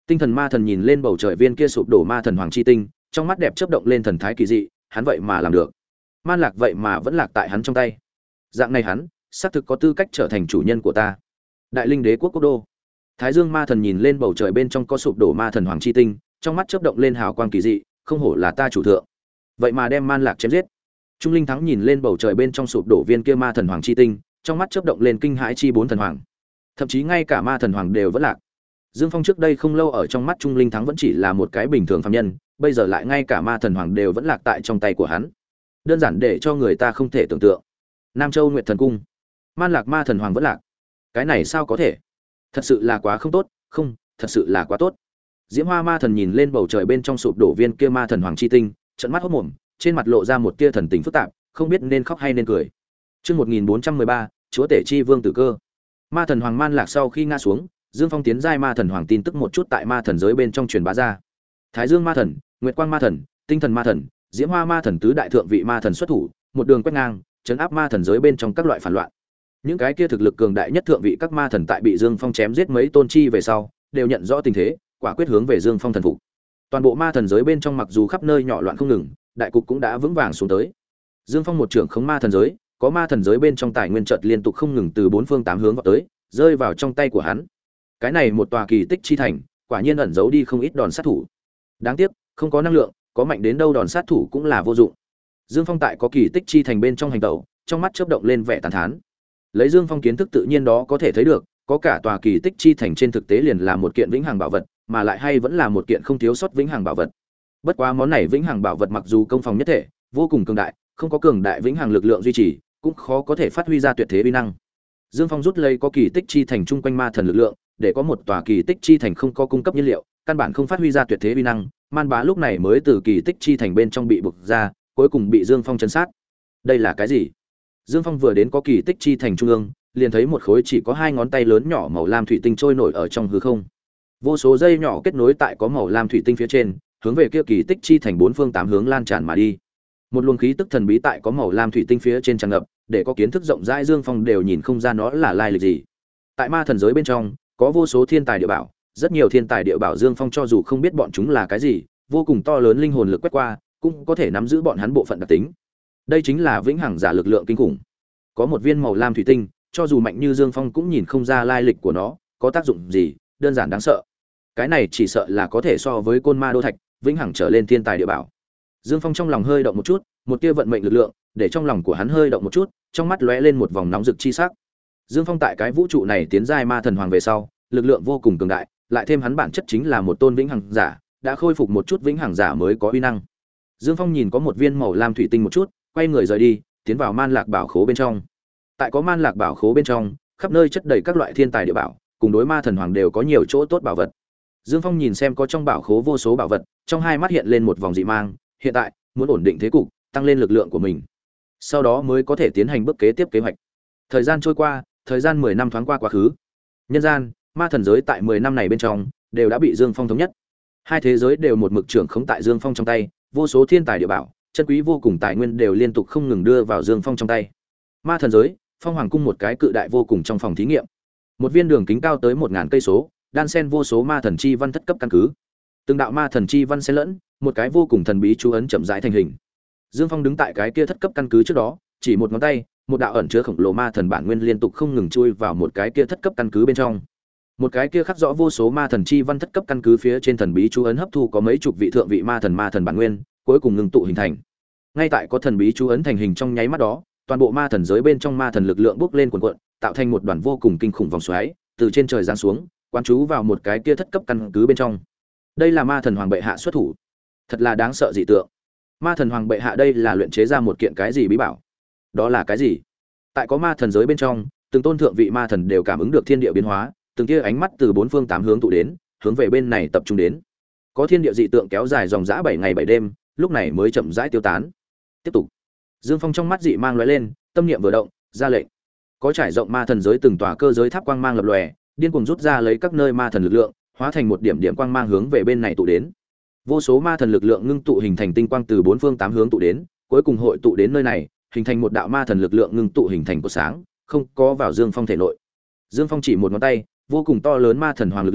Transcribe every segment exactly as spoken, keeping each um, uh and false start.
Tinh thần ma thần nhìn lên bầu trời viên kia sụp đổ ma thần hoàng chi tinh, trong mắt đẹp chớp động lên thần thái kỳ dị, hắn vậy mà làm được. Man Lạc vậy mà vẫn lạc tại hắn trong tay. Dạng này hắn, xác thực có tư cách trở thành chủ nhân của ta. Đại Linh Đế quốc quốc đô. Thái Dương ma thần nhìn lên bầu trời bên trong có sụp đổ ma thần hoàng chi tinh, trong mắt chớp động lên hào quang kỳ dị, không hổ là ta chủ thượng. Vậy mà đem Man Lạc chém giết. Trung Linh Thắng nhìn lên bầu trời bên trong sụp đổ viên kia ma thần hoàng chi tinh, trong mắt chớp động lên kinh hãi chi bốn thần hoàng. Thậm chí ngay cả ma thần hoàng đều vẫn lạc. Dương Phong trước đây không lâu ở trong mắt Trung Linh Thắng vẫn chỉ là một cái bình thường phàm nhân, bây giờ lại ngay cả ma thần hoàng đều vẫn lạc tại trong tay của hắn. Đơn giản để cho người ta không thể tưởng tượng. Nam Châu Nguyệt Thần Cung, Man Lạc ma thần hoàng vẫn lạc. Cái này sao có thể? Thật sự là quá không tốt, không, thật sự là quá tốt. Diễm Hoa ma thần nhìn lên bầu trời bên trong sụp đổ viên kia ma thần hoàng chi tinh, trợn mắt hốt mồm, trên mặt lộ ra một tia thần tình phức tạp, không biết nên khóc hay nên cười. Chương một nghìn bốn trăm mười ba, Chúa tể chi vương tử cơ. Ma thần hoàng Man Lạc sau khi ngã xuống, Dương Phong tiến giai ma thần hoàng tin tức một chút tại ma thần giới bên trong truyền bá ra. Thái Dương ma thần, Nguyệt Quang ma thần, Tinh thần ma thần, Diễm Hoa ma thần tứ đại thượng vị ma thần xuất thủ, một đường quét ngang, chấn áp ma thần giới bên trong các loại phản loạn. Những cái kia thực lực cường đại nhất thượng vị các ma thần tại bị Dương Phong chém giết mấy tôn chi về sau, đều nhận rõ tình thế, quả quyết hướng về Dương Phong thần phục. Toàn bộ ma thần giới bên trong mặc dù khắp nơi nhỏ loạn không ngừng, đại cục cũng đã vững vàng xuống tới. Dương Phong một trưởng khống ma thần giới, có ma thần giới bên trong tài nguyên chợt liên tục không ngừng từ bốn phương tám hướng vào tới, rơi vào trong tay của hắn. Cái này một tòa kỳ tích chi thành, quả nhiên ẩn giấu đi không ít đòn sát thủ. Đáng tiếc, không có năng lượng, có mạnh đến đâu đòn sát thủ cũng là vô dụng. Dương Phong tại có kỳ tích chi thành bên trong hành tẩu, trong mắt chớp động lên vẻ tàn thán. Lấy Dương Phong kiến thức tự nhiên đó có thể thấy được, có cả tòa kỳ tích chi thành trên thực tế liền là một kiện vĩnh hằng bảo vật, mà lại hay vẫn là một kiện không thiếu sót vĩnh hằng bảo vật. Bất quá món này vĩnh hằng bảo vật mặc dù công phòng nhất thể, vô cùng cường đại, không có cường đại vĩnh hằng lực lượng duy trì, cũng khó có thể phát huy ra tuyệt thế uy năng. Dương Phong rút lấy có kỳ tích chi thành chung quanh ma thần lực lượng, để có một tòa kỳ tích chi thành không có cung cấp nhiên liệu, căn bản không phát huy ra tuyệt thế uy năng, Man Bá lúc này mới từ kỳ tích chi thành bên trong bị buộc ra, cuối cùng bị Dương Phong chấn sát. Đây là cái gì? Dương Phong vừa đến có kỳ tích chi thành trung ương, liền thấy một khối chỉ có hai ngón tay lớn nhỏ màu lam thủy tinh trôi nổi ở trong hư không. Vô số dây nhỏ kết nối tại có màu lam thủy tinh phía trên, hướng về kia kỳ tích chi thành bốn phương tám hướng lan tràn mà đi. Một luồng khí tức thần bí tại có màu lam thủy tinh phía trên tràn ngập, để có kiến thức rộng rãi Dương Phong đều nhìn không ra nó là lai lịch gì. Tại ma thần giới bên trong, có vô số thiên tài địa bảo, rất nhiều thiên tài địa bảo Dương Phong cho dù không biết bọn chúng là cái gì, vô cùng to lớn linh hồn lực quét qua, cũng có thể nắm giữ bọn hắn bộ phận đặc tính. Đây chính là vĩnh hằng giả lực lượng kinh khủng. Có một viên màu lam thủy tinh, cho dù mạnh như Dương Phong cũng nhìn không ra lai lịch của nó, có tác dụng gì, đơn giản đáng sợ. Cái này chỉ sợ là có thể so với côn ma đô thạch, vĩnh hằng trở lên thiên tài địa bảo. Dương Phong trong lòng hơi động một chút, một tia vận mệnh lực lượng, để trong lòng của hắn hơi động một chút, trong mắt lóe lên một vòng nóng rực chi sắc. Dương Phong tại cái vũ trụ này tiến giai ma thần hoàng về sau, lực lượng vô cùng cường đại, lại thêm hắn bản chất chính là một tôn vĩnh hằng giả, đã khôi phục một chút vĩnh hằng giả mới có uy năng. Dương Phong nhìn có một viên màu lam thủy tinh một chút, quay người rời đi, tiến vào Man Lạc bảo khố bên trong. Tại có Man Lạc bảo khố bên trong, khắp nơi chất đầy các loại thiên tài địa bảo, cùng đối ma thần hoàng đều có nhiều chỗ tốt bảo vật. Dương Phong nhìn xem có trong bảo khố vô số bảo vật, trong hai mắt hiện lên một vòng dị mang, hiện tại, muốn ổn định thế cục, tăng lên lực lượng của mình. Sau đó mới có thể tiến hành bước kế tiếp kế hoạch. Thời gian trôi qua, thời gian mười năm thoáng qua quá khứ. Nhân gian, ma thần giới tại mười năm này bên trong đều đã bị Dương Phong thống nhất. Hai thế giới đều một mực trưởng khống tại Dương Phong trong tay, vô số thiên tài địa bảo, chân quý vô cùng tài nguyên đều liên tục không ngừng đưa vào Dương Phong trong tay. Ma thần giới, Phong Hoàng cung một cái cự đại vô cùng trong phòng thí nghiệm. Một viên đường kính cao tới một ngàn cây số, đan xen vô số ma thần chi văn thất cấp căn cứ. Từng đạo ma thần chi văn xen lẫn, một cái vô cùng thần bí chú ấn chậm rãi thành hình. Dương Phong đứng tại cái kia thất cấp căn cứ trước đó, chỉ một ngón tay, một đạo ẩn chứa khổng lồ ma thần bản nguyên liên tục không ngừng chui vào một cái kia thất cấp căn cứ bên trong. Một cái kia khắc rõ vô số ma thần chi văn thất cấp căn cứ phía trên thần bí chú ấn hấp thu có mấy chục vị thượng vị ma thần ma thần bản nguyên, cuối cùng ngừng tụ hình thành. Ngay tại có thần bí chú ấn thành hình trong nháy mắt đó, toàn bộ ma thần giới bên trong ma thần lực lượng bốc lên cuồn cuộn, tạo thành một đoàn vô cùng kinh khủng vòng xoáy, từ trên trời giáng xuống, quán chú vào một cái kia thất cấp căn cứ bên trong. Đây là ma thần hoàng bệ hạ xuất thủ, thật là đáng sợ dị tượng. Ma thần hoàng bệ hạ đây là luyện chế ra một kiện cái gì bí bảo? Đó là cái gì? Tại có ma thần giới bên trong, từng tôn thượng vị ma thần đều cảm ứng được thiên địa biến hóa, từng kia ánh mắt từ bốn phương tám hướng tụ đến, hướng về bên này tập trung đến. Có thiên địa dị tượng kéo dài dòng dã bảy ngày bảy đêm, lúc này mới chậm rãi tiêu tán. Tiếp tục. Dương Phong trong mắt dị mang lóe lên, tâm niệm vừa động, ra lệnh. Có trải rộng ma thần giới từng tòa cơ giới tháp quang mang lập lòe, điên cuồng rút ra lấy các nơi ma thần lực lượng, hóa thành một điểm điểm quang mang hướng về bên này tụ đến. Vô số ma thần lực lượng ngưng tụ hình thành tinh quang từ bốn phương tám hướng tụ đến, cuối cùng hội tụ đến nơi này, hình thành một đạo ma thần lực lượng ngưng tụ hình thành cột sáng, không có vào Dương Phong thể nội. Dương Phong chỉ một ngón tay, vô cùng to lớn ma thần hoàng lực lượng,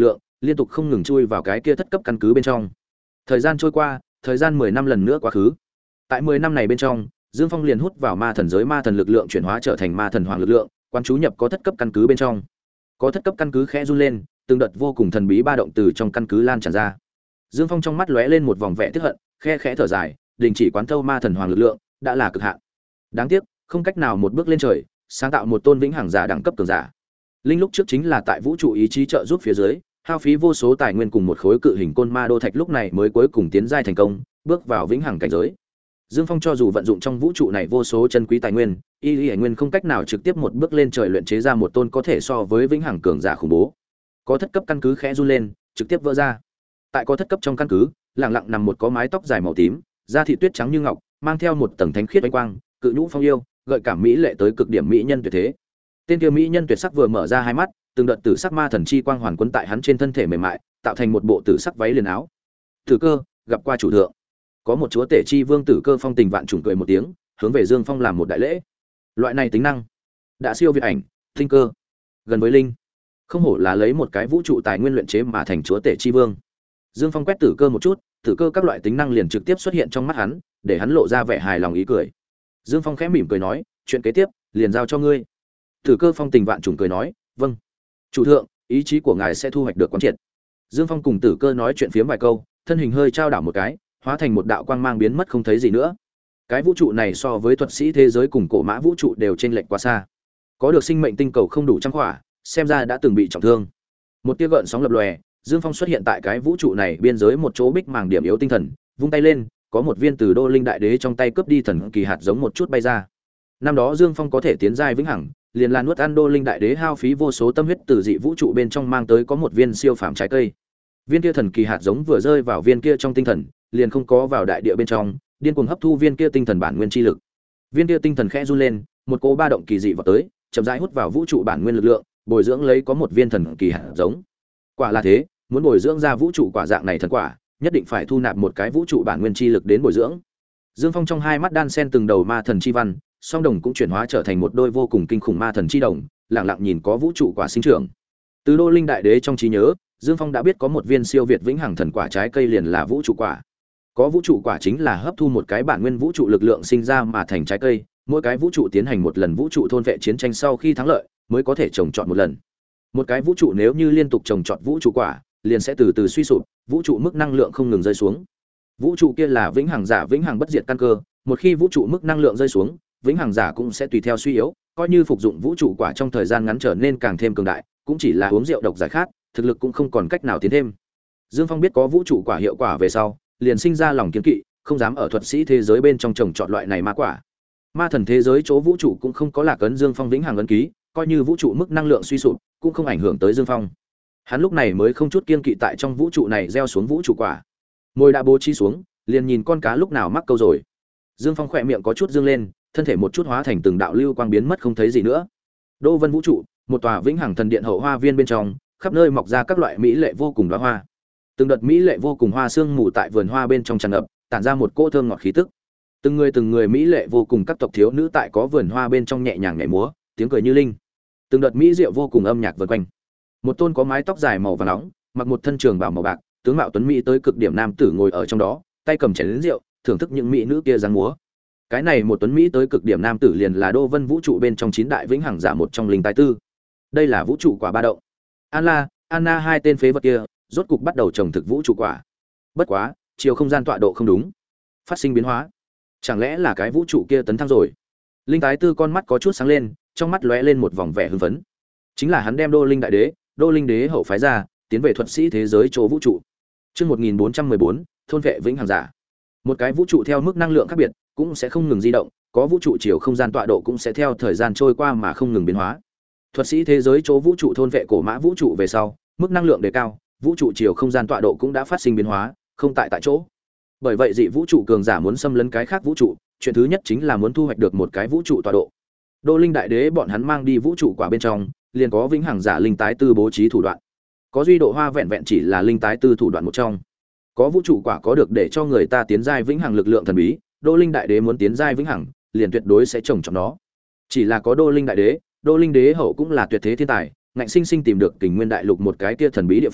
liên tục không ngừng chui vào cái kia thất cấp căn cứ bên trong. Thời gian trôi qua, thời gian mười năm lần nữa quá khứ. Tại mười năm này bên trong, Dương Phong liền hút vào ma thần giới ma thần lực lượng chuyển hóa trở thành ma thần hoàng lực lượng, quan chú nhập có thất cấp căn cứ bên trong. Có thất cấp căn cứ khẽ run lên, từng đợt vô cùng thần bí ba động từ trong căn cứ lan tràn ra. Dương Phong trong mắt lóe lên một vòng vẻ tức hận, khe khẽ thở dài, đình chỉ quán thâu ma thần hoàng lực lượng, đã là cực hạn. Đáng tiếc, không cách nào một bước lên trời, sáng tạo một tôn vĩnh hằng giả đẳng cấp cường giả. Linh lúc trước chính là tại vũ trụ ý chí trợ giúp phía dưới, hao phí vô số tài nguyên cùng một khối cự hình côn ma đô thạch lúc này mới cuối cùng tiến giai thành công, bước vào vĩnh hằng cảnh giới. Dương Phong cho dù vận dụng trong vũ trụ này vô số chân quý tài nguyên, y lý nguyên không cách nào trực tiếp một bước lên trời luyện chế ra một tôn có thể so với vĩnh hằng cường giả khủng bố. Có thất cấp căn cứ khẽ run lên, trực tiếp vỡ ra. Tại có thất cấp trong căn cứ, lặng lặng nằm một có mái tóc dài màu tím, da thịt tuyết trắng như ngọc, mang theo một tầng thánh khiết ánh quang, cự nhũ phong yêu, gợi cảm mỹ lệ tới cực điểm mỹ nhân tuyệt thế. Tên kia mỹ nhân tuyệt sắc vừa mở ra hai mắt, từng đợt tử sắc ma thần chi quang hoàn quấn tại hắn trên thân thể mềm mại, tạo thành một bộ tử sắc váy liền áo. Tử Cơ, gặp qua chủ thượng. Có một chúa tể chi vương Tử Cơ phong tình vạn trùng cười một tiếng, hướng về Dương Phong làm một đại lễ. Loại này tính năng đã siêu việt ảnh, tinh cơ, gần với linh. Không hổ là lấy một cái vũ trụ tài nguyên luyện chế mà thành chúa tể chi vương. Dương Phong quét Tử Cơ một chút, Tử Cơ các loại tính năng liền trực tiếp xuất hiện trong mắt hắn, để hắn lộ ra vẻ hài lòng ý cười. Dương Phong khẽ mỉm cười nói, chuyện kế tiếp liền giao cho ngươi. Tử Cơ phong tình vạn trùng cười nói, vâng. Chủ thượng, ý chí của ngài sẽ thu hoạch được quán triệt. Dương Phong cùng Tử Cơ nói chuyện phiếm vài câu, thân hình hơi trao đảo một cái, hóa thành một đạo quang mang biến mất không thấy gì nữa. Cái vũ trụ này so với thuật sĩ thế giới cùng cổ mã vũ trụ đều chênh lệch quá xa. Có được sinh mệnh tinh cầu không đủ trăm khỏa, xem ra đã từng bị trọng thương. Một tia gợn sóng lập lòe, Dương Phong xuất hiện tại cái vũ trụ này biên giới một chỗ bích màng điểm yếu tinh thần, vung tay lên, có một viên từ Đô Linh Đại Đế trong tay cướp đi thần kỳ hạt giống một chút bay ra. Năm đó Dương Phong có thể tiến giai vĩnh hằng, liền là nuốt ăn Đô Linh Đại Đế hao phí vô số tâm huyết từ dị vũ trụ bên trong mang tới có một viên siêu phàm trái cây. Viên kia thần kỳ hạt giống vừa rơi vào viên kia trong tinh thần, liền không có vào đại địa bên trong, điên cuồng hấp thu viên kia tinh thần bản nguyên chi lực. Viên kia tinh thần khẽ run lên, một cỗ ba động kỳ dị vọt tới, chậm rãi hút vào vũ trụ bản nguyên lực lượng, bồi dưỡng lấy có một viên thần kỳ hạt giống. Quả là thế, muốn bồi dưỡng ra vũ trụ quả dạng này thần quả, nhất định phải thu nạp một cái vũ trụ bản nguyên chi lực đến bồi dưỡng. Dương Phong trong hai mắt đan sen từng đầu ma thần chi văn, song đồng cũng chuyển hóa trở thành một đôi vô cùng kinh khủng ma thần chi đồng, lặng lặng nhìn có vũ trụ quả sinh trưởng. Từ Đô Linh Đại Đế trong trí nhớ, Dương Phong đã biết có một viên siêu việt vĩnh hằng thần quả trái cây liền là vũ trụ quả. Có vũ trụ quả chính là hấp thu một cái bản nguyên vũ trụ lực lượng sinh ra mà thành trái cây, mỗi cái vũ trụ tiến hành một lần vũ trụ thôn vệ chiến tranh sau khi thắng lợi, mới có thể trồng trọt một lần. Một cái vũ trụ nếu như liên tục trồng trọt vũ trụ quả, liền sẽ từ từ suy sụp, vũ trụ mức năng lượng không ngừng rơi xuống. Vũ trụ kia là vĩnh hằng giả vĩnh hằng bất diệt căn cơ, một khi vũ trụ mức năng lượng rơi xuống, vĩnh hằng giả cũng sẽ tùy theo suy yếu, coi như phục dụng vũ trụ quả trong thời gian ngắn trở nên càng thêm cường đại, cũng chỉ là uống rượu độc giải khát, thực lực cũng không còn cách nào tiến thêm. Dương Phong biết có vũ trụ quả hiệu quả về sau, liền sinh ra lòng kiêng kỵ, không dám ở thuật sĩ thế giới bên trong trồng trọt loại này ma quả. Ma thần thế giới chỗ vũ trụ cũng không có lạc ấn Dương Phong vĩnh hằng ấn ký, coi như vũ trụ mức năng lượng suy sụp, cũng không ảnh hưởng tới Dương Phong. Hắn lúc này mới không chút kiêng kỵ tại trong vũ trụ này gieo xuống vũ trụ quả. Môi đã bố trí xuống, liền nhìn con cá lúc nào mắc câu rồi. Dương Phong khỏe miệng có chút dương lên, thân thể một chút hóa thành từng đạo lưu quang biến mất không thấy gì nữa. Đô Vân vũ trụ, một tòa vĩnh hằng thần điện hậu hoa viên bên trong, khắp nơi mọc ra các loại mỹ lệ vô cùng đóa hoa. Từng đợt mỹ lệ vô cùng hoa sương mù tại vườn hoa bên trong tràn ngập, tản ra một cỗ thơm ngọt khí tức. Từng người từng người mỹ lệ vô cùng các tộc thiếu nữ tại có vườn hoa bên trong nhẹ nhàng nhảy múa, tiếng cười như linh. Từng đợt mỹ diệu vô cùng âm nhạc vần quanh. Một tôn có mái tóc dài màu vàng nóng, mặc một thân trường bào màu bạc, tướng mạo tuấn mỹ tới cực điểm nam tử ngồi ở trong đó, tay cầm chén rượu, thưởng thức những mỹ nữ kia dáng múa. Cái này một tuấn mỹ tới cực điểm nam tử liền là Đô Vân vũ trụ bên trong chín đại vĩnh hằng giả một trong linh tái tư. Đây là vũ trụ quả ba động. An La, Anna hai tên phế vật kia, rốt cục bắt đầu trồng thực vũ trụ quả. Bất quá, chiều không gian tọa độ không đúng, phát sinh biến hóa. Chẳng lẽ là cái vũ trụ kia tấn thăng rồi? Linh tái tư con mắt có chút sáng lên, trong mắt lóe lên một vòng vẻ hưng phấn. Chính là hắn đem Đô Linh đại đế, Đô Linh đế hậu phái ra, tiến về thuật sĩ thế giới chỗ vũ trụ. Chương một nghìn bốn trăm mười bốn, thôn vệ vĩnh hằng giả. Một cái vũ trụ theo mức năng lượng khác biệt, cũng sẽ không ngừng di động, có vũ trụ chiều không gian tọa độ cũng sẽ theo thời gian trôi qua mà không ngừng biến hóa. Thuật sĩ thế giới chỗ vũ trụ thôn vệ cổ mã vũ trụ về sau, mức năng lượng đề cao, vũ trụ chiều không gian tọa độ cũng đã phát sinh biến hóa, không tại tại chỗ. Bởi vậy dị vũ trụ cường giả muốn xâm lấn cái khác vũ trụ, chuyện thứ nhất chính là muốn thu hoạch được một cái vũ trụ tọa độ. Đô Linh đại đế bọn hắn mang đi vũ trụ quả bên trong, liền có vĩnh hằng giả linh tái tư bố trí thủ đoạn. Có duy độ hoa vẹn vẹn chỉ là linh tái tư thủ đoạn một trong. Có vũ trụ quả có được để cho người ta tiến giai vĩnh hằng lực lượng thần bí, Đô Linh đại đế muốn tiến giai vĩnh hằng, liền tuyệt đối sẽ trồng trọng nó. Chỉ là có Đô Linh đại đế, Đô Linh đế hậu cũng là tuyệt thế thiên tài, ngạnh sinh sinh tìm được Kình Nguyên đại lục một cái kia thần bí địa phương,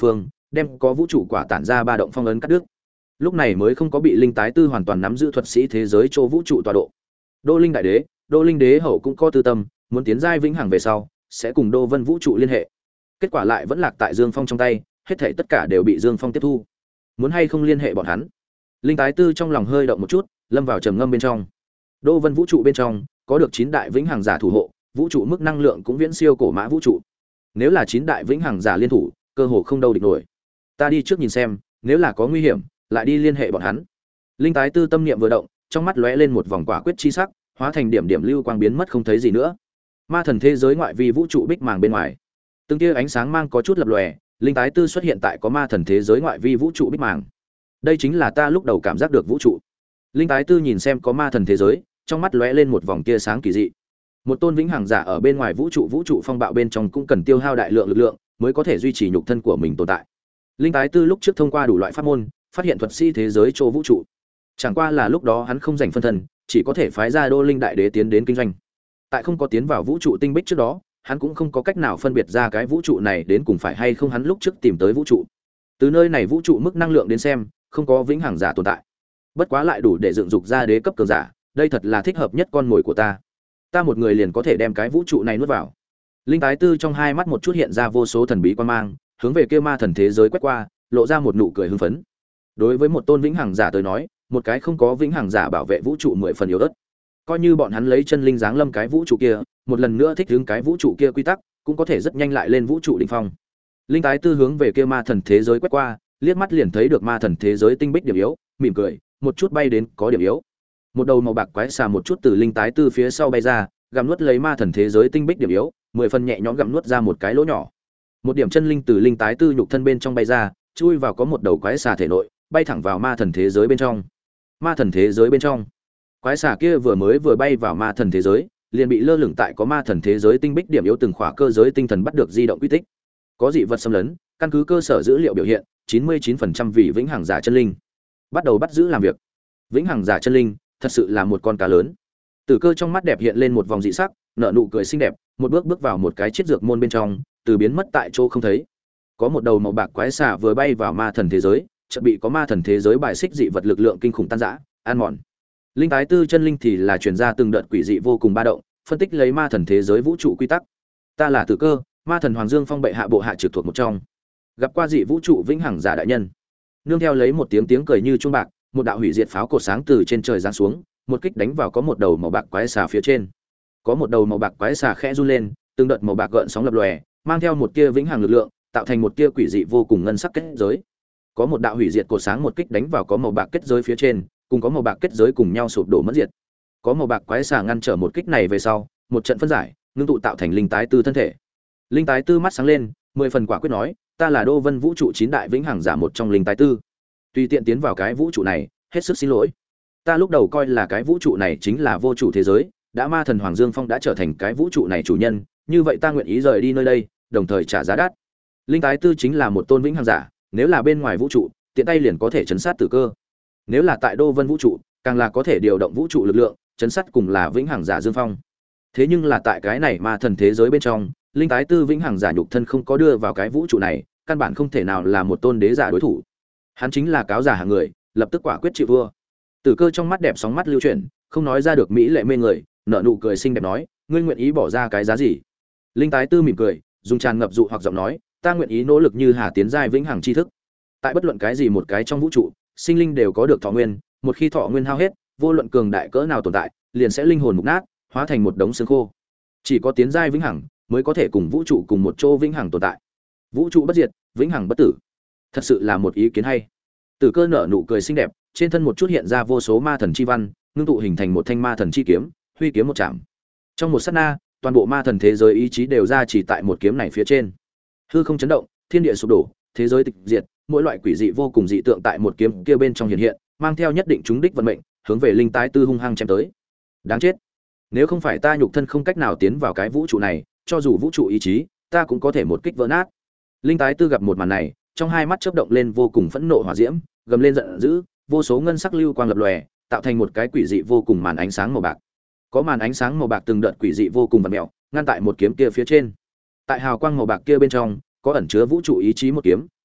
đem có vũ trụ quả tản ra ba động phong ấn cắt đứt. Lúc này mới không có bị linh tái tư hoàn toàn nắm giữ thuật sĩ thế giới chỗ vũ trụ tọa độ. Đô Linh đại đế, Đô Linh đế hậu cũng có tư tâm, muốn tiến giai vĩnh hằng về sau, sẽ cùng Đô Vân vũ trụ liên hệ. Kết quả lại vẫn lạc tại Dương Phong trong tay, hết thảy tất cả đều bị Dương Phong tiếp thu. Muốn hay không liên hệ bọn hắn? Linh tái tư trong lòng hơi động một chút, lâm vào trầm ngâm bên trong. Đô Vân vũ trụ bên trong có được chín đại vĩnh hằng giả thủ hộ, vũ trụ mức năng lượng cũng viễn siêu cổ mã vũ trụ. Nếu là chín đại vĩnh hằng giả liên thủ, cơ hồ không đâu địch nổi. Ta đi trước nhìn xem, nếu là có nguy hiểm, lại đi liên hệ bọn hắn. Linh tái tư tâm niệm vừa động, trong mắt lóe lên một vòng quả quyết chi sắc, hóa thành điểm điểm lưu quang biến mất không thấy gì nữa. Ma thần thế giới ngoại vi vũ trụ bích màng bên ngoài, từng tia ánh sáng mang có chút lập lòe, linh tái tư xuất hiện tại có ma thần thế giới ngoại vi vũ trụ bích màng. Đây chính là ta lúc đầu cảm giác được vũ trụ. Linh tái tư nhìn xem có ma thần thế giới, trong mắt lóe lên một vòng tia sáng kỳ dị. Một tôn vĩnh hằng giả ở bên ngoài vũ trụ vũ trụ phong bạo bên trong cũng cần tiêu hao đại lượng lực lượng mới có thể duy trì nhục thân của mình tồn tại. Linh tái tư lúc trước thông qua đủ loại pháp môn, phát hiện thuật sĩ thế giới chỗ vũ trụ. Chẳng qua là lúc đó hắn không dành phân thân, chỉ có thể phái ra Đô Linh đại đế tiến đến kinh doanh. Tại không có tiến vào vũ trụ tinh bích trước đó, hắn cũng không có cách nào phân biệt ra cái vũ trụ này đến cùng phải hay không hắn lúc trước tìm tới vũ trụ. Từ nơi này vũ trụ mức năng lượng đến xem, không có vĩnh hằng giả tồn tại. Bất quá lại đủ để dựng dục ra đế cấp cường giả, đây thật là thích hợp nhất con mồi của ta. Ta một người liền có thể đem cái vũ trụ này nuốt vào. Linh tái tư trong hai mắt một chút hiện ra vô số thần bí quan mang, hướng về kia ma thần thế giới quét qua, lộ ra một nụ cười hưng phấn. Đối với một tôn vĩnh hằng giả tới nói, một cái không có vĩnh hằng giả bảo vệ vũ trụ mười phần yếu ớt. Coi như bọn hắn lấy chân linh giáng lâm cái vũ trụ kia, một lần nữa thích ứng cái vũ trụ kia quy tắc, cũng có thể rất nhanh lại lên vũ trụ đỉnh phong. Linh tái tư hướng về kia ma thần thế giới quét qua, liếc mắt liền thấy được ma thần thế giới tinh bích điểm yếu, mỉm cười, một chút bay đến có điểm yếu. Một đầu màu bạc quái xà một chút từ linh tái tư phía sau bay ra, gặm nuốt lấy ma thần thế giới tinh bích điểm yếu, mười phần nhẹ nhõm gặm nuốt ra một cái lỗ nhỏ. Một điểm chân linh từ linh tái tư nhục thân bên trong bay ra, chui vào có một đầu quái xà thể nội, bay thẳng vào ma thần thế giới bên trong. Ma thần thế giới bên trong, quái xà kia vừa mới vừa bay vào ma thần thế giới, liền bị lơ lửng tại có ma thần thế giới tinh bích điểm yếu từng khỏa cơ giới tinh thần bắt được di động quy tích. Có dị vật xâm lấn, căn cứ cơ sở dữ liệu biểu hiện, chín mươi chín phần trăm vì vĩnh hằng giả chân linh. Bắt đầu bắt giữ làm việc. Vĩnh hằng giả chân linh, thật sự là một con cá lớn. Tử Cơ trong mắt đẹp hiện lên một vòng dị sắc, nở nụ cười xinh đẹp, một bước bước vào một cái chiết dược môn bên trong, từ biến mất tại chỗ không thấy. Có một đầu màu bạc quái xà vừa bay vào ma thần thế giới, chợt bị có ma thần thế giới bài xích dị vật lực lượng kinh khủng tan rã, ăn mòn. Linh tái tư chân linh thì là truyền ra từng đợt quỷ dị vô cùng ba động, phân tích lấy ma thần thế giới vũ trụ quy tắc. Ta là Tử Cơ, ma thần Hoàng Dương Phong bệ hạ bộ hạ trực thuộc một trong. Gặp qua dị vũ trụ vĩnh hằng giả đại nhân. Nương theo lấy một tiếng tiếng cười như chuông bạc, một đạo hủy diệt pháo cột sáng từ trên trời giáng xuống, một kích đánh vào có một đầu màu bạc quái xà phía trên. Có một đầu màu bạc quái xà khẽ run lên, từng đợt màu bạc gợn sóng lập lòe, mang theo một tia vĩnh hằng lực lượng, tạo thành một tia quỷ dị vô cùng ngân sắc kết giới. Có một đạo hủy diệt cột sáng một kích đánh vào có màu bạc kết giới phía trên, cùng có màu bạc kết giới cùng nhau sụp đổ mất diệt. Có màu bạc quái xà ngăn trở một kích này về sau, một trận phân giải, ngưng tụ tạo thành linh tái tư thân thể. Linh tái tư mắt sáng lên, mười phần quả quyết nói, ta là Đô Vân vũ trụ chín đại vĩnh hằng giả một trong linh tái tư. Tùy tiện tiến vào cái vũ trụ này, hết sức xin lỗi. Ta lúc đầu coi là cái vũ trụ này chính là vô chủ thế giới, đã ma thần Hoàng Dương Phong đã trở thành cái vũ trụ này chủ nhân, như vậy ta nguyện ý rời đi nơi đây, đồng thời trả giá đắt. Linh tái tư chính là một tôn vĩnh hằng giả, nếu là bên ngoài vũ trụ, tiện tay liền có thể chấn sát Tử Cơ. Nếu là tại Đô Vân vũ trụ, càng là có thể điều động vũ trụ lực lượng, chấn sát cùng là vĩnh hằng giả Dương Phong. Thế nhưng là tại cái này ma thần thế giới bên trong, linh tái tư vĩnh hằng giả nhục thân không có đưa vào cái vũ trụ này, căn bản không thể nào là một tôn đế giả đối thủ. Hắn chính là cáo giả hạng người, lập tức quả quyết chịu thua. Tử Cơ trong mắt đẹp sóng mắt lưu chuyển, không nói ra được mỹ lệ mê người, nở nụ cười xinh đẹp nói, ngươi nguyện ý bỏ ra cái giá gì? Linh tái tư mỉm cười, dùng tràn ngập dụ hoặc giọng nói, ta nguyện ý nỗ lực như hà tiến giai vĩnh hằng tri thức. Tại bất luận cái gì một cái trong vũ trụ, sinh linh đều có được thọ nguyên, một khi thọ nguyên hao hết, vô luận cường đại cỡ nào tồn tại, liền sẽ linh hồn mục nát, hóa thành một đống xương khô. Chỉ có tiến giai vĩnh hằng mới có thể cùng vũ trụ cùng một chỗ vĩnh hằng tồn tại. Vũ trụ bất diệt, vĩnh hằng bất tử. Thật sự là một ý kiến hay. Tử Cơ nở nụ cười xinh đẹp, trên thân một chút hiện ra vô số ma thần chi văn, ngưng tụ hình thành một thanh ma thần chi kiếm, huy kiếm một chạm. Trong một sát na, toàn bộ ma thần thế giới ý chí đều ra chỉ tại một kiếm này phía trên. Hư không chấn động, thiên địa sụp đổ, thế giới tịch diệt, mỗi loại quỷ dị vô cùng dị tượng tại một kiếm kia bên trong hiện hiện, mang theo nhất định chúng đích vận mệnh, hướng về linh tái tư hung hăng chém tới. Đáng chết! Nếu không phải ta nhục thân không cách nào tiến vào cái vũ trụ này, cho dù vũ trụ ý chí, ta cũng có thể một kích vỡ nát. Linh tái tư gặp một màn này, trong hai mắt chớp động lên vô cùng phẫn nộ hỏa diễm, gầm lên giận dữ, vô số ngân sắc lưu quang lập lòe, tạo thành một cái quỷ dị vô cùng màn ánh sáng màu bạc. Có màn ánh sáng màu bạc từng đợt quỷ dị vô cùng vặn mèo, ngăn tại một kiếm kia phía trên. Tại hào quang màu bạc kia bên trong, có ẩn chứa vũ trụ ý chí một kiếm,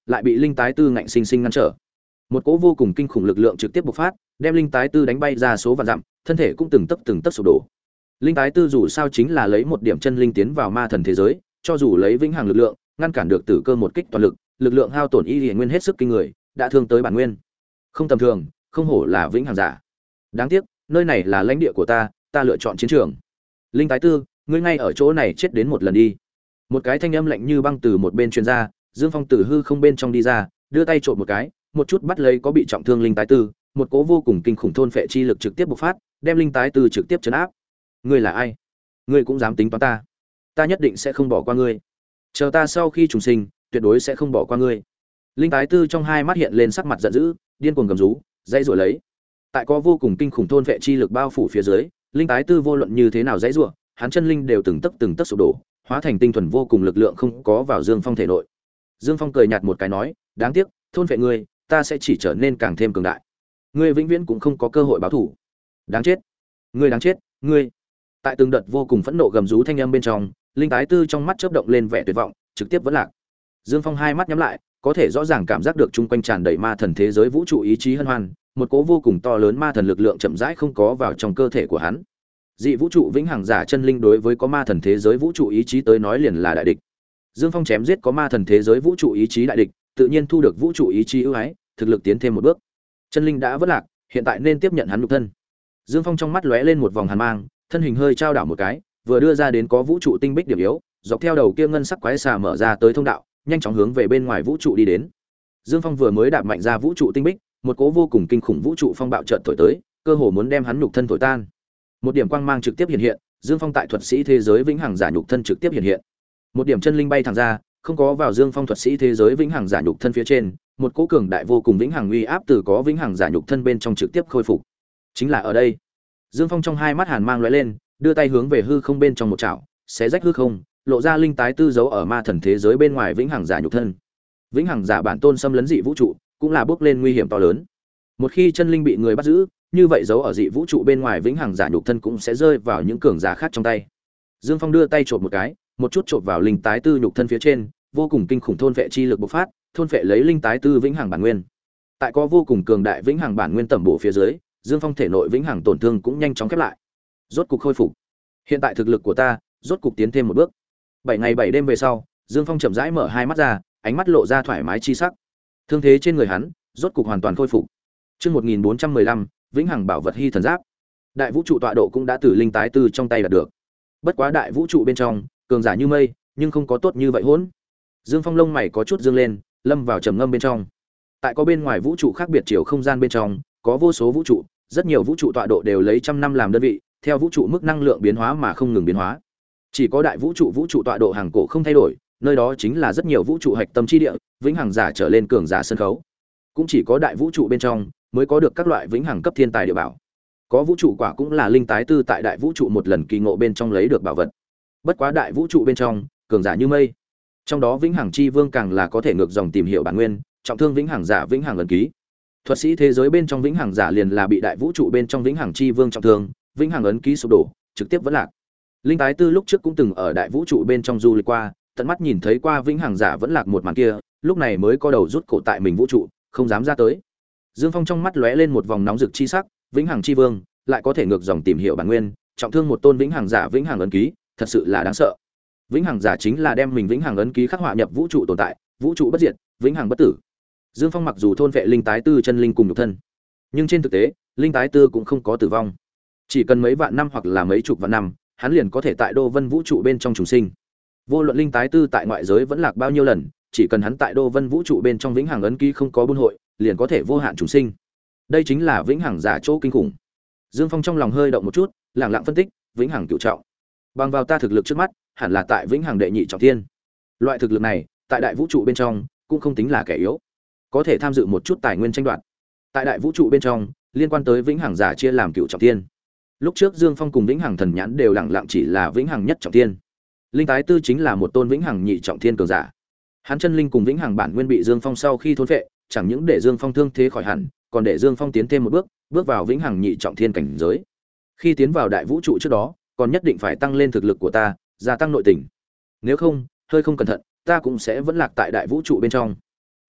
lại bị linh tái tư ngạnh sinh sinh ngăn trở. Một cỗ vô cùng kinh khủng lực lượng trực tiếp bộc phát, đem linh tái tư đánh bay ra số vạn dặm, thân thể cũng từng tấc từng tấc sụp đổ. Linh tái tư dù sao chính là lấy một điểm chân linh tiến vào ma thần thế giới, cho dù lấy vĩnh hằng lực lượng ngăn cản được tử cơ một kích toàn lực, lực lượng hao tổn y liền nguyên hết sức kinh người, đã thương tới bản nguyên. Không tầm thường, không hổ là vĩnh hằng giả. Đáng tiếc, nơi này là lãnh địa của ta, ta lựa chọn chiến trường. Linh tái tư, ngươi ngay ở chỗ này chết đến một lần đi. Một cái thanh âm lạnh như băng từ một bên truyền ra, Dương Phong từ hư không bên trong đi ra, đưa tay trộn một cái, một chút bắt lấy có bị trọng thương linh tái tư, một cỗ vô cùng kinh khủng thôn phệ chi lực trực tiếp bộc phát, đem linh tái tư trực tiếp trấn áp. Ngươi là ai? Ngươi cũng dám tính toán ta? Ta nhất định sẽ không bỏ qua ngươi. Chờ ta sau khi trùng sinh, tuyệt đối sẽ không bỏ qua ngươi. Linh tái tư trong hai mắt hiện lên sắc mặt giận dữ, điên cuồng gầm rú, dãy rủa lấy. Tại có vô cùng kinh khủng thôn phệ chi lực bao phủ phía dưới, linh tái tư vô luận như thế nào dãy rủa, hắn chân linh đều từng tấc từng tấc sụp đổ, hóa thành tinh thuần vô cùng lực lượng không có vào Dương Phong thể nội. Dương Phong cười nhạt một cái nói, đáng tiếc, thôn phệ ngươi, ta sẽ chỉ trở nên càng thêm cường đại. Ngươi vĩnh viễn cũng không có cơ hội báo thù. Đáng chết, ngươi đáng chết, ngươi. Tại từng đợt vô cùng phẫn nộ gầm rú thanh âm bên trong, linh tái tư trong mắt chớp động lên vẻ tuyệt vọng, trực tiếp vẫn lạc. Dương Phong hai mắt nhắm lại, có thể rõ ràng cảm giác được chung quanh tràn đầy ma thần thế giới vũ trụ ý chí hân hoan, một cỗ vô cùng to lớn ma thần lực lượng chậm rãi không có vào trong cơ thể của hắn. Dị vũ trụ vĩnh hằng giả chân linh đối với có ma thần thế giới vũ trụ ý chí tới nói liền là đại địch. Dương Phong chém giết có ma thần thế giới vũ trụ ý chí đại địch, tự nhiên thu được vũ trụ ý chí ưu ái, thực lực tiến thêm một bước. Chân linh đã vỡ lạc, hiện tại nên tiếp nhận hắn nhục thân. Dương Phong trong mắt lóe lên một vòng hàn mang, thân hình hơi trao đảo một cái, vừa đưa ra đến có vũ trụ tinh bích điểm yếu, dọc theo đầu kia ngân sắc quái xà mở ra tới thông đạo, nhanh chóng hướng về bên ngoài vũ trụ đi đến. Dương Phong vừa mới đạp mạnh ra vũ trụ tinh bích, một cỗ vô cùng kinh khủng vũ trụ phong bạo chợt thổi tới, cơ hồ muốn đem hắn nhục thân thổi tan. Một điểm quang mang trực tiếp hiện hiện, Dương Phong tại thuật sĩ thế giới vĩnh hằng giả nhục thân trực tiếp hiện hiện. Một điểm chân linh bay thẳng ra, không có vào Dương Phong thuật sĩ thế giới vĩnh hằng giả nhục thân phía trên, một cỗ cường đại vô cùng vĩnh hằng uy áp từ có vĩnh hằng giả nhục thân bên trong trực tiếp khôi phục. Chính là ở đây. Dương Phong trong hai mắt hàn mang lóe lên, đưa tay hướng về hư không bên trong một chảo, xé rách hư không, lộ ra linh tái tư dấu ở ma thần thế giới bên ngoài vĩnh hằng giả nhục thân. Vĩnh hằng giả bản tôn xâm lấn dị vũ trụ, cũng là bước lên nguy hiểm to lớn. Một khi chân linh bị người bắt giữ, như vậy dấu ở dị vũ trụ bên ngoài vĩnh hằng giả nhục thân cũng sẽ rơi vào những cường giả khác trong tay. Dương Phong đưa tay chộp một cái, một chút chộp vào linh tái tư nhục thân phía trên, vô cùng kinh khủng thôn vệ chi lực bộc phát, thôn vệ lấy linh tái tư vĩnh hằng bản nguyên. Tại có vô cùng cường đại vĩnh hằng bản nguyên tẩm bổ phía dưới, Dương Phong thể nội vĩnh hằng tổn thương cũng nhanh chóng khép lại. Rốt cục khôi phục. Hiện tại thực lực của ta, rốt cục tiến thêm một bước. Bảy ngày bảy đêm về sau, Dương Phong chậm rãi mở hai mắt ra, ánh mắt lộ ra thoải mái chi sắc. Thương thế trên người hắn, rốt cục hoàn toàn khôi phục. Chương một nghìn bốn trăm mười lăm, vĩnh hằng bảo vật hy thần giáp. Đại vũ trụ tọa độ cũng đã từ linh tái tư trong tay đạt được. Bất quá đại vũ trụ bên trong, cường giả như mây, nhưng không có tốt như vậy hỗn. Dương Phong lông mày có chút dương lên, lâm vào trầm ngâm bên trong. Tại có bên ngoài vũ trụ khác biệt chiều không gian bên trong, có vô số vũ trụ, rất nhiều vũ trụ tọa độ đều lấy trăm năm làm đơn vị, theo vũ trụ mức năng lượng biến hóa mà không ngừng biến hóa. Chỉ có đại vũ trụ vũ trụ tọa độ hàng cổ không thay đổi, nơi đó chính là rất nhiều vũ trụ hạch tâm chi địa, vĩnh hằng giả trở lên cường giả sân khấu. Cũng chỉ có đại vũ trụ bên trong mới có được các loại vĩnh hằng cấp thiên tài địa bảo. Có vũ trụ quả cũng là linh tái tư tại đại vũ trụ một lần kỳ ngộ bên trong lấy được bảo vật. Bất quá đại vũ trụ bên trong, cường giả như mây. Trong đó vĩnh hằng chi vương càng là có thể ngược dòng tìm hiểu bản nguyên, trọng thương vĩnh hằng giả vĩnh hằng ấn ký. Thuật sĩ thế giới bên trong vĩnh hằng giả liền là bị đại vũ trụ bên trong vĩnh hằng chi vương trọng thương, vĩnh hằng ấn ký sụp đổ, trực tiếp vẫn lạc. Linh tái tư lúc trước cũng từng ở đại vũ trụ bên trong du lịch qua, tận mắt nhìn thấy qua vĩnh hằng giả vẫn lạc một màn kia, lúc này mới co đầu rút cổ tại mình vũ trụ, không dám ra tới. Dương Phong trong mắt lóe lên một vòng nóng rực chi sắc, vĩnh hằng chi vương lại có thể ngược dòng tìm hiểu bản nguyên, trọng thương một tôn vĩnh hằng giả vĩnh hằng ấn ký, thật sự là đáng sợ. Vĩnh hằng giả chính là đem mình vĩnh hằng ấn ký khắc họa nhập vũ trụ tồn tại, vũ trụ bất diệt, vĩnh hằng bất tử. Dương Phong mặc dù thôn vệ linh tái tư chân linh cùng nhục thân, nhưng trên thực tế, linh tái tư cũng không có tử vong. Chỉ cần mấy vạn năm hoặc là mấy chục vạn năm, hắn liền có thể tại Đô Vân vũ trụ bên trong trùng sinh. Vô luận linh tái tư tại ngoại giới vẫn lạc bao nhiêu lần, chỉ cần hắn tại Đô Vân vũ trụ bên trong vĩnh hằng ấn ký không có buôn hội, liền có thể vô hạn trùng sinh. Đây chính là vĩnh hằng giả chỗ kinh khủng. Dương Phong trong lòng hơi động một chút, lặng lặng phân tích, vĩnh hằng cửu trọng. Bằng vào ta thực lực trước mắt, hẳn là tại vĩnh hằng đệ nhị trọng thiên. Loại thực lực này, tại đại vũ trụ bên trong cũng không tính là kẻ yếu, có thể tham dự một chút tài nguyên tranh đoạt. Tại đại vũ trụ bên trong, liên quan tới vĩnh hằng giả chia làm cửu trọng thiên. Lúc trước Dương Phong cùng vĩnh hằng thần nhãn đều lặng lặng chỉ là vĩnh hằng nhất trọng thiên. Linh tái tư chính là một tôn vĩnh hằng nhị trọng thiên cường giả. Hắn chân linh cùng vĩnh hằng bản nguyên bị Dương Phong sau khi thôn phệ, chẳng những để Dương Phong thương thế khỏi hẳn, còn để Dương Phong tiến thêm một bước, bước vào vĩnh hằng nhị trọng thiên cảnh giới. Khi tiến vào đại vũ trụ trước đó, còn nhất định phải tăng lên thực lực của ta, gia tăng nội tình. Nếu không, hơi không cẩn thận, ta cũng sẽ vẫn lạc tại đại vũ trụ bên trong.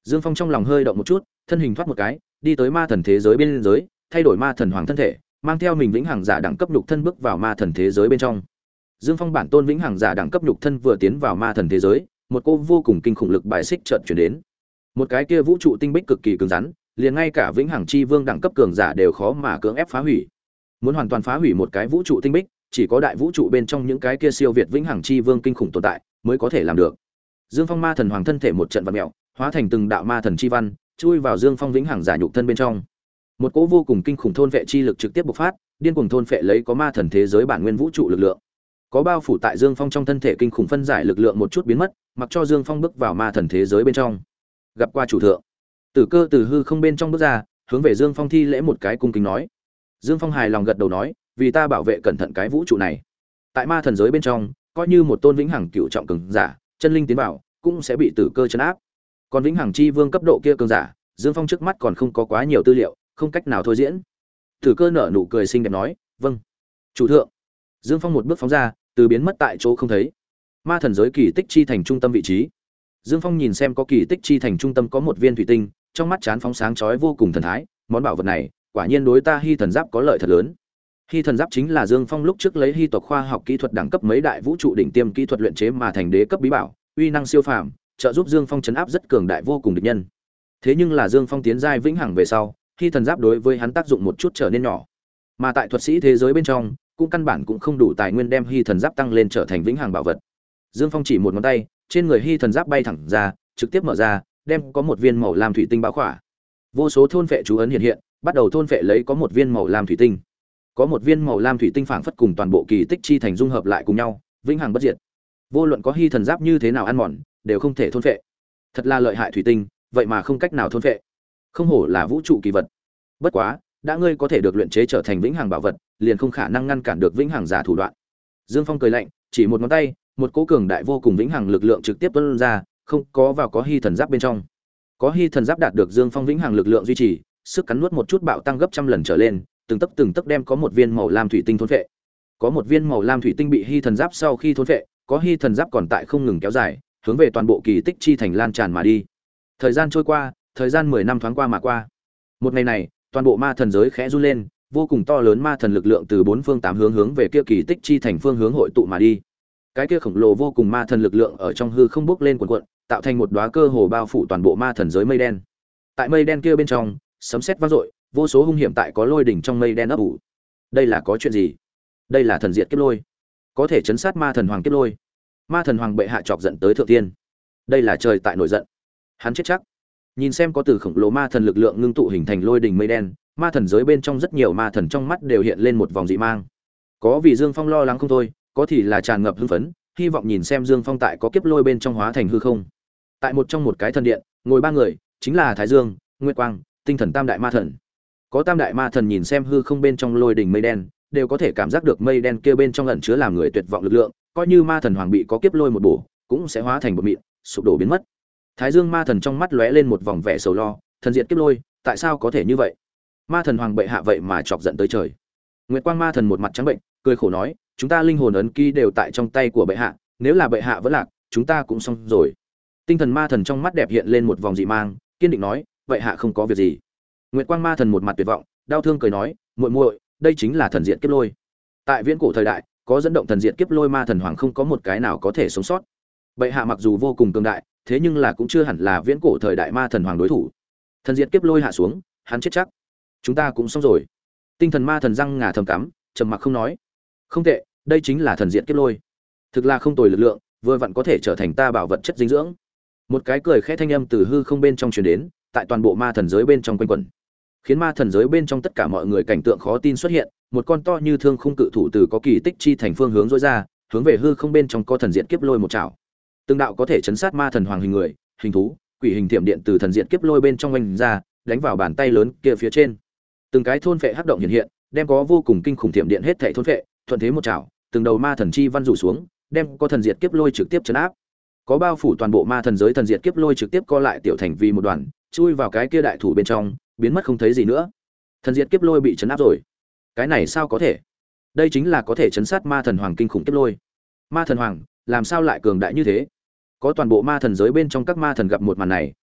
Dương Phong trong lòng hơi động một chút, thân hình thoát một cái, đi tới ma thần thế giới bên giới, thay đổi ma thần hoàng thân thể, mang theo mình vĩnh hằng giả đẳng cấp nhục thân bước vào ma thần thế giới bên trong. Dương Phong bản tôn vĩnh hằng giả đẳng cấp nhục thân vừa tiến vào ma thần thế giới, một cô vô cùng kinh khủng lực bài xích chợt chuyển đến. Một cái kia vũ trụ tinh bích cực kỳ cứng rắn, liền ngay cả vĩnh hằng chi vương đẳng cấp cường giả đều khó mà cưỡng ép phá hủy. Muốn hoàn toàn phá hủy một cái vũ trụ tinh bích, chỉ có đại vũ trụ bên trong những cái kia siêu việt vĩnh hằng chi vương kinh khủng tồn tại mới có thể làm được. Dương Phong ma thần hoàng thân thể một trận vặn mèo, hóa thành từng đạo ma thần chi văn, chui vào Dương Phong vĩnh hằng giả nhục thân bên trong. Một cỗ vô cùng kinh khủng thôn vệ chi lực trực tiếp bộc phát, điên cuồng thôn phệ lấy có ma thần thế giới bản nguyên vũ trụ lực lượng. Có bao phủ tại Dương Phong trong thân thể kinh khủng phân giải lực lượng một chút biến mất, mặc cho Dương Phong bước vào ma thần thế giới bên trong. Gặp qua chủ thượng. Tử Cơ từ hư không bên trong bước ra, hướng về Dương Phong thi lễ một cái cung kính nói. Dương Phong hài lòng gật đầu nói, vì ta bảo vệ cẩn thận cái vũ trụ này. Tại ma thần giới bên trong, coi như một tôn vĩnh hằng cựu trọng cường giả, chân linh tiến vào, cũng sẽ bị Tử Cơ trấn áp. Còn vĩnh hằng chi vương cấp độ kia cường giả, Dương Phong trước mắt còn không có quá nhiều tư liệu, không cách nào thôi diễn. Tử Cơ nở nụ cười xinh đẹp nói, "Vâng, chủ thượng." Dương Phong một bước phóng ra, từ biến mất tại chỗ không thấy. Ma thần giới kỳ tích chi thành trung tâm vị trí. Dương Phong nhìn xem có kỳ tích chi thành trung tâm có một viên thủy tinh, trong mắt chán phóng sáng chói vô cùng thần thái, món bảo vật này, quả nhiên đối ta Hy thần giáp có lợi thật lớn. Hy thần giáp chính là Dương Phong lúc trước lấy Hy tộc khoa học kỹ thuật đẳng cấp mấy đại vũ trụ đỉnh tiêm kỹ thuật luyện chế mà thành đế cấp bí bảo, uy năng siêu phàm, trợ giúp Dương Phong chấn áp rất cường đại vô cùng địch nhân. Thế nhưng là Dương Phong tiến giai vĩnh hằng về sau, Hy thần giáp đối với hắn tác dụng một chút trở nên nhỏ. Mà tại thuật sĩ thế giới bên trong, cũng căn bản cũng không đủ tài nguyên đem Hy thần giáp tăng lên trở thành vĩnh hằng bảo vật. Dương Phong chỉ một ngón tay, trên người Hy thần giáp bay thẳng ra, trực tiếp mở ra, đem có một viên màu lam thủy tinh bao khỏa. Vô số thôn phệ chú ấn hiện hiện, bắt đầu thôn phệ lấy có một viên màu lam thủy tinh. Có một viên màu lam thủy tinh phảng phất cùng toàn bộ kỳ tích chi thành dung hợp lại cùng nhau, vĩnh hằng bất diệt. Vô luận có Hy thần giáp như thế nào ăn mòn, đều không thể thôn phệ. Thật là lợi hại thủy tinh, vậy mà không cách nào thôn phệ. Không hổ là vũ trụ kỳ vật. Bất quá, đã ngươi có thể được luyện chế trở thành vĩnh hằng bảo vật, liền không khả năng ngăn cản được vĩnh hằng giả thủ đoạn. Dương Phong cười lạnh, chỉ một ngón tay, một cỗ cường đại vô cùng vĩnh hằng lực lượng trực tiếp tuôn ra, không có vào có Hy thần giáp bên trong. Có Hy thần giáp đạt được Dương Phong vĩnh hằng lực lượng duy trì, sức cắn nuốt một chút bạo tăng gấp trăm lần trở lên, từng tấc từng tấc đem có một viên màu lam thủy tinh thôn phệ. Có một viên màu lam thủy tinh bị Hy thần giáp sau khi thôn phệ, có Hy thần giáp còn tại không ngừng kéo dài, hướng về toàn bộ kỳ tích chi thành lan tràn mà đi. Thời gian trôi qua, thời gian mười năm thoáng qua mà qua. Một ngày này, toàn bộ ma thần giới khẽ run lên, vô cùng to lớn ma thần lực lượng từ bốn phương tám hướng hướng về kia kỳ tích chi thành phương hướng hội tụ mà đi. Cái kia khổng lồ vô cùng ma thần lực lượng ở trong hư không bốc lên cuồn cuộn, tạo thành một đóa cơ hồ bao phủ toàn bộ ma thần giới mây đen. Tại mây đen kia bên trong, sấm sét vang dội, vô số hung hiểm tại có lôi đỉnh trong mây đen ấp ủ. Đây là có chuyện gì? Đây là thần diệt kiếp lôi, có thể chấn sát ma thần hoàng kiếp lôi. Ma thần hoàng bệ hạ chọc giận tới thượng tiên. Đây là trời tại nổi giận. Hắn chết chắc. Nhìn xem có từ khổng lồ ma thần lực lượng ngưng tụ hình thành lôi đỉnh mây đen, ma thần giới bên trong rất nhiều ma thần trong mắt đều hiện lên một vòng dị mang. Có vì Dương Phong lo lắng không thôi, có thì là tràn ngập hưng phấn, hy vọng nhìn xem Dương Phong tại có kiếp lôi bên trong hóa thành hư không. Tại một trong một cái thần điện, ngồi ba người, chính là Thái Dương, Nguyệt Quang, Tinh Thần tam đại ma thần. Có tam đại ma thần nhìn xem hư không bên trong lôi đỉnh mây đen, đều có thể cảm giác được mây đen kia bên trong ẩn chứa làm người tuyệt vọng lực lượng, coi như ma thần hoàng bị có kiếp lôi một bổ, cũng sẽ hóa thành bột mịn, sụp đổ biến mất. Thái Dương ma thần trong mắt lóe lên một vòng vẻ sầu lo, thần diệt kiếp lôi, tại sao có thể như vậy? Ma thần hoàng bệ hạ vậy mà chọc giận tới trời. Nguyệt Quang ma thần một mặt trắng bệnh, cười khổ nói, chúng ta linh hồn ấn ký đều tại trong tay của bệ hạ, nếu là bệ hạ vẫn lạc, chúng ta cũng xong rồi. Tinh Thần ma thần trong mắt đẹp hiện lên một vòng dị mang, kiên định nói, bệ hạ không có việc gì. Nguyệt Quang ma thần một mặt tuyệt vọng, đau thương cười nói, muội muội, đây chính là thần diệt kiếp lôi. Tại viễn cổ thời đại, có dẫn động thần diệt kiếp lôi ma thần hoàng không có một cái nào có thể sống sót. Bệ hạ mặc dù vô cùng cường đại, thế nhưng là cũng chưa hẳn là viễn cổ thời đại ma thần hoàng đối thủ. Thần diệt kiếp lôi hạ xuống, hắn chết chắc. Chúng ta cũng xong rồi. Tinh Thần ma thần răng ngà thầm cắm, trầm mặc không nói. Không tệ, đây chính là thần diệt kiếp lôi. Thực là không tồi lực lượng, vừa vặn có thể trở thành ta bảo vật chất dinh dưỡng. Một cái cười khẽ thanh âm từ hư không bên trong truyền đến, tại toàn bộ ma thần giới bên trong quanh quẩn, khiến ma thần giới bên trong tất cả mọi người cảnh tượng khó tin xuất hiện. Một con to như thương khung cự thủ từ có kỳ tích chi thành phương hướng rối ra, hướng về hư không bên trong có thần diệt kiếp lôi một chảo. Từng đạo có thể chấn sát ma thần hoàng hình người, hình thú, quỷ hình thiểm điện từ thần diệt kiếp lôi bên trong oanh ra, đánh vào bàn tay lớn kia phía trên. Từng cái thôn phệ hắc động hiện hiện, đem có vô cùng kinh khủng thiểm điện hết thảy thôn phệ, thuận thế một chảo, từng đầu ma thần chi văn rủ xuống, đem có thần diệt kiếp lôi trực tiếp chấn áp. Có bao phủ toàn bộ ma thần giới thần diệt kiếp lôi trực tiếp co lại tiểu thành vì một đoàn, chui vào cái kia đại thủ bên trong, biến mất không thấy gì nữa. Thần diệt kiếp lôi bị chấn áp rồi. Cái này sao có thể? Đây chính là có thể chấn sát ma thần hoàng kinh khủng kiếp lôi. Ma thần hoàng, làm sao lại cường đại như thế? Có toàn bộ ma thần giới bên trong các ma thần gặp một màn này,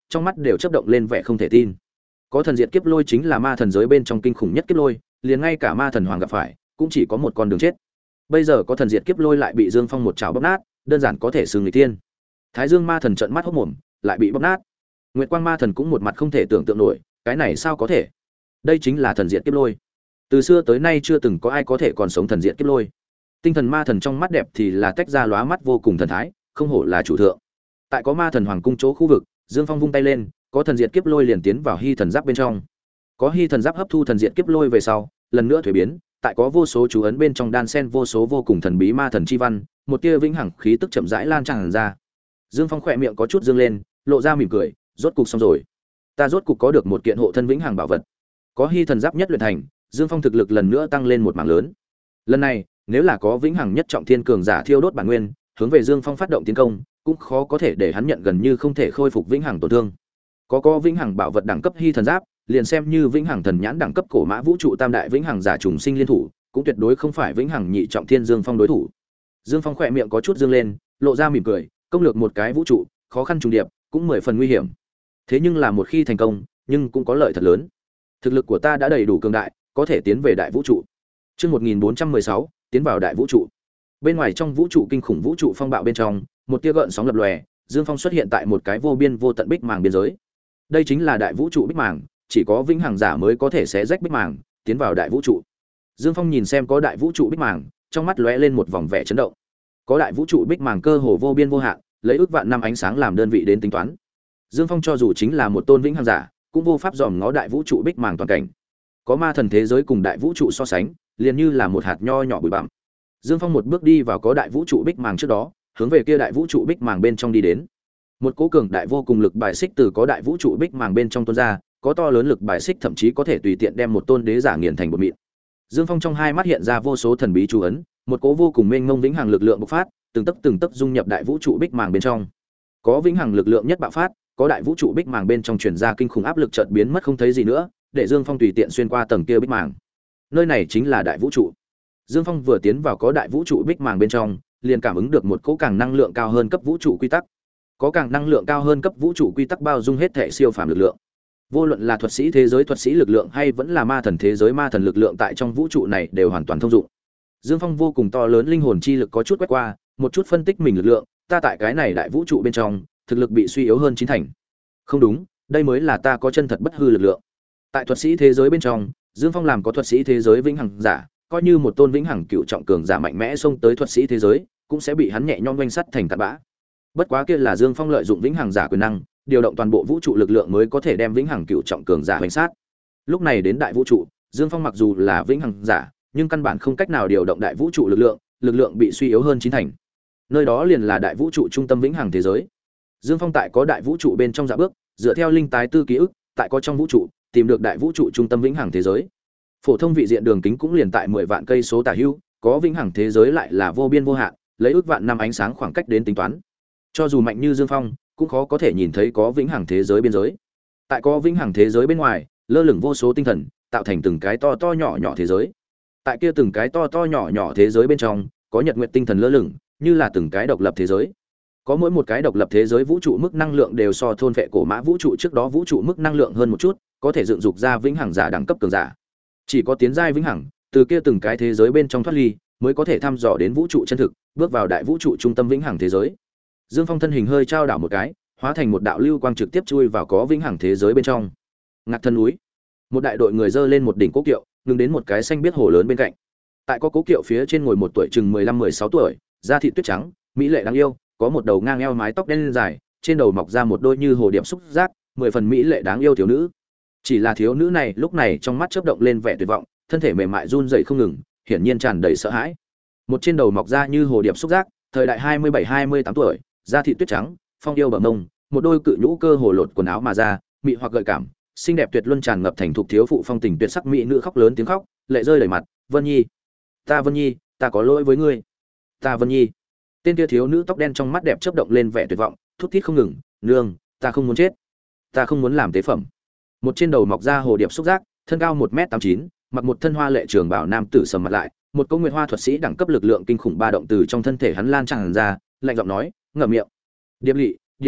trong mắt đều chớp động lên vẻ không thể tin. Có thần diệt kiếp lôi chính là ma thần giới bên trong kinh khủng nhất kiếp lôi, liền ngay cả ma thần hoàng gặp phải, cũng chỉ có một con đường chết. Bây giờ có thần diệt kiếp lôi lại bị Dương Phong một chảo bóp nát, đơn giản có thể xưng người tiên. Thái Dương ma thần trợn mắt hốt mồm, lại bị bóp nát. Nguyệt Quang ma thần cũng một mặt không thể tưởng tượng nổi, cái này sao có thể? Đây chính là thần diệt kiếp lôi. Từ xưa tới nay chưa từng có ai có thể còn sống thần diệt kiếp lôi. Tinh thần ma thần trong mắt đẹp thì là tách ra lóa mắt vô cùng thần thái, không hổ là chủ thượng. Tại có ma thần hoàng cung chỗ khu vực, Dương Phong vung tay lên, có thần diệt kiếp lôi liền tiến vào hy thần giáp bên trong. Có hy thần giáp hấp thu thần diệt kiếp lôi về sau, lần nữa thuế biến, tại có vô số chú ấn bên trong đan sen vô số vô cùng thần bí ma thần chi văn, một tia vĩnh hằng khí tức chậm rãi lan tràn ra. Dương Phong khỏe miệng có chút dương lên, lộ ra mỉm cười, rốt cục xong rồi. Ta rốt cục có được một kiện hộ thân vĩnh hằng bảo vật. Có hy thần giáp nhất luyện thành, Dương Phong thực lực lần nữa tăng lên một mảng lớn. Lần này, nếu là có vĩnh hằng nhất trọng thiên cường giả thiêu đốt bản nguyên, hướng về Dương Phong phát động tiến công, cũng khó có thể để hắn nhận gần như không thể khôi phục vĩnh hằng tổn thương. Có có vĩnh hằng bảo vật đẳng cấp hy thần giáp, liền xem như vĩnh hằng thần nhãn đẳng cấp cổ mã vũ trụ tam đại vĩnh hằng giả trùng sinh liên thủ, cũng tuyệt đối không phải vĩnh hằng nhị trọng thiên Dương Phong đối thủ. Dương Phong khỏe miệng có chút dương lên, lộ ra mỉm cười, công lược một cái vũ trụ, khó khăn trùng điệp, cũng mười phần nguy hiểm. Thế nhưng là một khi thành công, nhưng cũng có lợi thật lớn. Thực lực của ta đã đầy đủ cường đại, có thể tiến về đại vũ trụ. Chương một nghìn bốn trăm mười sáu, tiến vào đại vũ trụ. Bên ngoài trong vũ trụ kinh khủng vũ trụ phong bạo bên trong, một tia gợn sóng lập lòe, Dương Phong xuất hiện tại một cái vô biên vô tận bích màng biên giới. Đây chính là đại vũ trụ bích màng, chỉ có vĩnh hằng giả mới có thể xé rách bích màng, tiến vào đại vũ trụ. Dương Phong nhìn xem có đại vũ trụ bích màng, trong mắt lóe lên một vòng vẻ chấn động. Có đại vũ trụ bích màng cơ hồ vô biên vô hạn, lấy ước vạn năm ánh sáng làm đơn vị đến tính toán. Dương Phong cho dù chính là một tôn vĩnh hằng giả, cũng vô pháp dòm ngó đại vũ trụ bích màng toàn cảnh. Có ma thần thế giới cùng đại vũ trụ so sánh, liền như là một hạt nho nhỏ bụi bặm. Dương Phong một bước đi vào có đại vũ trụ bích màng trước đó, hướng về kia đại vũ trụ bích màng bên trong đi đến. Một cỗ cường đại vô cùng lực bài xích từ có đại vũ trụ bích màng bên trong tuôn ra, có to lớn lực bài xích thậm chí có thể tùy tiện đem một tôn đế giả nghiền thành bột mịn. Dương Phong trong hai mắt hiện ra vô số thần bí chú ấn, một cỗ vô cùng mênh mông vĩnh hằng lực lượng bộc phát, từng tấc từng tấc dung nhập đại vũ trụ bích màng bên trong. Có vĩnh hằng lực lượng nhất bạo phát, có đại vũ trụ bích màng bên trong truyền ra kinh khủng áp lực chợt biến mất không thấy gì nữa, để Dương Phong tùy tiện xuyên qua tầng kia bích màng. Nơi này chính là đại vũ trụ. Dương Phong vừa tiến vào có đại vũ trụ bích màng bên trong, liền cảm ứng được một cỗ càng năng lượng cao hơn cấp vũ trụ quy tắc. Có càng năng lượng cao hơn cấp vũ trụ quy tắc bao dung hết thể siêu phàm lực lượng. Vô luận là thuật sĩ thế giới thuật sĩ lực lượng hay vẫn là ma thần thế giới ma thần lực lượng tại trong vũ trụ này đều hoàn toàn thông dụng. Dương Phong vô cùng to lớn linh hồn chi lực có chút quét qua, một chút phân tích mình lực lượng, ta tại cái này đại vũ trụ bên trong, thực lực bị suy yếu hơn chín thành. Không đúng, đây mới là ta có chân thật bất hư lực lượng. Tại thuật sĩ thế giới bên trong, Dương Phong làm có thuật sĩ thế giới vĩnh hằng giả, coi như một tôn vĩnh hằng cựu trọng cường giả mạnh mẽ xông tới thuật sĩ thế giới, cũng sẽ bị hắn nhẹ nhõm oanh sắt thành tạt bã. Bất quá kia là Dương Phong lợi dụng vĩnh hằng giả quyền năng, điều động toàn bộ vũ trụ lực lượng mới có thể đem vĩnh hằng cựu trọng cường giả oanh sát. Lúc này đến đại vũ trụ, Dương Phong mặc dù là vĩnh hằng giả, nhưng căn bản không cách nào điều động đại vũ trụ lực lượng, lực lượng bị suy yếu hơn chín thành. Nơi đó liền là đại vũ trụ trung tâm vĩnh hằng thế giới. Dương Phong tại có đại vũ trụ bên trong dạ bước, dựa theo linh tái tư ký ức, tại có trong vũ trụ, tìm được đại vũ trụ trung tâm vĩnh hằng thế giới. Phổ thông vị diện đường kính cũng liền tại mười vạn cây số tả hữu, có vĩnh hằng thế giới lại là vô biên vô hạn, lấy ước vạn năm ánh sáng khoảng cách đến tính toán. Cho dù mạnh như Dương Phong, cũng khó có thể nhìn thấy có vĩnh hằng thế giới biên giới. Tại có vĩnh hằng thế giới bên ngoài, lơ lửng vô số tinh thần, tạo thành từng cái to to nhỏ nhỏ thế giới. Tại kia từng cái to to nhỏ nhỏ thế giới bên trong, có nhật nguyệt tinh thần lơ lửng, như là từng cái độc lập thế giới. Có mỗi một cái độc lập thế giới vũ trụ mức năng lượng đều so thôn vệ cổ mã vũ trụ trước đó vũ trụ mức năng lượng hơn một chút, có thể dựng dục ra vĩnh hằng giả đẳng cấp cường giả. Chỉ có tiến giai vĩnh hằng, từ kia từng cái thế giới bên trong thoát ly, mới có thể thăm dò đến vũ trụ chân thực, bước vào đại vũ trụ trung tâm vĩnh hằng thế giới. Dương Phong thân hình hơi trao đảo một cái, hóa thành một đạo lưu quang trực tiếp chui vào có vĩnh hằng thế giới bên trong. Ngạc thân núi, một đại đội người dơ lên một đỉnh cố kiệu, ngừng đến một cái xanh biết hồ lớn bên cạnh. Tại có cố kiệu phía trên ngồi một tuổi chừng mười lăm mười sáu tuổi, da thịt tuyết trắng, mỹ lệ đáng yêu, có một đầu ngang eo mái tóc đen dài, trên đầu mọc ra một đôi như hồ điệp xúc giác, mười phần mỹ lệ đáng yêu thiếu nữ. Chỉ là thiếu nữ này lúc này trong mắt chớp động lên vẻ tuyệt vọng, thân thể mềm mại run rẩy không ngừng, hiển nhiên tràn đầy sợ hãi. Một trên đầu mọc ra như hồ điệp xúc giác, thời đại hai mươi bảy hai mươi tám tuổi, da thịt tuyết trắng, phong yêu bờ mông, một đôi cự nhũ cơ hồ lột quần áo mà ra, mị hoặc gợi cảm, xinh đẹp tuyệt luân tràn ngập thành thục thiếu phụ phong tình tuyệt sắc mỹ nữ khóc lớn tiếng khóc, lệ rơi đầy mặt, "Vân Nhi, ta Vân Nhi, ta có lỗi với ngươi. Ta Vân Nhi." Tên kia thiếu nữ tóc đen trong mắt đẹp chớp động lên vẻ tuyệt vọng, thút thít không ngừng, "Nương, ta không muốn chết, ta không muốn làm tế phẩm." Một trên đầu mọc ra hồ điệp xúc giác, thân cao một mét tám chín, mặc một thân hoa lệ trường bào nam tử sầm mặt lại, một câu nguyệt hoa thuật sĩ đẳng cấp lực lượng kinh khủng ba động từ trong thân thể hắn lan tràn ra, lạnh giọng nói, "Ngậm miệng." Điệp Lệ, Điệp Vân,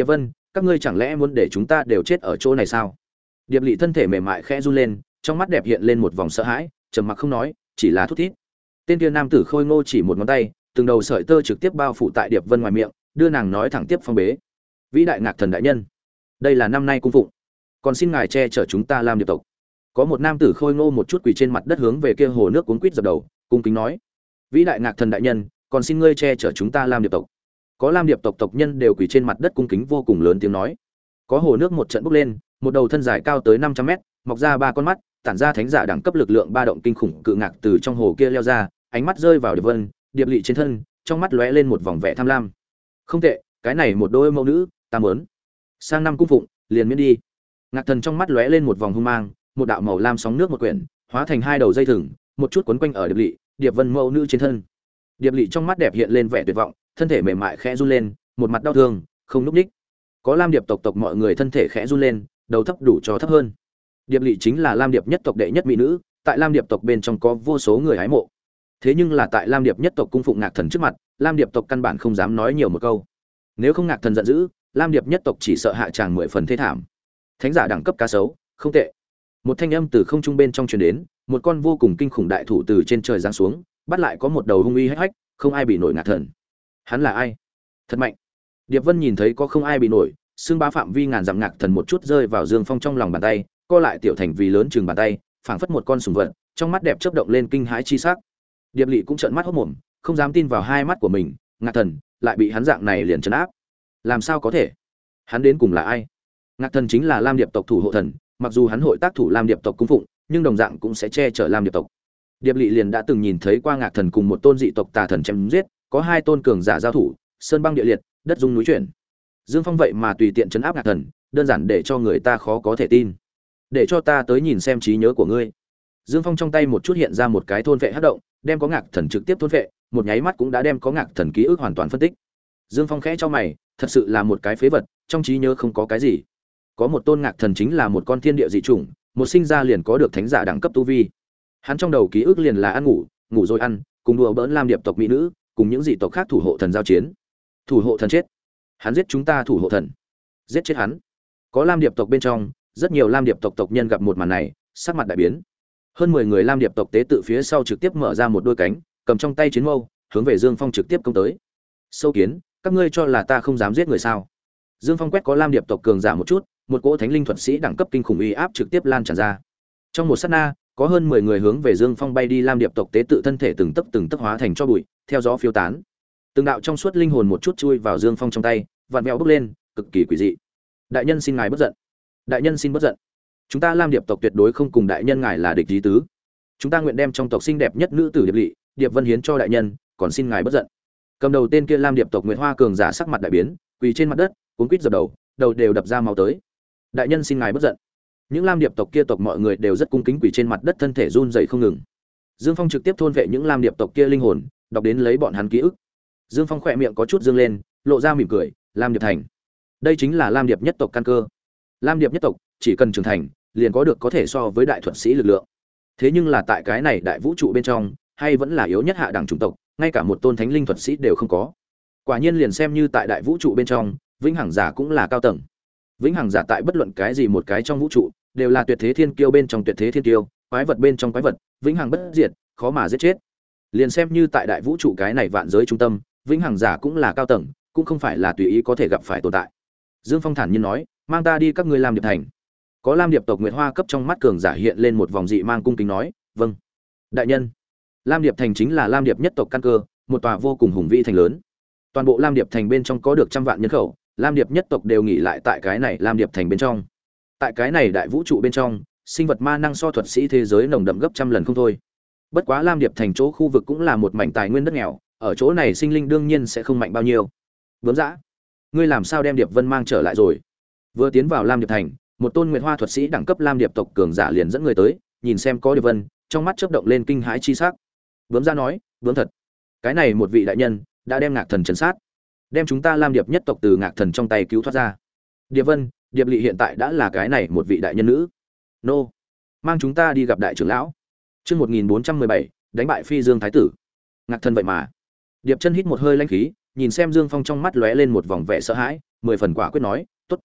các ngươi chẳng lẽ muốn để chúng ta đều chết ở chỗ này sao? Điệp Lệ thân thể mềm mại khẽ run lên, trong mắt đẹp hiện lên một vòng sợ hãi, trầm mặc không nói, chỉ là thút thít. Tên kia nam tử khôi ngô chỉ một ngón tay, từng đầu sợi tơ trực tiếp bao phủ tại Điệp Vân ngoài miệng, đưa nàng nói thẳng tiếp phong bế. Vĩ đại Ngạc Thần đại nhân, đây là năm nay cung phụng, còn xin ngài che chở chúng ta Lam Điệp tộc. Có một nam tử khôi ngô một chút quỳ trên mặt đất hướng về kia hồ nước cuốn quýt dập đầu, cung kính nói: Vĩ đại Ngạc Thần đại nhân, còn xin ngươi che chở chúng ta Lam Điệp tộc. Có Lam Điệp tộc tộc nhân đều quỳ trên mặt đất cung kính vô cùng lớn tiếng nói. Có hồ nước một trận bốc lên, một đầu thân dài cao tới năm trăm mét, mọc ra ba con mắt, tản ra thánh giả đẳng cấp lực lượng ba động kinh khủng cự ngạc từ trong hồ kia leo ra, ánh mắt rơi vào Điệp Vân, Điệp Lệ trên thân, trong mắt lóe lên một vòng vẻ tham lam. Không tệ, cái này một đôi mẫu nữ, ta muốn. Sang năm cung phụng, liền miễn đi. Ngạc Thần trong mắt lóe lên một vòng hung mang, một đạo màu lam sóng nước một quyển, hóa thành hai đầu dây thừng, một chút quấn quanh ở Điệp Lệ, Điệp Vân mẫu nữ trên thân. Điệp Lệ trong mắt đẹp hiện lên vẻ tuyệt vọng, thân thể mềm mại khẽ run lên, một mặt đau thương, không lúc ních. Có Lam Điệp tộc tộc mọi người thân thể khẽ run lên, đầu thấp đủ cho thấp hơn. Điệp Lệ chính là Lam Điệp nhất tộc đệ nhất mỹ nữ, tại Lam Điệp tộc bên trong có vô số người hái mộ. Thế nhưng là tại Lam Điệp nhất tộc cung phụng Ngạc Thần trước mặt, Lam Điệp tộc căn bản không dám nói nhiều một câu. Nếu không Ngạc Thần giận dữ, Lam Điệp nhất tộc chỉ sợ hạ tràng mười phần thê thảm. Thánh giả đẳng cấp cá sấu, không tệ. Một thanh âm từ không trung bên trong truyền đến, một con vô cùng kinh khủng đại thủ từ trên trời giáng xuống, bắt lại có một đầu hung uy hách hách, không ai bị nổi Ngạc Thần. Hắn là ai? Thật mạnh. Điệp Vân nhìn thấy có không ai bị nổi, xương bá phạm vi ngàn dặm Ngạc Thần một chút rơi vào Dương Phong trong lòng bàn tay, co lại tiểu thành vì lớn chừng bàn tay, phảng phất một con sùng vật, trong mắt đẹp chớp động lên kinh hãi chi sắc. Điệp Lệ cũng trợn mắt hốt mồm, không dám tin vào hai mắt của mình, Ngạc Thần lại bị hắn dạng này liền trấn áp. Làm sao có thể? Hắn đến cùng là ai? Ngạc Thần chính là Lam Điệp tộc thủ hộ thần, mặc dù hắn hội tác thủ Lam Điệp tộc cung phụng, nhưng đồng dạng cũng sẽ che chở Lam Điệp tộc. Điệp Lệ liền đã từng nhìn thấy qua Ngạc Thần cùng một tôn dị tộc tà thần chém giết, có hai tôn cường giả giao thủ, sơn băng địa liệt, đất rung núi chuyển. Dương Phong vậy mà tùy tiện trấn áp Ngạc Thần, đơn giản để cho người ta khó có thể tin. Để cho ta tới nhìn xem trí nhớ của ngươi. Dương Phong trong tay một chút hiện ra một cái thôn vệ hắc động, đem có Ngạc Thần trực tiếp thôn vệ, một nháy mắt cũng đã đem có Ngạc Thần ký ức hoàn toàn phân tích. Dương Phong khẽ cho mày, thật sự là một cái phế vật, trong trí nhớ không có cái gì. Có một tôn Ngạc Thần chính là một con thiên địa dị chủng, một sinh ra liền có được thánh giả đẳng cấp tu vi. Hắn trong đầu ký ức liền là ăn ngủ, ngủ rồi ăn, cùng đùa bỡn Lam Điệp tộc mỹ nữ, cùng những dị tộc khác thủ hộ thần giao chiến. Thủ hộ thần chết. Hắn giết chúng ta thủ hộ thần. Giết chết hắn. Có Lam Điệp tộc bên trong, rất nhiều Lam Điệp tộc tộc nhân gặp một màn này, sắc mặt đại biến. Hơn mười người Lam Điệp tộc tế tự phía sau trực tiếp mở ra một đôi cánh, cầm trong tay chiến mâu, hướng về Dương Phong trực tiếp công tới. Sâu kiến, các ngươi cho là ta không dám giết người sao? Dương Phong quét có Lam Điệp tộc cường giả một chút, một cỗ thánh linh thuật sĩ đẳng cấp kinh khủng uy áp trực tiếp lan tràn ra. Trong một sát na, có hơn mười người hướng về Dương Phong bay đi, Lam Điệp tộc tế tự thân thể từng tấc từng tấc hóa thành cho bụi, theo gió phiêu tán. Từng đạo trong suốt linh hồn một chút chui vào Dương Phong trong tay, vặn vẹo bốc lên, cực kỳ quỷ dị. Đại nhân xin ngài bất giận. Đại nhân xin bất giận. Chúng ta Lam Điệp tộc tuyệt đối không cùng đại nhân ngài là địch ý tứ. Chúng ta nguyện đem trong tộc xinh đẹp nhất nữ tử Điệp Lệ, Điệp Vân hiến cho đại nhân, còn xin ngài bất giận. Cầm đầu tên kia Lam Điệp tộc Nguyệt Hoa cường giả sắc mặt đại biến, quỳ trên mặt đất, cuống quýt dập đầu, đầu đều đập ra máu tới. Đại nhân xin ngài bất giận. Những Lam Điệp tộc kia tộc mọi người đều rất cung kính quỳ trên mặt đất, thân thể run rẩy không ngừng. Dương Phong trực tiếp thôn vệ những Lam Điệp tộc kia linh hồn, đọc đến lấy bọn hắn ký ức. Dương Phong khỏe miệng có chút dương lên, lộ ra mỉm cười, Lam Điệp thành. Đây chính là Lam Điệp nhất tộc căn cơ. Lam Điệp nhất tộc chỉ cần trưởng thành, liền có được có thể so với đại thuật sĩ lực lượng. Thế nhưng là tại cái này đại vũ trụ bên trong, hay vẫn là yếu nhất hạ đẳng chủng tộc, ngay cả một tôn thánh linh thuật sĩ đều không có. Quả nhiên liền xem như tại đại vũ trụ bên trong, vĩnh hằng giả cũng là cao tầng. Vĩnh hằng giả tại bất luận cái gì một cái trong vũ trụ, đều là tuyệt thế thiên kiêu bên trong tuyệt thế thiên kiêu, quái vật bên trong quái vật, vĩnh hằng bất diệt, khó mà giết chết. Liền xem như tại đại vũ trụ cái này vạn giới trung tâm, vĩnh hằng giả cũng là cao tầng, cũng không phải là tùy ý có thể gặp phải tồn tại. Dương Phong thản nhiên nói, mang ta đi các ngươi Lam Điệp thành. Có Lam Điệp tộc Nguyệt Hoa cấp trong mắt cường giả hiện lên một vòng dị mang, cung kính nói, vâng. Đại nhân. Lam Điệp thành chính là Lam Điệp nhất tộc căn cơ, một tòa vô cùng hùng vĩ thành lớn. Toàn bộ Lam Điệp thành bên trong có được trăm vạn nhân khẩu, Lam Điệp nhất tộc đều nghỉ lại tại cái này Lam Điệp thành bên trong. Tại cái này đại vũ trụ bên trong, sinh vật ma năng so thuật sĩ thế giới nồng đậm gấp trăm lần không thôi. Bất quá Lam Điệp thành chỗ khu vực cũng là một mảnh tài nguyên đất nghèo, ở chỗ này sinh linh đương nhiên sẽ không mạnh bao nhiêu. Bướm dã, ngươi làm sao đem Điệp Vân mang trở lại rồi? Vừa tiến vào Lam Điệp thành, một tôn Nguyệt Hoa thuật sĩ đẳng cấp Lam Điệp tộc cường giả liền dẫn người tới, nhìn xem có Điệp Vân, trong mắt chớp động lên kinh hãi chi sắc. Bướm dã nói, bướm thật, cái này một vị đại nhân đã đem Ngạc Thần trấn sát, đem chúng ta Lam Điệp nhất tộc từ Ngạc Thần trong tay cứu thoát ra. Điệp Vân, Điệp Lệ hiện tại đã là cái này một vị đại nhân nữ. Nô, mang chúng ta đi gặp đại trưởng lão. Chương một nghìn bốn trăm mười bảy, đánh bại Phi Dương thái tử. Ngạc Thần vậy mà. Điệp Chân hít một hơi lãnh khí, nhìn xem Dương Phong trong mắt lóe lên một vòng vẻ sợ hãi, mười phần quả quyết nói, "Tốt."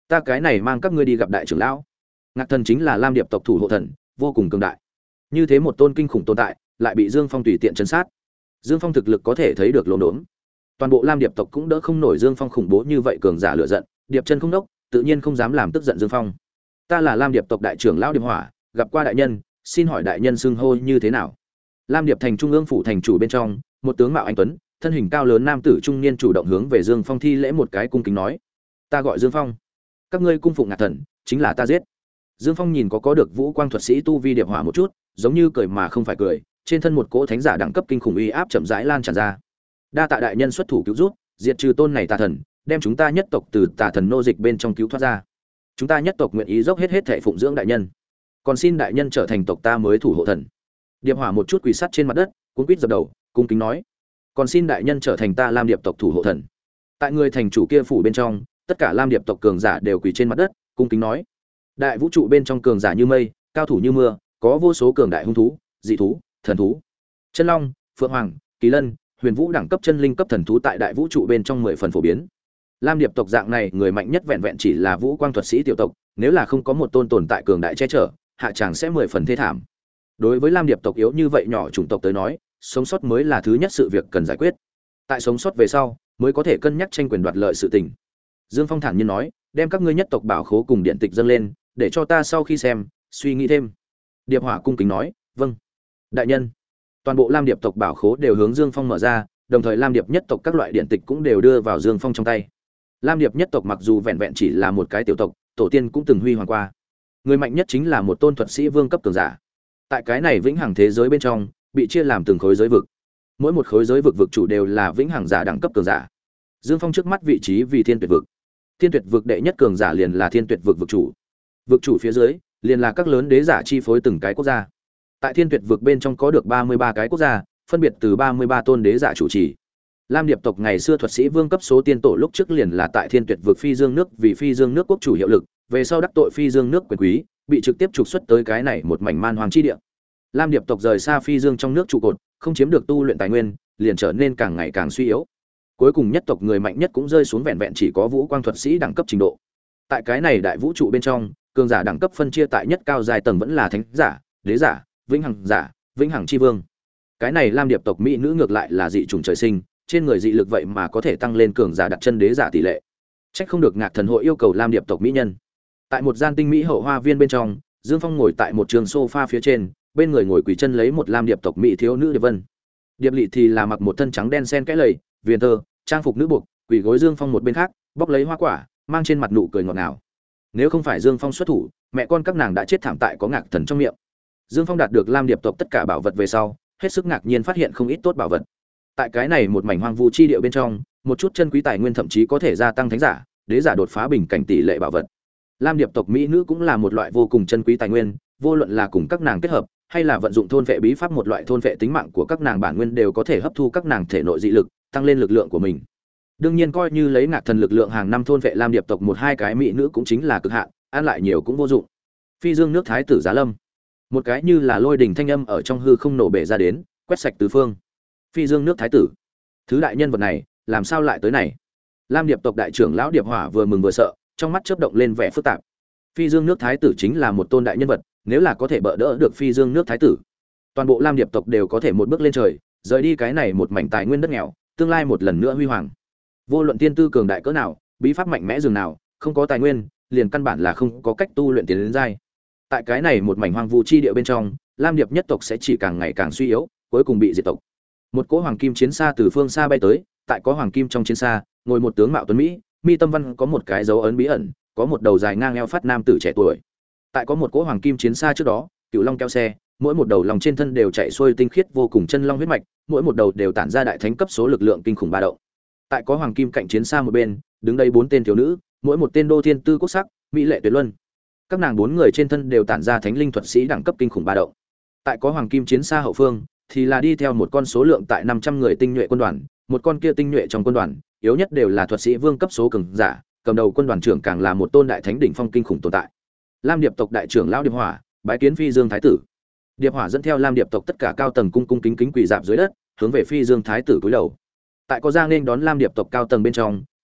Ta cái này mang các ngươi đi gặp đại trưởng lão. Ngạc thần chính là Lam Điệp tộc thủ hộ thần, vô cùng cường đại. Như thế một tôn kinh khủng tồn tại, lại bị Dương Phong tùy tiện trấn sát. Dương Phong thực lực có thể thấy được lồn đốn. Toàn bộ Lam Điệp tộc cũng đỡ không nổi Dương Phong khủng bố như vậy cường giả lửa giận, Điệp chân không đốc, tự nhiên không dám làm tức giận Dương Phong. Ta là Lam Điệp tộc đại trưởng lão Điệp Hỏa, gặp qua đại nhân, xin hỏi đại nhân xưng hô như thế nào? Lam Điệp thành trung ương phủ thành chủ bên trong, một tướng mạo anh tuấn, thân hình cao lớn nam tử trung niên chủ động hướng về Dương Phong thi lễ một cái cung kính nói: "Ta gọi Dương Phong, các ngươi cung phụng Ngạc thần, chính là ta giết." Dương Phong nhìn có có được vũ quang thuật sĩ tu vi Điệp Hỏa một chút, giống như cười mà không phải cười, trên thân một cỗ thánh giả đẳng cấp kinh khủng uy áp chậm rãi lan tràn ra. Đa tạ đại nhân xuất thủ cứu giúp, diệt trừ tôn này tà thần, đem chúng ta nhất tộc từ tà thần nô dịch bên trong cứu thoát ra. Chúng ta nhất tộc nguyện ý dốc hết hết thể phụng dưỡng đại nhân. Còn xin đại nhân trở thành tộc ta mới thủ hộ thần. Điệp Hỏa một chút quỳ sắt trên mặt đất, cuống quýt dập đầu, cung kính nói: "Còn xin đại nhân trở thành ta Lam Điệp tộc thủ hộ thần." Tại người thành chủ kia phủ bên trong, tất cả Lam Điệp tộc cường giả đều quỳ trên mặt đất, cung kính nói: "Đại vũ trụ bên trong cường giả như mây, cao thủ như mưa, có vô số cường đại hung thú, dị thú, thần thú, chân long, phượng hoàng, kỳ lân, huyền vũ đẳng cấp chân linh cấp thần thú tại đại vũ trụ bên trong mười phần phổ biến. Lam Điệp tộc dạng này người mạnh nhất vẹn vẹn chỉ là vũ quang thuật sĩ tiểu tộc, nếu là không có một tôn tồn tại cường đại che chở, hạ tràng sẽ mười phần thê thảm. Đối với Lam Điệp tộc yếu như vậy nhỏ chủng tộc tới nói, sống sót mới là thứ nhất sự việc cần giải quyết. Tại sống sót về sau, mới có thể cân nhắc tranh quyền đoạt lợi sự tình." Dương Phong thản nhiên nói: "Đem các ngươi nhất tộc bảo khố cùng điện tịch dâng lên, để cho ta sau khi xem, suy nghĩ thêm." Điệp Hỏa cung kính nói: "Vâng, đại nhân." Toàn bộ Lam Điệp tộc bảo khố đều hướng Dương Phong mở ra, đồng thời Lam Điệp nhất tộc các loại điện tịch cũng đều đưa vào Dương Phong trong tay. Lam Điệp nhất tộc mặc dù vẹn vẹn chỉ là một cái tiểu tộc, tổ tiên cũng từng huy hoàng qua. Người mạnh nhất chính là một tôn thuật sĩ vương cấp cường giả. Tại cái này vĩnh hằng thế giới bên trong, bị chia làm từng khối giới vực. Mỗi một khối giới vực vực chủ đều là vĩnh hằng giả đẳng cấp cường giả. Dương Phong trước mắt vị trí vì Thiên Tuyệt vực. Thiên Tuyệt vực đệ nhất cường giả liền là Thiên Tuyệt vực vực chủ. Vực chủ phía dưới liền là các lớn đế giả chi phối từng cái quốc gia. Tại Thiên Tuyệt vực bên trong có được ba mươi ba cái quốc gia, phân biệt từ ba mươi ba tôn đế giả chủ trì. Lam Điệp tộc ngày xưa thuật sĩ vương cấp số tiên tổ lúc trước liền là tại Thiên Tuyệt vực Phi Dương nước vì Phi Dương nước quốc chủ hiệu lực, về sau đắc tội Phi Dương nước quyền quý, bị trực tiếp trục xuất tới cái này một mảnh man hoang chi địa. Lam Điệp tộc rời xa Phi Dương trong nước trụ cột, không chiếm được tu luyện tài nguyên, liền trở nên càng ngày càng suy yếu. Cuối cùng nhất tộc người mạnh nhất cũng rơi xuống vẹn vẹn chỉ có vũ quang thuật sĩ đẳng cấp trình độ. Tại cái này đại vũ trụ bên trong, cường giả đẳng cấp phân chia tại nhất cao giai tầng vẫn là thánh giả, đế giả, vĩnh hằng giả, vĩnh hằng chi vương. Cái này Lam Điệp tộc mỹ nữ ngược lại là dị chủng trời sinh, trên người dị lực vậy mà có thể tăng lên cường giả đặt chân đế giả tỷ lệ. Trách không được Ngạc Thần hội yêu cầu Lam Điệp tộc mỹ nhân. Tại một gian tinh mỹ hậu hoa viên bên trong, Dương Phong ngồi tại một trường sofa phía trên, bên người ngồi quỳ chân lấy một Lam Điệp tộc mỹ thiếu nữ Điệp Vân. Điệp Lệ thì là mặc một thân trắng đen xen kẽ lầy, viền tơ, trang phục nữ buộc, quỳ gối Dương Phong một bên khác, bóc lấy hoa quả, mang trên mặt nụ cười ngọt ngào. Nếu không phải Dương Phong xuất thủ, mẹ con các nàng đã chết thảm tại có Ngạc Thần trong miệng. Dương Phong đạt được Lam Điệp tộc tất cả bảo vật về sau, hết sức ngạc nhiên phát hiện không ít tốt bảo vật. Tại cái này một mảnh hoang vu chi địa bên trong, một chút chân quý tài nguyên thậm chí có thể gia tăng thánh giả, đế giả đột phá bình cảnh tỷ lệ bảo vật. Lam Điệp tộc mỹ nữ cũng là một loại vô cùng chân quý tài nguyên, vô luận là cùng các nàng kết hợp, hay là vận dụng thôn vệ bí pháp một loại thôn vệ tính mạng của các nàng bản nguyên đều có thể hấp thu các nàng thể nội dị lực, tăng lên lực lượng của mình. Đương nhiên coi như lấy Ngạc Thần lực lượng hàng năm thôn vệ Lam Điệp tộc một hai cái mỹ nữ cũng chính là cực hạn, ăn lại nhiều cũng vô dụng. Phi Dương nước thái tử Giá Lâm, một cái như là lôi đình thanh âm ở trong hư không nổ bể ra đến, quét sạch tứ phương. Phi Dương nước thái tử, thứ đại nhân vật này làm sao lại tới này? Lam Điệp tộc đại trưởng lão Điệp Hỏa vừa mừng vừa sợ, trong mắt chớp động lên vẻ phức tạp. Phi Dương nước thái tử chính là một tôn đại nhân vật, nếu là có thể bỡ đỡ được Phi Dương nước thái tử, toàn bộ Lam Điệp tộc đều có thể một bước lên trời, rời đi cái này một mảnh tài nguyên đất nghèo, tương lai một lần nữa huy hoàng. Vô luận tiên tư cường đại cỡ nào, bí pháp mạnh mẽ dường nào, không có tài nguyên, liền căn bản là không có cách tu luyện tiến đến giai. Tại cái này một mảnh hoang vu chi địa bên trong, Lam Điệp nhất tộc sẽ chỉ càng ngày càng suy yếu, cuối cùng bị diệt tộc. Một cỗ hoàng kim chiến xa từ phương xa bay tới, tại có hoàng kim trong chiến xa, ngồi một tướng mạo tuấn mỹ, mi tâm văn có một cái dấu ấn bí ẩn, có một đầu dài ngang eo phát nam tử trẻ tuổi. Tại có một cỗ hoàng kim chiến xa trước đó, cựu long kéo xe, mỗi một đầu lòng trên thân đều chạy xuôi tinh khiết vô cùng chân long huyết mạch, mỗi một đầu đều tản ra đại thánh cấp số lực lượng kinh khủng ba động. Tại có hoàng kim cạnh chiến xa một bên, đứng đây bốn tên thiếu nữ, mỗi một tên đô thiên tư quốc sắc, mỹ lệ tuyệt luân. Các nàng bốn người trên thân đều tản ra thánh linh thuật sĩ đẳng cấp kinh khủng ba động. Tại có hoàng kim chiến xa hậu phương, thì là đi theo một con số lượng tại năm trăm người tinh nhuệ quân đoàn, một con kia tinh nhuệ trong quân đoàn, yếu nhất đều là thuật sĩ vương cấp số cường giả, cầm đầu quân đoàn trưởng càng là một tôn đại thánh đỉnh phong kinh khủng tồn tại. Lam Điệp tộc đại trưởng lão Điệp Hỏa, bái kiến Phi Dương thái tử. Điệp Hỏa dẫn theo Lam Điệp tộc tất cả cao tầng cung cung kính kính quỳ rạp dưới đất, hướng về Phi Dương thái tử cúi đầu. Tại có giang nên đón Lam Điệp tộc cao tầng bên trong,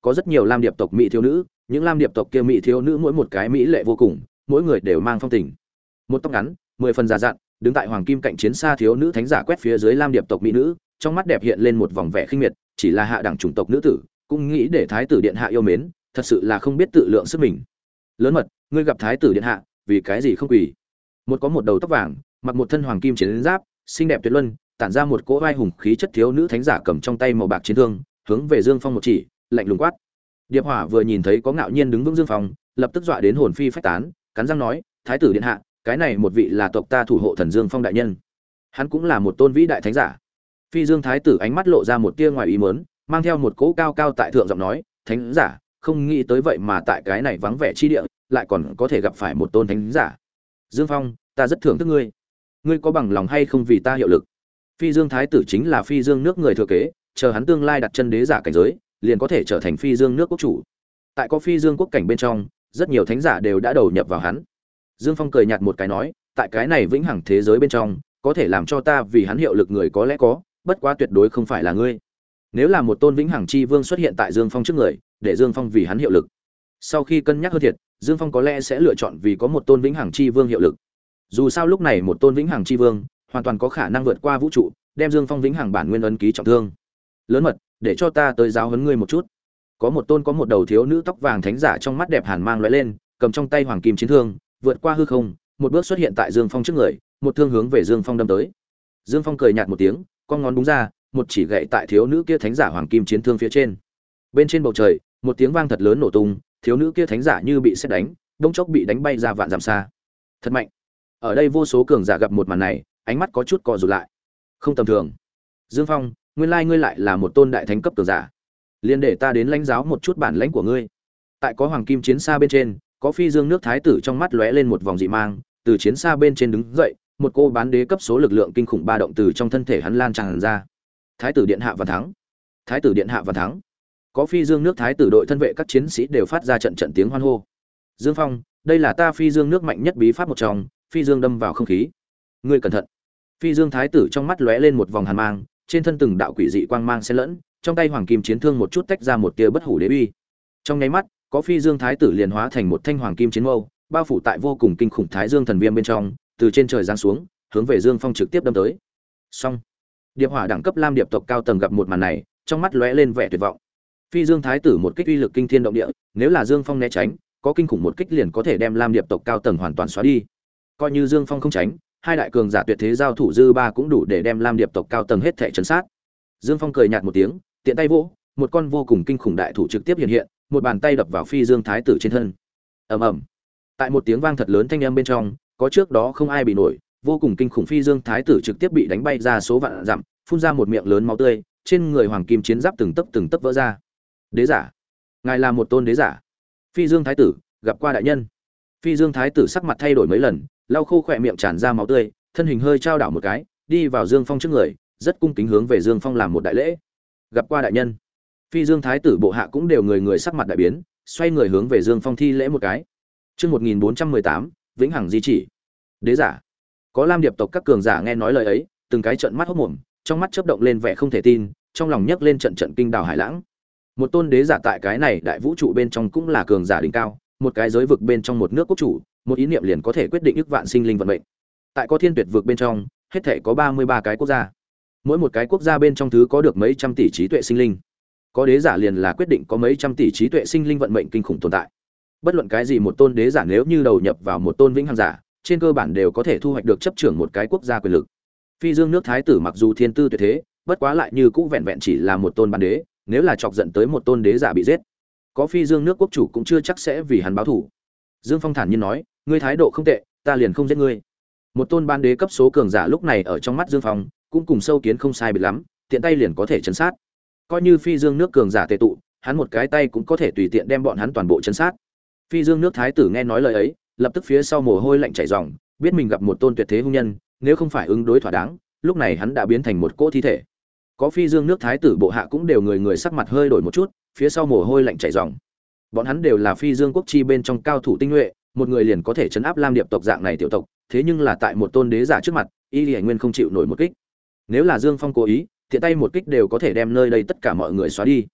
có rất nhiều lam điệp tộc mỹ thiếu nữ, những lam điệp tộc kia mỹ thiếu nữ mỗi một cái mỹ lệ vô cùng, mỗi người đều mang phong tình. Một tóc ngắn, mười phần già dặn, đứng tại hoàng kim cạnh chiến xa thiếu nữ thánh giả quét phía dưới lam điệp tộc mỹ nữ, trong mắt đẹp hiện lên một vòng vẻ khinh miệt, chỉ là hạ đẳng chủng tộc nữ tử, cũng nghĩ để thái tử điện hạ yêu mến, thật sự là không biết tự lượng sức mình. Lớn mật, ngươi gặp thái tử điện hạ, vì cái gì không quỳ? Một có một đầu tóc vàng, mặc một thân hoàng kim chiến giáp, xinh đẹp tuyệt luân, tản ra một cỗ vai hùng khí chất thiếu nữ thánh giả cầm trong tay màu bạc chiến thương, hướng về Dương Phong một chỉ, lạnh lùng quát. Điệp Hỏa vừa nhìn thấy có ngạo nhiên đứng vững Dương Phong, lập tức dọa đến hồn phi phách tán, cắn răng nói, thái tử điện hạ, cái này một vị là tộc ta thủ hộ thần Dương Phong đại nhân, hắn cũng là một tôn vĩ đại thánh giả. Phi Dương thái tử ánh mắt lộ ra một tia ngoài ý muốn, mang theo một cỗ cao cao tại thượng giọng nói, thánh giả, không nghĩ tới vậy mà tại cái này vắng vẻ chi địa, lại còn có thể gặp phải một tôn thánh giả. Dương Phong, ta rất thưởng thức ngươi, ngươi có bằng lòng hay không vì ta hiệu lực? Phi Dương thái tử chính là Phi Dương nước người thừa kế, chờ hắn tương lai đặt chân đế giả cảnh giới, liền có thể trở thành Phi Dương nước quốc chủ. Tại có Phi Dương quốc cảnh bên trong, rất nhiều thánh giả đều đã đầu nhập vào hắn. Dương Phong cười nhạt một cái nói, tại cái này vĩnh hằng thế giới bên trong, có thể làm cho ta vì hắn hiệu lực người có lẽ có, bất quá tuyệt đối không phải là ngươi. Nếu là một tôn vĩnh hằng chi vương xuất hiện tại Dương Phong trước người, để Dương Phong vì hắn hiệu lực. Sau khi cân nhắc hơn thiệt, Dương Phong có lẽ sẽ lựa chọn vì có một tôn vĩnh hằng chi vương hiệu lực. Dù sao lúc này một tôn vĩnh hằng chi vương hoàn toàn có khả năng vượt qua vũ trụ, đem Dương Phong vĩnh hằng bản nguyên ấn ký trọng thương. Lớn mật, để cho ta tới giáo huấn ngươi một chút. Có một tôn có một đầu thiếu nữ tóc vàng thánh giả trong mắt đẹp hàn mang lóe lên, cầm trong tay hoàng kim chiến thương, vượt qua hư không, một bước xuất hiện tại Dương Phong trước người, một thương hướng về Dương Phong đâm tới. Dương Phong cười nhạt một tiếng, con ngón đúng ra, một chỉ gậy tại thiếu nữ kia thánh giả hoàng kim chiến thương phía trên. Bên trên bầu trời, một tiếng vang thật lớn nổ tung, thiếu nữ kia thánh giả như bị sét đánh, đống chốc bị đánh bay ra vạn dặm xa. Thật mạnh. Ở đây vô số cường giả gặp một màn này, ánh mắt có chút co rụt lại. Không tầm thường. Dương Phong, nguyên lai ngươi lại là một tôn đại thánh cấp cường giả. Liên để ta đến lãnh giáo một chút bản lãnh của ngươi. Tại có hoàng kim chiến xa bên trên, có Phi Dương nước thái tử trong mắt lóe lên một vòng dị mang, từ chiến xa bên trên đứng dậy, một cô bán đế cấp số lực lượng kinh khủng ba động từ trong thân thể hắn lan tràn ra. Thái tử điện hạ và thắng. Thái tử điện hạ và thắng. Có Phi Dương nước thái tử đội thân vệ các chiến sĩ đều phát ra trận trận tiếng hoan hô. Dương Phong, đây là ta Phi Dương nước mạnh nhất bí pháp một trong, Phi Dương đâm vào không khí. Ngươi cẩn thận. Phi Dương thái tử trong mắt lóe lên một vòng hàn mang, trên thân từng đạo quỷ dị quang mang xen lẫn, trong tay hoàng kim chiến thương một chút tách ra một tia bất hủ đế uy. Trong nháy mắt, có Phi Dương thái tử liền hóa thành một thanh hoàng kim chiến mâu, bao phủ tại vô cùng kinh khủng Thái Dương thần viêm bên trong, từ trên trời giáng xuống, hướng về Dương Phong trực tiếp đâm tới. Xong. Điệp Hỏa đẳng cấp lam điệp tộc cao tầng gặp một màn này, trong mắt lóe lên vẻ tuyệt vọng. Phi Dương thái tử một kích uy lực kinh thiên động địa, nếu là Dương Phong né tránh, có kinh khủng một kích liền có thể đem lam điệp tộc cao tầng hoàn toàn xóa đi. Coi như Dương Phong không tránh, hai đại cường giả tuyệt thế giao thủ dư ba cũng đủ để đem lam điệp tộc cao tầng hết thảy trấn sát. Dương Phong cười nhạt một tiếng, tiện tay vỗ, một con vô cùng kinh khủng đại thủ trực tiếp hiện hiện, một bàn tay đập vào Phi Dương thái tử trên thân. Ầm ầm. Tại một tiếng vang thật lớn thanh âm bên trong, có trước đó không ai bị nổi, vô cùng kinh khủng Phi Dương thái tử trực tiếp bị đánh bay ra số vạn dặm, phun ra một miệng lớn máu tươi, trên người hoàng kim chiến giáp từng tấc từng tấc vỡ ra. Đế giả, ngài là một tôn đế giả. Phi Dương thái tử, gặp qua đại nhân. Phi Dương thái tử sắc mặt thay đổi mấy lần, lau khô khỏe miệng tràn ra máu tươi, thân hình hơi trao đảo một cái, đi vào Dương Phong trước người, rất cung kính hướng về Dương Phong làm một đại lễ. Gặp qua đại nhân. Phi Dương thái tử bộ hạ cũng đều người người sắc mặt đại biến, xoay người hướng về Dương Phong thi lễ một cái. Chương một nghìn bốn trăm mười tám, vĩnh hằng di chỉ. Đế giả. Có lam điệp tộc các cường giả nghe nói lời ấy, từng cái trợn mắt hốt mồm, trong mắt chớp động lên vẻ không thể tin, trong lòng nhấc lên trận trận kinh đào hải lãng. Một tôn đế giả tại cái này đại vũ trụ bên trong cũng là cường giả đỉnh cao, một cái giới vực bên trong một nước quốc chủ, một ý niệm liền có thể quyết định ức vạn sinh linh vận mệnh. Tại có thiên tuyệt vực bên trong, hết thảy có ba mươi ba cái quốc gia. Mỗi một cái quốc gia bên trong thứ có được mấy trăm tỷ trí tuệ sinh linh. Có đế giả liền là quyết định có mấy trăm tỷ trí tuệ sinh linh vận mệnh kinh khủng tồn tại. Bất luận cái gì một tôn đế giả nếu như đầu nhập vào một tôn vĩnh hằng giả, trên cơ bản đều có thể thu hoạch được chấp trưởng một cái quốc gia quyền lực. Phi Dương nước thái tử mặc dù thiên tư tuyệt thế, bất quá lại như cũ vẹn vẹn chỉ là một tôn bản đế, nếu là chọc giận tới một tôn đế giả bị giết, có Phi Dương nước quốc chủ cũng chưa chắc sẽ vì hắn báo thù. Dương Phong thản nhiên nói, ngươi thái độ không tệ, ta liền không giết ngươi. Một tôn ban đế cấp số cường giả lúc này ở trong mắt Dương Phong, cũng cùng sâu kiến không sai biệt lắm, tiện tay liền có thể chấn sát. Coi như Phi Dương nước cường giả tề tụ, hắn một cái tay cũng có thể tùy tiện đem bọn hắn toàn bộ chấn sát. Phi Dương nước thái tử nghe nói lời ấy, lập tức phía sau mồ hôi lạnh chảy ròng, biết mình gặp một tôn tuyệt thế hung nhân, nếu không phải ứng đối thỏa đáng, lúc này hắn đã biến thành một cỗ thi thể. Có Phi Dương nước thái tử bộ hạ cũng đều người người sắc mặt hơi đổi một chút, phía sau mồ hôi lạnh chảy ròng. Bọn hắn đều là Phi Dương quốc chi bên trong cao thủ tinh nhuệ, một người liền có thể chấn áp lam điệp tộc dạng này tiểu tộc, thế nhưng là tại một tôn đế giả trước mặt, Y Lệ Nguyên không chịu nổi một kích. Nếu là Dương Phong cố ý, tiện tay một kích đều có thể đem nơi đây tất cả mọi người xóa đi.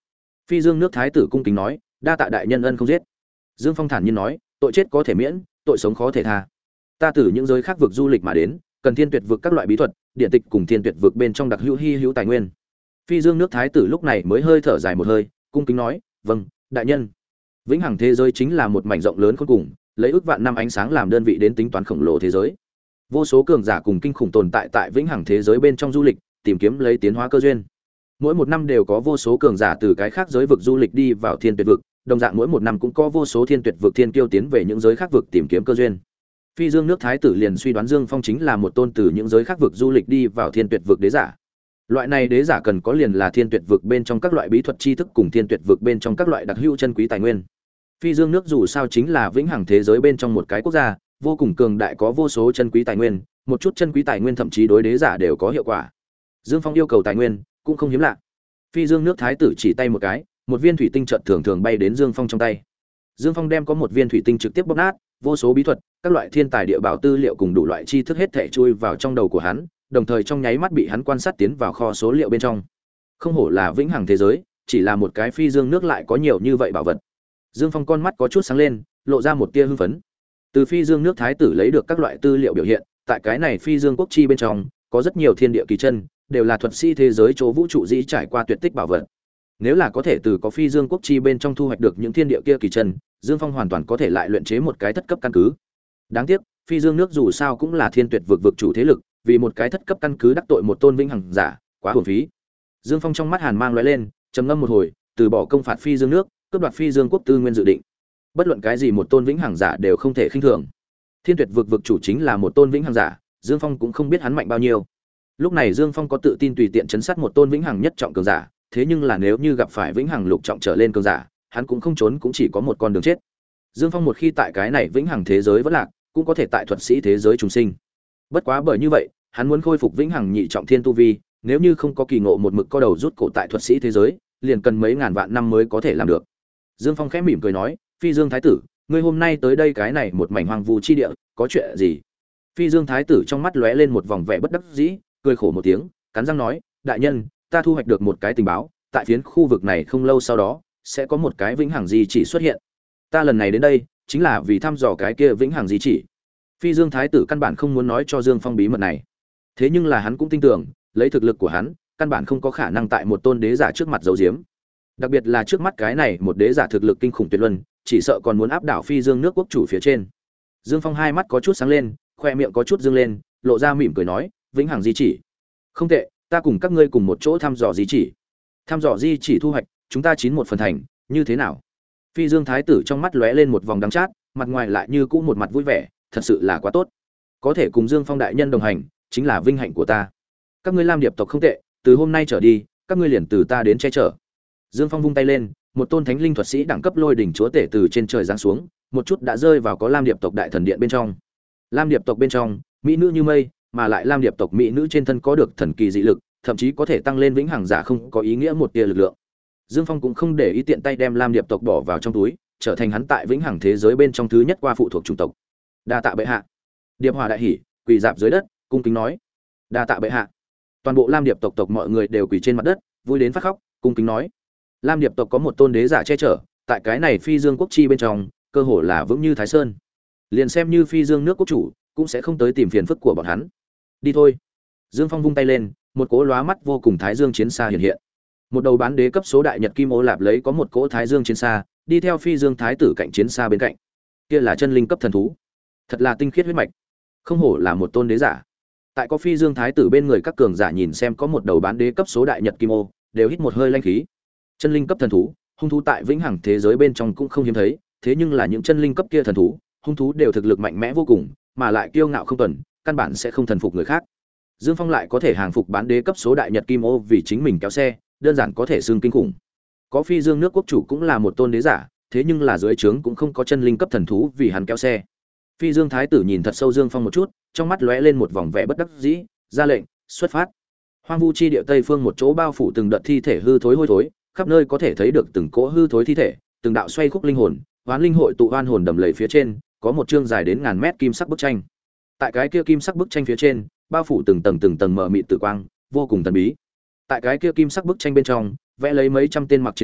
Phi Dương nước thái tử cung kính nói, đa tạ đại nhân ân không giết. Dương Phong thản nhiên nói, tội chết có thể miễn, tội sống khó thể tha. Ta từ những giới khác vực du lịch mà đến, cần thiên tuyệt vực các loại bí thuật, điện tịch cùng thiên tuyệt vực bên trong đặc hữu hi hữu tài nguyên. Phi Dương nước thái tử lúc này mới hơi thở dài một hơi, cung kính nói, vâng, đại nhân. Vĩnh hằng thế giới chính là một mảnh rộng lớn khôn cùng, lấy ước vạn năm ánh sáng làm đơn vị đến tính toán khổng lồ thế giới. Vô số cường giả cùng kinh khủng tồn tại tại vĩnh hằng thế giới bên trong du lịch, tìm kiếm lấy tiến hóa cơ duyên. Mỗi một năm đều có vô số cường giả từ cái khác giới vực du lịch đi vào thiên tuyệt vực, đồng dạng mỗi một năm cũng có vô số thiên tuyệt vực thiên kiêu tiến về những giới khác vực tìm kiếm cơ duyên. Phi Dương nước thái tử liền suy đoán Dương Phong chính là một tôn từ những giới khác vực du lịch đi vào thiên tuyệt vực đế giả. Loại này đế giả cần có liền là thiên tuyệt vực bên trong các loại bí thuật tri thức cùng thiên tuyệt vực bên trong các loại đặc hữu chân quý tài nguyên. Phi Dương nước dù sao chính là vĩnh hằng thế giới bên trong một cái quốc gia, vô cùng cường đại, có vô số chân quý tài nguyên, một chút chân quý tài nguyên thậm chí đối đế giả đều có hiệu quả. Dương Phong yêu cầu tài nguyên cũng không hiếm lạ. Phi Dương nước thái tử chỉ tay một cái, một viên thủy tinh chợt thường thường bay đến Dương Phong trong tay. Dương Phong đem có một viên thủy tinh trực tiếp bóp nát, vô số bí thuật, các loại thiên tài địa bảo tư liệu cùng đủ loại tri thức hết thảy chui vào trong đầu của hắn, đồng thời trong nháy mắt bị hắn quan sát tiến vào kho số liệu bên trong. Không hổ là vĩnh hằng thế giới, chỉ là một cái Phi Dương nước lại có nhiều như vậy bảo vật. Dương Phong con mắt có chút sáng lên, lộ ra một tia hưng phấn. Từ Phi Dương nước thái tử lấy được các loại tư liệu biểu hiện, tại cái này Phi Dương quốc chi bên trong, có rất nhiều thiên địa kỳ chân, đều là thuật sĩ thế giới chỗ vũ trụ dĩ trải qua tuyệt tích bảo vật. Nếu là có thể từ có Phi Dương quốc chi bên trong thu hoạch được những thiên địa kia kỳ chân, Dương Phong hoàn toàn có thể lại luyện chế một cái thất cấp căn cứ. Đáng tiếc, Phi Dương nước dù sao cũng là thiên tuyệt vực vực chủ thế lực, vì một cái thất cấp căn cứ đắc tội một tôn vĩnh hằng giả, quá hưởng phí. Dương Phong trong mắt hàn mang lóe lên, trầm ngâm một hồi, từ bỏ công phạt Phi Dương nước, cướp đoạt Phi Dương quốc tư nguyên dự định. Bất luận cái gì một tôn vĩnh hằng giả đều không thể khinh thường. Thiên tuyệt vực vực chủ chính là một tôn vĩnh hằng giả, Dương Phong cũng không biết hắn mạnh bao nhiêu. Lúc này Dương Phong có tự tin tùy tiện chấn sát một tôn vĩnh hằng nhất trọng cường giả, thế nhưng là nếu như gặp phải vĩnh hằng lục trọng trở lên cường giả, hắn cũng không trốn cũng chỉ có một con đường chết. Dương Phong một khi tại cái này vĩnh hằng thế giới vẫn lạc, cũng có thể tại thuật sĩ thế giới trùng sinh. Bất quá bởi như vậy, hắn muốn khôi phục vĩnh hằng nhị trọng thiên tu vi, nếu như không có kỳ ngộ một mực co đầu rút cổ tại thuật sĩ thế giới, liền cần mấy ngàn vạn năm mới có thể làm được. Dương Phong khẽ mỉm cười nói, Phi Dương thái tử, ngươi hôm nay tới đây cái này một mảnh hoang vu chi địa, có chuyện gì? Phi Dương thái tử trong mắt lóe lên một vòng vẻ bất đắc dĩ, cười khổ một tiếng, cắn răng nói, đại nhân, ta thu hoạch được một cái tình báo, tại phiến khu vực này không lâu sau đó sẽ có một cái vĩnh hằng di chỉ xuất hiện. Ta lần này đến đây chính là vì thăm dò cái kia vĩnh hằng di chỉ. Phi Dương thái tử căn bản không muốn nói cho Dương Phong bí mật này, thế nhưng là hắn cũng tin tưởng, lấy thực lực của hắn, căn bản không có khả năng tại một tôn đế giả trước mặt giấu giếm. Đặc biệt là trước mắt cái này một đế giả thực lực kinh khủng tuyệt luân, chỉ sợ còn muốn áp đảo Phi Dương nước quốc chủ phía trên. Dương Phong hai mắt có chút sáng lên, khoe miệng có chút dương lên, lộ ra mỉm cười nói, vĩnh hằng di chỉ, không tệ, ta cùng các ngươi cùng một chỗ thăm dò di chỉ. Thăm dò di chỉ thu hoạch, chúng ta chín một phần thành, như thế nào? Phi Dương thái tử trong mắt lóe lên một vòng đắng chát, mặt ngoài lại như cũ một mặt vui vẻ, thật sự là quá tốt. Có thể cùng Dương Phong đại nhân đồng hành, chính là vinh hạnh của ta. Các ngươi Lam Điệp tộc không tệ, từ hôm nay trở đi, các ngươi liền từ ta đến che chở. Dương Phong vung tay lên, một tôn thánh linh thuật sĩ đẳng cấp lôi đỉnh chúa tể từ trên trời giáng xuống, một chút đã rơi vào có Lam Điệp tộc đại thần điện bên trong. Lam Điệp tộc bên trong, mỹ nữ như mây, mà lại Lam Điệp tộc mỹ nữ trên thân có được thần kỳ dị lực, thậm chí có thể tăng lên vĩnh hằng giả không có ý nghĩa một tia lực lượng. Dương Phong cũng không để ý tiện tay đem Lam Điệp tộc bỏ vào trong túi, trở thành hắn tại vĩnh hằng thế giới bên trong thứ nhất qua phụ thuộc chủng tộc. Đa tạ bệ hạ. Điệp Hòa đại hỉ, quỳ dạp dưới đất, cung kính nói: "Đa tạ bệ hạ." Toàn bộ Lam Điệp tộc tộc mọi người đều quỳ trên mặt đất, vui đến phát khóc, cung kính nói: "Lam Điệp tộc có một tôn đế giả che chở, tại cái này Phi Dương quốc chi bên trong, cơ hồ là vững như Thái Sơn. Liền xem như Phi Dương nước quốc chủ, cũng sẽ không tới tìm phiền phức của bọn hắn. Đi thôi." Dương Phong vung tay lên, một cỗ lóa mắt vô cùng Thái Dương chiến xa hiện hiện. Một đầu bán đế cấp số đại nhật kim ô lạp lấy có một cỗ Thái Dương chiến xa, đi theo Phi Dương thái tử cạnh chiến xa bên cạnh. Kia là chân linh cấp thần thú, thật là tinh khiết huyết mạch, không hổ là một tôn đế giả. Tại có Phi Dương thái tử bên người các cường giả nhìn xem có một đầu bán đế cấp số đại nhật kim ô, đều hít một hơi lanh khí. Chân linh cấp thần thú, hung thú tại vĩnh hằng thế giới bên trong cũng không hiếm thấy, thế nhưng là những chân linh cấp kia thần thú, hung thú đều thực lực mạnh mẽ vô cùng, mà lại kiêu ngạo không tuần, căn bản sẽ không thần phục người khác. Dương Phong lại có thể hàng phục bán đế cấp số đại nhật kim ô vì chính mình kéo xe, đơn giản có thể xưng kinh khủng. Có Phi Dương nước quốc chủ cũng là một tôn đế giả, thế nhưng là dưới trướng cũng không có chân linh cấp thần thú vì hắn kéo xe. Phi Dương thái tử nhìn thật sâu Dương Phong một chút, trong mắt lóe lên một vòng vẻ bất đắc dĩ, ra lệnh, xuất phát. Hoang vu chi địa tây phương một chỗ bao phủ từng đợt thi thể hư thối hôi thối, khắp nơi có thể thấy được từng cỗ hư thối thi thể, từng đạo xoay khúc linh hồn, hoán linh hội tụ oan hồn đầm lầy phía trên, có một chương dài đến ngàn mét kim sắc bức tranh. Tại cái kia kim sắc bức tranh phía trên, bao phủ từng tầng từng tầng mờ mịt tử quang, vô cùng thần bí. Tại cái kia kim sắc bức tranh bên trong, vẽ lấy mấy trăm tên mặc chiến giáp,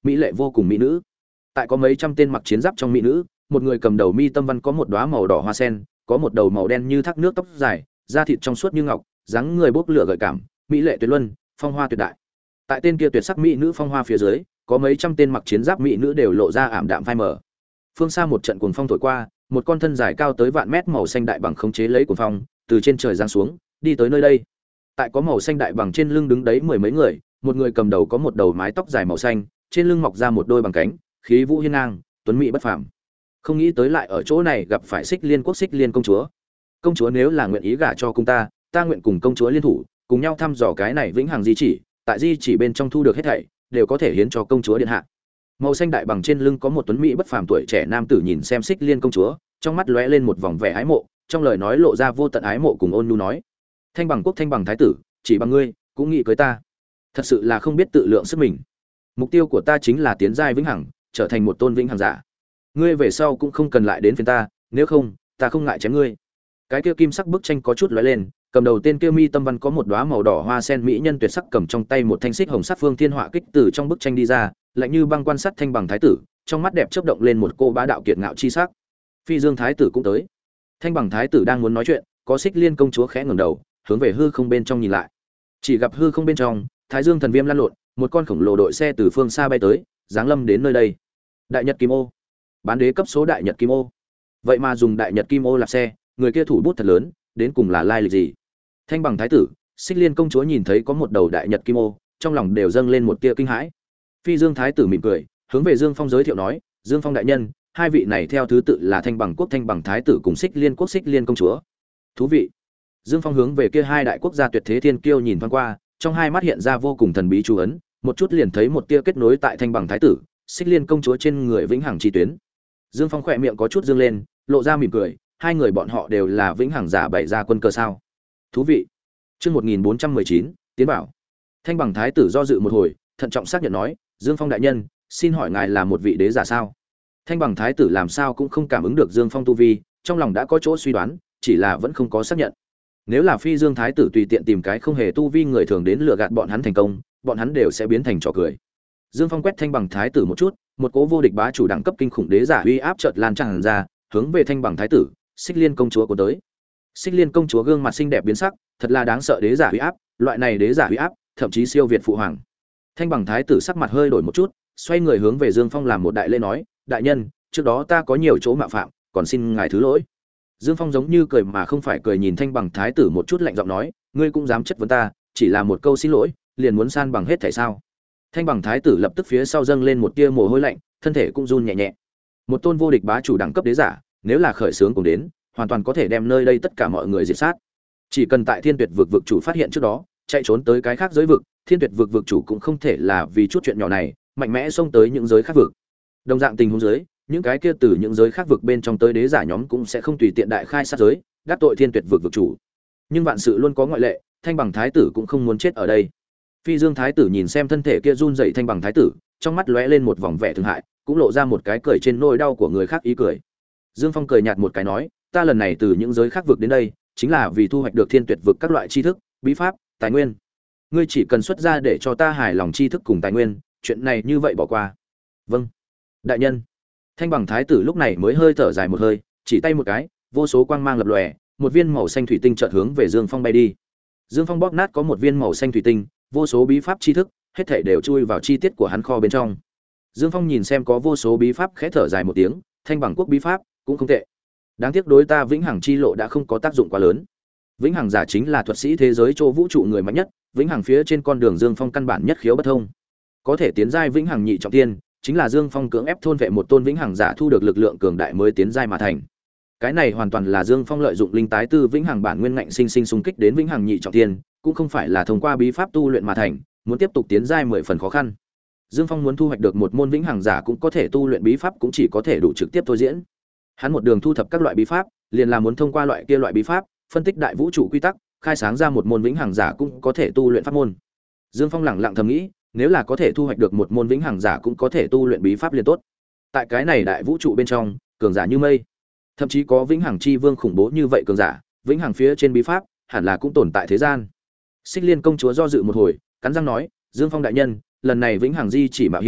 mỹ lệ vô cùng mỹ nữ. Tại có mấy trăm tên mặc chiến giáp trong mỹ nữ, một người cầm đầu mi tâm văn có một đóa màu đỏ hoa sen, có một đầu màu đen như thác nước tóc dài, da thịt trong suốt như ngọc, dáng người bốc lửa gợi cảm, mỹ lệ tuyệt luân, phong hoa tuyệt đại. Tại tên kia tuyệt sắc mỹ nữ phong hoa phía dưới, có mấy trăm tên mặc chiến giáp mỹ nữ đều lộ ra ảm đạm phai mờ. Phương xa một trận cuồng phong thổi qua, một con thân dài cao tới vạn mét màu xanh đại bằng khống chế lấy cuồng phong, từ trên trời giáng xuống, đi tới nơi đây. Tại có màu xanh đại bằng trên lưng đứng đấy mười mấy người, một người cầm đầu có một đầu mái tóc dài màu xanh, trên lưng mọc ra một đôi bằng cánh, khí vũ hiên ngang, tuấn mỹ bất phàm. Không nghĩ tới lại ở chỗ này gặp phải Xích Liên quốc Xích Liên công chúa. Công chúa nếu là nguyện ý gả cho cung ta, ta nguyện cùng công chúa liên thủ, cùng nhau thăm dò cái này vĩnh hằng di chỉ, tại di chỉ bên trong thu được hết thảy, đều có thể hiến cho công chúa điện hạ. Màu xanh đại bằng trên lưng có một tuấn mỹ bất phàm tuổi trẻ nam tử nhìn xem Xích Liên công chúa, trong mắt lóe lên một vòng vẻ ái mộ, trong lời nói lộ ra vô tận ái mộ cùng ôn nhu nói: "Thanh bằng quốc thanh bằng thái tử, chỉ bằng ngươi, cũng nghĩ cưới ta. Thật sự là không biết tự lượng sức mình. Mục tiêu của ta chính là tiến giai vĩnh hằng, trở thành một tôn vĩnh hằng giả. Ngươi về sau cũng không cần lại đến phiền ta, nếu không, ta không ngại chém ngươi." Cái kia kim sắc bức tranh có chút lóe lên, cầm đầu tên kia mi tâm văn có một đóa màu đỏ hoa sen mỹ nhân tuyệt sắc cầm trong tay một thanh xích hồng sắc phương thiên họa kích từ trong bức tranh đi ra, lạnh như băng quan sát thanh bằng thái tử, trong mắt đẹp chớp động lên một cô bá đạo kiệt ngạo chi sắc. Phi Dương thái tử cũng tới. Thanh bằng thái tử đang muốn nói chuyện, có Xích Liên công chúa khẽ ngẩng đầu, hướng về hư không bên trong nhìn lại. Chỉ gặp hư không bên trong, Thái Dương thần viêm lan lộn, một con khổng lồ đội xe từ phương xa bay tới, giáng lâm đến nơi đây. Đại Nhật Kim Ô, bán đế cấp số Đại Nhật Kim Ô. Vậy mà dùng Đại Nhật Kim Ô làm xe, người kia thủ bút thật lớn, đến cùng là lai lịch gì? Thanh bằng thái tử, Xích Liên công chúa nhìn thấy có một đầu Đại Nhật Kim Ô, trong lòng đều dâng lên một tia kinh hãi. Phi Dương thái tử mỉm cười, hướng về Dương Phong giới thiệu nói: "Dương Phong đại nhân, hai vị này theo thứ tự là Thanh bằng quốc Thanh bằng thái tử cùng Xích Liên quốc Xích Liên công chúa." Thú vị. Dương Phong hướng về kia hai đại quốc gia tuyệt thế thiên kiêu nhìn thoáng qua, trong hai mắt hiện ra vô cùng thần bí chú ấn, một chút liền thấy một tia kết nối tại Thanh bằng thái tử, Xích Liên công chúa trên người vĩnh hằng chi tuyến. Dương Phong khỏe miệng có chút dương lên, lộ ra mỉm cười, hai người bọn họ đều là vĩnh hằng giả bày ra quân cơ sao? Thú vị. Chương một nghìn bốn trăm mười chín, tiến bảo. Thanh bằng thái tử do dự một hồi, thận trọng xác nhận nói: "Dương Phong đại nhân, xin hỏi ngài là một vị đế giả sao?" Thanh bằng thái tử làm sao cũng không cảm ứng được Dương Phong tu vi, trong lòng đã có chỗ suy đoán, chỉ là vẫn không có xác nhận. Nếu là Phi Dương thái tử tùy tiện tìm cái không hề tu vi người thường đến lừa gạt bọn hắn thành công, bọn hắn đều sẽ biến thành trò cười. Dương Phong quét Thanh bằng thái tử một chút, một cỗ vô địch bá chủ đẳng cấp kinh khủng đế giả uy áp chợt lan tràn ra, hướng về Thanh bằng thái tử, Xích Liên công chúa của tới. Xích Liên công chúa gương mặt xinh đẹp biến sắc, thật là đáng sợ đế giả uy áp, loại này đế giả uy áp, thậm chí siêu việt phụ hoàng. Thanh bằng thái tử sắc mặt hơi đổi một chút, xoay người hướng về Dương Phong làm một đại lễ nói: "Đại nhân, trước đó ta có nhiều chỗ mạo phạm, còn xin ngài thứ lỗi." Dương Phong giống như cười mà không phải cười nhìn Thanh bằng thái tử một chút, lạnh giọng nói: "Ngươi cũng dám chất vấn ta, chỉ là một câu xin lỗi, liền muốn san bằng hết thảy sao?" Thanh bằng thái tử lập tức phía sau dâng lên một tia mồ hôi lạnh, thân thể cũng run nhẹ nhẹ. Một tôn vô địch bá chủ đẳng cấp đế giả, nếu là khởi sướng cùng đến, hoàn toàn có thể đem nơi đây tất cả mọi người diệt sát. Chỉ cần tại Thiên Tuyệt vực vực chủ phát hiện trước đó, chạy trốn tới cái khác giới vực, Thiên Tuyệt vực vực chủ cũng không thể là vì chút chuyện nhỏ này, mạnh mẽ xông tới những giới khác vực. Đồng dạng tình huống giới, những cái kia từ những giới khác vực bên trong tới đế giả nhóm cũng sẽ không tùy tiện đại khai sát giới, đắc tội Thiên Tuyệt vực vực chủ. Nhưng vạn sự luôn có ngoại lệ, Thanh bằng thái tử cũng không muốn chết ở đây. Phi Dương thái tử nhìn xem thân thể kia run rẩy Thanh bằng thái tử, trong mắt lóe lên một vòng vẻ thương hại, cũng lộ ra một cái cười trên nỗi đau của người khác ý cười. Dương Phong cười nhạt một cái nói: "Ta lần này từ những giới khác vực đến đây, chính là vì thu hoạch được Thiên Tuyệt vực các loại tri thức, bí pháp, tài nguyên. Ngươi chỉ cần xuất ra để cho ta hài lòng tri thức cùng tài nguyên, chuyện này như vậy bỏ qua." "Vâng, đại nhân." Thanh bằng thái tử lúc này mới hơi thở dài một hơi, chỉ tay một cái, vô số quang mang lập lòe, một viên màu xanh thủy tinh chợt hướng về Dương Phong bay đi. Dương Phong bóp nát có một viên màu xanh thủy tinh, vô số bí pháp tri thức, hết thảy đều chui vào chi tiết của hắn kho bên trong. Dương Phong nhìn xem có vô số bí pháp, khẽ thở dài một tiếng, Thanh bằng quốc bí pháp cũng không tệ. Đáng tiếc đối ta vĩnh hằng chi lộ đã không có tác dụng quá lớn. Vĩnh hằng giả chính là thuật sĩ thế giới chỗ vũ trụ người mạnh nhất, vĩnh hằng phía trên con đường Dương Phong căn bản nhất khiếu bất thông. Có thể tiến giai vĩnh hằng nhị trọng tiên, chính là Dương Phong cưỡng ép thôn vệ một tôn vĩnh hằng giả thu được lực lượng cường đại mới tiến giai mà thành. Cái này hoàn toàn là Dương Phong lợi dụng linh tái tư vĩnh hằng bản nguyên ngạnh sinh sinh xung kích đến vĩnh hằng nhị trọng tiên, cũng không phải là thông qua bí pháp tu luyện mà thành, muốn tiếp tục tiến giai mười phần khó khăn. Dương Phong muốn thu hoạch được một môn vĩnh hằng giả cũng có thể tu luyện bí pháp cũng chỉ có thể đủ trực tiếp thôi diễn. Hắn một đường thu thập các loại bí pháp, liền là muốn thông qua loại kia loại bí pháp, phân tích đại vũ trụ quy tắc, khai sáng ra một môn vĩnh hằng giả cũng có thể tu luyện pháp môn. Dương Phong lẳng lặng thầm nghĩ, nếu là có thể thu hoạch được một môn vĩnh hằng giả cũng có thể tu luyện bí pháp liền tốt. Tại cái này đại vũ trụ bên trong, cường giả như mây, thậm chí có vĩnh hằng chi vương khủng bố như vậy cường giả, vĩnh hằng phía trên bí pháp, hẳn là cũng tồn tại thế gian. Xích Liên công chúa do dự một hồi, cắn răng nói: "Dương Phong đại nhân, lần này vĩnh hằng di chỉ mạo hiểm,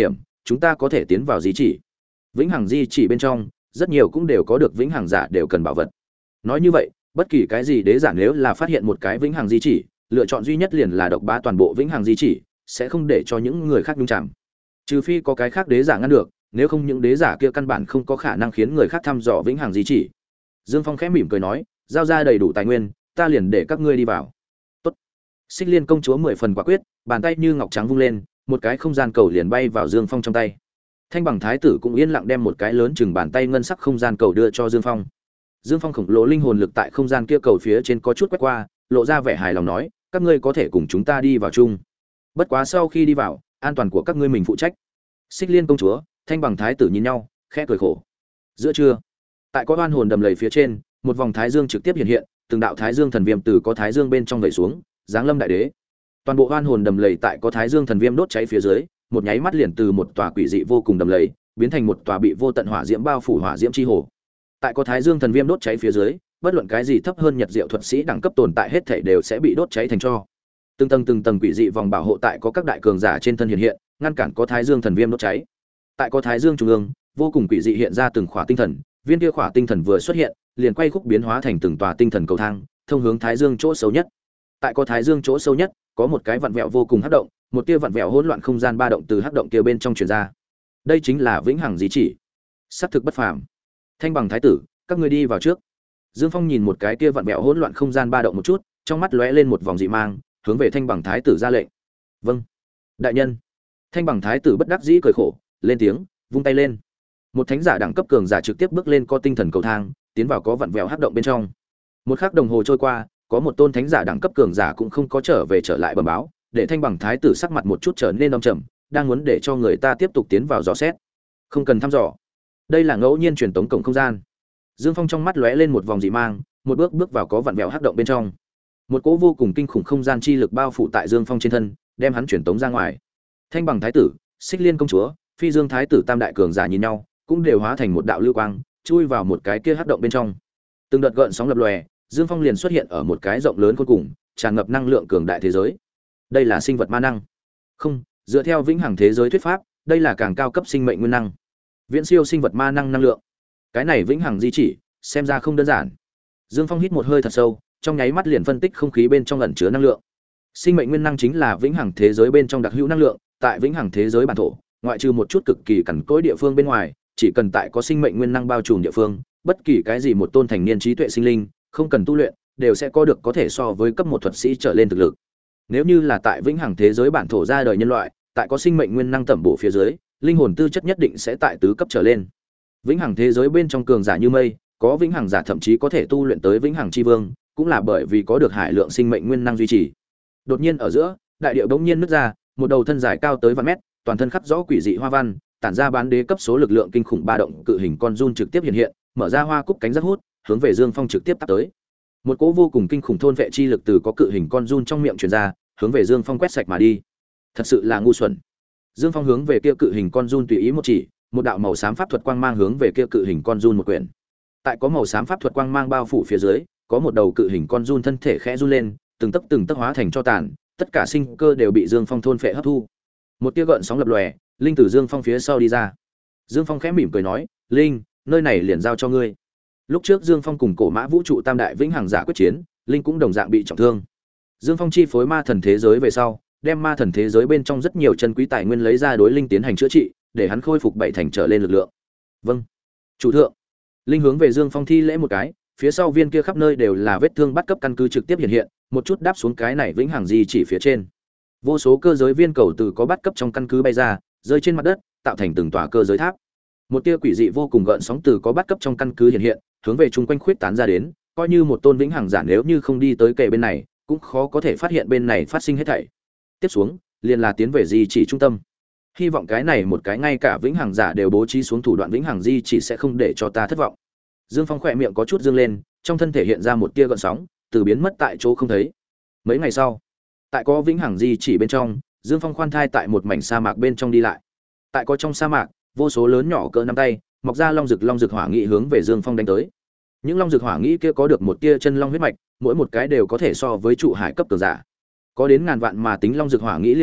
chúng ta có thể tiến vào di chỉ. Vĩnh hằng di chỉ bên trong rất nhiều cũng đều có được vĩnh hằng giả đều cần bảo vật. Nói như vậy, bất kỳ cái gì đế giả nếu là phát hiện một cái vĩnh hằng di chỉ, lựa chọn duy nhất liền là độc bá toàn bộ vĩnh hằng di chỉ, sẽ không để cho những người khác nhúng chạm. Trừ phi có cái khác đế giả ngăn được, nếu không những đế giả kia căn bản không có khả năng khiến người khác thăm dò vĩnh hằng di chỉ. Dương Phong khẽ mỉm cười nói, giao ra đầy đủ tài nguyên, ta liền để các ngươi đi vào. Tốt. Xích Liên công chúa mười phần quả quyết, bàn tay như ngọc trắng vung lên, một cái không gian cầu liền bay vào Dương Phong trong tay. Thanh Bằng thái tử cũng yên lặng đem một cái lớn chừng bàn tay ngân sắc không gian cầu đưa cho Dương Phong. Dương Phong khổng lồ linh hồn lực tại không gian kia cầu phía trên có chút quét qua, lộ ra vẻ hài lòng nói, các ngươi có thể cùng chúng ta đi vào chung. Bất quá sau khi đi vào, an toàn của các ngươi mình phụ trách. Xích Liên công chúa, Thanh Bằng thái tử nhìn nhau, khẽ cười khổ. Giữa trưa, tại có oan hồn đầm lầy phía trên, một vòng thái dương trực tiếp hiện hiện, từng đạo thái dương thần viêm từ có thái dương bên trong vẩy xuống, giáng lâm đại đế. Toàn bộ oan hồn đầm lầy tại có thái dương thần viêm đốt cháy phía dưới, một nháy mắt liền từ một tòa quỷ dị vô cùng đầm lầy, biến thành một tòa bị vô tận hỏa diễm bao phủ hỏa diễm chi hồ. Tại có thái dương thần viêm đốt cháy phía dưới, bất luận cái gì thấp hơn nhật diệu thuật sĩ đẳng cấp tồn tại hết thảy đều sẽ bị đốt cháy thành tro. Từng tầng từng tầng quỷ dị vòng bảo hộ tại có các đại cường giả trên thân hiện hiện, ngăn cản có thái dương thần viêm đốt cháy. Tại có thái dương trung ương, vô cùng quỷ dị hiện ra từng khỏa tinh thần, viên kia khỏa tinh thần vừa xuất hiện, liền quay khúc biến hóa thành từng tòa tinh thần cầu thang, thông hướng thái dương chỗ sâu nhất. Tại có thái dương chỗ sâu nhất, có một cái vặn vẹo vô cùng hắc động, một tia vặn vẹo hỗn loạn không gian ba động từ hắc động kia bên trong truyền ra. Đây chính là vĩnh hằng di chỉ, sắc thực bất phàm. Thanh Bằng thái tử, các ngươi đi vào trước. Dương Phong nhìn một cái kia vặn vẹo hỗn loạn không gian ba động một chút, trong mắt lóe lên một vòng dị mang, hướng về Thanh Bằng thái tử ra lệnh. Vâng, đại nhân. Thanh Bằng thái tử bất đắc dĩ cười khổ, lên tiếng, vung tay lên. Một thánh giả đẳng cấp cường giả trực tiếp bước lên có tinh thần cầu thang, tiến vào có vặn vẹo hắc động bên trong. Một khắc đồng hồ trôi qua, có một tôn thánh giả đẳng cấp cường giả cũng không có trở về trở lại bẩm báo, để Thanh Bằng thái tử sắc mặt một chút trở nên âm trầm, đang muốn để cho người ta tiếp tục tiến vào dò xét. Không cần thăm dò. Đây là ngẫu nhiên truyền tống cổng không gian. Dương Phong trong mắt lóe lên một vòng dị mang, một bước bước vào có vặn vẹo hắc động bên trong. Một cỗ vô cùng kinh khủng không gian chi lực bao phủ tại Dương Phong trên thân, đem hắn truyền tống ra ngoài. Thanh Bằng thái tử, Xích Liên công chúa, Phi Dương thái tử tam đại cường giả nhìn nhau, cũng đều hóa thành một đạo lưu quang, chui vào một cái kia hắc động bên trong. Từng đợt gợn sóng lập lòe, Dương Phong liền xuất hiện ở một cái rộng lớn cuối cùng, tràn ngập năng lượng cường đại thế giới. Đây là sinh vật ma năng. Không, dựa theo vĩnh hằng thế giới thuyết pháp, đây là càng cao cấp sinh mệnh nguyên năng. Viễn siêu sinh vật ma năng năng lượng. Cái này vĩnh hằng di chỉ, xem ra không đơn giản. Dương Phong hít một hơi thật sâu, trong nháy mắt liền phân tích không khí bên trong ẩn chứa năng lượng. Sinh mệnh nguyên năng chính là vĩnh hằng thế giới bên trong đặc hữu năng lượng, tại vĩnh hằng thế giới bản thổ, ngoại trừ một chút cực kỳ cằn cỗi địa phương bên ngoài, chỉ cần tại có sinh mệnh nguyên năng bao trùm địa phương, bất kỳ cái gì một tôn thành niên trí tuệ sinh linh, không cần tu luyện, đều sẽ có được có thể so với cấp một thuật sĩ trở lên thực lực. Nếu như là tại vĩnh hằng thế giới bản thổ ra đời nhân loại, tại có sinh mệnh nguyên năng tẩm bổ phía dưới, linh hồn tư chất nhất định sẽ tại tứ cấp trở lên. Vĩnh hằng thế giới bên trong cường giả như mây, có vĩnh hằng giả thậm chí có thể tu luyện tới vĩnh hằng chi vương, cũng là bởi vì có được hải lượng sinh mệnh nguyên năng duy trì. Đột nhiên ở giữa, đại địa bỗng nhiên nứt ra, một đầu thân dài cao tới vạn mét, toàn thân khắc rõ quỷ dị hoa văn, tản ra bán đế cấp số lực lượng kinh khủng ba động cự hình con giun trực tiếp hiện hiện, mở ra hoa cúc cánh rất hút, hướng về Dương Phong trực tiếp tắp tới. Một cỗ vô cùng kinh khủng thôn vệ chi lực từ có cự hình con giun trong miệng truyền ra, hướng về Dương Phong quét sạch mà đi. Thật sự là ngu xuẩn. Dương Phong hướng về kia cự hình con giun tùy ý một chỉ, một đạo màu xám pháp thuật quang mang hướng về kia cự hình con giun một quyển. Tại có màu xám pháp thuật quang mang bao phủ phía dưới, có một đầu cự hình con giun thân thể khẽ run lên, từng tấc từng tấc hóa thành cho tàn, tất cả sinh cơ đều bị Dương Phong thôn phệ hấp thu. Một tia gợn sóng lập lòe, linh từ Dương Phong phía sau đi ra. Dương Phong khẽ mỉm cười nói, "Linh, nơi này liền giao cho ngươi." Lúc trước Dương Phong cùng Cổ Mã Vũ trụ tam đại vĩnh hằng giả quyết chiến, linh cũng đồng dạng bị trọng thương. Dương Phong chi phối ma thần thế giới về sau, đem ma thần thế giới bên trong rất nhiều chân quý tài nguyên lấy ra đối linh tiến hành chữa trị, để hắn khôi phục bảy thành trở lên lực lượng. "Vâng, chủ thượng." Linh hướng về Dương Phong thi lễ một cái, phía sau viên kia khắp nơi đều là vết thương bắt cấp căn cứ trực tiếp hiện hiện, một chút đáp xuống cái này vĩnh hằng di chỉ phía trên. Vô số cơ giới viên cầu từ có bắt cấp trong căn cứ bay ra, rơi trên mặt đất, tạo thành từng tòa cơ giới tháp. Một tia quỷ dị vô cùng gợn sóng từ có bắt cấp trong căn cứ hiện hiện, hướng về chung quanh khuyết tán ra đến, coi như một tôn vĩnh hằng giả nếu như không đi tới kề bên này, cũng khó có thể phát hiện bên này phát sinh hết thảy. Tiếp xuống, liền là tiến về di chỉ trung tâm. Hy vọng cái này một cái ngay cả vĩnh hằng giả đều bố trí xuống thủ đoạn vĩnh hằng di chỉ sẽ không để cho ta thất vọng. Dương Phong khỏe miệng có chút dương lên, trong thân thể hiện ra một tia gợn sóng, từ biến mất tại chỗ không thấy. Mấy ngày sau, tại có vĩnh hằng di chỉ bên trong, Dương Phong khoan thai tại một mảnh sa mạc bên trong đi lại. Tại có trong sa mạc, vô số lớn nhỏ cỡ nắm tay, mọc ra long rực long rực hỏa nghị hướng về Dương Phong đánh tới. Những long rực hỏa nghị kia có được một tia chân long huyết mạch, mỗi một cái đều có thể so với trụ hải cấp cường giả. Có đến ngàn vạn mà tính long rực hỏa nghị liên thủ,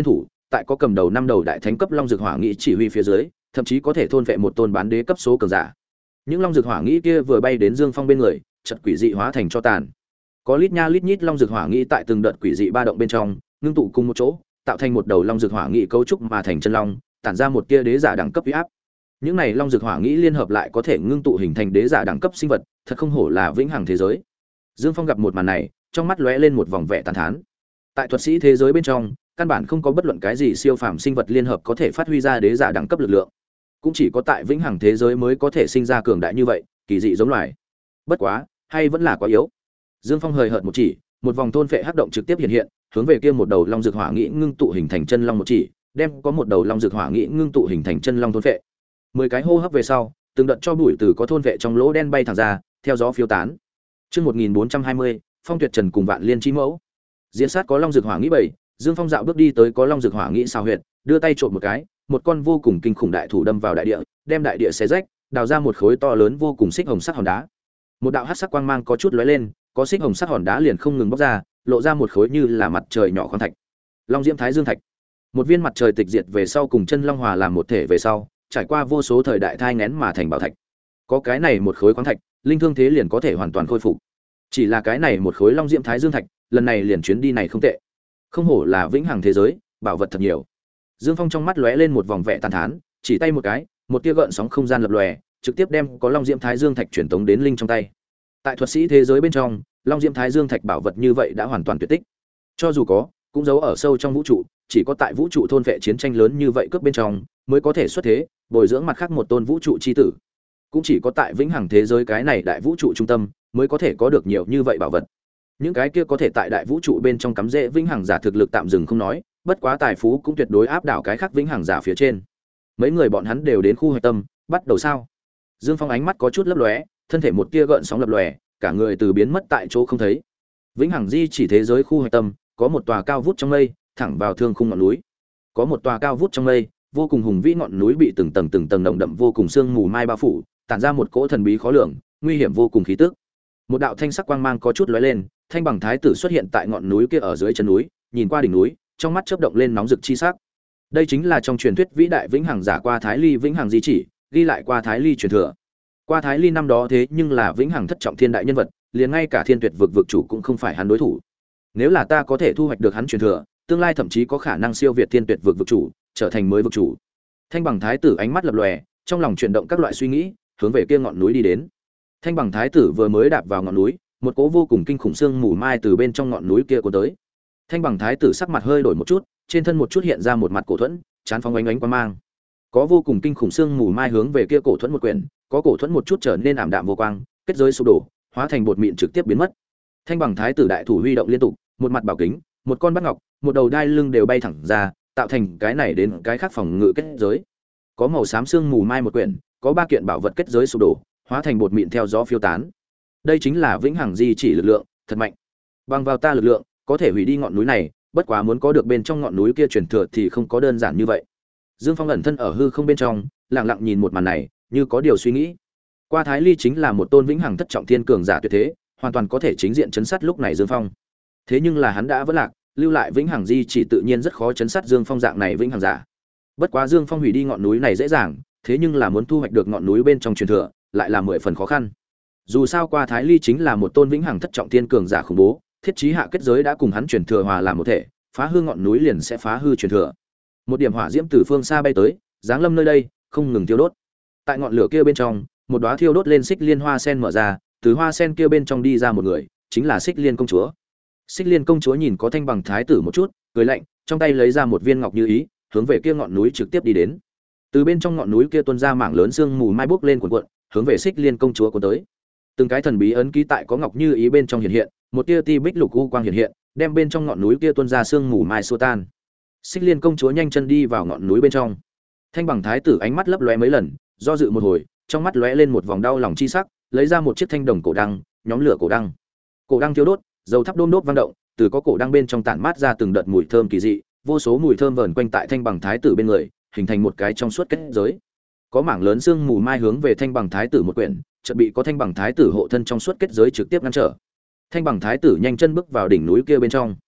tại có cầm đầu năm đầu đại thánh cấp long dược hỏa nghĩ chỉ huy phía dưới, thậm chí có thể thôn vệ một tôn bán đế cấp số cường giả. Những long dược hỏa nghĩ kia vừa bay đến Dương Phong bên người, chợt quỷ dị hóa thành cho tàn. Có lít nha lít nhít long dược hỏa nghĩ tại từng đợt quỷ dị ba động bên trong, ngưng tụ cùng một chỗ, tạo thành một đầu long dược hỏa nghĩ cấu trúc mà thành chân long, tản ra một tia đế giả đẳng cấp uy áp. Những này long dược hỏa nghĩ liên hợp lại có thể ngưng tụ hình thành đế giả đẳng cấp sinh vật, thật không hổ là vĩnh hằng thế giới. Dương Phong gặp một màn này, trong mắt lóe lên một vòng vẻ tàn thán. Tại thuật sĩ thế giới bên trong, căn bản không có bất luận cái gì siêu phàm sinh vật liên hợp có thể phát huy ra đế giả đẳng cấp lực lượng. Cũng chỉ có tại vĩnh hằng thế giới mới có thể sinh ra cường đại như vậy, kỳ dị giống loài. Bất quá, hay vẫn là quá yếu. Dương Phong hời hợt một chỉ, một vòng thôn phệ hắc động trực tiếp hiện hiện, hướng về kia một đầu long dược hỏa nghĩ ngưng tụ hình thành chân long một chỉ, đem có một đầu long dược hỏa nghĩ ngưng tụ hình thành chân long thôn phệ. Mười cái hô hấp về sau, từng đợt cho bụi từ có thôn vệ trong lỗ đen bay thẳng ra, theo gió phiêu tán. Chương một nghìn bốn trăm hai mươi, Phong Tuyệt Trần cùng Vạn Liên chi mẫu. Diễn sát có long dược hỏa nghĩ bảy, Dương Phong dạo bước đi tới có long dược hỏa nghĩ xào huyệt, đưa tay trộm một cái, một con vô cùng kinh khủng đại thủ đâm vào đại địa, đem đại địa xé rách, đào ra một khối to lớn vô cùng xích hồng sắc hòn đá. Một đạo hắc sắc quang mang có chút lóe lên, có xích hồng sắc hòn đá liền không ngừng bốc ra, lộ ra một khối như là mặt trời nhỏ khoáng thạch. Long Diễm Thái Dương thạch. Một viên mặt trời tịch diệt về sau cùng chân long hòa làm một thể về sau, trải qua vô số thời đại thai nghén mà thành bảo thạch. Có cái này một khối khoáng thạch, linh thương thế liền có thể hoàn toàn khôi phục. Chỉ là cái này một khối Long Diễm Thái Dương thạch, lần này liền chuyến đi này không tệ. Không hổ là vĩnh hằng thế giới, bảo vật thật nhiều. Dương Phong trong mắt lóe lên một vòng vẻ tàn thán, chỉ tay một cái, một tia gợn sóng không gian lập lòe, trực tiếp đem có Long Diễm Thái Dương thạch truyền tống đến linh trong tay. Tại thuật sĩ thế giới bên trong, Long Diễm Thái Dương thạch bảo vật như vậy đã hoàn toàn tuyệt tích. Cho dù có, cũng giấu ở sâu trong vũ trụ, chỉ có tại vũ trụ thôn vệ chiến tranh lớn như vậy cướp bên trong mới có thể xuất thế, bồi dưỡng mặt khác một tôn vũ trụ chi tử. Cũng chỉ có tại vĩnh hằng thế giới cái này đại vũ trụ trung tâm mới có thể có được nhiều như vậy bảo vật. Những cái kia có thể tại đại vũ trụ bên trong cắm rễ vĩnh hằng giả thực lực tạm dừng không nói, bất quá tài phú cũng tuyệt đối áp đảo cái khác vĩnh hằng giả phía trên. Mấy người bọn hắn đều đến khu hoạch tâm, bắt đầu sao? Dương Phong ánh mắt có chút lấp lóe, thân thể một tia gợn sóng lập lòe, cả người từ biến mất tại chỗ không thấy. Vĩnh hằng di chỉ thế giới khu hoạch tâm, có một tòa cao vút trong mây, thẳng vào thương khung ngọn núi. Có một tòa cao vút trong mây, vô cùng hùng vĩ ngọn núi bị từng tầng từng tầng nồng đậm vô cùng sương mù mai bao phủ, tản ra một cỗ thần bí khó lường, nguy hiểm vô cùng khí tức. Một đạo thanh sắc quang mang có chút lóe lên, Thanh Bằng Thái tử xuất hiện tại ngọn núi kia ở dưới chân núi, nhìn qua đỉnh núi, trong mắt chớp động lên nóng rực chi sắc. Đây chính là trong truyền thuyết vĩ đại vĩnh hằng giả Qua Thái Ly vĩnh hằng di chỉ, ghi lại Qua Thái Ly truyền thừa. Qua Thái Ly năm đó thế nhưng là vĩnh hằng thất trọng thiên đại nhân vật, liền ngay cả Thiên Tuyệt vực vực chủ cũng không phải hắn đối thủ. Nếu là ta có thể thu hoạch được hắn truyền thừa, tương lai thậm chí có khả năng siêu việt Thiên Tuyệt vực vực chủ, trở thành mới vực chủ. Thanh Bằng Thái tử ánh mắt lập lòe, trong lòng chuyển động các loại suy nghĩ, hướng về kia ngọn núi đi đến. Thanh Bằng Thái tử vừa mới đạp vào ngọn núi, một cỗ vô cùng kinh khủng sương mù mai từ bên trong ngọn núi kia cuốn tới. Thanh Bằng Thái tử sắc mặt hơi đổi một chút, trên thân một chút hiện ra một mặt cổ thuẫn, chán phóng ánh ánh quang mang. Có vô cùng kinh khủng sương mù mai hướng về kia cổ thuẫn một quyển, có cổ thuẫn một chút trở nên ảm đạm vô quang, kết giới sụp đổ, hóa thành bột mịn trực tiếp biến mất. Thanh Bằng Thái tử đại thủ huy động liên tục, một mặt bảo kính, một con bát ngọc, một đầu đai lưng đều bay thẳng ra, tạo thành cái này đến cái khác phòng ngự kết giới. Có màu xám sương mù mai một quyển, có ba kiện bảo vật kết giới sụp đổ, hóa thành bột mịn theo gió phiêu tán. Đây chính là vĩnh hằng di chỉ lực lượng, thật mạnh. Bằng vào ta lực lượng, có thể hủy đi ngọn núi này, bất quá muốn có được bên trong ngọn núi kia truyền thừa thì không có đơn giản như vậy. Dương Phong ẩn thân ở hư không bên trong, lặng lặng nhìn một màn này, như có điều suy nghĩ. Qua Thái Ly chính là một tôn vĩnh hằng thất trọng thiên cường giả tuyệt thế, hoàn toàn có thể chính diện chấn sát lúc này Dương Phong. Thế nhưng là hắn đã vỡ lạc, lưu lại vĩnh hằng di chỉ tự nhiên rất khó chấn sát Dương Phong dạng này vĩnh hằng giả. Bất quá Dương Phong hủy đi ngọn núi này dễ dàng, thế nhưng là muốn thu hoạch được ngọn núi bên trong truyền thừa, lại là mười phần khó khăn. Dù sao Qua Thái Ly chính là một tôn vĩnh hằng thất trọng thiên cường giả khủng bố, thiết trí hạ kết giới đã cùng hắn truyền thừa hòa làm một thể, phá hư ngọn núi liền sẽ phá hư truyền thừa. Một điểm hỏa diễm từ phương xa bay tới, giáng lâm nơi đây, không ngừng thiêu đốt. Tại ngọn lửa kia bên trong, một đóa thiêu đốt lên xích liên hoa sen mở ra, từ hoa sen kia bên trong đi ra một người, chính là Xích Liên công chúa. Xích Liên công chúa nhìn có Thanh Bằng Thái tử một chút, cười lạnh, trong tay lấy ra một viên ngọc như ý, hướng về kia ngọn núi trực tiếp đi đến. Từ bên trong ngọn núi kia tuôn ra mảng lớn sương mù mai bốc lên cuộn cuộn, hướng về Xích Liên công chúa cuốn tới. Từng cái thần bí ấn ký tại có ngọc như ý bên trong hiện hiện, một tia ti bích lục u quang hiện hiện, đem bên trong ngọn núi kia tuôn ra sương mù mai xua tan. Xích Liên công chúa nhanh chân đi vào ngọn núi bên trong. Thanh Bằng Thái tử ánh mắt lấp lóe mấy lần, do dự một hồi, trong mắt lóe lên một vòng đau lòng chi sắc, lấy ra một chiếc thanh đồng cổ đăng, nhóm lửa cổ đăng. Cổ đăng thiêu đốt, dầu thắp đôm đốt vang động, từ có cổ đăng bên trong tản mát ra từng đợt mùi thơm kỳ dị, vô số mùi thơm vờn quanh tại Thanh Bằng Thái tử bên người, hình thành một cái trong suốt kết giới. Có mảng lớn sương mù mai hướng về Thanh Bằng Thái tử một quyển, chợt bị có Thanh Bằng Thái tử hộ thân trong suốt kết giới trực tiếp ngăn trở. Thanh Bằng Thái tử nhanh chân bước vào đỉnh núi kia bên trong.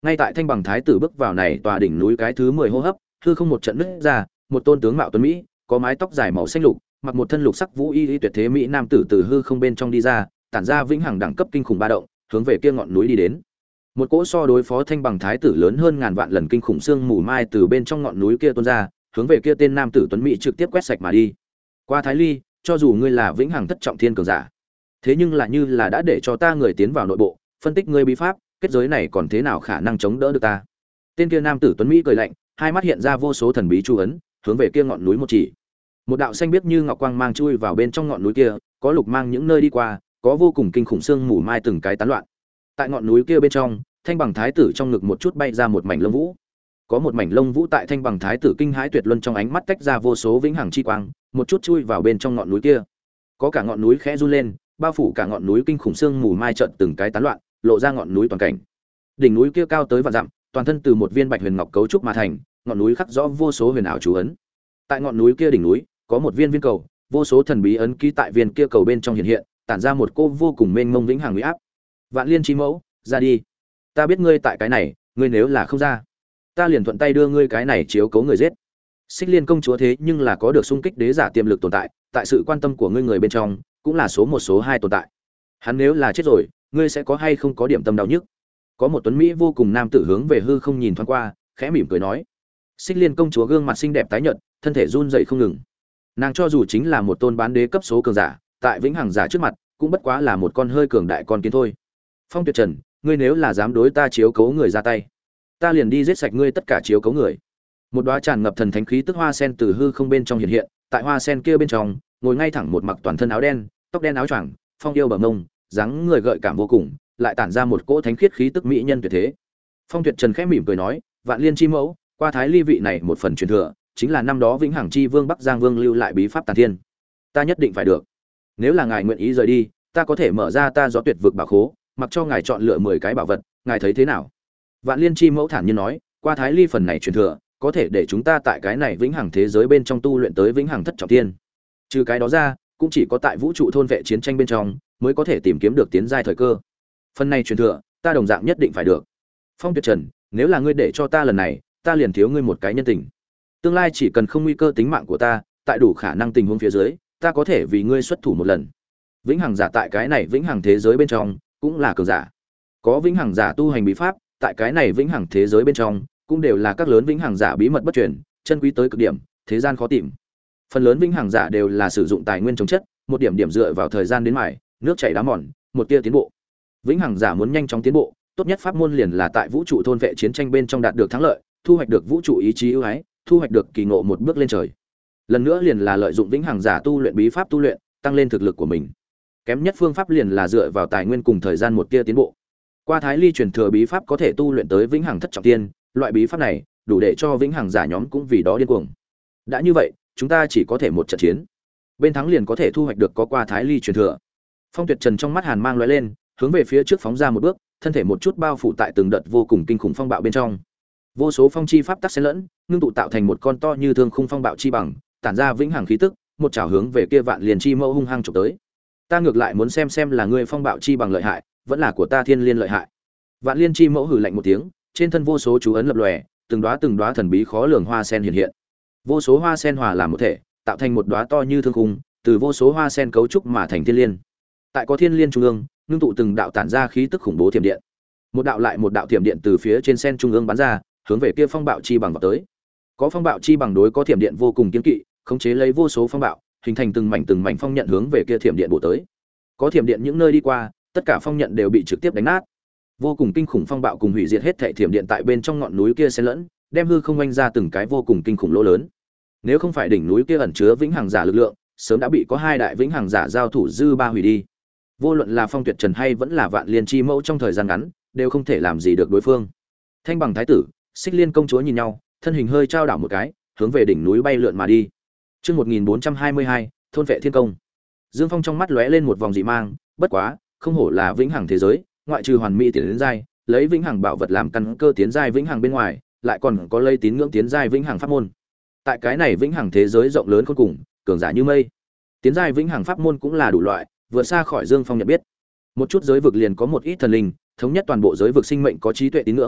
Ngay tại Thanh Bằng Thái tử bước vào này tòa đỉnh núi cái thứ mười hô hấp, hư không một trận nứt ra, một tôn tướng mạo tuấn mỹ, có mái tóc dài màu xanh lục, mặc một thân lục sắc vũ y, y tuyệt thế mỹ nam tử từ hư không bên trong đi ra, tản ra vĩnh hằng đẳng cấp kinh khủng ba động, hướng về kia ngọn núi đi đến. Một cỗ so đối phó Thanh Bằng Thái tử lớn hơn ngàn vạn lần kinh khủng xương mù mai từ bên trong ngọn núi kia tuôn ra, hướng về kia tên nam tử tuấn mỹ trực tiếp quét sạch mà đi. Qua Thái Ly, cho dù ngươi là vĩnh hằng thất trọng thiên cường giả, thế nhưng là như là đã để cho ta người tiến vào nội bộ, phân tích ngươi bí pháp, kết giới này còn thế nào khả năng chống đỡ được ta? Tên kia nam tử tuấn mỹ cười lạnh, hai mắt hiện ra vô số thần bí chu ấn, hướng về kia ngọn núi một chỉ. Một đạo xanh biếc như ngọc quang mang chui vào bên trong ngọn núi kia, có lục mang những nơi đi qua, có vô cùng kinh khủng xương mù mai từng cái tán loạn. Tại ngọn núi kia bên trong, Thanh Bằng Thái tử trong ngực một chút bay ra một mảnh lông vũ. Có một mảnh lông vũ tại Thanh Bằng Thái tử kinh hãi tuyệt luân trong ánh mắt tách ra vô số vĩnh hằng chi quang, một chút chui vào bên trong ngọn núi kia. Có cả ngọn núi khẽ run lên, bao phủ cả ngọn núi kinh khủng xương mù mai chợt từng cái tán loạn, lộ ra ngọn núi toàn cảnh. Đỉnh núi kia cao tới vạn dặm, toàn thân từ một viên bạch huyền ngọc cấu trúc mà thành, ngọn núi khắc rõ vô số huyền ảo chú ấn. Tại ngọn núi kia đỉnh núi, có một viên viên cầu, vô số thần bí ấn ký tại viên kia cầu bên trong hiện hiện, tản ra một cô vô cùng mênh mông vĩnh hằng uy áp. Vạn Liên Chi Mẫu, ra đi. Ta biết ngươi tại cái này, ngươi nếu là không ra, ta liền thuận tay đưa ngươi cái này chiếu cố người giết. Xích Liên công chúa thế nhưng là có được xung kích đế giả tiềm lực tồn tại, tại sự quan tâm của ngươi người bên trong, cũng là số một số hai tồn tại. Hắn nếu là chết rồi, ngươi sẽ có hay không có điểm tâm đau nhức? Có một tuấn mỹ vô cùng nam tử hướng về hư không nhìn thoáng qua, khẽ mỉm cười nói. Xích Liên công chúa gương mặt xinh đẹp tái nhợt, thân thể run rẩy không ngừng. Nàng cho dù chính là một tôn bán đế cấp số cường giả, tại vĩnh hằng giả trước mặt, cũng bất quá là một con hơi cường đại con kiến thôi. Phong Tuyệt Trần, ngươi nếu là dám đối ta chiếu cố người ra tay, ta liền đi giết sạch ngươi tất cả chiếu cố người. Một đóa tràn ngập thần thánh khí tức hoa sen từ hư không bên trong hiện hiện, tại hoa sen kia bên trong, ngồi ngay thẳng một mặc toàn thân áo đen, tóc đen áo choàng, phong yêu bờ mông, dáng người gợi cảm vô cùng, lại tản ra một cỗ thánh khiết khí tức mỹ nhân tuyệt thế. Phong Tuyệt Trần khẽ mỉm cười nói, Vạn Liên Chi Mẫu, qua Thái Ly vị này một phần truyền thừa, chính là năm đó vĩnh hằng chi vương Bắc Giang Vương lưu lại bí pháp Tàn Thiên. Ta nhất định phải được. Nếu là ngài nguyện ý rời đi, ta có thể mở ra ta gió tuyệt vực bảo khố, mặc cho ngài chọn lựa mười cái bảo vật, ngài thấy thế nào? Vạn Liên Chi Mẫu thản nhiên nói, qua Thái Ly phần này truyền thừa, có thể để chúng ta tại cái này vĩnh hằng thế giới bên trong tu luyện tới vĩnh hằng thất trọng thiên. Trừ cái đó ra, cũng chỉ có tại vũ trụ thôn vệ chiến tranh bên trong mới có thể tìm kiếm được tiến giai thời cơ. Phần này truyền thừa, ta đồng dạng nhất định phải được. Phong Tuyệt Trần, nếu là ngươi để cho ta lần này, ta liền thiếu ngươi một cái nhân tình. Tương lai chỉ cần không nguy cơ tính mạng của ta, tại đủ khả năng tình huống phía dưới, ta có thể vì ngươi xuất thủ một lần. Vĩnh hằng giả tại cái này vĩnh hằng thế giới bên trong, cũng là cường giả. Có vĩnh hằng giả tu hành bí pháp, tại cái này vĩnh hằng thế giới bên trong, cũng đều là các lớn vĩnh hằng giả bí mật bất truyền, chân quý tới cực điểm, thế gian khó tìm. Phần lớn vĩnh hằng giả đều là sử dụng tài nguyên chống chất, một điểm điểm dựa vào thời gian đến mài, nước chảy đá mòn, một tia tiến bộ. Vĩnh hằng giả muốn nhanh chóng tiến bộ, tốt nhất pháp môn liền là tại vũ trụ thôn vệ chiến tranh bên trong đạt được thắng lợi, thu hoạch được vũ trụ ý chí ưu ái, thu hoạch được kỳ ngộ một bước lên trời. Lần nữa liền là lợi dụng vĩnh hằng giả tu luyện bí pháp tu luyện, tăng lên thực lực của mình. Kém nhất phương pháp liền là dựa vào tài nguyên cùng thời gian một tia tiến bộ. Qua Thái Ly truyền thừa bí pháp có thể tu luyện tới vĩnh hằng thất trọng thiên, loại bí pháp này đủ để cho vĩnh hằng giả nhóm cũng vì đó điên cuồng. Đã như vậy, chúng ta chỉ có thể một trận chiến. Bên thắng liền có thể thu hoạch được có qua Thái Ly truyền thừa. Phong Tuyệt Trần trong mắt hàn mang lóe lên, hướng về phía trước phóng ra một bước, thân thể một chút bao phủ tại từng đợt vô cùng kinh khủng phong bạo bên trong. Vô số phong chi pháp tắc xen lẫn, ngưng tụ tạo thành một con to như thương khung phong bạo chi bằng, tản ra vĩnh hằng khí tức, một chảo hướng về kia Vạn Liên Chi Mẫu hung hăng chụp tới. Ta ngược lại muốn xem xem là ngươi phong bạo chi bằng lợi hại, vẫn là của ta Thiên Liên lợi hại. Vạn Liên Chi Mẫu hừ lạnh một tiếng, trên thân vô số chú ấn lập lòe, từng đóa từng đóa thần bí khó lường hoa sen hiện hiện. Vô số hoa sen hòa làm một thể, tạo thành một đóa to như thương khung, từ vô số hoa sen cấu trúc mà thành thiên liên. Tại có thiên liên trung ương, ngưng tụ từng đạo tản ra khí tức khủng bố thiểm điện. Một đạo lại một đạo thiểm điện từ phía trên sen trung ương bắn ra, hướng về kia phong bạo chi bằng vào tới. Có phong bạo chi bằng đối có thiểm điện vô cùng kiên kỵ, khống chế lấy vô số phong bạo, hình thành từng mảnh từng mảnh phong nhận hướng về kia thiểm điện bổ tới. Có thiểm điện những nơi đi qua, tất cả phong nhận đều bị trực tiếp đánh nát. Vô cùng kinh khủng phong bạo cùng hủy diệt hết thảy thiểm điện tại bên trong ngọn núi kia xen lẫn, đem hư không oanh ra từng cái vô cùng kinh khủng lỗ lớn. Nếu không phải đỉnh núi kia ẩn chứa vĩnh hằng giả lực lượng, sớm đã bị có hai đại vĩnh hằng giả giao thủ dư ba hủy đi. Vô luận là Phong Tuyệt Trần hay vẫn là Vạn Liên Chi Mẫu trong thời gian ngắn, đều không thể làm gì được đối phương. Thanh Bằng thái tử, Xích Liên công chúa nhìn nhau, thân hình hơi trao đảo một cái, hướng về đỉnh núi bay lượn mà đi. Chương một nghìn bốn trăm hai mươi hai, thôn vệ thiên công. Dương Phong trong mắt lóe lên một vòng dị mang, bất quá, không hổ là vĩnh hằng thế giới, ngoại trừ hoàn mỹ tiến đến giai, lấy vĩnh hằng bảo vật làm căn cơ tiến giai vĩnh hằng bên ngoài, lại còn có lấy tín ngưỡng tiến giai vĩnh hằng pháp môn. Tại cái này vĩnh hằng thế giới rộng lớn khôn cùng, cường giả như mây. Tiến giai vĩnh hằng pháp môn cũng là đủ loại, vượt xa khỏi Dương Phong nhận biết. Một chút giới vực liền có một ít thần linh, thống nhất toàn bộ giới vực sinh mệnh có trí tuệ tín ngưỡng,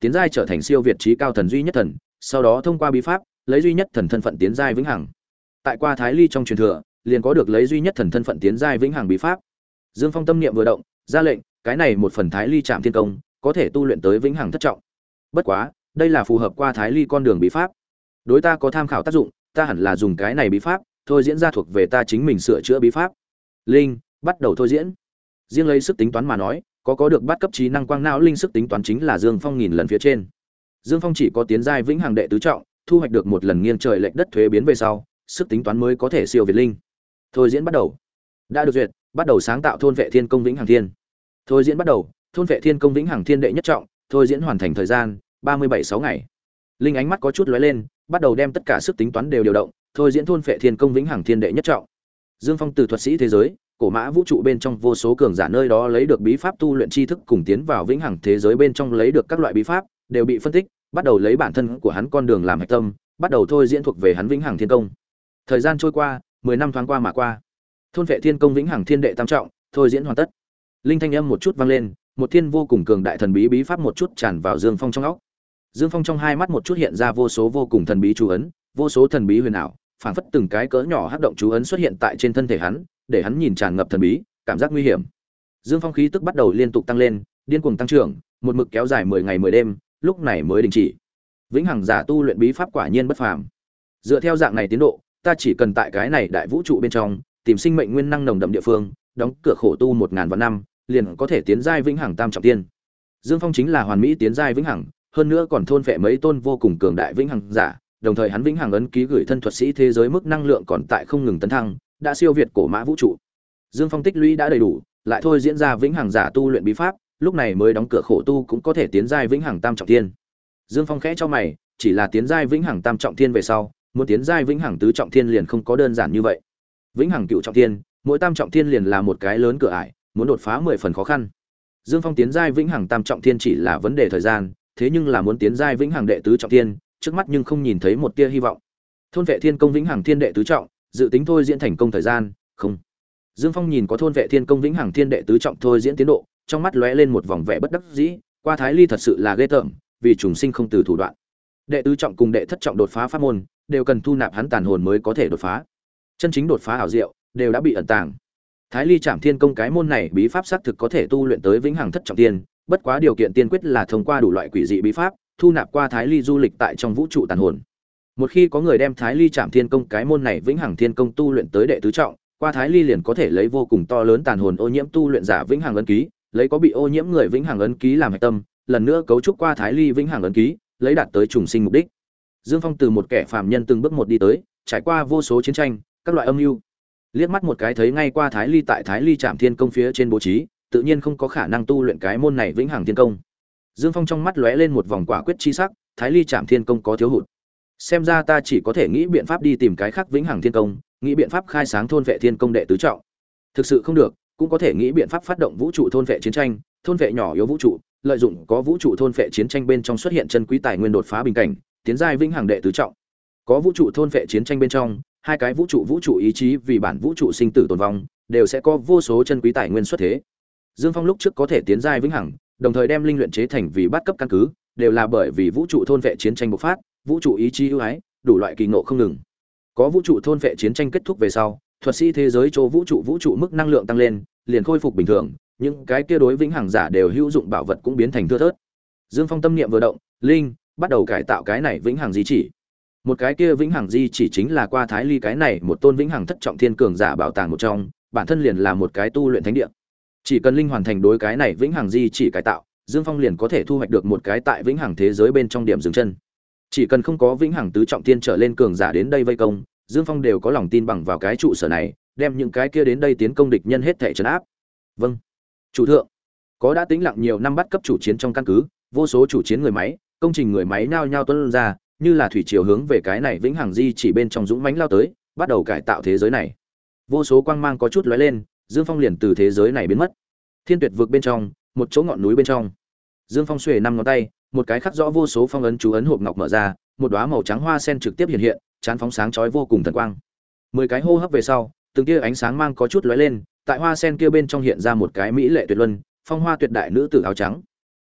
tiến giai trở thành siêu việt trí cao thần duy nhất thần, sau đó thông qua bí pháp, lấy duy nhất thần thân phận tiến giai vĩnh hằng. Tại qua Thái Ly trong truyền thừa, liền có được lấy duy nhất thần thân phận tiến giai vĩnh hằng bí pháp. Dương Phong tâm niệm vừa động, ra lệnh, cái này một phần Thái Ly Trảm Thiên Công, có thể tu luyện tới vĩnh hằng thất trọng. Bất quá, đây là phù hợp qua Thái Ly con đường bí pháp. Đối ta có tham khảo tác dụng, ta hẳn là dùng cái này bí pháp, thôi diễn ra thuộc về ta chính mình sửa chữa bí pháp. Linh, bắt đầu thôi diễn. Riêng lấy sức tính toán mà nói, có có được bắt cấp trí năng quang não linh sức tính toán chính là Dương Phong nghìn lần phía trên. Dương Phong chỉ có tiến giai vĩnh hằng đệ tứ trọng, thu hoạch được một lần nghiêng trời lệch đất thuế biến về sau, sức tính toán mới có thể siêu việt linh. Thôi diễn bắt đầu. Đã được duyệt, bắt đầu sáng tạo thôn vệ thiên công vĩnh hằng thiên. Thôi diễn bắt đầu, thôn vệ thiên công vĩnh hằng thiên đệ nhất trọng, thôi diễn hoàn thành thời gian ba mươi bảy sáu ngày. Linh ánh mắt có chút lóe lên, bắt đầu đem tất cả sức tính toán đều điều động, thôi diễn thôn vệ thiên công vĩnh hằng thiên đệ nhất trọng. Dương Phong từ thuật sĩ thế giới, cổ mã vũ trụ bên trong vô số cường giả nơi đó lấy được bí pháp tu luyện tri thức cùng tiến vào vĩnh hằng thế giới bên trong lấy được các loại bí pháp, đều bị phân tích, bắt đầu lấy bản thân của hắn con đường làm hạch tâm, bắt đầu thôi diễn thuộc về hắn vĩnh hằng thiên công. Thời gian trôi qua, mười năm thoáng qua mà qua. Thôn vệ thiên công vĩnh hằng thiên đệ tam trọng, thôi diễn hoàn tất. Linh thanh âm một chút vang lên, một thiên vô cùng cường đại thần bí bí pháp một chút tràn vào Dương Phong trong óc. Dương Phong trong hai mắt một chút hiện ra vô số vô cùng thần bí chú ấn, vô số thần bí huyền ảo, phảng phất từng cái cỡ nhỏ hắc động chú ấn xuất hiện tại trên thân thể hắn, để hắn nhìn tràn ngập thần bí, cảm giác nguy hiểm. Dương Phong khí tức bắt đầu liên tục tăng lên, điên cuồng tăng trưởng, một mực kéo dài mười ngày mười đêm, lúc này mới đình chỉ. Vĩnh hằng giả tu luyện bí pháp quả nhiên bất phàm. Dựa theo dạng này tiến độ, ta chỉ cần tại cái này đại vũ trụ bên trong, tìm sinh mệnh nguyên năng nồng đậm địa phương, đóng cửa khổ tu một ngàn vạn năm, liền có thể tiến giai vĩnh hằng tam trọng tiên. Dương Phong chính là hoàn mỹ tiến giai vĩnh hằng, hơn nữa còn thôn phệ mấy tôn vô cùng cường đại vĩnh hằng giả, đồng thời hắn vĩnh hằng ấn ký gửi thân thuật sĩ thế giới mức năng lượng còn tại không ngừng tấn thăng, đã siêu việt cổ mã vũ trụ. Dương Phong tích lũy đã đầy đủ, lại thôi diễn ra vĩnh hằng giả tu luyện bí pháp, lúc này mới đóng cửa khổ tu cũng có thể tiến giai vĩnh hằng tam trọng thiên. Dương Phong khẽ cho mày, chỉ là tiến giai vĩnh hằng tam trọng thiên về sau, muốn tiến giai vĩnh hằng tứ trọng thiên liền không có đơn giản như vậy. Vĩnh hằng cựu trọng thiên, mỗi tam trọng thiên liền là một cái lớn cửa ải, muốn đột phá mười phần khó khăn. Dương Phong tiến giai vĩnh hằng tam trọng thiên chỉ là vấn đề thời gian, thế nhưng là muốn tiến giai vĩnh hằng đệ tứ trọng thiên, trước mắt nhưng không nhìn thấy một tia hy vọng. Thôn vệ thiên công vĩnh hằng thiên đệ tứ trọng, dự tính thôi diễn thành công thời gian, không. Dương Phong nhìn có thôn vệ thiên công vĩnh hằng thiên đệ tứ trọng thôi diễn tiến độ, trong mắt lóe lên một vòng vẻ bất đắc dĩ, qua Thái Ly thật sự là ghê tởm, vì trùng sinh không từ thủ đoạn. Đệ tứ trọng cùng đệ thất trọng đột phá pháp môn, đều cần thu nạp hắn tàn hồn mới có thể đột phá. Chân chính đột phá ảo diệu, đều đã bị ẩn tàng. Thái Ly Trảm Thiên Công cái môn này bí pháp xác thực có thể tu luyện tới vĩnh hằng thất trọng tiên, bất quá điều kiện tiên quyết là thông qua đủ loại quỷ dị bí pháp, thu nạp qua Thái Ly du lịch tại trong vũ trụ tàn hồn. Một khi có người đem Thái Ly Trảm Thiên Công cái môn này vĩnh hằng thiên công tu luyện tới đệ tứ trọng, qua Thái Ly liền có thể lấy vô cùng to lớn tàn hồn ô nhiễm tu luyện giả vĩnh hằng ấn ký, lấy có bị ô nhiễm người vĩnh hằng ấn ký làm hệ tâm, lần nữa cấu trúc qua Thái Ly vĩnh hằng ấn ký, lấy đạt tới trùng sinh mục đích. Dương Phong từ một kẻ phàm nhân từng bước một đi tới, trải qua vô số chiến tranh, các loại âm mưu. Liếc mắt một cái thấy ngay qua Thái Ly tại Thái Ly Trảm Thiên Công phía trên bố trí, tự nhiên không có khả năng tu luyện cái môn này vĩnh hằng thiên công. Dương Phong trong mắt lóe lên một vòng quả quyết chi sắc, Thái Ly Trảm Thiên Công có thiếu hụt. Xem ra ta chỉ có thể nghĩ biện pháp đi tìm cái khác vĩnh hằng thiên công, nghĩ biện pháp khai sáng thôn vệ thiên công đệ tứ trọng. Thực sự không được, cũng có thể nghĩ biện pháp phát động vũ trụ thôn vệ chiến tranh, thôn vệ nhỏ yếu vũ trụ, lợi dụng có vũ trụ thôn vệ chiến tranh bên trong xuất hiện chân quý tài nguyên đột phá bình cảnh, tiến giai vĩnh hằng đệ tứ trọng. Có vũ trụ thôn vệ chiến tranh bên trong, hai cái vũ trụ vũ trụ ý chí vì bản vũ trụ sinh tử tồn vong, đều sẽ có vô số chân quý tài nguyên xuất thế. Dương Phong lúc trước có thể tiến giai vĩnh hằng, đồng thời đem linh luyện chế thành vì bát cấp căn cứ, đều là bởi vì vũ trụ thôn vệ chiến tranh bộc phát, vũ trụ ý chí ưu ái, đủ loại kỳ ngộ không ngừng. Có vũ trụ thôn vệ chiến tranh kết thúc về sau, thuật sĩ thế giới chỗ vũ trụ vũ trụ mức năng lượng tăng lên, liền khôi phục bình thường, những cái kia đối vĩnh hằng giả đều hữu dụng bảo vật cũng biến thành thưa thớt. Dương Phong tâm niệm vừa động, linh bắt đầu cải tạo cái này vĩnh hằng di chỉ. Một cái kia vĩnh hằng di chỉ chính là qua Thái Ly cái này một tôn vĩnh hằng thất trọng thiên cường giả bảo tàng một trong, bản thân liền là một cái tu luyện thánh địa. Chỉ cần linh hoàn thành đối cái này vĩnh hằng di chỉ cải tạo, Dương Phong liền có thể thu hoạch được một cái tại vĩnh hằng thế giới bên trong điểm dừng chân. Chỉ cần không có vĩnh hằng tứ trọng thiên trở lên cường giả đến đây vây công, Dương Phong đều có lòng tin bằng vào cái trụ sở này, đem những cái kia đến đây tiến công địch nhân hết thảy trấn áp. Vâng, chủ thượng. Có đã tĩnh lặng nhiều năm bắt cấp chủ chiến trong căn cứ, vô số chủ chiến người máy, công trình người máy nhao nhao tuôn ra, như là thủy triều hướng về cái này vĩnh hằng di chỉ bên trong dũng mãnh lao tới, bắt đầu cải tạo thế giới này. Vô số quang mang có chút lóe lên, Dương Phong liền từ thế giới này biến mất. Thiên Tuyệt vực bên trong, một chỗ ngọn núi bên trong. Dương Phong xuề năm ngón tay, một cái khắc rõ vô số phong ấn chú ấn hộp ngọc mở ra, một đóa màu trắng hoa sen trực tiếp hiện hiện, chán phóng sáng chói vô cùng thần quang. Mười cái hô hấp về sau, từng tia ánh sáng mang có chút lóe lên, tại hoa sen kia bên trong hiện ra một cái mỹ lệ tuyệt luân, phong hoa tuyệt đại nữ tử áo trắng.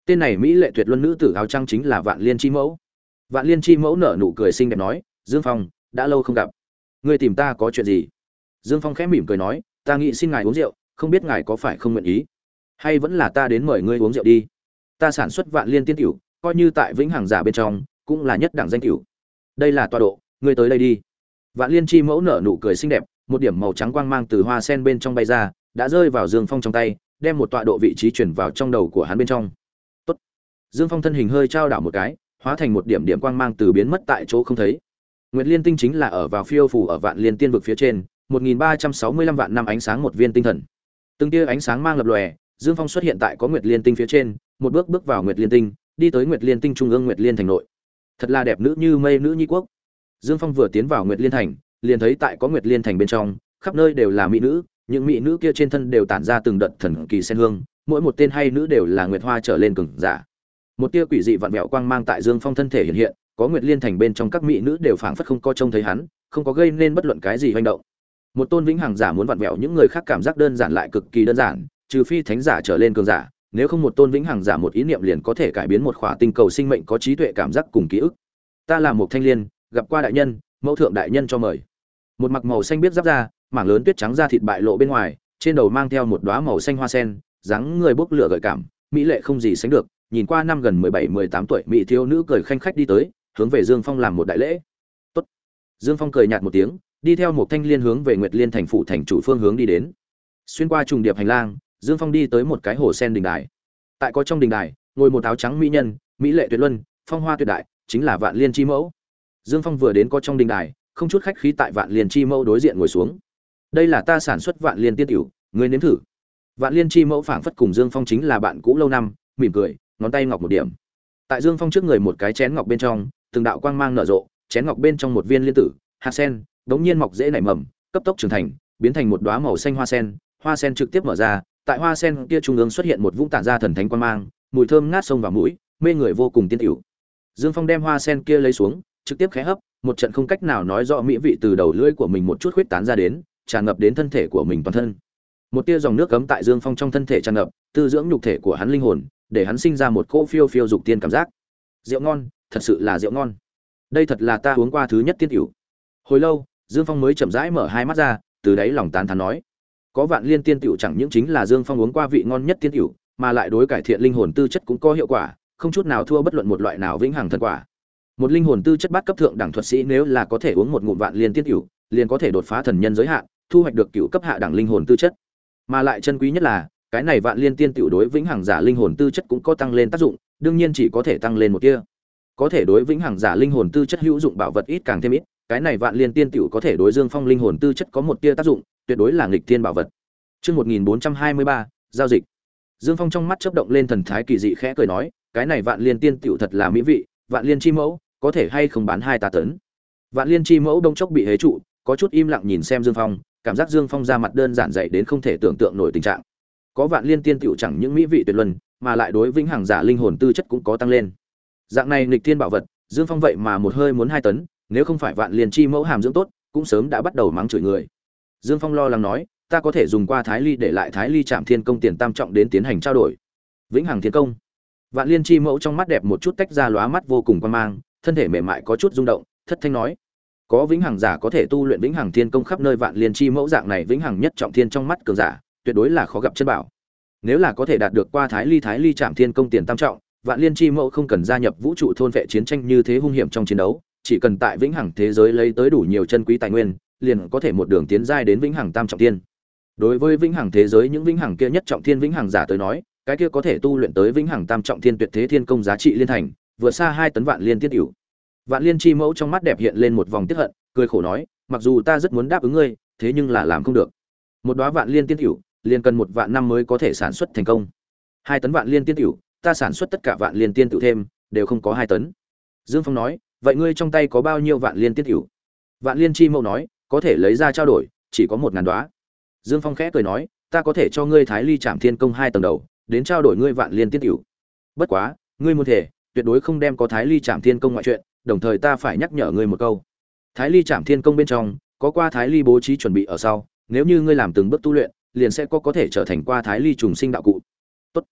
Tên này mỹ lệ tuyệt luân nữ tử áo trắng chính là Vạn Liên chi mẫu. Vạn Liên chi mẫu nở nụ cười xinh đẹp nói, Dương Phong, đã lâu không gặp, ngươi tìm ta có chuyện gì? Dương Phong khẽ mỉm cười nói, ta nghĩ xin ngài uống rượu, không biết ngài có phải không nguyện ý, hay vẫn là ta đến mời ngươi uống rượu đi. Ta sản xuất Vạn Liên tiên tiểu, coi như tại vĩnh hằng giả bên trong cũng là nhất đẳng danh tiểu. Đây là tọa độ, ngươi tới đây đi. Vạn Liên chi mẫu nở nụ cười xinh đẹp, một điểm màu trắng quang mang từ hoa sen bên trong bay ra, đã rơi vào Dương Phong trong tay, đem một tọa độ vị trí chuyển vào trong đầu của hắn bên trong. Tốt. Dương Phong thân hình hơi trao đảo một cái, hóa thành một điểm điểm quang mang từ biến mất tại chỗ không thấy. Nguyệt Liên tinh chính là ở vào phiêu phù ở Vạn Liên tiên vực phía trên, một nghìn ba trăm sáu mươi lăm vạn năm ánh sáng một viên tinh thần. Từng tia ánh sáng mang lập lòe, Dương Phong xuất hiện tại có Nguyệt Liên tinh phía trên, một bước bước vào Nguyệt Liên tinh, đi tới Nguyệt Liên tinh trung ương Nguyệt Liên thành nội. Thật là đẹp nữ như mây nữ nhi quốc. Dương Phong vừa tiến vào Nguyệt Liên thành, liền thấy tại có Nguyệt Liên thành bên trong, khắp nơi đều là mỹ nữ, những mỹ nữ kia trên thân đều tản ra từng đợt thần kỳ sen hương, mỗi một tên hay nữ đều là nguyệt hoa trở lên cường giả. Một tia quỷ dị vặn vẹo quang mang tại Dương Phong thân thể hiện hiện, có Nguyệt Liên thành bên trong các mỹ nữ đều phảng phất không có trông thấy hắn, không có gây nên bất luận cái gì hoành động. Một tôn vĩnh hằng giả muốn vặn vẹo những người khác cảm giác đơn giản lại cực kỳ đơn giản, trừ phi thánh giả trở lên cường giả, nếu không một tôn vĩnh hằng giả một ý niệm liền có thể cải biến một khỏa tinh cầu sinh mệnh có trí tuệ cảm giác cùng ký ức. Ta là một thanh liên, gặp qua đại nhân, mẫu thượng đại nhân cho mời. Một mặc màu xanh biết giáp ra, mảng lớn tuyết trắng da thịt bại lộ bên ngoài, trên đầu mang theo một đóa màu xanh hoa sen, dáng người bốc lửa gợi cảm, mỹ lệ không gì sánh được, nhìn qua năm gần mười bảy mười tám tuổi mỹ thiếu nữ cười khanh khách đi tới, hướng về Dương Phong làm một đại lễ. Tốt. Dương Phong cười nhạt một tiếng, đi theo một thanh liên hướng về Nguyệt Liên thành phủ thành chủ phương hướng đi đến. Xuyên qua trùng điệp hành lang, Dương Phong đi tới một cái hồ sen đình đài. Tại có trong đình đài, ngồi một áo trắng mỹ nhân, mỹ lệ tuyệt luân, phong hoa tuyệt đại, chính là Vạn Liên chi mẫu. Dương Phong vừa đến có trong đình đài, không chút khách khí tại Vạn Liên chi mẫu đối diện ngồi xuống. Đây là ta sản xuất Vạn Liên tiên tiểu, ngươi nếm thử. Vạn Liên chi mẫu phảng phất cùng Dương Phong chính là bạn cũ lâu năm, mỉm cười, ngón tay ngọc một điểm. Tại Dương Phong trước người một cái chén ngọc bên trong, từng đạo quang mang nở rộ, chén ngọc bên trong một viên liên tử, hạt sen, đống nhiên mọc dễ nảy mầm, cấp tốc trưởng thành, biến thành một đóa màu xanh hoa sen, hoa sen trực tiếp mở ra, tại hoa sen kia trung ương xuất hiện một vũng tản ra thần thánh quang mang, mùi thơm ngát xông vào mũi, mê người vô cùng tiên tiểu. Dương Phong đem hoa sen kia lấy xuống, trực tiếp khẽ hấp, một trận không cách nào nói rõ mỹ vị từ đầu lưỡi của mình một chút khuyết tán ra đến, tràn ngập đến thân thể của mình toàn thân. Một tia dòng nước cấm tại Dương Phong trong thân thể tràn ngập, tư dưỡng nhục thể của hắn linh hồn, để hắn sinh ra một cỗ phiêu phiêu dục tiên cảm giác. Rượu ngon, thật sự là rượu ngon. Đây thật là ta uống qua thứ nhất tiên tiểu. Hồi lâu, Dương Phong mới chậm rãi mở hai mắt ra, từ đáy lòng tán thán nói: có Vạn Liên tiên tiểu chẳng những chính là Dương Phong uống qua vị ngon nhất tiên tiểu, mà lại đối cải thiện linh hồn tư chất cũng có hiệu quả, không chút nào thua bất luận một loại nào vĩnh hằng thần quả. Một linh hồn tư chất bát cấp thượng đẳng thuật sĩ nếu là có thể uống một ngụm Vạn Liên tiên tiểu, liền có thể đột phá thần nhân giới hạn, thu hoạch được cựu cấp hạ đẳng linh hồn tư chất. Mà lại chân quý nhất là, cái này Vạn Liên tiên tiểu đối vĩnh hằng giả linh hồn tư chất cũng có tăng lên tác dụng, đương nhiên chỉ có thể tăng lên một tia. Có thể đối vĩnh hằng giả linh hồn tư chất hữu dụng bảo vật ít càng thêm ít, cái này Vạn Liên tiên tiểu có thể đối Dương Phong linh hồn tư chất có một tia tác dụng, tuyệt đối là nghịch thiên bảo vật. Chương một nghìn bốn trăm hai mươi ba, giao dịch. Dương Phong trong mắt chớp động lên thần thái kỳ dị khẽ cười nói, cái này Vạn Liên tiên tiểu thật là mỹ vị, Vạn Liên chi mẫu, có thể hay không bán hai ta tấn. Vạn Liên chi mẫu đông chốc bị hế trụ, có chút im lặng nhìn xem Dương Phong, cảm giác Dương Phong ra mặt đơn giản dạy đến không thể tưởng tượng nổi tình trạng. Có Vạn Liên tiên tiểu chẳng những mỹ vị tuyệt luân, mà lại đối vĩnh hằng giả linh hồn tư chất cũng có tăng lên. Dạng này nghịch thiên bảo vật, Dương Phong vậy mà một hơi muốn hai tấn, nếu không phải Vạn Liên chi mẫu hàm dưỡng tốt, cũng sớm đã bắt đầu mắng chửi người. Dương Phong lo lắng nói, ta có thể dùng qua Thái Ly để lại Thái Ly Trảm Thiên Công tiền tam trọng đến tiến hành trao đổi. Vĩnh hằng thiên công. Vạn Liên chi mẫu trong mắt đẹp một chút tách ra lóa mắt vô cùng quan mang, thân thể mềm mại có chút rung động, thất thanh nói: có vĩnh hằng giả có thể tu luyện vĩnh hằng thiên công khắp nơi Vạn Liên chi mẫu dạng này vĩnh hằng nhất trọng thiên trong mắt cường giả, tuyệt đối là khó gặp chân bảo. Nếu là có thể đạt được qua Thái Ly Thái Ly Trảm Thiên Công tiền tam trọng, Vạn Liên chi mẫu không cần gia nhập vũ trụ thôn vệ chiến tranh như thế hung hiểm trong chiến đấu, chỉ cần tại vĩnh hằng thế giới lấy tới đủ nhiều chân quý tài nguyên, liền có thể một đường tiến giai đến vĩnh hằng tam trọng thiên. Đối với vĩnh hằng thế giới những vĩnh hằng kia nhất trọng thiên vĩnh hằng giả tới nói, cái kia có thể tu luyện tới vĩnh hằng tam trọng thiên tuyệt thế thiên công giá trị liên thành, vượt xa hai tấn Vạn Liên tiên tiểu. Vạn Liên chi mẫu trong mắt đẹp hiện lên một vòng tiếc hận, cười khổ nói, mặc dù ta rất muốn đáp ứng ngươi, thế nhưng là làm không được. Một đóa Vạn Liên tiên tiểu, liền cần một vạn năm mới có thể sản xuất thành công. Hai tấn Vạn Liên tiên tiểu, ta sản xuất tất cả Vạn Liên tiên tiểu thêm, đều không có hai tấn. Dương Phong nói, vậy ngươi trong tay có bao nhiêu Vạn Liên tiên tiểu? Vạn Liên chi mẫu nói, có thể lấy ra trao đổi, chỉ có một ngàn đóa. Dương Phong khẽ cười nói, ta có thể cho ngươi Thái Ly Trảm Thiên Công hai tầng đầu, đến trao đổi ngươi Vạn Liên tiên tiểu. Bất quá, ngươi muốn thể, tuyệt đối không đem có Thái Ly Trảm Thiên Công ngoại chuyện, đồng thời ta phải nhắc nhở ngươi một câu. Thái Ly Trảm Thiên Công bên trong, có qua Thái Ly bố trí chuẩn bị ở sau, nếu như ngươi làm từng bước tu luyện, liền sẽ có có thể trở thành qua Thái Ly trùng sinh đạo cụ. Tốt.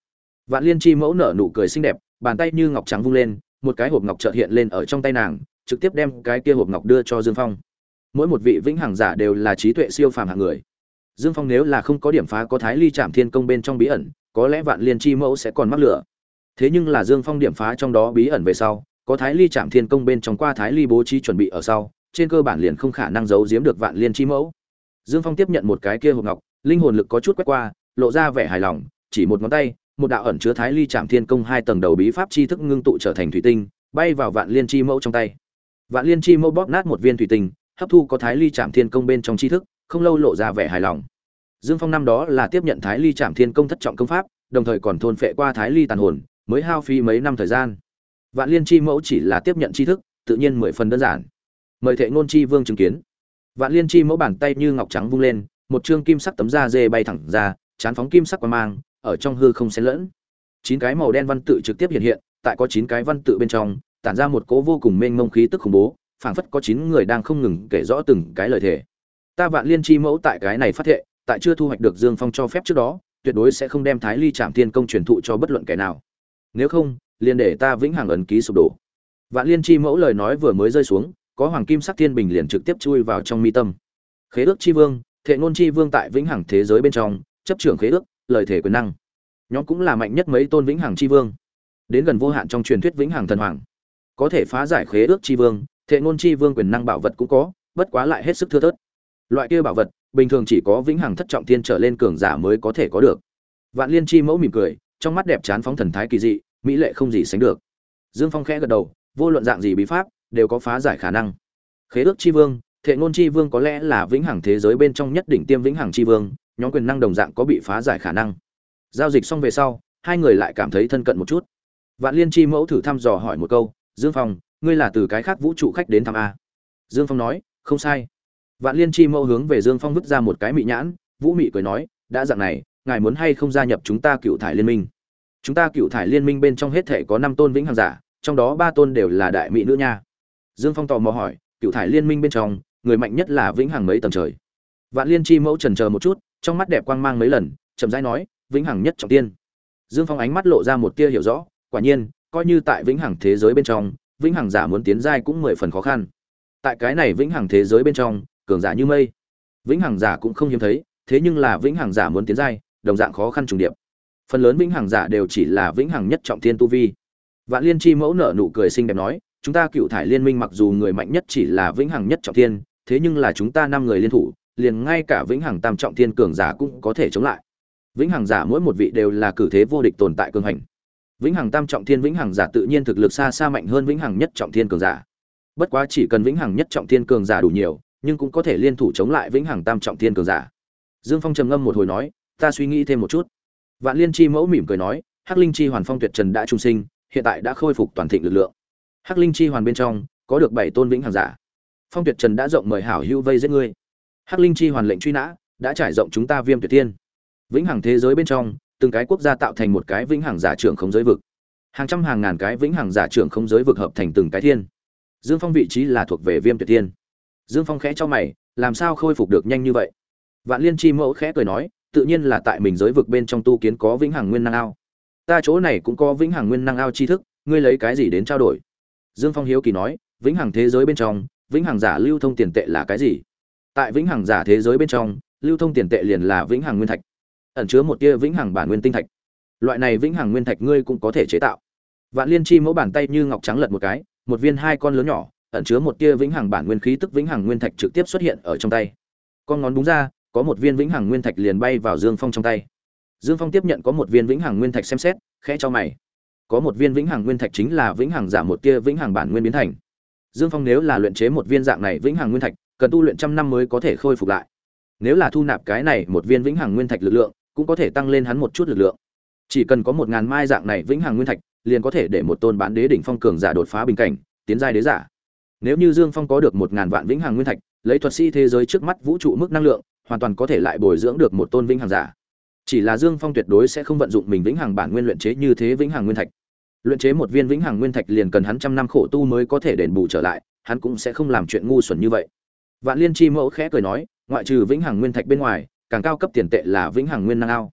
Vạn Liên Chi Mẫu nở nụ cười xinh đẹp, bàn tay như ngọc trắng vung lên, một cái hộp ngọc chợt hiện lên ở trong tay nàng, trực tiếp đem cái kia hộp ngọc đưa cho Dương Phong. Mỗi một vị vĩnh hằng giả đều là trí tuệ siêu phàm hạng người. Dương Phong nếu là không có điểm phá có Thái Ly Trảm Thiên Công bên trong bí ẩn, có lẽ Vạn Liên Chi Mẫu sẽ còn mắc lửa. Thế nhưng là Dương Phong điểm phá trong đó bí ẩn về sau, có Thái Ly Trảm Thiên Công bên trong qua Thái Ly bố trí chuẩn bị ở sau, trên cơ bản liền không khả năng giấu giếm được Vạn Liên Chi Mẫu. Dương Phong tiếp nhận một cái kia hộp ngọc, linh hồn lực có chút quét qua, lộ ra vẻ hài lòng, chỉ một ngón tay, một đạo ẩn chứa Thái Ly Trảm Thiên Công hai tầng đầu bí pháp chi thức ngưng tụ trở thành thủy tinh, bay vào Vạn Liên Chi Mẫu trong tay. Vạn Liên Chi Mẫu bóp nát một viên thủy tinh, hấp thu có Thái Ly Trảm Thiên Công bên trong chi thức, không lâu lộ ra vẻ hài lòng. Dương Phong năm đó là tiếp nhận Thái Ly Trảm Thiên Công thất trọng công pháp, đồng thời còn thôn phệ qua Thái Ly tàn hồn, mới hao phí mấy năm thời gian. Vạn Liên Chi Mẫu chỉ là tiếp nhận tri thức, tự nhiên mười phần đơn giản. Mời Thệ Ngôn Chi Vương chứng kiến. Vạn Liên Chi Mẫu bàn tay như ngọc trắng vung lên, một chương kim sắc tấm da dê bay thẳng ra, chán phóng kim sắc quang mang, ở trong hư không xen lẫn. Chín cái màu đen văn tự trực tiếp hiện hiện, tại có chín cái văn tự bên trong, tản ra một cỗ vô cùng mênh mông khí tức khủng bố, phảng phất có chín người đang không ngừng kể rõ từng cái lời thề. Ta Vạn Liên Chi Mẫu tại cái này phát thệ, tại chưa thu hoạch được Dương Phong cho phép trước đó, tuyệt đối sẽ không đem Thái Ly Trảm Thiên Công truyền thụ cho bất luận kẻ nào. Nếu không, liền để ta vĩnh hằng ấn ký sụp đổ. Vạn Liên Chi Mẫu lời nói vừa mới rơi xuống, có hoàng kim sắc thiên bình liền trực tiếp chui vào trong mi tâm. Khế ước chi vương, Thệ Ngôn chi vương tại vĩnh hằng thế giới bên trong, chấp trưởng khế ước, lời thể quyền năng. Nhóm cũng là mạnh nhất mấy tôn vĩnh hằng chi vương. Đến gần vô hạn trong truyền thuyết vĩnh hằng thần hoàng. Có thể phá giải khế ước chi vương, Thệ Ngôn chi vương quyền năng bảo vật cũng có, bất quá lại hết sức thưa thớt. Loại kia bảo vật, bình thường chỉ có vĩnh hằng thất trọng thiên trở lên cường giả mới có thể có được. Vạn Liên Chi Mẫu mỉm cười, trong mắt đẹp chán phóng thần thái kỳ dị, mỹ lệ không gì sánh được. Dương Phong khẽ gật đầu, vô luận dạng gì bí pháp, đều có phá giải khả năng. Khế ước chi vương, Thệ Ngôn chi vương có lẽ là vĩnh hằng thế giới bên trong nhất đỉnh tiêm vĩnh hằng chi vương, nhóm quyền năng đồng dạng có bị phá giải khả năng. Giao dịch xong về sau, hai người lại cảm thấy thân cận một chút. Vạn Liên Chi Mẫu thử thăm dò hỏi một câu, "Dương Phong, ngươi là từ cái khác vũ trụ khách đến thăm a?" Dương Phong nói, "Không sai." Vạn Liên Chi Mẫu hướng về Dương Phong vứt ra một cái mị nhãn, Vũ Mị cười nói, "Đã dạng này, ngài muốn hay không gia nhập chúng ta Cựu Thải Liên Minh? Chúng ta Cựu Thải Liên Minh bên trong hết thể có năm tôn vĩnh hằng giả, trong đó ba tôn đều là đại mỹ nữ nha." Dương Phong tò mò hỏi, "Cựu Thải Liên Minh bên trong, người mạnh nhất là vĩnh hằng mấy tầng trời?" Vạn Liên Chi Mẫu chần chờ một chút, trong mắt đẹp quang mang mấy lần, chậm rãi nói, "Vĩnh hằng nhất trọng tiên." Dương Phong ánh mắt lộ ra một tia hiểu rõ, quả nhiên, coi như tại vĩnh hằng thế giới bên trong, vĩnh hằng giả muốn tiến giai cũng mười phần khó khăn. Tại cái này vĩnh hằng thế giới bên trong, cường giả như mây. Vĩnh hằng giả cũng không hiếm thấy, thế nhưng là vĩnh hằng giả muốn tiến giai, đồng dạng khó khăn trùng điệp. Phần lớn vĩnh hằng giả đều chỉ là vĩnh hằng nhất trọng thiên tu vi. Vạn Liên Chi Mẫu nở nụ cười xinh đẹp nói, "Chúng ta Cựu Thải Liên Minh mặc dù người mạnh nhất chỉ là vĩnh hằng nhất trọng thiên, thế nhưng là chúng ta năm người liên thủ, liền ngay cả vĩnh hằng tam trọng thiên cường giả cũng có thể chống lại. Vĩnh hằng giả mỗi một vị đều là cử thế vô địch tồn tại cường hành. Vĩnh hằng tam trọng thiên vĩnh hằng giả tự nhiên thực lực xa xa mạnh hơn vĩnh hằng nhất trọng thiên cường giả. Bất quá chỉ cần vĩnh hằng nhất trọng thiên cường giả đủ nhiều, nhưng cũng có thể liên thủ chống lại vĩnh hằng tam trọng thiên cường giả." Dương Phong trầm ngâm một hồi nói, "Ta suy nghĩ thêm một chút." Vạn Liên Chi Mẫu mỉm cười nói, "Hắc Linh Chi Hoàn Phong Tuyệt Trần đã trung sinh, hiện tại đã khôi phục toàn thịnh lực lượng. Hắc Linh Chi Hoàn bên trong có được bảy tôn vĩnh hằng giả. Phong Tuyệt Trần đã rộng mời hảo hữu vây giết ngươi. Hắc Linh Chi Hoàn lệnh truy nã đã trải rộng chúng ta Viêm Tuyệt Thiên. Vĩnh hằng thế giới bên trong, từng cái quốc gia tạo thành một cái vĩnh hằng giả trưởng không giới vực. Hàng trăm hàng ngàn cái vĩnh hằng giả trưởng không giới vực hợp thành từng cái thiên. Dương Phong vị trí là thuộc về Viêm Tuyệt Thiên." Dương Phong khẽ cho mày, làm sao khôi phục được nhanh như vậy? Vạn Liên Chi Mẫu khẽ cười nói, "Tự nhiên là tại mình giới vực bên trong tu kiến có vĩnh hằng nguyên năng ao. Ta chỗ này cũng có vĩnh hằng nguyên năng ao tri thức, ngươi lấy cái gì đến trao đổi?" Dương Phong hiếu kỳ nói, "Vĩnh hằng thế giới bên trong, vĩnh hằng giả lưu thông tiền tệ là cái gì?" Tại vĩnh hằng giả thế giới bên trong, lưu thông tiền tệ liền là vĩnh hằng nguyên thạch, ẩn chứa một tia vĩnh hằng bản nguyên tinh thạch. Loại này vĩnh hằng nguyên thạch ngươi cũng có thể chế tạo. Vạn Liên Chi Mẫu bàn tay như ngọc trắng lật một cái, một viên hai con lớn nhỏ, ẩn chứa một tia vĩnh hằng bản nguyên khí tức vĩnh hằng nguyên thạch trực tiếp xuất hiện ở trong tay. Con ngón búng ra, có một viên vĩnh hằng nguyên thạch liền bay vào Dương Phong trong tay. Dương Phong tiếp nhận có một viên vĩnh hằng nguyên thạch xem xét, khẽ cho mày. Có một viên vĩnh hằng nguyên thạch chính là vĩnh hằng giả một tia vĩnh hằng bản nguyên biến thành. Dương Phong nếu là luyện chế một viên dạng này vĩnh hằng nguyên thạch, cần tu luyện trăm năm mới có thể khôi phục lại. Nếu là thu nạp cái này một viên vĩnh hằng nguyên thạch lực lượng, cũng có thể tăng lên hắn một chút lực lượng. Chỉ cần có một ngàn mai dạng này vĩnh hằng nguyên thạch, liền có thể để một tôn bán đế đỉnh phong cường giả đột phá bình cảnh, tiến giai đế giả. Nếu như Dương Phong có được một ngàn vạn vĩnh hằng nguyên thạch, lấy thuật sĩ thế giới trước mắt vũ trụ mức năng lượng, hoàn toàn có thể lại bồi dưỡng được một tôn vĩnh hằng giả. Chỉ là Dương Phong tuyệt đối sẽ không vận dụng mình vĩnh hằng bản nguyên luyện chế như thế vĩnh hằng nguyên thạch. Luyện chế một viên vĩnh hằng nguyên thạch liền cần hắn trăm năm khổ tu mới có thể đền bù trở lại, hắn cũng sẽ không làm chuyện ngu xuẩn như vậy. Vạn Liên Chi Mẫu khẽ cười nói, ngoại trừ vĩnh hằng nguyên thạch bên ngoài, càng cao cấp tiền tệ là vĩnh hằng nguyên năng ao.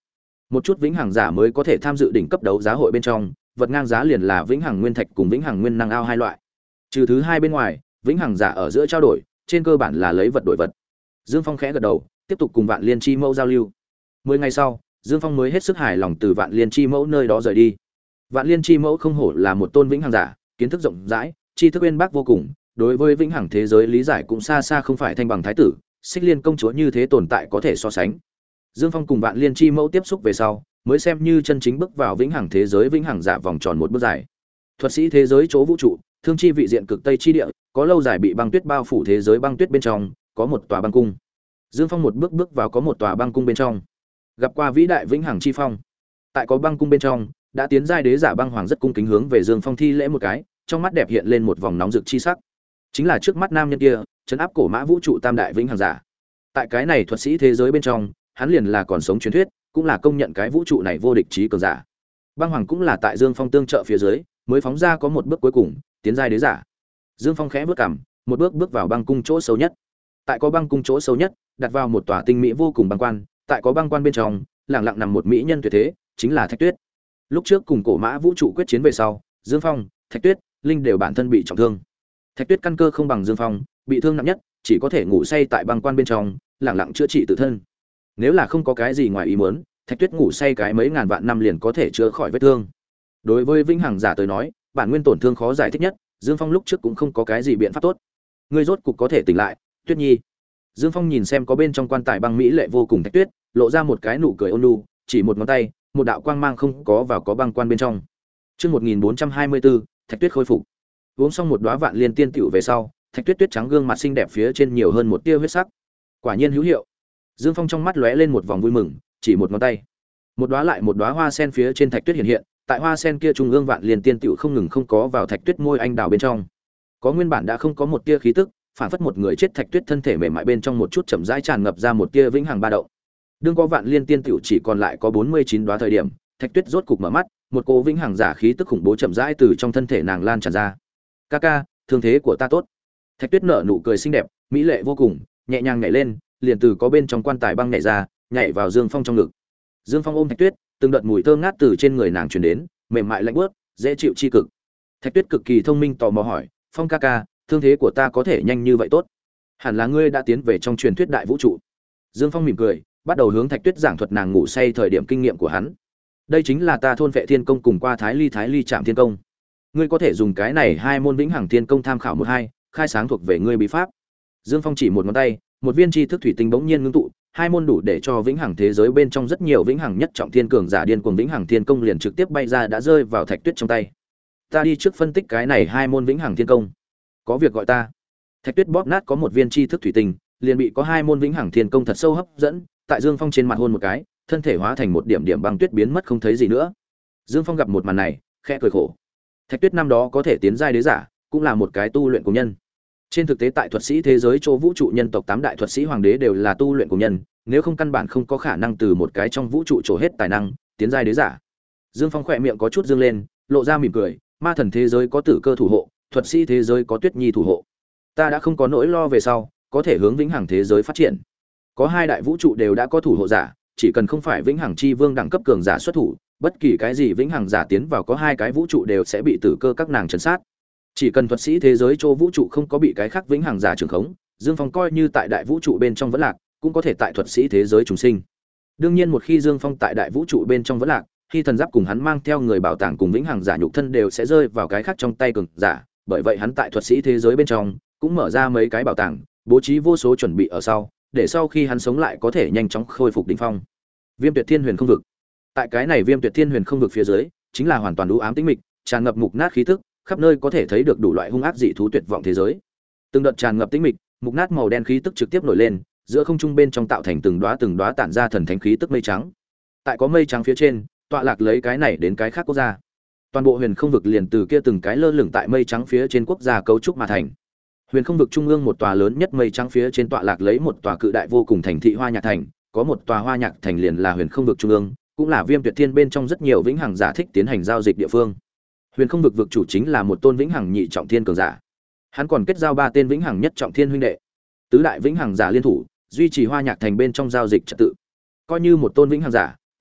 Một chút vĩnh hằng giả mới có thể tham dự đỉnh cấp đấu giá hội bên trong, vật ngang giá liền là vĩnh hằng nguyên thạch cùng vĩnh hằng nguyên năng ao hai loại. Trừ thứ hai bên ngoài, vĩnh hằng giả ở giữa trao đổi, trên cơ bản là lấy vật đổi vật. Dương Phong khẽ gật đầu, tiếp tục cùng Vạn Liên Chi Mẫu giao lưu. Mười ngày sau, Dương Phong mới hết sức hài lòng từ Vạn Liên Chi Mẫu nơi đó rời đi. Vạn Liên Chi Mẫu không hổ là một tôn vĩnh hằng giả, kiến thức rộng rãi, tri thức uyên bác vô cùng, đối với vĩnh hằng thế giới lý giải cũng xa xa không phải thanh bằng thái tử, Xích Liên công chúa như thế tồn tại có thể so sánh. Dương Phong cùng Vạn Liên Chi Mẫu tiếp xúc về sau, mới xem như chân chính bước vào vĩnh hằng thế giới vĩnh hằng giả vòng tròn một bước dài. Thuật sĩ thế giới chỗ vũ trụ, thương chi vị diện cực tây chi địa, có lâu dài bị băng tuyết bao phủ thế giới băng tuyết bên trong, có một tòa băng cung. Dương Phong một bước bước vào có một tòa băng cung bên trong, gặp qua vĩ đại vĩnh hằng chi phong. Tại có băng cung bên trong, đã tiến giai đế giả băng hoàng rất cung kính hướng về Dương Phong thi lễ một cái, trong mắt đẹp hiện lên một vòng nóng rực chi sắc. Chính là trước mắt nam nhân kia, trấn áp cổ mã vũ trụ tam đại vĩnh hằng giả. Tại cái này thuật sĩ thế giới bên trong, hắn liền là còn sống truyền thuyết, cũng là công nhận cái vũ trụ này vô địch trí cường giả. Băng hoàng cũng là tại Dương Phong tương trợ phía dưới, mới phóng ra có một bước cuối cùng, tiến giai đế giả. Dương Phong khẽ bước cằm, một bước bước vào băng cung chỗ sâu nhất. Tại có băng cung chỗ sâu nhất, đặt vào một tòa tinh mỹ vô cùng băng quan, tại có băng quan bên trong, lặng lặng nằm một mỹ nhân tuyệt thế, chính là Thạch Tuyết. Lúc trước cùng cổ mã vũ trụ quyết chiến về sau, Dương Phong, Thạch Tuyết, Linh đều bản thân bị trọng thương. Thạch Tuyết căn cơ không bằng Dương Phong, bị thương nặng nhất, chỉ có thể ngủ say tại băng quan bên trong, lặng lặng chữa trị tự thân. Nếu là không có cái gì ngoài ý muốn, Thạch Tuyết ngủ say cái mấy ngàn vạn năm liền có thể chữa khỏi vết thương. Đối với vĩnh hằng giả tới nói, bản nguyên tổn thương khó giải thích nhất, Dương Phong lúc trước cũng không có cái gì biện pháp tốt. Ngươi rốt cục có thể tỉnh lại, Tuyết Nhi. Dương Phong nhìn xem có bên trong quan tài băng mỹ lệ vô cùng Thạch Tuyết, lộ ra một cái nụ cười ôn nhu, chỉ một ngón tay, một đạo quang mang không có vào có băng quan bên trong. Chương một nghìn bốn trăm hai mươi bốn, Thạch Tuyết khôi phục. Uống xong một đóa vạn liên tiên tiểu về sau, Thạch Tuyết tuyết trắng gương mặt xinh đẹp phía trên nhiều hơn một tia huyết sắc. Quả nhiên hữu hiệu. Dương Phong trong mắt lóe lên một vòng vui mừng, chỉ một ngón tay, một đóa lại một đóa hoa sen phía trên Thạch Tuyết hiện hiện, tại hoa sen kia trung ương vạn liên tiên tiểu không ngừng không có vào Thạch Tuyết môi anh đào bên trong. Có nguyên bản đã không có một tia khí tức, phản phất một người chết Thạch Tuyết thân thể mềm mại bên trong một chút chậm rãi tràn ngập ra một tia vĩnh hằng ba động. Đương có vạn liên tiên tiểu chỉ còn lại có bốn mươi chín đóa thời điểm, Thạch Tuyết rốt cục mở mắt, một cỗ vĩnh hằng giả khí tức khủng bố chậm rãi từ trong thân thể nàng lan tràn ra. "Ca ca, thương thế của ta tốt." Thạch Tuyết nở nụ cười xinh đẹp, mỹ lệ vô cùng, nhẹ nhàng nhảy lên, liền từ có bên trong quan tài băng nhảy ra, nhảy vào Dương Phong trong ngực. Dương Phong ôm Thạch Tuyết, từng đợt mùi thơm ngát từ trên người nàng truyền đến, mềm mại lạnh buốt, dễ chịu chi cực. Thạch Tuyết cực kỳ thông minh tò mò hỏi, "Phong ca ca, thương thế của ta có thể nhanh như vậy tốt? Hẳn là ngươi đã tiến về trong truyền thuyết đại vũ trụ." Dương Phong mỉm cười, bắt đầu hướng Thạch Tuyết giảng thuật nàng ngủ say thời điểm kinh nghiệm của hắn. "Đây chính là ta thôn vệ thiên công cùng qua Thái Ly Thái Ly Trảm Thiên Công. Ngươi có thể dùng cái này hai môn vĩnh hằng thiên công tham khảo một hai, khai sáng thuộc về ngươi bí pháp." Dương Phong chỉ một ngón tay, một viên tri thức thủy tinh bỗng nhiên ngưng tụ, hai môn đủ để cho vĩnh hằng thế giới bên trong rất nhiều vĩnh hằng nhất trọng thiên cường giả điên cuồng vĩnh hằng thiên công liền trực tiếp bay ra đã rơi vào Thạch Tuyết trong tay. "Ta đi trước phân tích cái này hai môn vĩnh hằng thiên công. Có việc gọi ta." Thạch Tuyết bóp nát có một viên tri thức thủy tinh, liền bị có hai môn vĩnh hằng thiên công thật sâu hấp dẫn, tại Dương Phong trên mặt hôn một cái, thân thể hóa thành một điểm điểm băng tuyết biến mất không thấy gì nữa. Dương Phong gặp một màn này, khẽ cười khổ. Thạch Tuyết năm đó có thể tiến giai đế giả, cũng là một cái tu luyện của nhân. Trên thực tế tại thuật sĩ thế giới chỗ vũ trụ nhân tộc tám đại thuật sĩ hoàng đế đều là tu luyện của nhân, nếu không căn bản không có khả năng từ một cái trong vũ trụ trổ hết tài năng, tiến giai đế giả. Dương Phong khỏe miệng có chút dương lên, lộ ra mỉm cười, ma thần thế giới có tử cơ thủ hộ, thuật sĩ thế giới có Tuyết Nhi thủ hộ. Ta đã không có nỗi lo về sau, có thể hướng vĩnh hằng thế giới phát triển. Có hai đại vũ trụ đều đã có thủ hộ giả, chỉ cần không phải vĩnh hằng chi vương đẳng cấp cường giả xuất thủ, bất kỳ cái gì vĩnh hằng giả tiến vào có hai cái vũ trụ đều sẽ bị tử cơ các nàng trấn sát. Chỉ cần thuật sĩ thế giới chỗ vũ trụ không có bị cái khác vĩnh hằng giả trường khống, Dương Phong coi như tại đại vũ trụ bên trong vẫn lạc, cũng có thể tại thuật sĩ thế giới trùng sinh. Đương nhiên một khi Dương Phong tại đại vũ trụ bên trong vẫn lạc, khi thần giáp cùng hắn mang theo người bảo tàng cùng vĩnh hằng giả nhục thân đều sẽ rơi vào cái khác trong tay cường giả, bởi vậy hắn tại thuật sĩ thế giới bên trong cũng mở ra mấy cái bảo tàng, bố trí vô số chuẩn bị ở sau, để sau khi hắn sống lại có thể nhanh chóng khôi phục đỉnh phong. Viêm Tuyệt Thiên Huyền Không Vực. Tại cái này Viêm Tuyệt Thiên Huyền Không Vực phía dưới, chính là hoàn toàn u ám tĩnh mịch, tràn ngập mục nát khí tức, khắp nơi có thể thấy được đủ loại hung ác dị thú tuyệt vọng thế giới. Từng đợt tràn ngập tĩnh mịch, mục nát màu đen khí tức trực tiếp nổi lên, giữa không trung bên trong tạo thành từng đóa từng đóa tản ra thần thánh khí tức mây trắng. Tại có mây trắng phía trên, tọa lạc lấy cái này đến cái khác quốc gia. Toàn bộ Huyền Không Vực liền từ kia từng cái lơ lửng tại mây trắng phía trên quốc gia cấu trúc mà thành. Huyền Không Vực trung ương một tòa lớn nhất mây trắng phía trên tọa lạc lấy một tòa cự đại vô cùng thành thị Hoa Nhạc Thành, có một tòa Hoa Nhạc Thành liền là Huyền Không Vực trung ương, cũng là Viêm Tuyệt Thiên bên trong rất nhiều vĩnh hằng giả thích tiến hành giao dịch địa phương. Huyền Không Vực vực chủ chính là một tôn vĩnh hằng nhị trọng thiên cường giả. Hắn còn kết giao ba tên vĩnh hằng nhất trọng thiên huynh đệ. Tứ đại vĩnh hằng giả liên thủ, duy trì Hoa Nhạc Thành bên trong giao dịch trật tự. Coi như một tôn vĩnh hằng giả,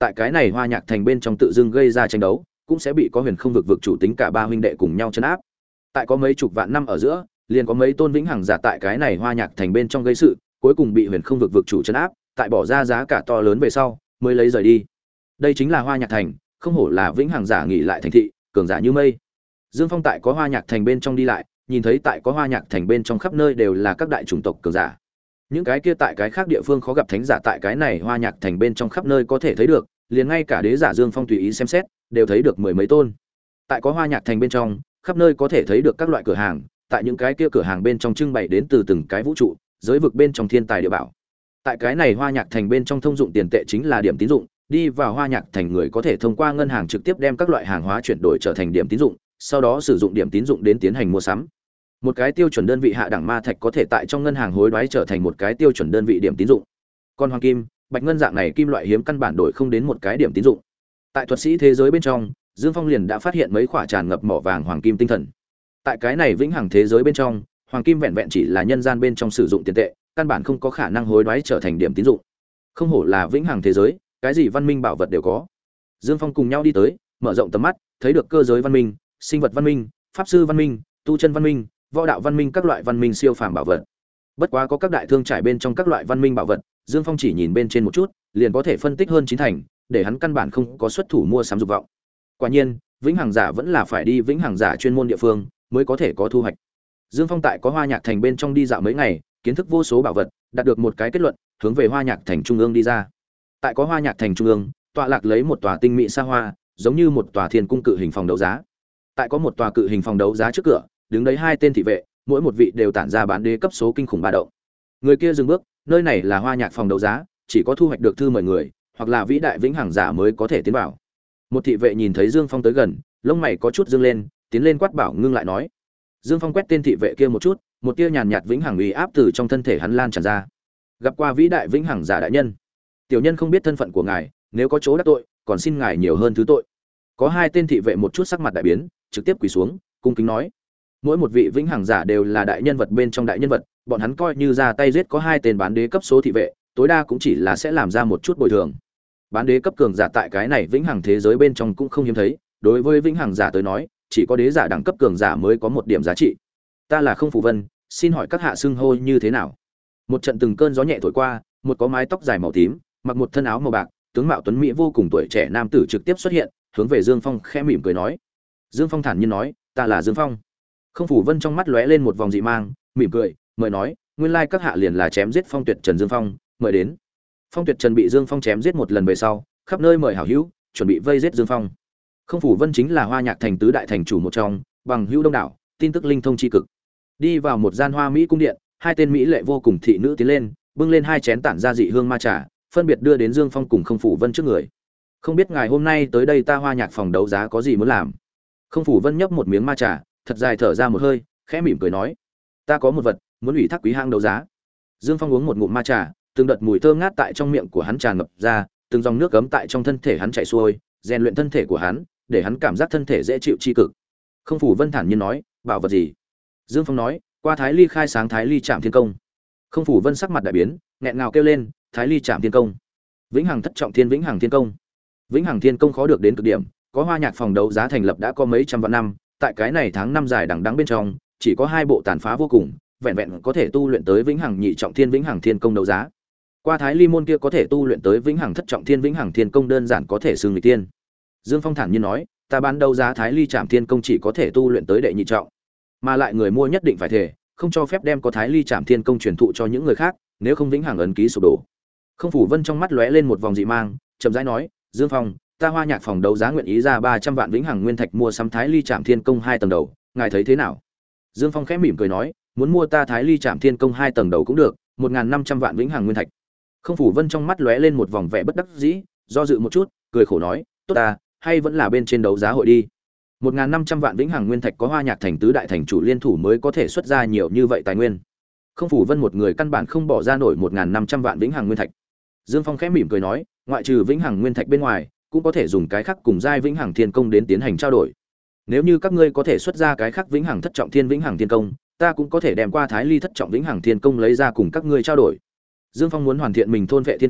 tại cái này Hoa Nhạc thành bên trong tự dưng gây ra tranh đấu, cũng sẽ bị có Huyền Không vực vực chủ tính cả ba huynh đệ cùng nhau trấn áp. Tại có mấy chục vạn năm ở giữa, liền có mấy tôn vĩnh hằng giả tại cái này Hoa Nhạc thành bên trong gây sự, cuối cùng bị Huyền Không vực vực chủ trấn áp, tại bỏ ra giá cả to lớn về sau, mới lấy rời đi. Đây chính là Hoa Nhạc thành, không hổ là vĩnh hằng giả nghỉ lại thành thị, cường giả như mây. Dương Phong tại có Hoa Nhạc thành bên trong đi lại, nhìn thấy tại có Hoa Nhạc thành bên trong khắp nơi đều là các đại chủng tộc cường giả. Những cái kia tại cái khác địa phương khó gặp thánh giả tại cái này Hoa Nhạc thành bên trong khắp nơi có thể thấy được, liền ngay cả đế giả Dương Phong tùy ý xem xét, đều thấy được mười mấy tôn. Tại có Hoa Nhạc thành bên trong, khắp nơi có thể thấy được các loại cửa hàng, tại những cái kia cửa hàng bên trong trưng bày đến từ từng cái vũ trụ, giới vực bên trong thiên tài địa bảo. Tại cái này Hoa Nhạc thành bên trong thông dụng tiền tệ chính là điểm tín dụng, đi vào Hoa Nhạc thành người có thể thông qua ngân hàng trực tiếp đem các loại hàng hóa chuyển đổi trở thành điểm tín dụng, sau đó sử dụng điểm tín dụng đến tiến hành mua sắm. Một cái tiêu chuẩn đơn vị hạ đẳng ma thạch có thể tại trong ngân hàng hối đoái trở thành một cái tiêu chuẩn đơn vị điểm tín dụng. Còn hoàng kim, bạch ngân dạng này kim loại hiếm căn bản đổi không đến một cái điểm tín dụng. Tại thuật sĩ thế giới bên trong, Dương Phong liền đã phát hiện mấy quả tràn ngập mỏ vàng hoàng kim tinh thần. Tại cái này vĩnh hằng thế giới bên trong, hoàng kim vẹn vẹn chỉ là nhân gian bên trong sử dụng tiền tệ, căn bản không có khả năng hối đoái trở thành điểm tín dụng. Không hổ là vĩnh hằng thế giới, cái gì văn minh bảo vật đều có. Dương Phong cùng nhau đi tới, mở rộng tầm mắt, thấy được cơ giới văn minh, sinh vật văn minh, pháp sư văn minh, tu chân văn minh, võ đạo văn minh các loại văn minh siêu phàm bảo vật. Bất quá có các đại thương trải bên trong các loại văn minh bảo vật, Dương Phong chỉ nhìn bên trên một chút, liền có thể phân tích hơn chín thành, để hắn căn bản không có xuất thủ mua sắm dục vọng. Quả nhiên, vĩnh hằng giả vẫn là phải đi vĩnh hằng giả chuyên môn địa phương mới có thể có thu hoạch. Dương Phong tại có Hoa Nhạc thành bên trong đi dạo mấy ngày, kiến thức vô số bảo vật, đạt được một cái kết luận, hướng về Hoa Nhạc thành trung ương đi ra. Tại có Hoa Nhạc thành trung ương, tọa lạc lấy một tòa tinh mỹ xa hoa, giống như một tòa thiên cung cự hình phòng đấu giá. Tại có một tòa cự hình phòng đấu giá trước cửa, đứng đấy hai tên thị vệ, mỗi một vị đều tản ra bán đế cấp số kinh khủng ba động. Người kia dừng bước, nơi này là Hoa Nhạc phòng đấu giá, chỉ có thu hoạch được thư mời người, hoặc là vĩ đại vĩnh hằng giả mới có thể tiến vào. Một thị vệ nhìn thấy Dương Phong tới gần, lông mày có chút dương lên, tiến lên quát bảo ngưng lại nói. Dương Phong quét tên thị vệ kia một chút, một tia nhàn nhạt vĩnh hằng uy áp từ trong thân thể hắn lan tràn ra. Gặp qua vĩ đại vĩnh hằng giả đại nhân, tiểu nhân không biết thân phận của ngài, nếu có chỗ đắc tội, còn xin ngài nhiều hơn thứ tội. Có hai tên thị vệ một chút sắc mặt đại biến, trực tiếp quỳ xuống, cung kính nói. Mỗi một vị vĩnh hằng giả đều là đại nhân vật bên trong đại nhân vật, bọn hắn coi như ra tay giết có hai tên bán đế cấp số thị vệ, tối đa cũng chỉ là sẽ làm ra một chút bồi thường. Bán đế cấp cường giả tại cái này vĩnh hằng thế giới bên trong cũng không hiếm thấy, đối với vĩnh hằng giả tới nói, chỉ có đế giả đẳng cấp cường giả mới có một điểm giá trị. Ta là Không Phù Vân, xin hỏi các hạ xưng hô như thế nào? Một trận từng cơn gió nhẹ thổi qua, một có mái tóc dài màu tím, mặc một thân áo màu bạc, tướng mạo tuấn mỹ vô cùng tuổi trẻ nam tử trực tiếp xuất hiện, hướng về Dương Phong khẽ mỉm cười nói. Dương Phong thản nhiên nói, ta là Dương Phong. Không Phủ Vân trong mắt lóe lên một vòng dị mang, mỉm cười, mời nói, nguyên lai các hạ liền là chém giết Phong Tuyệt Trần Dương Phong, mời đến. Phong Tuyệt Trần bị Dương Phong chém giết một lần về sau, khắp nơi mời hảo hữu, chuẩn bị vây giết Dương Phong. Không Phủ Vân chính là Hoa Nhạc thành tứ đại thành chủ một trong, bằng hữu đông đảo, tin tức linh thông chi cực. Đi vào một gian hoa mỹ cung điện, hai tên mỹ lệ vô cùng thị nữ tiến lên, bưng lên hai chén tản ra dị hương ma trà, phân biệt đưa đến Dương Phong cùng Không Phủ Vân trước người. Không biết ngài hôm nay tới đây ta Hoa Nhạc phòng đấu giá có gì muốn làm? Không Phủ Vân nhấp một miếng ma trà, thật dài thở ra một hơi, khẽ mỉm cười nói, ta có một vật muốn ủy thác quý hãng đấu giá. Dương Phong uống một ngụm ma trà, từng đợt mùi thơm ngát tại trong miệng của hắn tràn ngập ra, từng dòng nước gấm tại trong thân thể hắn chảy xuôi, rèn luyện thân thể của hắn, để hắn cảm giác thân thể dễ chịu chi cực. Không Phủ Vân thản nhiên nói, bảo vật gì? Dương Phong nói, qua Thái Ly khai sáng Thái Ly Trảm Thiên Công. Không Phủ Vân sắc mặt đại biến, nghẹn ngào kêu lên, Thái Ly Trảm Thiên Công, Vĩnh Hằng Thất Trọng Thiên Vĩnh Hằng Thiên Công. Vĩnh Hằng Thiên Công khó được đến cực điểm, có Hoa Nhạc phòng đấu giá thành lập đã có mấy trăm vạn năm, tại cái này tháng năm dài đằng đẵng bên trong, chỉ có hai bộ tàn phá vô cùng, vẹn vẹn có thể tu luyện tới Vĩnh Hằng Nhị Trọng Thiên Vĩnh Hằng Thiên Công đấu giá. Qua Thái Ly môn kia có thể tu luyện tới Vĩnh Hằng Thất Trọng Thiên Vĩnh Hằng Thiên Công đơn giản có thể xưng người tiên. Dương Phong thản nhiên nói, ta bán đấu giá Thái Ly Trảm Thiên Công chỉ có thể tu luyện tới đệ nhị trọng, mà lại người mua nhất định phải thể, không cho phép đem có Thái Ly Trảm Thiên Công truyền thụ cho những người khác, nếu không Vĩnh Hằng ấn ký sụp đổ. Không Phủ Vân trong mắt lóe lên một vòng dị mang, chậm rãi nói, Dương Phong, ta Hoa Nhạc phòng đấu giá nguyện ý ra ba trăm vạn Vĩnh Hằng nguyên thạch mua sắm Thái Ly Trảm Thiên Công hai tầng đầu, ngài thấy thế nào? Dương Phong khẽ mỉm cười nói, muốn mua ta Thái Ly Trảm Thiên Công hai tầng đầu cũng được, một nghìn năm trăm vạn Vĩnh Hằng nguyên thạch. Không Phủ Vân trong mắt lóe lên một vòng vẻ bất đắc dĩ, do dự một chút, cười khổ nói, tốt ta, hay vẫn là bên trên đấu giá hội đi. một nghìn năm trăm vạn Vĩnh Hằng nguyên thạch có Hoa Nhạc thành tứ đại thành chủ liên thủ mới có thể xuất ra nhiều như vậy tài nguyên. Không Phủ Vân một người căn bản không bỏ ra nổi một nghìn năm trăm vạn Vĩnh Hằng nguyên thạch. Dương Phong khẽ mỉm cười nói, ngoại trừ Vĩnh Hằng nguyên thạch bên ngoài, cũng có thể dùng cái khác cùng giai Vĩnh Hằng Thiên Công đến tiến hành trao đổi. Nếu như các ngươi có thể xuất ra cái khác Vĩnh Hằng Thất Trọng Thiên Vĩnh Hằng Thiên Công, ta cũng có thể đem qua Thái Ly Thất Trọng Vĩnh Hằng Thiên Công lấy ra cùng các ngươi trao đổi. Dương Phong muốn hoàn thiện mình thôn vệ thiên công,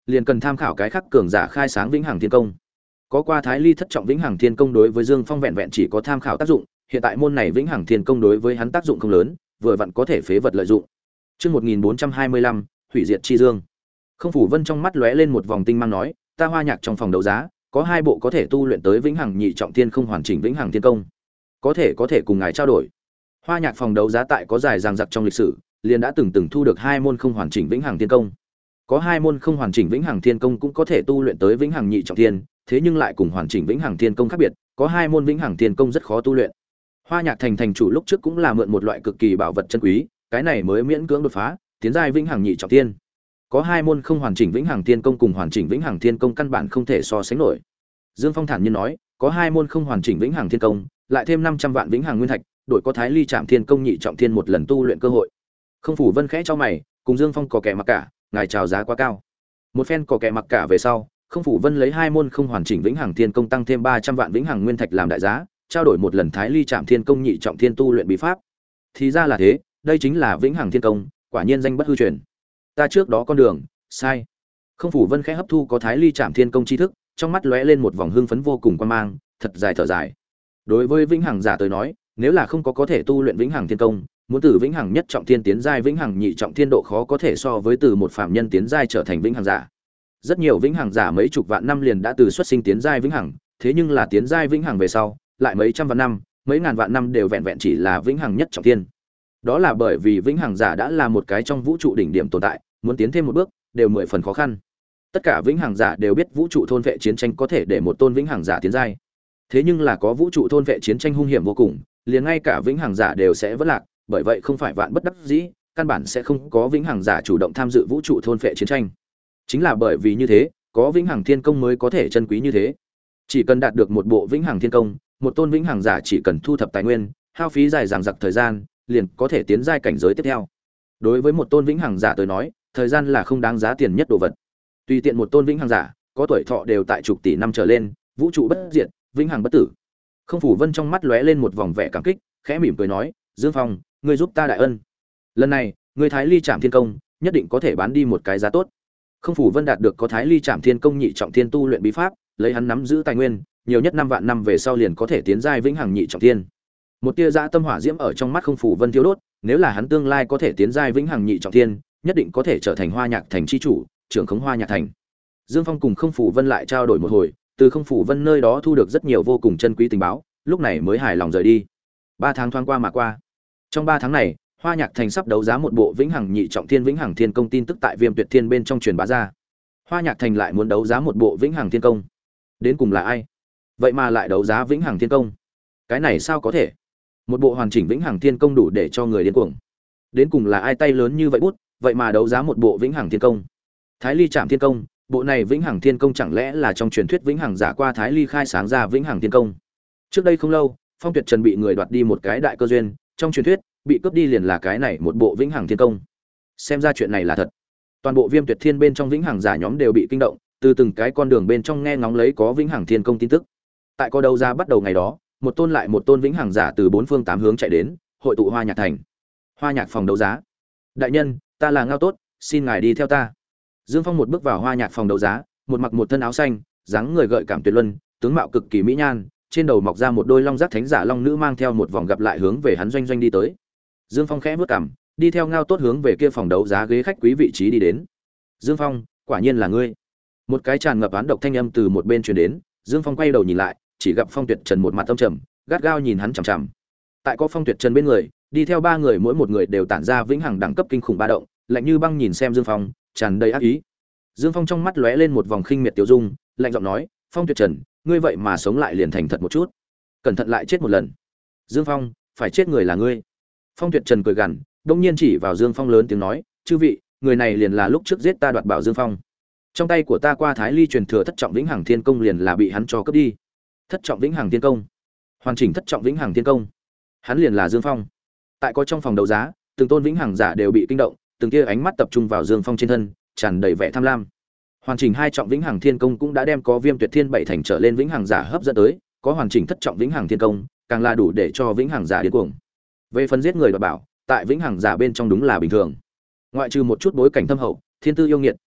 liền cần tham khảo cái khắc cường giả khai sáng vĩnh hằng thiên công. Có qua Thái Ly thất trọng vĩnh hằng thiên công đối với Dương Phong vẹn vẹn chỉ có tham khảo tác dụng, hiện tại môn này vĩnh hằng thiên công đối với hắn tác dụng không lớn, vừa vặn có thể phế vật lợi dụng. Chương một nghìn bốn trăm hai mươi lăm, hủy diệt chi dương. Không Phủ Vân trong mắt lóe lên một vòng tinh mang nói, ta Hoa Nhạc trong phòng đấu giá, có hai bộ có thể tu luyện tới vĩnh hằng nhị trọng thiên không hoàn chỉnh vĩnh hằng thiên công. Có thể có thể cùng ngài trao đổi. Hoa Nhạc phòng đấu giá tại có dài dằng dặc trong lịch sử, liền đã từng từng thu được hai môn không hoàn chỉnh vĩnh hằng thiên công. Có hai môn không hoàn chỉnh vĩnh hằng thiên công cũng có thể tu luyện tới vĩnh hằng nhị trọng thiên, thế nhưng lại cùng hoàn chỉnh vĩnh hằng thiên công khác biệt, có hai môn vĩnh hằng thiên công rất khó tu luyện. Hoa Nhạc thành thành chủ lúc trước cũng là mượn một loại cực kỳ bảo vật chân quý, cái này mới miễn cưỡng đột phá, tiến giai vĩnh hằng nhị trọng thiên. Có hai môn không hoàn chỉnh vĩnh hằng thiên công cùng hoàn chỉnh vĩnh hằng thiên công căn bản không thể so sánh nổi. Dương Phong thản nhiên nói, có hai môn không hoàn chỉnh vĩnh hằng thiên công, lại thêm năm trăm vạn vĩnh hằng nguyên thạch, đổi có Thái Ly Trảm Thiên công nhị trọng thiên một lần tu luyện cơ hội. Không Phủ Vân khẽ cho mày, cùng Dương Phong có kẻ mặc cả, ngài chào giá quá cao. Một phen có kẻ mặc cả về sau, Không Phủ Vân lấy hai môn không hoàn chỉnh vĩnh hằng thiên công tăng thêm ba trăm vạn vĩnh hằng nguyên thạch làm đại giá, trao đổi một lần Thái Ly Trảm Thiên công nhị trọng thiên tu luyện bí pháp. Thì ra là thế, đây chính là vĩnh hằng thiên công, quả nhiên danh bất hư truyền. Ta trước đó con đường, sai. Không Phủ Vân khẽ hấp thu có Thái Ly Trảm Thiên công tri thức, trong mắt lóe lên một vòng hưng phấn vô cùng quan mang, thật dài thở dài. Đối với vĩnh hằng giả tới nói, nếu là không có có thể tu luyện vĩnh hằng thiên công, muốn từ vĩnh hằng nhất trọng thiên tiến giai vĩnh hằng nhị trọng thiên độ khó có thể so với từ một phàm nhân tiến giai trở thành vĩnh hằng giả. Rất nhiều vĩnh hằng giả mấy chục vạn năm liền đã từ xuất sinh tiến giai vĩnh hằng, thế nhưng là tiến giai vĩnh hằng về sau, lại mấy trăm vạn năm, mấy ngàn vạn năm đều vẹn vẹn chỉ là vĩnh hằng nhất trọng thiên. Đó là bởi vì vĩnh hằng giả đã là một cái trong vũ trụ đỉnh điểm tồn tại, muốn tiến thêm một bước đều mười phần khó khăn. Tất cả vĩnh hằng giả đều biết vũ trụ thôn vệ chiến tranh có thể để một tôn vĩnh hằng giả tiến giai. Thế nhưng là có vũ trụ thôn vệ chiến tranh hung hiểm vô cùng, liền ngay cả vĩnh hằng giả đều sẽ vỡ lạc, bởi vậy không phải vạn bất đắc dĩ, căn bản sẽ không có vĩnh hằng giả chủ động tham dự vũ trụ thôn vệ chiến tranh. Chính là bởi vì như thế, có vĩnh hằng thiên công mới có thể chân quý như thế. Chỉ cần đạt được một bộ vĩnh hằng thiên công, một tôn vĩnh hằng giả chỉ cần thu thập tài nguyên, hao phí dài dằng dặc thời gian, liền có thể tiến giai cảnh giới tiếp theo. Đối với một tôn vĩnh hằng giả tới nói, thời gian là không đáng giá tiền nhất đồ vật. Tùy tiện một tôn vĩnh hằng giả, có tuổi thọ đều tại chục tỷ năm trở lên, vũ trụ bất diệt, vĩnh hằng bất tử. Không Phủ Vân trong mắt lóe lên một vòng vẻ cảm kích, khẽ mỉm cười nói, Dương Phong, ngươi giúp ta đại ân. Lần này, ngươi Thái Ly Trảm Thiên công, nhất định có thể bán đi một cái giá tốt. Không Phủ Vân đạt được có Thái Ly Trảm Thiên công nhị trọng thiên tu luyện bí pháp, lấy hắn nắm giữ tài nguyên, nhiều nhất năm vạn năm về sau liền có thể tiến giai vĩnh hằng nhị trọng thiên. Một tia dã tâm hỏa diễm ở trong mắt Không Phủ Vân thiêu đốt, nếu là hắn tương lai có thể tiến giai vĩnh hằng nhị trọng thiên, nhất định có thể trở thành Hoa Nhạc thành chi chủ, trưởng khống Hoa Nhạc thành. Dương Phong cùng Không Phủ Vân lại trao đổi một hồi, từ Không Phủ Vân nơi đó thu được rất nhiều vô cùng chân quý tình báo, lúc này mới hài lòng rời đi. Ba tháng thoáng qua mà qua. Trong ba tháng này, Hoa Nhạc thành sắp đấu giá một bộ vĩnh hằng nhị trọng thiên vĩnh hằng thiên công tin tức tại Viêm Tuyệt Thiên bên trong truyền bá ra. Hoa Nhạc thành lại muốn đấu giá một bộ vĩnh hằng thiên công. Đến cùng là ai? Vậy mà lại đấu giá vĩnh hằng thiên công? Cái này sao có thể? Một bộ hoàn chỉnh vĩnh hằng thiên công đủ để cho người điên cuồng. Đến cùng là ai tay lớn như vậy bút, vậy mà đấu giá một bộ vĩnh hằng thiên công? Thái Ly Trảm Thiên công, bộ này vĩnh hằng thiên công chẳng lẽ là trong truyền thuyết vĩnh hằng giả qua Thái Ly khai sáng ra vĩnh hằng thiên công? Trước đây không lâu, Phong Tuyệt Trần bị người đoạt đi một cái đại cơ duyên, trong truyền thuyết, bị cướp đi liền là cái này một bộ vĩnh hằng thiên công. Xem ra chuyện này là thật. Toàn bộ Viêm Tuyệt Thiên bên trong vĩnh hằng giả nhóm đều bị kinh động, từ từng cái con đường bên trong nghe ngóng lấy có vĩnh hằng thiên công tin tức. Tại có đấu giá bắt đầu ngày đó, một tôn lại một tôn vĩnh hằng giả từ bốn phương tám hướng chạy đến, hội tụ Hoa Nhạc thành. Hoa Nhạc phòng đấu giá. Đại nhân, ta là Ngao Tốt, xin ngài đi theo ta. Dương Phong một bước vào Hoa Nhạc phòng đấu giá, một mặc một thân áo xanh, dáng người gợi cảm tuyệt luân, tướng mạo cực kỳ mỹ nhan, trên đầu mọc ra một đôi long giác thánh giả long nữ mang theo một vòng gặp lại hướng về hắn doanh doanh đi tới. Dương Phong khẽ bước cằm, đi theo Ngao Tốt hướng về kia phòng đấu giá ghế khách quý vị trí đi đến. Dương Phong, quả nhiên là ngươi. Một cái tràn ngập oán độc thanh âm từ một bên truyền đến, Dương Phong quay đầu nhìn lại, chỉ gặp Phong Tuyệt Trần một mặt âm trầm, gắt gao nhìn hắn chằm chằm. Tại có Phong Tuyệt Trần bên người, đi theo ba người mỗi một người đều tản ra vĩnh hằng đẳng cấp kinh khủng ba động, lạnh như băng nhìn xem Dương Phong, tràn đầy ác ý. Dương Phong trong mắt lóe lên một vòng khinh miệt tiêu dung, lạnh giọng nói, "Phong Tuyệt Trần, ngươi vậy mà sống lại liền thành thật một chút, cẩn thận lại chết một lần." Dương Phong, phải chết người là ngươi. Phong Tuyệt Trần cười gằn, đông nhiên chỉ vào Dương Phong lớn tiếng nói, "Chư vị, người này liền là lúc trước giết ta đoạt bảo Dương Phong. Trong tay của ta qua Thái Ly truyền thừa thất trọng vĩnh hằng thiên công liền là bị hắn cho cướp đi." Thất trọng vĩnh hằng thiên công? Hoàn chỉnh thất trọng vĩnh hằng thiên công? Hắn liền là Dương Phong. Tại có trong phòng đấu giá, từng tôn vĩnh hằng giả đều bị kinh động, từng kia ánh mắt tập trung vào Dương Phong trên thân, tràn đầy vẻ tham lam. Hoàn chỉnh hai trọng vĩnh hằng thiên công cũng đã đem có Viêm Tuyệt Thiên bảy thành trở lên vĩnh hằng giả hấp dẫn tới, có hoàn chỉnh thất trọng vĩnh hằng thiên công, càng là đủ để cho vĩnh hằng giả điên cuồng. Về phần giết người đoạt bảo, tại vĩnh hằng giả bên trong đúng là bình thường. Ngoại trừ một chút bối cảnh thâm hậu, thiên tư yêu nghiệt,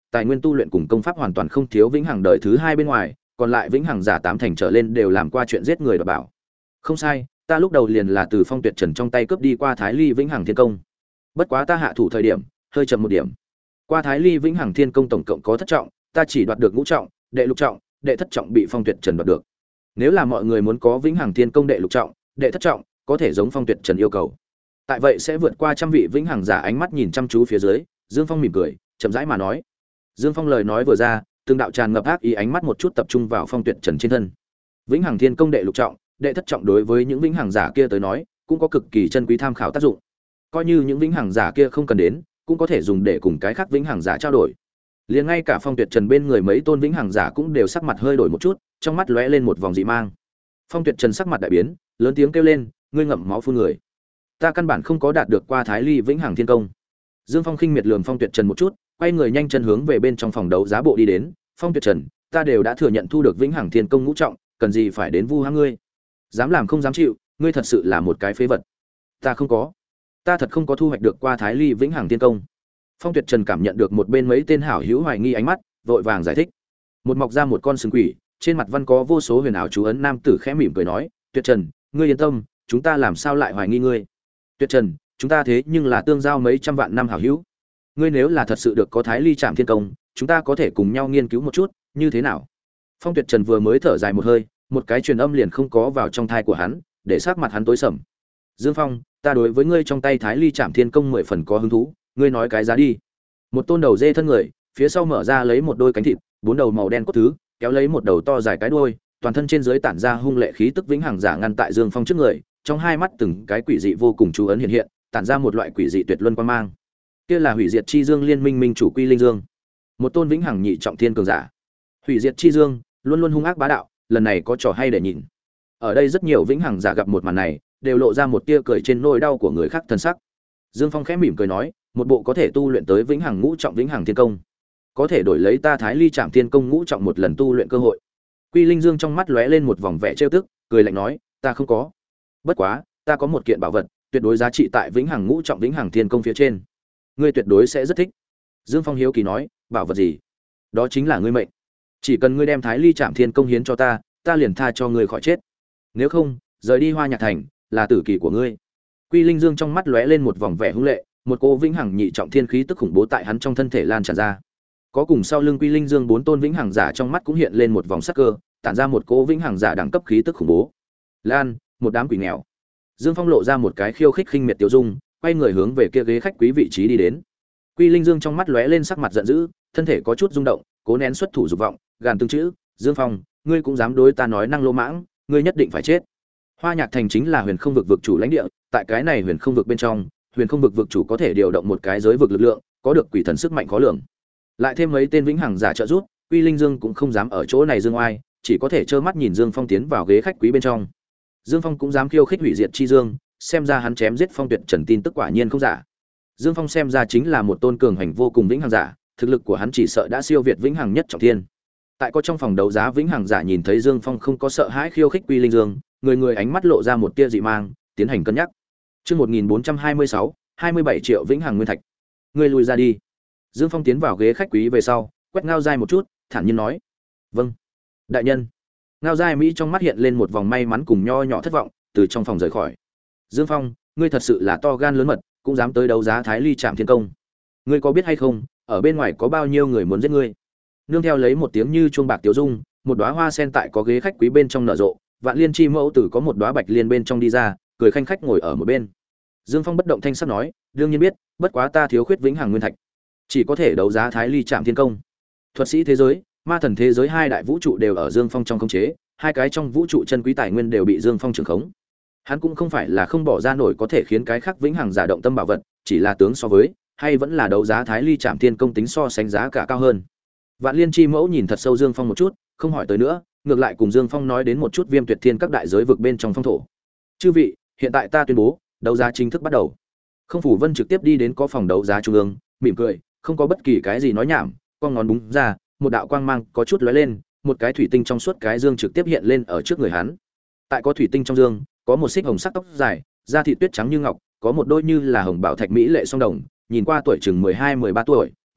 tài nguyên tu luyện cùng công pháp hoàn toàn không thiếu vĩnh hằng đời thứ hai bên ngoài, còn lại vĩnh hằng giả tám thành trở lên đều làm qua chuyện giết người đoạt bảo. Không sai, ta lúc đầu liền là từ Phong Tuyệt Trần trong tay cướp đi qua Thái Ly Vĩnh Hằng Thiên Công. Bất quá ta hạ thủ thời điểm hơi chậm một điểm. Qua Thái Ly Vĩnh Hằng Thiên Công tổng cộng có thất trọng, ta chỉ đoạt được ngũ trọng, đệ lục trọng, đệ thất trọng bị Phong Tuyệt Trần đoạt được. Nếu là mọi người muốn có Vĩnh Hằng Thiên Công đệ lục trọng, đệ thất trọng, có thể giống Phong Tuyệt Trần yêu cầu. Tại vậy sẽ vượt qua trăm vị vĩnh hằng giả ánh mắt nhìn chăm chú phía dưới, Dương Phong mỉm cười, chậm rãi mà nói. Dương Phong lời nói vừa ra, từng đạo tràn ngập ác ý ánh mắt một chút tập trung vào Phong Tuyệt Trần trên thân. Vĩnh Hằng Thiên Công đệ lục trọng, đệ thất trọng đối với những vĩnh hằng giả kia tới nói, cũng có cực kỳ chân quý tham khảo tác dụng. Coi như những vĩnh hằng giả kia không cần đến, cũng có thể dùng để cùng cái khác vĩnh hằng giả trao đổi. Liền ngay cả Phong Tuyệt Trần bên người mấy tôn vĩnh hằng giả cũng đều sắc mặt hơi đổi một chút, trong mắt lóe lên một vòng dị mang. Phong Tuyệt Trần sắc mặt đại biến, lớn tiếng kêu lên, ngươi ngậm máu phun người. Ta căn bản không có đạt được qua Thái Ly Vĩnh Hằng Thiên Công. Dương Phong khinh miệt lườm Phong Tuyệt Trần một chút, quay người nhanh chân hướng về bên trong phòng đấu giá bộ đi đến. Phong Tuyệt Trần, ta đều đã thừa nhận thu được Vĩnh Hằng Thiên Công ngũ trọng, cần gì phải đến vu hãm ngươi? Dám làm không dám chịu, ngươi thật sự là một cái phế vật. Ta không có, ta thật không có thu hoạch được qua Thái Ly Vĩnh Hằng Thiên Công. Phong Tuyệt Trần cảm nhận được một bên mấy tên hảo hữu hoài nghi ánh mắt, vội vàng giải thích. Một mọc ra một con sừng quỷ, trên mặt văn có vô số huyền ảo chú ấn nam tử khẽ mỉm cười nói, Tuyệt Trần, ngươi yên tâm, chúng ta làm sao lại hoài nghi ngươi? Tuyệt Trần, chúng ta thế nhưng là tương giao mấy trăm vạn năm hảo hữu. Ngươi nếu là thật sự được có Thái Ly Trảm Thiên Công, chúng ta có thể cùng nhau nghiên cứu một chút, như thế nào? Phong Tuyệt Trần vừa mới thở dài một hơi, một cái truyền âm liền không có vào trong thai của hắn, để sắc mặt hắn tối sầm. Dương Phong, ta đối với ngươi trong tay Thái Ly Trảm Thiên Công mười phần có hứng thú, ngươi nói cái giá đi. Một tôn đầu dê thân người, phía sau mở ra lấy một đôi cánh thịt, bốn đầu màu đen cốt thứ, kéo lấy một đầu to dài cái đuôi, toàn thân trên dưới tản ra hung lệ khí tức vĩnh hằng giả ngăn tại Dương Phong trước người, trong hai mắt từng cái quỷ dị vô cùng chú ấn hiện hiện, tản ra một loại quỷ dị tuyệt luân quang mang. Kia là Hủy Diệt Chi Dương Liên Minh minh chủ Quy Linh Dương, một tôn vĩnh hằng nhị trọng thiên cường giả. Hủy Diệt Chi Dương luôn luôn hung ác bá đạo, lần này có trò hay để nhìn. Ở đây rất nhiều vĩnh hằng giả gặp một màn này, đều lộ ra một tia cười trên nỗi đau của người khác thân sắc. Dương Phong khẽ mỉm cười nói, một bộ có thể tu luyện tới vĩnh hằng ngũ trọng vĩnh hằng thiên công, có thể đổi lấy ta Thái Ly Trảm Thiên Công ngũ trọng một lần tu luyện cơ hội. Quy Linh Dương trong mắt lóe lên một vòng vẻ trêu tức, cười lạnh nói, ta không có. Bất quá, ta có một kiện bảo vật, tuyệt đối giá trị tại vĩnh hằng ngũ trọng vĩnh hằng thiên công phía trên. Ngươi tuyệt đối sẽ rất thích. Dương Phong hiếu kỳ nói, bảo vật gì? Đó chính là ngươi mệnh. Chỉ cần ngươi đem Thái Ly Trảm Thiên Công hiến cho ta, ta liền tha cho ngươi khỏi chết. Nếu không, rời đi Hoa Nhạc Thành, là tử kỳ của ngươi. Quy Linh Dương trong mắt lóe lên một vòng vẻ hung lệ, một cỗ vĩnh hằng nhị trọng thiên khí tức khủng bố tại hắn trong thân thể lan tràn ra. Có cùng sau lưng Quy Linh Dương bốn tôn vĩnh hằng giả trong mắt cũng hiện lên một vòng sắc cơ, tản ra một cỗ vĩnh hằng giả đẳng cấp khí tức khủng bố. Lan, một đám quỷ nghèo. Dương Phong lộ ra một cái khiêu khích khinh miệt tiêu dung, quay người hướng về kia ghế khách quý vị trí đi đến. Quy Linh Dương trong mắt lóe lên sắc mặt giận dữ, thân thể có chút rung động, cố nén xuất thủ dục vọng, gàn từng chữ, "Dương Phong, ngươi cũng dám đối ta nói năng lô mãng, ngươi nhất định phải chết." Hoa Nhạc Thành chính là Huyền Không vực vực chủ lãnh địa, tại cái này Huyền Không vực bên trong, Huyền Không vực vực chủ có thể điều động một cái giới vực lực lượng, có được quỷ thần sức mạnh khó lường. Lại thêm mấy tên vĩnh hằng giả trợ giúp, Quy Linh Dương cũng không dám ở chỗ này dương oai, chỉ có thể trơ mắt nhìn Dương Phong tiến vào ghế khách quý bên trong. Dương Phong cũng dám khiêu khích Hủy Diệt Chi Dương, xem ra hắn chém giết Phong Tuyệt Trần tin tức quả nhiên không giả. Dương Phong xem ra chính là một tôn cường hành vô cùng vĩnh hằng giả, thực lực của hắn chỉ sợ đã siêu việt vĩnh hằng nhất trọng thiên. Tại có trong phòng đấu giá vĩnh hằng giả nhìn thấy Dương Phong không có sợ hãi khiêu khích Quy Linh Dương, người người ánh mắt lộ ra một tia dị mang, tiến hành cân nhắc. Chương một nghìn bốn trăm hai mươi sáu, hai mươi bảy triệu vĩnh hằng nguyên thạch. Ngươi lùi ra đi. Dương Phong tiến vào ghế khách quý về sau, quét Ngao Giai một chút, thản nhiên nói: "Vâng, đại nhân." Ngao Giai Mỹ trong mắt hiện lên một vòng may mắn cùng nho nhỏ thất vọng, từ trong phòng rời khỏi. "Dương Phong, ngươi thật sự là to gan lớn mật, cũng dám tới đấu giá Thái Ly Trảm Thiên Công. Ngươi có biết hay không, ở bên ngoài có bao nhiêu người muốn giết ngươi?" Nương theo lấy một tiếng như chuông bạc tiểu dung, một đóa hoa sen tại có ghế khách quý bên trong nở rộ, Vạn Liên Chi Mẫu tử có một đóa bạch liên bên trong đi ra, cười khanh khách ngồi ở một bên. Dương Phong bất động thanh sắc nói, đương nhiên biết, bất quá ta thiếu khuyết vĩnh hằng nguyên thạch, chỉ có thể đấu giá Thái Ly Trảm Thiên Công. Thuật sĩ thế giới, ma thần thế giới hai đại vũ trụ đều ở Dương Phong trong khống chế, hai cái trong vũ trụ chân quý tài nguyên đều bị Dương Phong trưởng khống. Hắn cũng không phải là không bỏ ra nổi có thể khiến cái khác vĩnh hằng giả động tâm bảo vật, chỉ là tướng so với, hay vẫn là đấu giá Thái Ly Trảm Thiên Công tính so sánh giá cả cao hơn. Vạn Liên Chi Mẫu nhìn thật sâu Dương Phong một chút, không hỏi tới nữa, ngược lại cùng Dương Phong nói đến một chút Viêm Tuyệt Thiên các đại giới vực bên trong phong thổ. Chư vị, hiện tại ta tuyên bố, đấu giá chính thức bắt đầu. Không Phủ Vân trực tiếp đi đến có phòng đấu giá trung ương, mỉm cười, không có bất kỳ cái gì nói nhảm, con ngón búng ra, một đạo quang mang có chút lóe lên, một cái thủy tinh trong suốt cái dương trực tiếp hiện lên ở trước người hắn. Tại có thủy tinh trong dương, có một xích hồng sắc tóc dài, da thịt tuyết trắng như ngọc, có một đôi như là hồng bảo thạch mỹ lệ song đồng, nhìn qua tuổi chừng mười hai mười ba tuổi,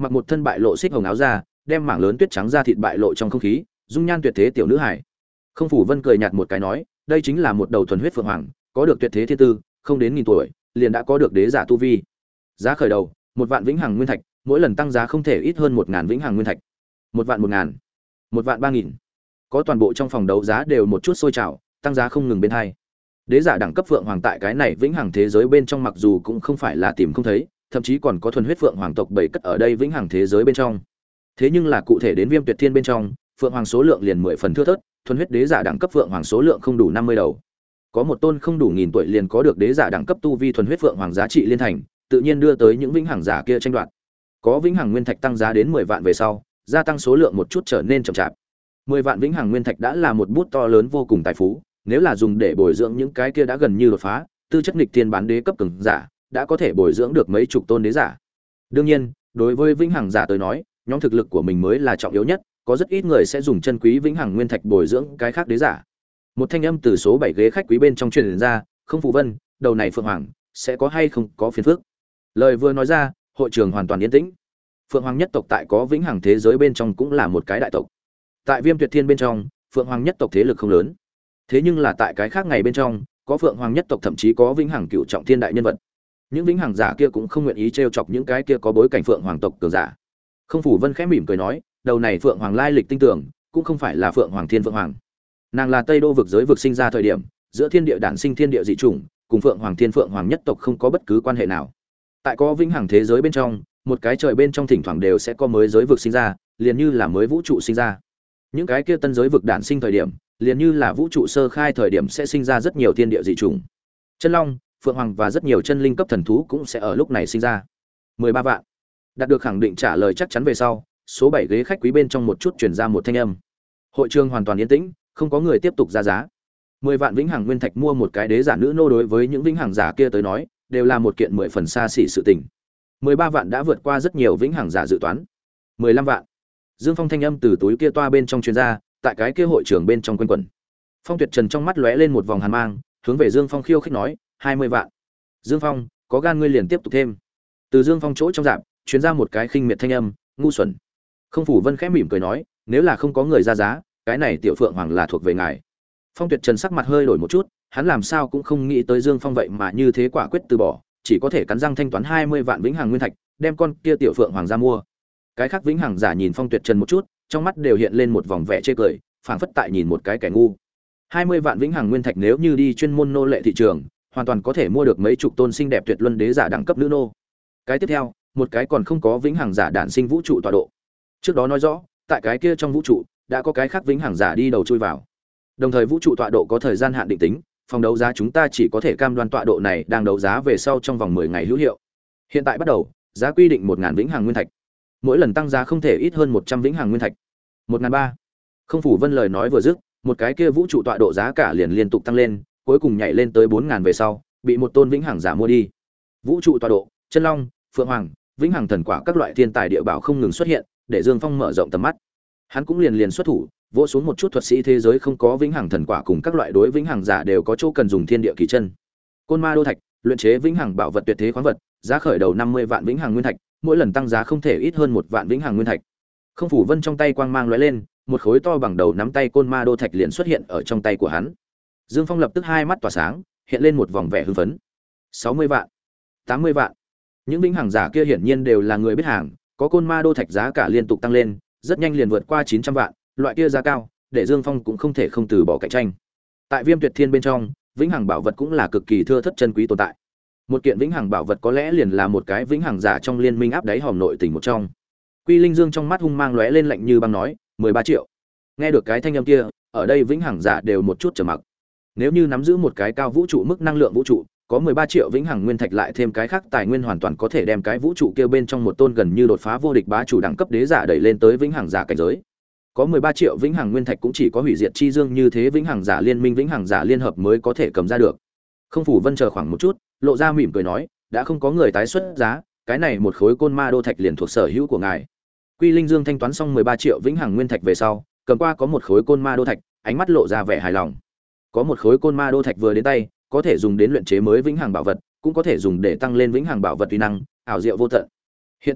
mặc một thân bại lộ xích hồng áo ra, đem mảng lớn tuyết trắng da thịt bại lộ trong không khí, dung nhan tuyệt thế tiểu nữ hải. Không Phủ Vân cười nhạt một cái nói, đây chính là một đầu thuần huyết phượng hoàng, có được tuyệt thế thiên tư, không đến nghìn tuổi, liền đã có được đế giả tu vi. Giá khởi đầu, một vạn vĩnh hằng nguyên thạch, mỗi lần tăng giá không thể ít hơn một ngàn vĩnh hằng nguyên thạch. Một vạn một ngàn, một vạn ba nghìn. Có toàn bộ trong phòng đấu giá đều một chút sôi trào, tăng giá không ngừng bên hai. Đế giả đẳng cấp phượng hoàng tại cái này vĩnh hằng thế giới bên trong mặc dù cũng không phải là tìm không thấy, thậm chí còn có thuần huyết phượng hoàng tộc bảy cất ở đây vĩnh hằng thế giới bên trong. Thế nhưng là cụ thể đến Viêm Tuyệt Thiên bên trong, phượng hoàng số lượng liền mười phần thưa thớt, thuần huyết đế giả đẳng cấp phượng hoàng số lượng không đủ năm mươi đầu. Có một tôn không đủ nghìn tuổi liền có được đế giả đẳng cấp tu vi thuần huyết phượng hoàng giá trị liên thành, tự nhiên đưa tới những vĩnh hằng giả kia tranh đoạt. Có vĩnh hằng nguyên thạch tăng giá đến mười vạn về sau, gia tăng số lượng một chút trở nên chậm chạp. mười vạn vĩnh hằng nguyên thạch đã là một bút to lớn vô cùng tài phú, nếu là dùng để bồi dưỡng những cái kia đã gần như đột phá, tư chất nghịch thiên bán đế cấp cường giả, đã có thể bồi dưỡng được mấy chục tôn đế giả. Đương nhiên, đối với vĩnh hằng giả tới nói, nhóm thực lực của mình mới là trọng yếu nhất, có rất ít người sẽ dùng chân quý vĩnh hằng nguyên thạch bồi dưỡng cái khác đế giả. Một thanh âm từ số bảy ghế khách quý bên trong truyền ra, "Không Phủ Vân, đầu này Phượng Hoàng sẽ có hay không có phiền phức?" Lời vừa nói ra, hội trường hoàn toàn yên tĩnh. Phượng Hoàng nhất tộc tại có vĩnh hằng thế giới bên trong cũng là một cái đại tộc. Tại Viêm Tuyệt Thiên bên trong, Phượng Hoàng nhất tộc thế lực không lớn. Thế nhưng là tại cái khác ngày bên trong, có Phượng Hoàng nhất tộc thậm chí có vĩnh hằng cựu trọng thiên đại nhân vật. Những vĩnh hằng giả kia cũng không nguyện ý trêu chọc những cái kia có bối cảnh Phượng Hoàng tộc cường giả. Không Phủ Vân khẽ mỉm cười nói, đầu này Phượng Hoàng lai lịch tinh tưởng, cũng không phải là Phượng Hoàng Thiên Phượng Hoàng. Nàng là Tây Đô vực giới vực sinh ra thời điểm, giữa thiên địa đản sinh thiên địa dị chủng, cùng Phượng Hoàng Thiên Phượng Hoàng nhất tộc không có bất cứ quan hệ nào. Tại có vĩnh hằng thế giới bên trong, một cái trời bên trong thỉnh thoảng đều sẽ có mới giới vực sinh ra, liền như là mới vũ trụ sinh ra. Những cái kia tân giới vực đản sinh thời điểm, liền như là vũ trụ sơ khai thời điểm sẽ sinh ra rất nhiều thiên địa dị chủng. Chân Long, Phượng Hoàng và rất nhiều chân linh cấp thần thú cũng sẽ ở lúc này sinh ra. mười ba vạn. Đạt được khẳng định trả lời chắc chắn về sau, số bảy ghế khách quý bên trong một chút truyền ra một thanh âm. Hội trường hoàn toàn yên tĩnh, không có người tiếp tục ra giá. mười vạn vĩnh hằng nguyên thạch mua một cái đế giả nữ nô đối với những vĩnh hằng giả kia tới nói, đều là một kiện mười phần xa xỉ sự tình. mười ba vạn đã vượt qua rất nhiều vĩnh hằng giả dự toán. mười lăm vạn. Dương Phong thanh âm từ túi kia toa bên trong truyền ra, tại cái kia hội trường bên trong quanh quẩn. Phong Tuyệt Trần trong mắt lóe lên một vòng hàn mang, hướng về Dương Phong khiêu khích nói, hai mươi vạn. Dương Phong, có gan ngươi liền tiếp tục thêm. Từ Dương Phong chỗ trong rạp, truyền ra một cái khinh miệt thanh âm, ngu xuẩn. Không Phủ Vân khẽ mỉm cười nói, nếu là không có người ra giá, cái này tiểu Phượng Hoàng là thuộc về ngài. Phong Tuyệt Trần sắc mặt hơi đổi một chút, hắn làm sao cũng không nghĩ tới Dương Phong vậy mà như thế quả quyết từ bỏ, chỉ có thể cắn răng thanh toán hai mươi vạn vĩnh hằng nguyên thạch, đem con kia tiểu Phượng Hoàng ra mua. Cái khác vĩnh hằng giả nhìn Phong Tuyệt Trần một chút, trong mắt đều hiện lên một vòng vẻ chê cười, phảng phất tại nhìn một cái kẻ ngu. hai mươi vạn vĩnh hằng nguyên thạch nếu như đi chuyên môn nô lệ thị trường, hoàn toàn có thể mua được mấy chục tôn xinh đẹp tuyệt luân đế giả đẳng cấp nữ nô. Cái tiếp theo, một cái còn không có vĩnh hằng giả đản sinh vũ trụ tọa độ. Trước đó nói rõ, tại cái kia trong vũ trụ đã có cái khác vĩnh hằng giả đi đầu chui vào. Đồng thời vũ trụ tọa độ có thời gian hạn định tính, phòng đấu giá chúng ta chỉ có thể cam đoan tọa độ này đang đấu giá về sau trong vòng mười ngày hữu hiệu. Hiện tại bắt đầu, giá quy định một ngàn vĩnh hằng nguyên thạch. Mỗi lần tăng giá không thể ít hơn một trăm vĩnh hằng nguyên thạch. một ngàn ba. Không Phủ Vân lời nói vừa dứt, một cái kia vũ trụ tọa độ giá cả liền liên tục tăng lên, cuối cùng nhảy lên tới bốn ngàn về sau, bị một tôn vĩnh hằng giả mua đi. Vũ trụ tọa độ, Chân Long, Phượng Hoàng, vĩnh hằng thần quả các loại thiên tài địa bảo không ngừng xuất hiện, để Dương Phong mở rộng tầm mắt. Hắn cũng liền liền xuất thủ, vỗ xuống một chút thuật sĩ thế giới không có vĩnh hằng thần quả cùng các loại đối vĩnh hằng giả đều có chỗ cần dùng thiên địa kỳ chân. Côn Ma đô thạch, luyện chế vĩnh hằng bảo vật tuyệt thế khoáng vật, giá khởi đầu năm mươi vạn vĩnh hằng nguyên thạch, mỗi lần tăng giá không thể ít hơn một vạn vĩnh hằng nguyên thạch. Không Phủ Vân trong tay quang mang lóe lên, một khối to bằng đầu nắm tay côn ma đô thạch liền xuất hiện ở trong tay của hắn. Dương Phong lập tức hai mắt tỏa sáng, hiện lên một vòng vẻ hưng phấn. sáu mươi vạn, tám mươi vạn. Những vĩnh hằng giả kia hiển nhiên đều là người biết hàng, có côn ma đô thạch giá cả liên tục tăng lên, rất nhanh liền vượt qua chín trăm vạn, loại kia giá cao, để Dương Phong cũng không thể không từ bỏ cạnh tranh. Tại Viêm Tuyệt Thiên bên trong, vĩnh hằng bảo vật cũng là cực kỳ thưa thớt chân quý tồn tại. Một kiện vĩnh hằng bảo vật có lẽ liền là một cái vĩnh hằng giả trong liên minh áp đáy hòm nội tình một trong. Quy Linh Dương trong mắt hung mang lóe lên lạnh như băng nói, mười ba triệu. Nghe được cái thanh âm kia, ở đây vĩnh hằng giả đều một chút trầm mặc. Nếu như nắm giữ một cái cao vũ trụ mức năng lượng vũ trụ, có mười ba triệu vĩnh hằng nguyên thạch lại thêm cái khác tài nguyên hoàn toàn có thể đem cái vũ trụ kia bên trong một tôn gần như đột phá vô địch bá chủ đẳng cấp đế giả đẩy lên tới vĩnh hằng giả cảnh giới. Có mười ba triệu vĩnh hằng nguyên thạch cũng chỉ có hủy diệt chi dương như thế vĩnh hằng giả liên minh vĩnh hằng giả liên hợp mới có thể cầm ra được. Không Phủ Vân chờ khoảng một chút, lộ ra mỉm cười nói, đã không có người tái xuất giá, cái này một khối côn ma đô thạch liền thuộc sở hữu của ngài. Quy Linh Dương thanh toán xong mười ba triệu vĩnh hằng nguyên thạch về sau, cầm qua có một khối côn ma đô thạch, ánh mắt lộ ra vẻ hài lòng. Có một khối côn ma đô thạch vừa đến tay, có thể dùng đến luyện chế mới vĩnh hằng bảo vật, cũng có thể dùng để tăng lên vĩnh hằng bảo vật uy năng, ảo diệu vô tận. Hiện tại,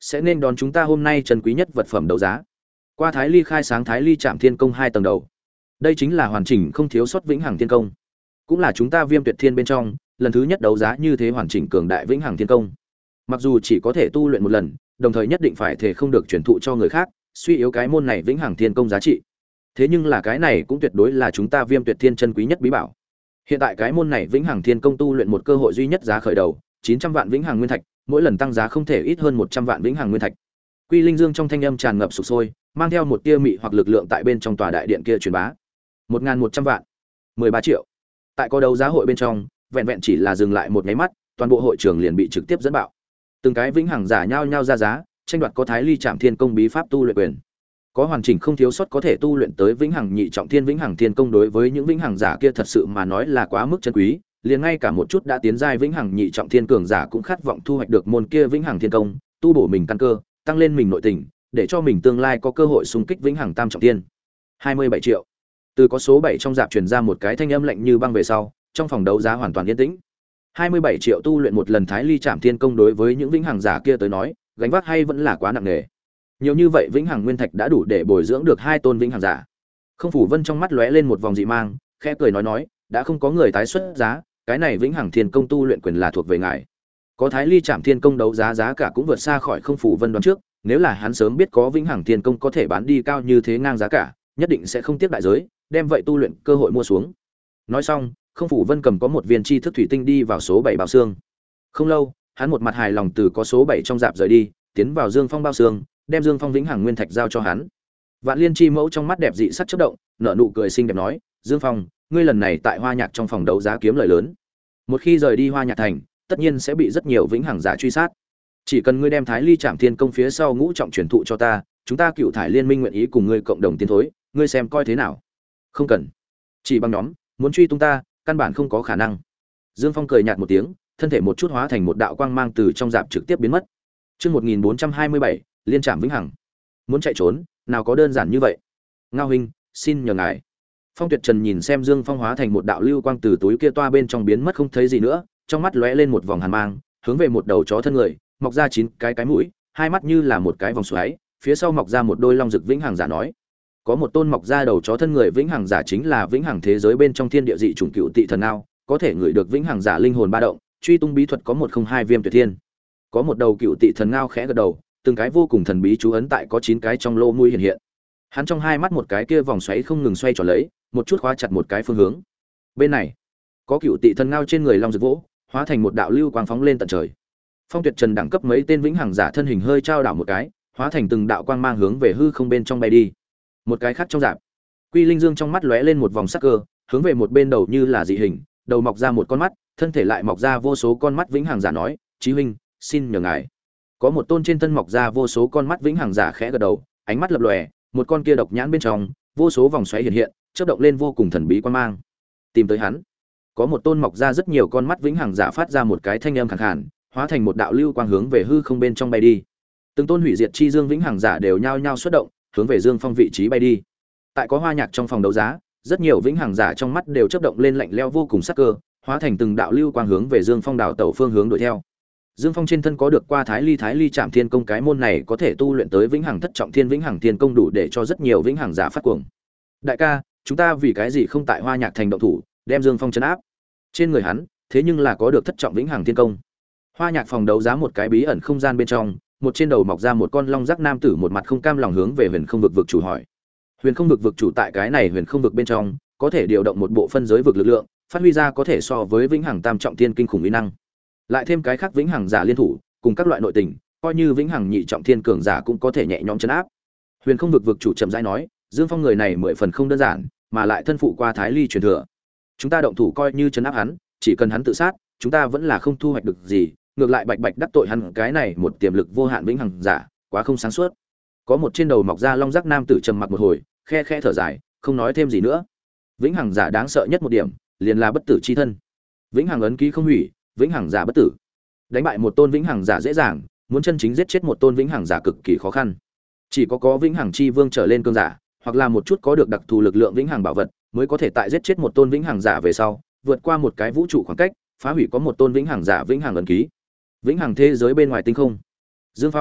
sẽ nên đón chúng ta hôm nay trân quý nhất vật phẩm đấu giá. Qua Thái Ly khai sáng Thái Ly Trảm Thiên Công hai tầng đầu. Đây chính là hoàn chỉnh không thiếu sót vĩnh hằng thiên công, cũng là chúng ta Viêm Tuyệt Thiên bên trong lần thứ nhất đấu giá như thế hoàn chỉnh cường đại vĩnh hằng thiên công. Mặc dù chỉ có thể tu luyện một lần, đồng thời nhất định phải thể không được truyền thụ cho người khác, suy yếu cái môn này vĩnh hằng thiên công giá trị. Thế nhưng là cái này cũng tuyệt đối là chúng ta Viêm Tuyệt Thiên chân quý nhất bí bảo. Hiện tại cái môn này vĩnh hằng thiên công tu luyện một cơ hội duy nhất giá khởi đầu, chín trăm vạn vĩnh hằng nguyên thạch, mỗi lần tăng giá không thể ít hơn một trăm vạn vĩnh hằng nguyên thạch. Quy Linh Dương trong thanh âm tràn ngập sục sôi, mang theo một tia mị hoặc lực lượng tại bên trong tòa đại điện kia truyền bá. một nghìn một trăm vạn, mười ba triệu. Tại có đấu giá hội bên trong, vẹn vẹn chỉ là dừng lại một cái mắt, toàn bộ hội trường liền bị trực tiếp dẫn bạo. Từng cái vĩnh hằng giả nhao nhao ra giá, tranh đoạt có Thái Ly Trảm Thiên Công bí pháp tu luyện quyền. Có hoàn chỉnh không thiếu sót có thể tu luyện tới vĩnh hằng nhị trọng thiên vĩnh hằng thiên công, đối với những vĩnh hằng giả kia thật sự mà nói là quá mức chân quý, liền ngay cả một chút đã tiến giai vĩnh hằng nhị trọng thiên cường giả cũng khát vọng thu hoạch được môn kia vĩnh hằng thiên công, tu bổ mình căn cơ, tăng lên mình nội tình, để cho mình tương lai có cơ hội xung kích vĩnh hằng tam trọng thiên. hai mươi bảy triệu. Từ có số bảy trong dạp truyền ra một cái thanh âm lạnh như băng về sau, trong phòng đấu giá hoàn toàn yên tĩnh. hai mươi bảy triệu tu luyện một lần Thái Ly Trảm Thiên Công đối với những vĩnh hằng giả kia tới nói, gánh vác hay vẫn là quá nặng nề. Nhiều như vậy vĩnh hằng nguyên thạch đã đủ để bồi dưỡng được hai tôn vĩnh hằng giả. Không Phủ Vân trong mắt lóe lên một vòng dị mang, khẽ cười nói nói, đã không có người tái xuất giá, cái này vĩnh hằng thiên công tu luyện quyền là thuộc về ngài. Có Thái Ly Trảm Thiên Công đấu giá giá cả cũng vượt xa khỏi Không Phủ Vân đoán trước, nếu là hắn sớm biết có vĩnh hằng thiên công có thể bán đi cao như thế ngang giá cả, nhất định sẽ không tiếc đại giới, đem vậy tu luyện cơ hội mua xuống. Nói xong, Không Phủ Vân cầm có một viên chi thức thủy tinh đi vào số bảy bao xương. Không lâu, hắn một mặt hài lòng từ có số bảy trong dạp rời đi, tiến vào Dương Phong bao xương, đem Dương Phong vĩnh hằng nguyên thạch giao cho hắn. Vạn Liên Chi Mẫu trong mắt đẹp dị sắc chớp động, nở nụ cười xinh đẹp nói, "Dương Phong, ngươi lần này tại Hoa Nhạc trong phòng đấu giá kiếm lời lớn. Một khi rời đi Hoa Nhạc thành, tất nhiên sẽ bị rất nhiều vĩnh hằng giả truy sát. Chỉ cần ngươi đem Thái Ly Trảm Thiên Công phía sau ngũ trọng truyền thụ cho ta, chúng ta Cựu Thải Liên Minh nguyện ý cùng ngươi cộng đồng tiến thối, ngươi xem coi thế nào?" "Không cần. Chỉ bằng nhóm, muốn truy tung ta, căn bản không có khả năng." Dương Phong cười nhạt một tiếng, thân thể một chút hóa thành một đạo quang mang từ trong dạp trực tiếp biến mất. Chương một nghìn bốn trăm hai mươi bảy, Liên Trảm Vĩnh Hằng. Muốn chạy trốn, nào có đơn giản như vậy. Ngao huynh, xin nhờ ngài. Phong Tuyệt Trần nhìn xem Dương Phong hóa thành một đạo lưu quang từ túi kia toa bên trong biến mất không thấy gì nữa, trong mắt lóe lên một vòng hàn mang, hướng về một đầu chó thân người, mọc ra chín cái cái mũi, hai mắt như là một cái vòng xoáy, phía sau mọc ra một đôi long rực vĩnh hằng giả nói: "Có một tôn mọc ra đầu chó thân người vĩnh hằng giả chính là vĩnh hằng thế giới bên trong thiên địa dị chủng Cựu Tị Thần Ngao, có thể ngửi được vĩnh hằng giả linh hồn ba động, truy tung bí thuật có một không hai Viêm Tuyệt Thiên." Có một đầu Cựu Tị Thần Ngao khẽ gật đầu, từng cái vô cùng thần bí chú ấn tại có chín cái trong lỗ mũi hiện hiện. Hắn trong hai mắt một cái kia vòng xoáy không ngừng xoay tròn lấy, một chút khóa chặt một cái phương hướng. Bên này, có Cựu Tị Thần Ngao trên người long rực vỗ, hóa thành một đạo lưu quang phóng lên tận trời. Phong Tuyệt Trần đẳng cấp mấy tên vĩnh hằng giả thân hình hơi trao đảo một cái, hóa thành từng đạo quang mang hướng về hư không bên trong bay đi. Một cái khác trong dạp, Quy Linh Dương trong mắt lóe lên một vòng sắc cơ, hướng về một bên đầu như là dị hình, đầu mọc ra một con mắt, thân thể lại mọc ra vô số con mắt vĩnh hằng giả nói: "Chí huynh, xin nhờ ngài." Có một tôn trên thân mọc ra vô số con mắt vĩnh hằng giả khẽ gật đầu, ánh mắt lập lòe, một con kia độc nhãn bên trong, vô số vòng xoáy hiện hiện, chớp động lên vô cùng thần bí quan mang. Tìm tới hắn. Có một tôn mọc ra rất nhiều con mắt vĩnh hằng giả phát ra một cái thanh âm khàn khàn, hóa thành một đạo lưu quang hướng về hư không bên trong bay đi. Từng tôn hủy diệt chi dương vĩnh hằng giả đều nhao nhao xuất động, hướng về Dương Phong vị trí bay đi. Tại có Hoa Nhạc trong phòng đấu giá, rất nhiều vĩnh hằng giả trong mắt đều chớp động lên lạnh lẽo vô cùng sắc cơ, hóa thành từng đạo lưu quang hướng về Dương Phong đảo tẩu phương hướng đuổi theo. Dương Phong trên thân có được qua Thái Ly Thái Ly Trảm Thiên Công, cái môn này có thể tu luyện tới vĩnh hằng thất trọng thiên vĩnh hằng thiên công, đủ để cho rất nhiều vĩnh hằng giả phát cuồng. "Đại ca, chúng ta vì cái gì không tại Hoa Nhạc thành động thủ, đem Dương Phong trấn áp?" Trên người hắn, thế nhưng là có được thất trọng vĩnh hằng thiên công. Hoa Nhạc phòng đấu giá một cái bí ẩn không gian bên trong, một trên đầu mọc ra một con long giác nam tử, một mặt không cam lòng hướng về Huyền Không vực vực chủ hỏi. Huyền Không vực vực chủ tại cái này Huyền Không vực bên trong, có thể điều động một bộ phân giới vực lực lượng, phát huy ra có thể so với vĩnh hằng tam trọng thiên kinh khủng uy năng. Lại thêm cái khác vĩnh hằng giả liên thủ, cùng các loại nội tình, coi như vĩnh hằng nhị trọng thiên cường giả cũng có thể nhẹ nhõm trấn áp. Huyền Không vực vực chủ chậm rãi nói, Dương Phong người này mười phần không đơn giản, mà lại thân phụ qua Thái Ly truyền thừa. Chúng ta động thủ coi như trấn áp hắn, chỉ cần hắn tự sát, chúng ta vẫn là không thu hoạch được gì, ngược lại bạch bạch đắc tội hắn cái này một tiềm lực vô hạn vĩnh hằng giả, quá không sáng suốt. Có một trên đầu mọc ra long giác nam tử trầm mặc một hồi, khe khe thở dài, không nói thêm gì nữa. Vĩnh hằng giả đáng sợ nhất một điểm, liền là bất tử chi thân. Vĩnh hằng ấn ký không hủy, vĩnh hằng giả bất tử. Đánh bại một tôn vĩnh hằng giả dễ dàng, muốn chân chính giết chết một tôn vĩnh hằng giả cực kỳ khó khăn. Chỉ có có vĩnh hằng chi vương trở lên cường giả, hoặc là một chút có được đặc thù lực lượng vĩnh hằng bảo vật, mới có thể tại giết chết một tôn vĩnh hằng giả về sau, vượt qua một cái vũ trụ khoảng cách, phá hủy có một tôn vĩnh hằng giả vĩnh hằng ấn ký. Vĩnh hằng thế giới bên ngoài tinh không. Dương Phong,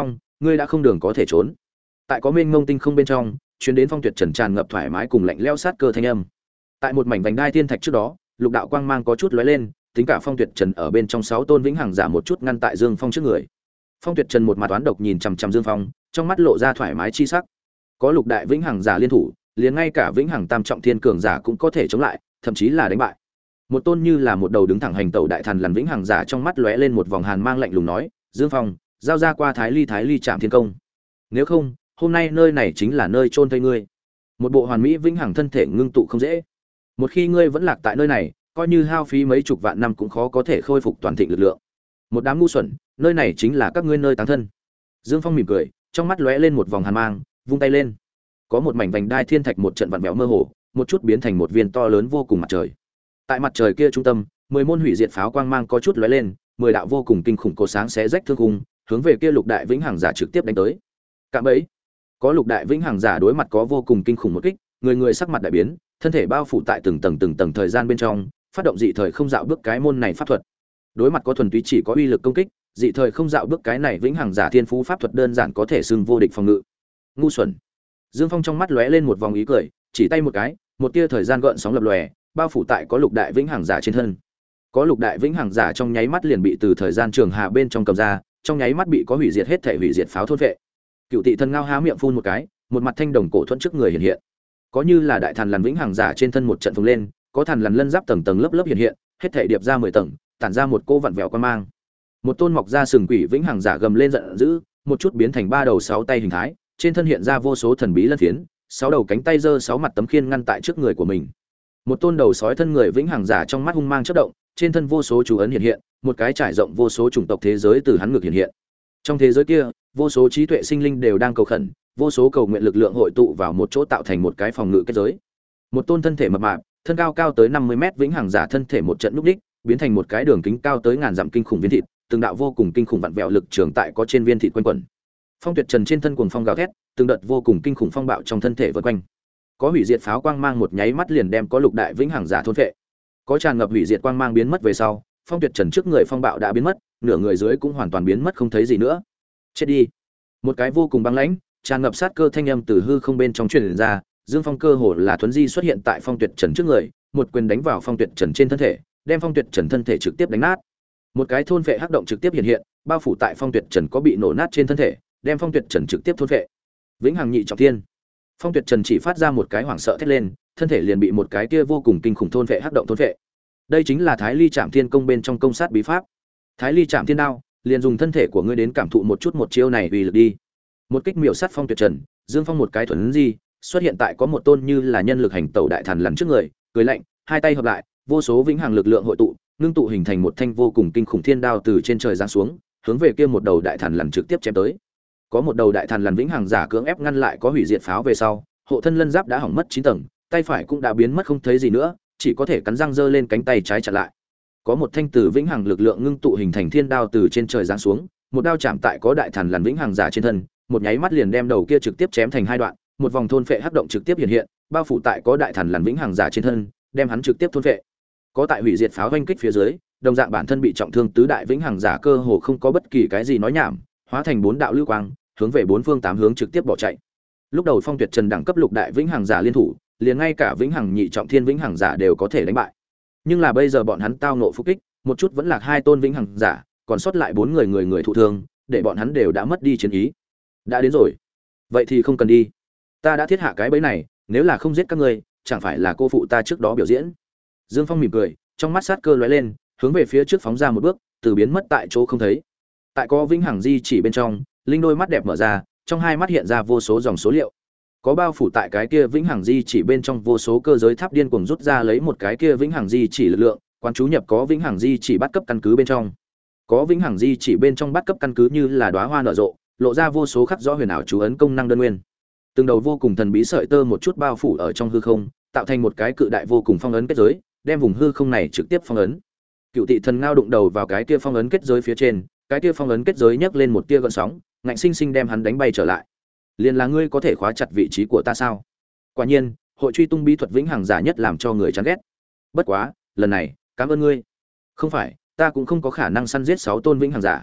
ngươi đã không đường có thể trốn. Tại có mênh mông tinh không bên trong, chuyến đến Phong Tuyệt Trần tràn ngập thoải mái cùng lạnh lẽo sát cơ thanh âm. Tại một mảnh vành đai thiên thạch trước đó, lục đạo quang mang có chút lóe lên, tính cả Phong Tuyệt Trần ở bên trong sáu tôn vĩnh hằng giả một chút ngăn tại Dương Phong trước người. Phong Tuyệt Trần một mặt oán độc nhìn chằm chằm Dương Phong, trong mắt lộ ra thoải mái chi sắc. Có lục đại vĩnh hằng giả liên thủ, liền ngay cả vĩnh hằng tam trọng thiên cường giả cũng có thể chống lại, thậm chí là đánh bại. Một tôn như là một đầu đứng thẳng hành tẩu đại thần lằn vĩnh hằng giả trong mắt lóe lên một vòng hàn mang lạnh lùng nói, Dương Phong, giao ra qua Thái Ly Thái Ly Trạm Thiên Công. Nếu không, hôm nay nơi này chính là nơi chôn thây ngươi. Một bộ hoàn mỹ vĩnh hằng thân thể ngưng tụ không dễ. Một khi ngươi vẫn lạc tại nơi này, coi như hao phí mấy chục vạn năm cũng khó có thể khôi phục toàn thịnh lực lượng. Một đám ngu xuẩn, nơi này chính là các ngươi nơi táng thân. Dương Phong mỉm cười, trong mắt lóe lên một vòng hàn mang, vung tay lên. Có một mảnh vành đai thiên thạch một trận vặn vẹo mơ hồ, một chút biến thành một viên to lớn vô cùng mặt trời. Tại mặt trời kia trung tâm, mười môn hủy diệt pháo quang mang có chút lóe lên, mười đạo vô cùng kinh khủng cột sáng xé rách thương khung, hướng về kia lục đại vĩnh hằng giả trực tiếp đánh tới. Cạm bẫy. Có lục đại vĩnh hằng giả đối mặt có vô cùng kinh khủng một kích, người người sắc mặt đại biến, thân thể bao phủ tại từng tầng từng tầng thời gian bên trong, phát động dị thời không dạo bước cái môn này pháp thuật. Đối mặt có thuần túy chỉ có uy lực công kích, dị thời không dạo bước cái này vĩnh hằng giả thiên phú pháp thuật đơn giản có thể xưng vô địch phòng ngự. Ngu xuẩn. Dương Phong trong mắt lóe lên một vòng ý cười, chỉ tay một cái, một tia thời gian gợn sóng lập lòe, bao phủ tại có lục đại vĩnh hằng giả trên thân. Có lục đại vĩnh hằng giả trong nháy mắt liền bị từ thời gian trường hà bên trong cầm ra, trong nháy mắt bị có hủy diệt hết thể hủy diệt pháo thôn vệ. Cựu Tị Thần Ngao há miệng phun một cái, một mặt thanh đồng cổ thuẫn trước người hiện hiện. Có như là đại thần lằn vĩnh hằng giả trên thân một trận phồng lên, có thần lằn lân giáp tầng tầng lớp lớp hiện hiện, hết thể điệp ra mười tầng, tản ra một cô vặn vẹo quan mang. Một tôn mọc ra sừng quỷ vĩnh hằng giả gầm lên giận dữ, một chút biến thành ba đầu sáu tay hình thái, trên thân hiện ra vô số thần bí lân phiến, sáu đầu cánh tay giơ sáu mặt tấm khiên ngăn tại trước người của mình. Một tôn đầu sói thân người vĩnh hằng giả trong mắt hung mang chớp động, trên thân vô số chú ấn hiện hiện, một cái trải rộng vô số chủng tộc thế giới từ hắn ngực hiện hiện. Trong thế giới kia, vô số trí tuệ sinh linh đều đang cầu khẩn, vô số cầu nguyện lực lượng hội tụ vào một chỗ tạo thành một cái phòng ngự kết giới. Một tôn thân thể mập mạp, thân cao cao tới năm mươi mét vĩnh hằng giả thân thể một trận lúc đích, biến thành một cái đường kính cao tới ngàn dặm kinh khủng viên thịt, từng đạo vô cùng kinh khủng vặn vẹo lực trường tại có trên viên thịt quanh quẩn. Phong Tuyệt Trần trên thân cuồng phong gào thét, từng đợt vô cùng kinh khủng phong bạo trong thân thể vây quanh. Có hủy diệt pháo quang mang một nháy mắt liền đem có lục đại vĩnh hằng giả thôn phệ. Có tràn ngập hủy diệt quang mang biến mất về sau, Phong Tuyệt Trần trước người phong bạo đã biến mất, nửa người dưới cũng hoàn toàn biến mất không thấy gì nữa. Chết đi. Một cái vô cùng băng lãnh, tràn ngập sát cơ thanh âm từ hư không bên trong truyền ra, Dương Phong cơ hồ là thuấn di xuất hiện tại Phong Tuyệt Trần trước người, một quyền đánh vào Phong Tuyệt Trần trên thân thể, đem Phong Tuyệt Trần thân thể trực tiếp đánh nát. Một cái thôn phệ hắc động trực tiếp hiện hiện, bao phủ tại Phong Tuyệt Trần có bị nổ nát trên thân thể, đem Phong Tuyệt Trần trực tiếp thôn phệ. Vĩnh hằng nhị trọng thiên. Phong Tuyệt Trần chỉ phát ra một cái hoảng sợ thét lên, thân thể liền bị một cái kia vô cùng kinh khủng thôn phệ hắc động thôn phệ. Đây chính là Thái Ly Trảm Thiên Công bên trong công sát bí pháp. Thái Ly Trảm Thiên Đao, liền dùng thân thể của ngươi đến cảm thụ một chút một chiêu này uy lực đi. Một kích miểu sát Phong Tuyệt Trần, Dương Phong một cái thuần di, xuất hiện tại có một tôn như là nhân lực hành tẩu đại thần lằn trước người, cười lạnh, hai tay hợp lại, vô số vĩnh hằng lực lượng hội tụ, ngưng tụ hình thành một thanh vô cùng kinh khủng thiên đao từ trên trời giáng xuống, hướng về kia một đầu đại thần lằn trực tiếp chém tới. Có một đầu đại thần lằn vĩnh hằng giả cưỡng ép ngăn lại có hủy diệt pháo về sau, hộ thân lân giáp đã hỏng mất chín tầng, tay phải cũng đã biến mất không thấy gì nữa, chỉ có thể cắn răng giơ lên cánh tay trái chặn lại. Có một thanh từ vĩnh hằng lực lượng ngưng tụ hình thành thiên đao từ trên trời giáng xuống, một đao chạm tại có đại thần lằn vĩnh hằng giả trên thân, một nháy mắt liền đem đầu kia trực tiếp chém thành hai đoạn, một vòng thôn phệ hắc động trực tiếp hiện hiện, bao phủ tại có đại thần lằn vĩnh hằng giả trên thân, đem hắn trực tiếp thôn phệ. Có tại hủy diệt pháo oanh kích phía dưới, đồng dạng bản thân bị trọng thương tứ đại vĩnh hằng giả cơ hồ không có bất kỳ cái gì nói nhảm, hóa thành bốn đạo lưu quang, hướng về bốn phương tám hướng trực tiếp bỏ chạy. Lúc đầu Phong Tuyệt Trần đẳng cấp lục đại vĩnh hằng giả liên thủ, liền ngay cả vĩnh hằng nhị trọng thiên vĩnh hằng giả đều có thể đánh bại. Nhưng là bây giờ bọn hắn tao ngộ phục kích, một chút vẫn lạc hai tôn vĩnh hằng giả, còn sót lại bốn người người người thụ thương, để bọn hắn đều đã mất đi chiến ý. Đã đến rồi, vậy thì không cần đi. Ta đã thiết hạ cái bẫy này, nếu là không giết các ngươi, chẳng phải là cô phụ ta trước đó biểu diễn. Dương Phong mỉm cười, trong mắt sát cơ lóe lên, hướng về phía trước phóng ra một bước, từ biến mất tại chỗ không thấy. Tại có vĩnh hằng di chỉ bên trong, linh đôi mắt đẹp mở ra, trong hai mắt hiện ra vô số dòng số liệu. Có bao phủ tại cái kia vĩnh hằng di chỉ bên trong vô số cơ giới tháp điên cuồng rút ra lấy một cái kia vĩnh hằng di chỉ lực lượng, quán chú nhập có vĩnh hằng di chỉ bắt cấp căn cứ bên trong. Có vĩnh hằng di chỉ bên trong bắt cấp căn cứ như là đóa hoa nở rộ, lộ ra vô số khắc rõ huyền ảo chú ấn công năng đơn nguyên. Từng đầu vô cùng thần bí sợi tơ một chút bao phủ ở trong hư không, tạo thành một cái cự đại vô cùng phong ấn kết giới, đem vùng hư không này trực tiếp phong ấn. Cựu Tị Thần Ngao đụng đầu vào cái kia phong ấn kết giới phía trên, cái kia phong ấn kết giới nhấc lên một tia gợn sóng, ngạnh sinh sinh đem hắn đánh bay trở lại. Liên là ngươi có thể khóa chặt vị trí của ta sao? Quả nhiên, hội truy tung bí thuật vĩnh hằng giả nhất làm cho người chán ghét. Bất quá, lần này, cảm ơn ngươi. Không phải, ta cũng không có khả năng săn giết sáu tôn vĩnh hằng giả.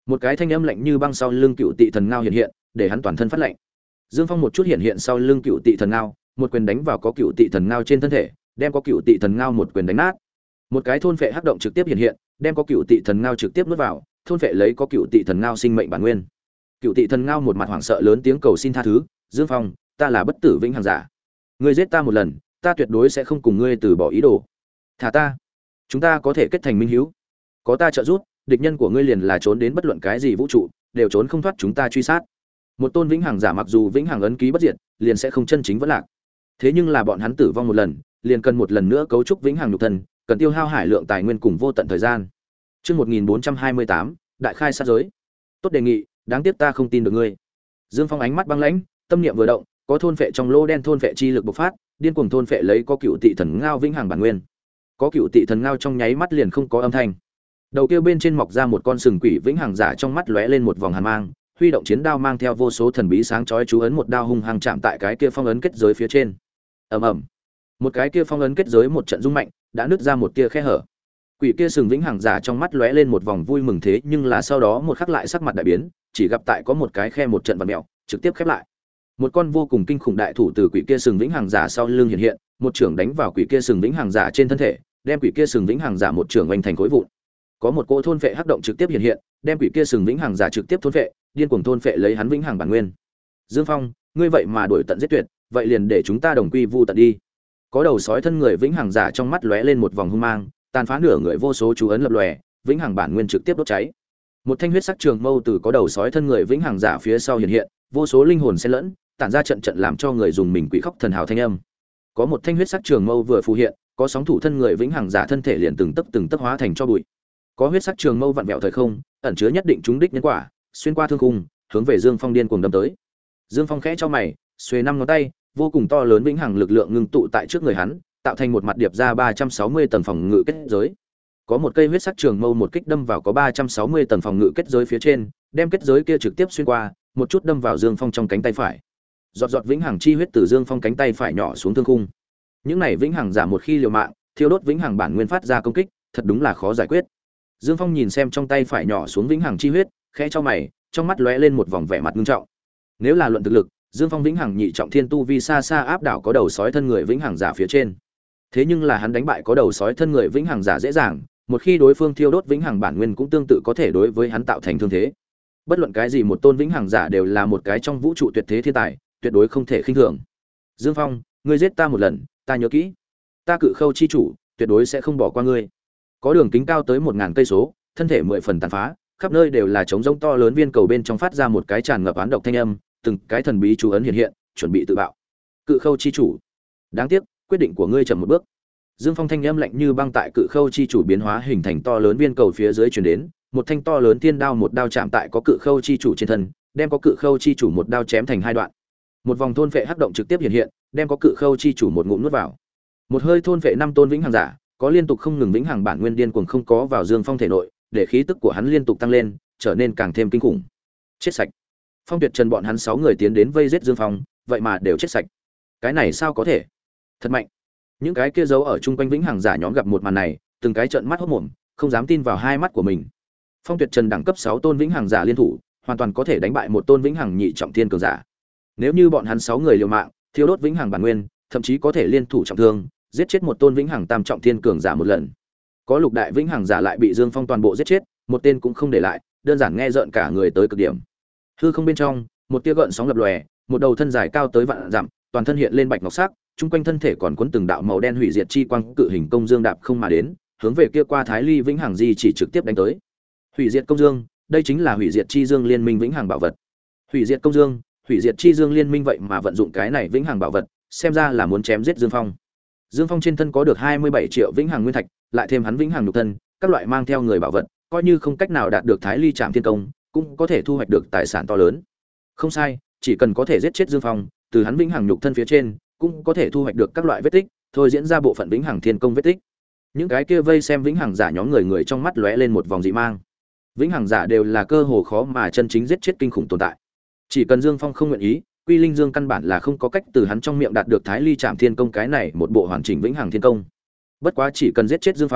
Một cái thanh âm lạnh như băng sau lưng cựu tị thần ngao hiện hiện, để hắn toàn thân phát lạnh. Dương Phong một chút hiện hiện sau lưng cựu tị thần ngao, một quyền đánh vào có cựu tị thần ngao trên thân thể, đem có cựu tị thần ngao một quyền đánh nát. Một cái thôn phệ hắc động trực tiếp hiện hiện, đem có cựu tị thần ngao trực tiếp nuốt vào, thôn phệ lấy có cựu tị thần ngao sinh mệnh bản nguyên. Cựu tị thần ngao một mặt hoảng sợ lớn tiếng cầu xin tha thứ, "Dương Phong, ta là bất tử vĩnh hằng giả. Ngươi giết ta một lần, ta tuyệt đối sẽ không cùng ngươi từ bỏ ý đồ. Thả ta, chúng ta có thể kết thành minh hữu. Có ta trợ giúp, địch nhân của ngươi liền là trốn đến bất luận cái gì vũ trụ, đều trốn không thoát chúng ta truy sát." Một tôn vĩnh hằng giả mặc dù vĩnh hằng ấn ký bất diệt, liền sẽ không chân chính vỡ lạc. Thế nhưng là bọn hắn tử vong một lần, liền cần một lần nữa cấu trúc vĩnh hằng nhục thân, cần tiêu hao hải lượng tài nguyên cùng vô tận thời gian. Chương một nghìn bốn trăm hai mươi tám, đại khai sát giới. Tốt đề nghị, đáng tiếc ta không tin được ngươi. Dương Phong ánh mắt băng lãnh, tâm niệm vừa động, có thôn phệ trong lô đen thôn phệ chi lực bộc phát, điên cuồng thôn phệ lấy có cựu tị thần ngao vĩnh hằng bản nguyên. Có cựu tị thần ngao trong nháy mắt liền không có âm thanh. Đầu kia bên trên mọc ra một con sừng quỷ vĩnh hằng giả trong mắt lóe lên một vòng hàn mang, huy động chiến đao mang theo vô số thần bí sáng chói chú ấn một đao hung hăng chạm tại cái kia phong ấn kết giới phía trên. Ầm ầm. Một cái kia phong ấn kết giới một trận rung mạnh, đã nứt ra một tia khe hở. Quỷ kia sừng vĩnh hằng giả trong mắt lóe lên một vòng vui mừng thế nhưng là sau đó một khắc lại sắc mặt đại biến, chỉ gặp tại có một cái khe một trận vặn mèo, trực tiếp khép lại. Một con vô cùng kinh khủng đại thủ từ quỷ kia sừng vĩnh hằng giả sau lưng hiện hiện, một chưởng đánh vào quỷ kia sừng vĩnh hằng giả trên thân thể, đem quỷ kia sừng vĩnh hằng giả một chưởng oanh thành khối vụn. Có một cỗ thôn phệ hắc động trực tiếp hiện hiện, đem quỷ kia sừng vĩnh hằng giả trực tiếp thôn phệ, điên cuồng thôn phệ lấy hắn vĩnh hằng bản nguyên. Dương Phong, ngươi vậy mà đuổi tận giết tuyệt, vậy liền để chúng ta đồng quy vu tận đi. Có đầu sói thân người vĩnh hằng giả trong mắt lóe lên một vòng hung mang, tàn phá nửa người vô số chú ấn lập lòe, vĩnh hằng bản nguyên trực tiếp đốt cháy. Một thanh huyết sắc trường mâu từ có đầu sói thân người vĩnh hằng giả phía sau hiện hiện, vô số linh hồn xen lẫn, tản ra trận trận làm cho người dùng mình quỷ khóc thần hào thanh âm. Có một thanh huyết sắc trường mâu vừa phù hiện, có sóng thủ thân người vĩnh hằng giả thân thể liền từng tấc từng tấc hóa thành cho bụi. Có huyết sắc trường mâu vặn vẹo thời không, ẩn chứa nhất định trúng đích nhân quả, xuyên qua thương khung, hướng về Dương Phong điên cuồng đâm tới. Dương Phong khẽ cho mày, xuề năm ngón tay, vô cùng to lớn vĩnh hằng lực lượng ngưng tụ tại trước người hắn, tạo thành một mặt điệp ra ba trăm sáu mươi tầng phòng ngự kết giới. Có một cây huyết sắc trường mâu một kích đâm vào có ba trăm sáu mươi tầng phòng ngự kết giới phía trên, đem kết giới kia trực tiếp xuyên qua, một chút đâm vào Dương Phong trong cánh tay phải. Giọt giọt vĩnh hằng chi huyết từ Dương Phong cánh tay phải nhỏ xuống thương khung. Những này vĩnh hằng giả một khi liều mạng, thiêu đốt vĩnh hằng bản nguyên phát ra công kích, thật đúng là khó giải quyết. Dương Phong nhìn xem trong tay phải nhỏ xuống vĩnh hằng chi huyết, khẽ cho mày, trong mắt lóe lên một vòng vẻ mặt nghiêm trọng. Nếu là luận thực lực, Dương Phong vĩnh hằng nhị trọng thiên tu vi xa xa áp đảo có đầu sói thân người vĩnh hằng giả phía trên. Thế nhưng là hắn đánh bại có đầu sói thân người vĩnh hằng giả dễ dàng, một khi đối phương thiêu đốt vĩnh hằng bản nguyên cũng tương tự có thể đối với hắn tạo thành thương thế. Bất luận cái gì một tôn vĩnh hằng giả đều là một cái trong vũ trụ tuyệt thế thiên tài, tuyệt đối không thể khinh thường. Dương Phong, ngươi giết ta một lần, ta nhớ kỹ. Ta Cự Khâu chi chủ, tuyệt đối sẽ không bỏ qua ngươi. Có đường kính cao tới một ngàn cây số, thân thể mười phần tàn phá, khắp nơi đều là trống rỗng to lớn viên cầu bên trong phát ra một cái tràn ngập án độc thanh âm, từng cái thần bí chú ấn hiện hiện, chuẩn bị tự bạo. Cự Khâu chi chủ, đáng tiếc, quyết định của ngươi chậm một bước. Dương Phong thanh âm lạnh như băng tại Cự Khâu chi chủ biến hóa hình thành to lớn viên cầu phía dưới truyền đến, một thanh to lớn thiên đao một đao chạm tại có Cự Khâu chi chủ trên thân, đem có Cự Khâu chi chủ một đao chém thành hai đoạn. Một vòng thôn phệ hắc động trực tiếp hiện hiện, đem có Cự Khâu chi chủ một ngụm nuốt vào. Một hơi thôn phệ năm tôn vĩnh hằng giả, có liên tục không ngừng vĩnh hằng bản nguyên điên cuồng không có vào Dương Phong thể nội, để khí tức của hắn liên tục tăng lên, trở nên càng thêm kinh khủng. Chết sạch. Phong Tuyệt Trần bọn hắn sáu người tiến đến vây giết Dương Phong, vậy mà đều chết sạch. Cái này sao có thể? Thật mạnh. Những cái kia giấu ở chung quanh vĩnh hằng giả nhóm gặp một màn này, từng cái trợn mắt hốt mồm, không dám tin vào hai mắt của mình. Phong Tuyệt Trần đẳng cấp sáu tôn vĩnh hằng giả liên thủ, hoàn toàn có thể đánh bại một tôn vĩnh hằng nhị trọng thiên cường giả. Nếu như bọn hắn sáu người liều mạng, thiêu đốt vĩnh hằng bản nguyên, thậm chí có thể liên thủ trọng thương, giết chết một tôn vĩnh hằng tam trọng thiên cường giả một lần. Có lục đại vĩnh hằng giả lại bị Dương Phong toàn bộ giết chết, một tên cũng không để lại, đơn giản nghe rợn cả người tới cực điểm. Hư không bên trong, một tia gợn sóng lập lòe, một đầu thân dài cao tới vạn dặm, toàn thân hiện lên bạch ngọc sắc, chung quanh thân thể còn quấn từng đạo màu đen hủy diệt chi quang, cự hình công dương đạp không mà đến, hướng về kia qua Thái Ly vĩnh hằng di chỉ trực tiếp đánh tới. Hủy diệt công dương, đây chính là hủy diệt chi dương liên minh vĩnh hằng bảo vật. Hủy diệt công dương, hủy diệt chi dương liên minh vậy mà vận dụng cái này vĩnh hằng bảo vật, xem ra là muốn chém giết Dương Phong. Dương Phong trên thân có được hai mươi bảy triệu vĩnh hằng nguyên thạch, lại thêm hắn vĩnh hằng nhục thân, các loại mang theo người bảo vật, coi như không cách nào đạt được Thái Ly Trảm Thiên Công, cũng có thể thu hoạch được tài sản to lớn. Không sai, chỉ cần có thể giết chết Dương Phong, từ hắn vĩnh hằng nhục thân phía trên, cũng có thể thu hoạch được các loại vết tích, thôi diễn ra bộ phận vĩnh hằng thiên công vết tích. Những cái kia vây xem vĩnh hằng giả nhóm người người trong mắt lóe lên một vòng dị mang. Vĩnh hằng giả đều là cơ hồ khó mà chân chính giết chết kinh khủng tồn tại. Chỉ cần Dương Phong không nguyện ý, Quy Linh Dương căn bản là không có cách từ hắn trong miệng đạt được Thái Ly Trảm Thiên Công cái này một bộ hoàn chỉnh vĩnh hằng thiên công. Bất quá chỉ cần giết chết Dương Phong,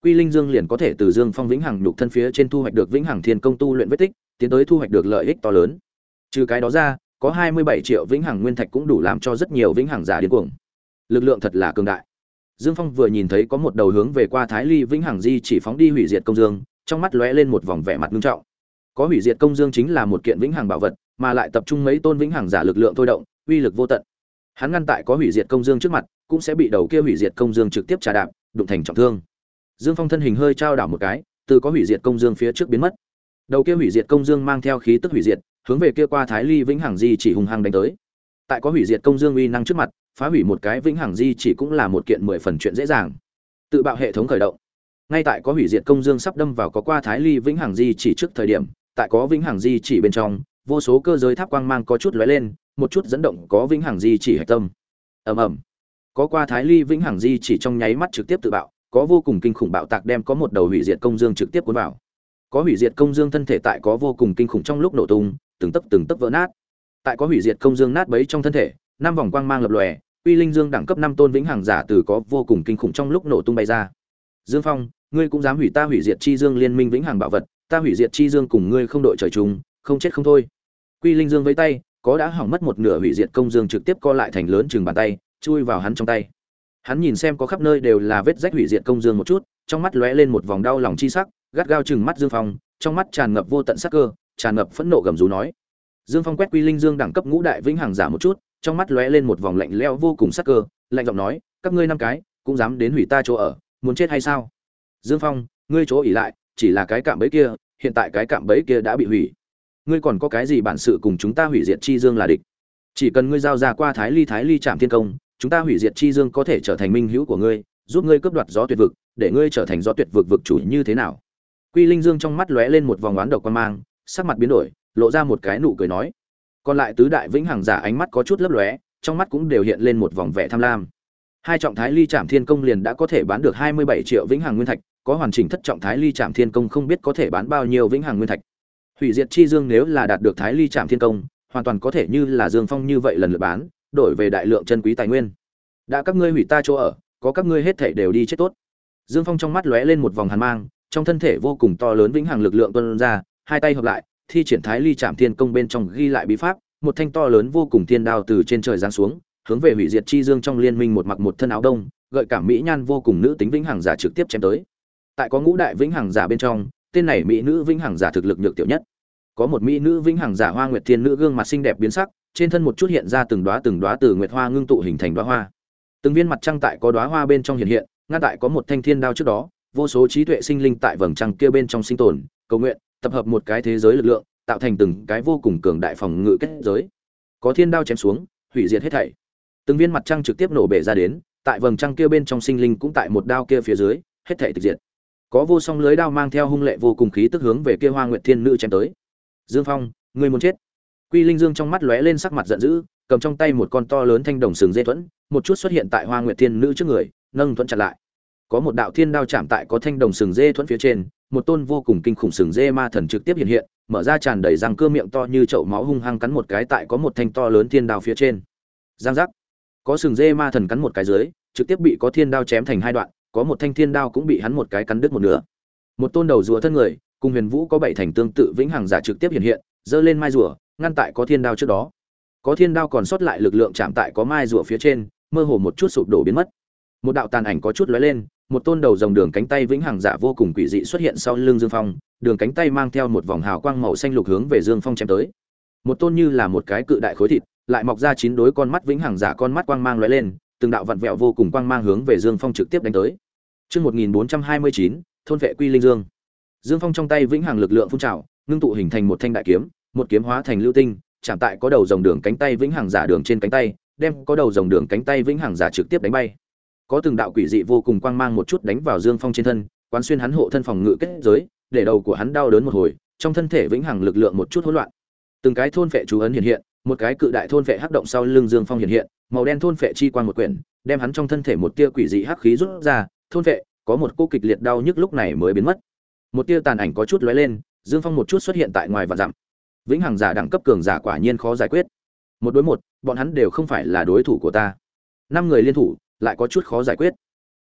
Quy Linh Dương liền có thể từ Dương Phong vĩnh hằng nhục thân phía trên thu hoạch được vĩnh hằng thiên công tu luyện vết tích, tiến tới thu hoạch được lợi ích to lớn. Trừ cái đó ra, có hai mươi bảy triệu vĩnh hằng nguyên thạch cũng đủ làm cho rất nhiều vĩnh hằng giả điên cuồng. Lực lượng thật là cường đại. Dương Phong vừa nhìn thấy có một đầu hướng về qua Thái Ly vĩnh hằng di chỉ phóng đi hủy diệt công dương, trong mắt lóe lên một vòng vẻ mặt nghiêm trọng. Có hủy diệt công dương chính là một kiện vĩnh hằng bảo vật, mà lại tập trung mấy tôn vĩnh hằng giả lực lượng thôi động, uy lực vô tận. Hắn ngăn tại có hủy diệt công dương trước mặt, cũng sẽ bị đầu kia hủy diệt công dương trực tiếp trà đạp, đụng thành trọng thương. Dương Phong thân hình hơi trao đảo một cái, từ có hủy diệt công dương phía trước biến mất. Đầu kia hủy diệt công dương mang theo khí tức hủy diệt, hướng về kia qua Thái Ly vĩnh hằng di chỉ hung hăng đánh tới. Tại có hủy diệt công dương uy năng trước mặt, phá hủy một cái vĩnh hằng di chỉ cũng là một kiện mười phần chuyện dễ dàng. Tự bạo hệ thống khởi động. Ngay tại có hủy diệt công dương sắp đâm vào có qua Thái Ly vĩnh hằng di chỉ trước thời điểm, tại có vĩnh hằng di chỉ bên trong, vô số cơ giới tháp quang mang có chút lóe lên, một chút dẫn động có vĩnh hằng di chỉ hạch tâm. Ầm ầm. Có qua Thái Ly vĩnh hằng di chỉ trong nháy mắt trực tiếp tự bạo, có vô cùng kinh khủng bạo tạc đem có một đầu hủy diệt công dương trực tiếp cuốn vào. Có hủy diệt công dương thân thể tại có vô cùng kinh khủng trong lúc nổ tung, từng tấc từng tấc vỡ nát. Tại có hủy diệt công dương nát bấy trong thân thể, năm vòng quang mang lập lòe, Uy Linh Dương đẳng cấp năm tôn vĩnh hằng giả từ có vô cùng kinh khủng trong lúc nổ tung bay ra. Dương Phong, ngươi cũng dám hủy ta hủy diệt chi dương liên minh vĩnh hằng bảo vật, ta hủy diệt chi dương cùng ngươi không đội trời chung, không chết không thôi. Quy Linh Dương với tay, có đã hỏng mất một nửa hủy diệt công dương trực tiếp co lại thành lớn chừng bàn tay, chui vào hắn trong tay. Hắn nhìn xem có khắp nơi đều là vết rách hủy diệt công dương một chút, trong mắt lóe lên một vòng đau lòng chi sắc, gắt gao chừng mắt Dương Phong, trong mắt tràn ngập vô tận sắc cơ, tràn ngập phẫn nộ gầm rú nói. Dương Phong quét Quy Linh Dương đẳng cấp ngũ đại vĩnh hằng giả một chút, trong mắt lóe lên một vòng lạnh lẽo vô cùng sắc cơ, lạnh giọng nói, các ngươi năm cái cũng dám đến hủy ta chỗ ở, muốn chết hay sao? Dương Phong, ngươi chỗ ỉ lại chỉ là cái cạm bẫy kia, hiện tại cái cạm bẫy kia đã bị hủy. Ngươi còn có cái gì bản sự cùng chúng ta hủy diệt chi dương là địch? Chỉ cần ngươi giao ra qua Thái Ly Thái Ly Trảm Thiên Công, chúng ta hủy diệt chi dương có thể trở thành minh hữu của ngươi, giúp ngươi cướp đoạt gió tuyệt vực, để ngươi trở thành gió tuyệt vực vực chủ như thế nào? Quy Linh Dương trong mắt lóe lên một vòng oán độc quan mang, sắc mặt biến đổi, lộ ra một cái nụ cười nói. Còn lại tứ đại vĩnh hằng giả ánh mắt có chút lấp lóe, trong mắt cũng đều hiện lên một vòng vẻ tham lam. Hai trọng Thái Ly Trảm Thiên Công liền đã có thể bán được hai mươi bảy triệu vĩnh hằng nguyên thạch, có hoàn chỉnh thất trọng Thái Ly Trảm Thiên Công không biết có thể bán bao nhiêu vĩnh hằng nguyên thạch. Hủy diệt chi dương nếu là đạt được Thái Ly Trảm Thiên Công, hoàn toàn có thể như là Dương Phong như vậy lần lượt bán, đổi về đại lượng chân quý tài nguyên. Đã các ngươi hủy ta chỗ ở, có các ngươi hết thảy đều đi chết tốt. Dương Phong trong mắt lóe lên một vòng hàn mang, trong thân thể vô cùng to lớn vĩnh hằng lực lượng tuôn ra, hai tay hợp lại, thi triển Thái Ly Trảm Thiên Công bên trong ghi lại bí pháp, một thanh to lớn vô cùng thiên đao từ trên trời giáng xuống, hướng về hủy diệt chi dương trong liên minh một mặc một thân áo đông, gợi cảm mỹ nhan vô cùng nữ tính vĩnh hằng giả trực tiếp chém tới. Tại có ngũ đại vĩnh hằng giả bên trong, tên này mỹ nữ vĩnh hằng giả thực lực nhược tiểu nhất. Có một mỹ nữ vĩnh hằng giả Hoa Nguyệt Thiên nữ gương mặt xinh đẹp biến sắc, trên thân một chút hiện ra từng đóa từng đóa từ nguyệt hoa ngưng tụ hình thành đóa hoa. Từng viên mặt trăng tại có đóa hoa bên trong hiện hiện, ngăn tại có một thanh thiên đao trước đó, vô số trí tuệ sinh linh tại vầng trăng kia bên trong sinh tồn, cầu nguyện, tập hợp một cái thế giới lực lượng, tạo thành từng cái vô cùng cường đại phòng ngự kết giới. Có thiên đao chém xuống, hủy diệt hết thảy. Từng viên mặt trăng trực tiếp nổ bể ra đến, tại vầng trăng kia bên trong sinh linh cũng tại một đao kia phía dưới, hết thảy tịch diệt. Có vô song lưới đao mang theo hung lệ vô cùng khí tức hướng về kia Hoa Nguyệt Thiên nữ chém tới. Dương Phong, ngươi muốn chết. Quy Linh Dương trong mắt lóe lên sắc mặt giận dữ, cầm trong tay một con to lớn thanh đồng sừng dê thuẫn, một chút xuất hiện tại Hoa Nguyệt Thiên nữ trước người, nâng thuẫn chặn lại. Có một đạo thiên đao chạm tại có thanh đồng sừng dê thuẫn phía trên, một tôn vô cùng kinh khủng sừng dê ma thần trực tiếp hiện hiện, mở ra tràn đầy răng cưa miệng to như chậu máu hung hăng cắn một cái tại có một thanh to lớn thiên đao phía trên. Giang giác. Có sừng dê ma thần cắn một cái dưới, trực tiếp bị có thiên đao chém thành hai đoạn, có một thanh thiên đao cũng bị hắn một cái cắn đứt một nửa. Một tôn đầu rùa thân người, cùng Huyền Vũ có bảy thành tương tự vĩnh hằng giả trực tiếp hiện hiện, giơ lên mai rùa, ngăn tại có thiên đao trước đó. Có thiên đao còn sót lại lực lượng chạm tại có mai rùa phía trên, mơ hồ một chút sụp đổ biến mất. Một đạo tàn ảnh có chút lóe lên, một tôn đầu rồng đường cánh tay vĩnh hằng giả vô cùng quỷ dị xuất hiện sau lưng Dương Phong, đường cánh tay mang theo một vòng hào quang màu xanh lục hướng về Dương Phong chém tới. Một tôn như là một cái cự đại khối thịt, lại mọc ra chín đối con mắt vĩnh hằng giả con mắt quang mang lóe lên, từng đạo vặn vẹo vô cùng quang mang hướng về Dương Phong trực tiếp đánh tới. Chương một nghìn bốn trăm hai mươi chín, thôn vệ Quy Linh Dương. Dương Phong trong tay vĩnh hằng lực lượng phun trào, ngưng tụ hình thành một thanh đại kiếm, một kiếm hóa thành lưu tinh, chạm tại có đầu rồng đường cánh tay vĩnh hằng giả đường trên cánh tay, đem có đầu rồng đường cánh tay vĩnh hằng giả trực tiếp đánh bay. Có từng đạo quỷ dị vô cùng quang mang một chút đánh vào Dương Phong trên thân, quán xuyên hắn hộ thân phòng ngự kết giới, để đầu của hắn đau đớn một hồi, trong thân thể vĩnh hằng lực lượng một chút hỗn loạn. Từng cái thôn phệ chú ấn hiện hiện, một cái cự đại thôn phệ hắc động sau lưng Dương Phong hiện hiện, màu đen thôn phệ chi quang một quyển, đem hắn trong thân thể một tia quỷ dị hắc khí rút ra, thôn phệ, có một cô kịch liệt đau nhức lúc này mới biến mất. Một tia tàn ảnh có chút lóe lên, Dương Phong một chút xuất hiện tại ngoài vạn dặm. Vĩnh hằng giả đẳng cấp cường giả quả nhiên khó giải quyết. Một đối một, bọn hắn đều không phải là đối thủ của ta. Năm người liên thủ, lại có chút khó giải quyết.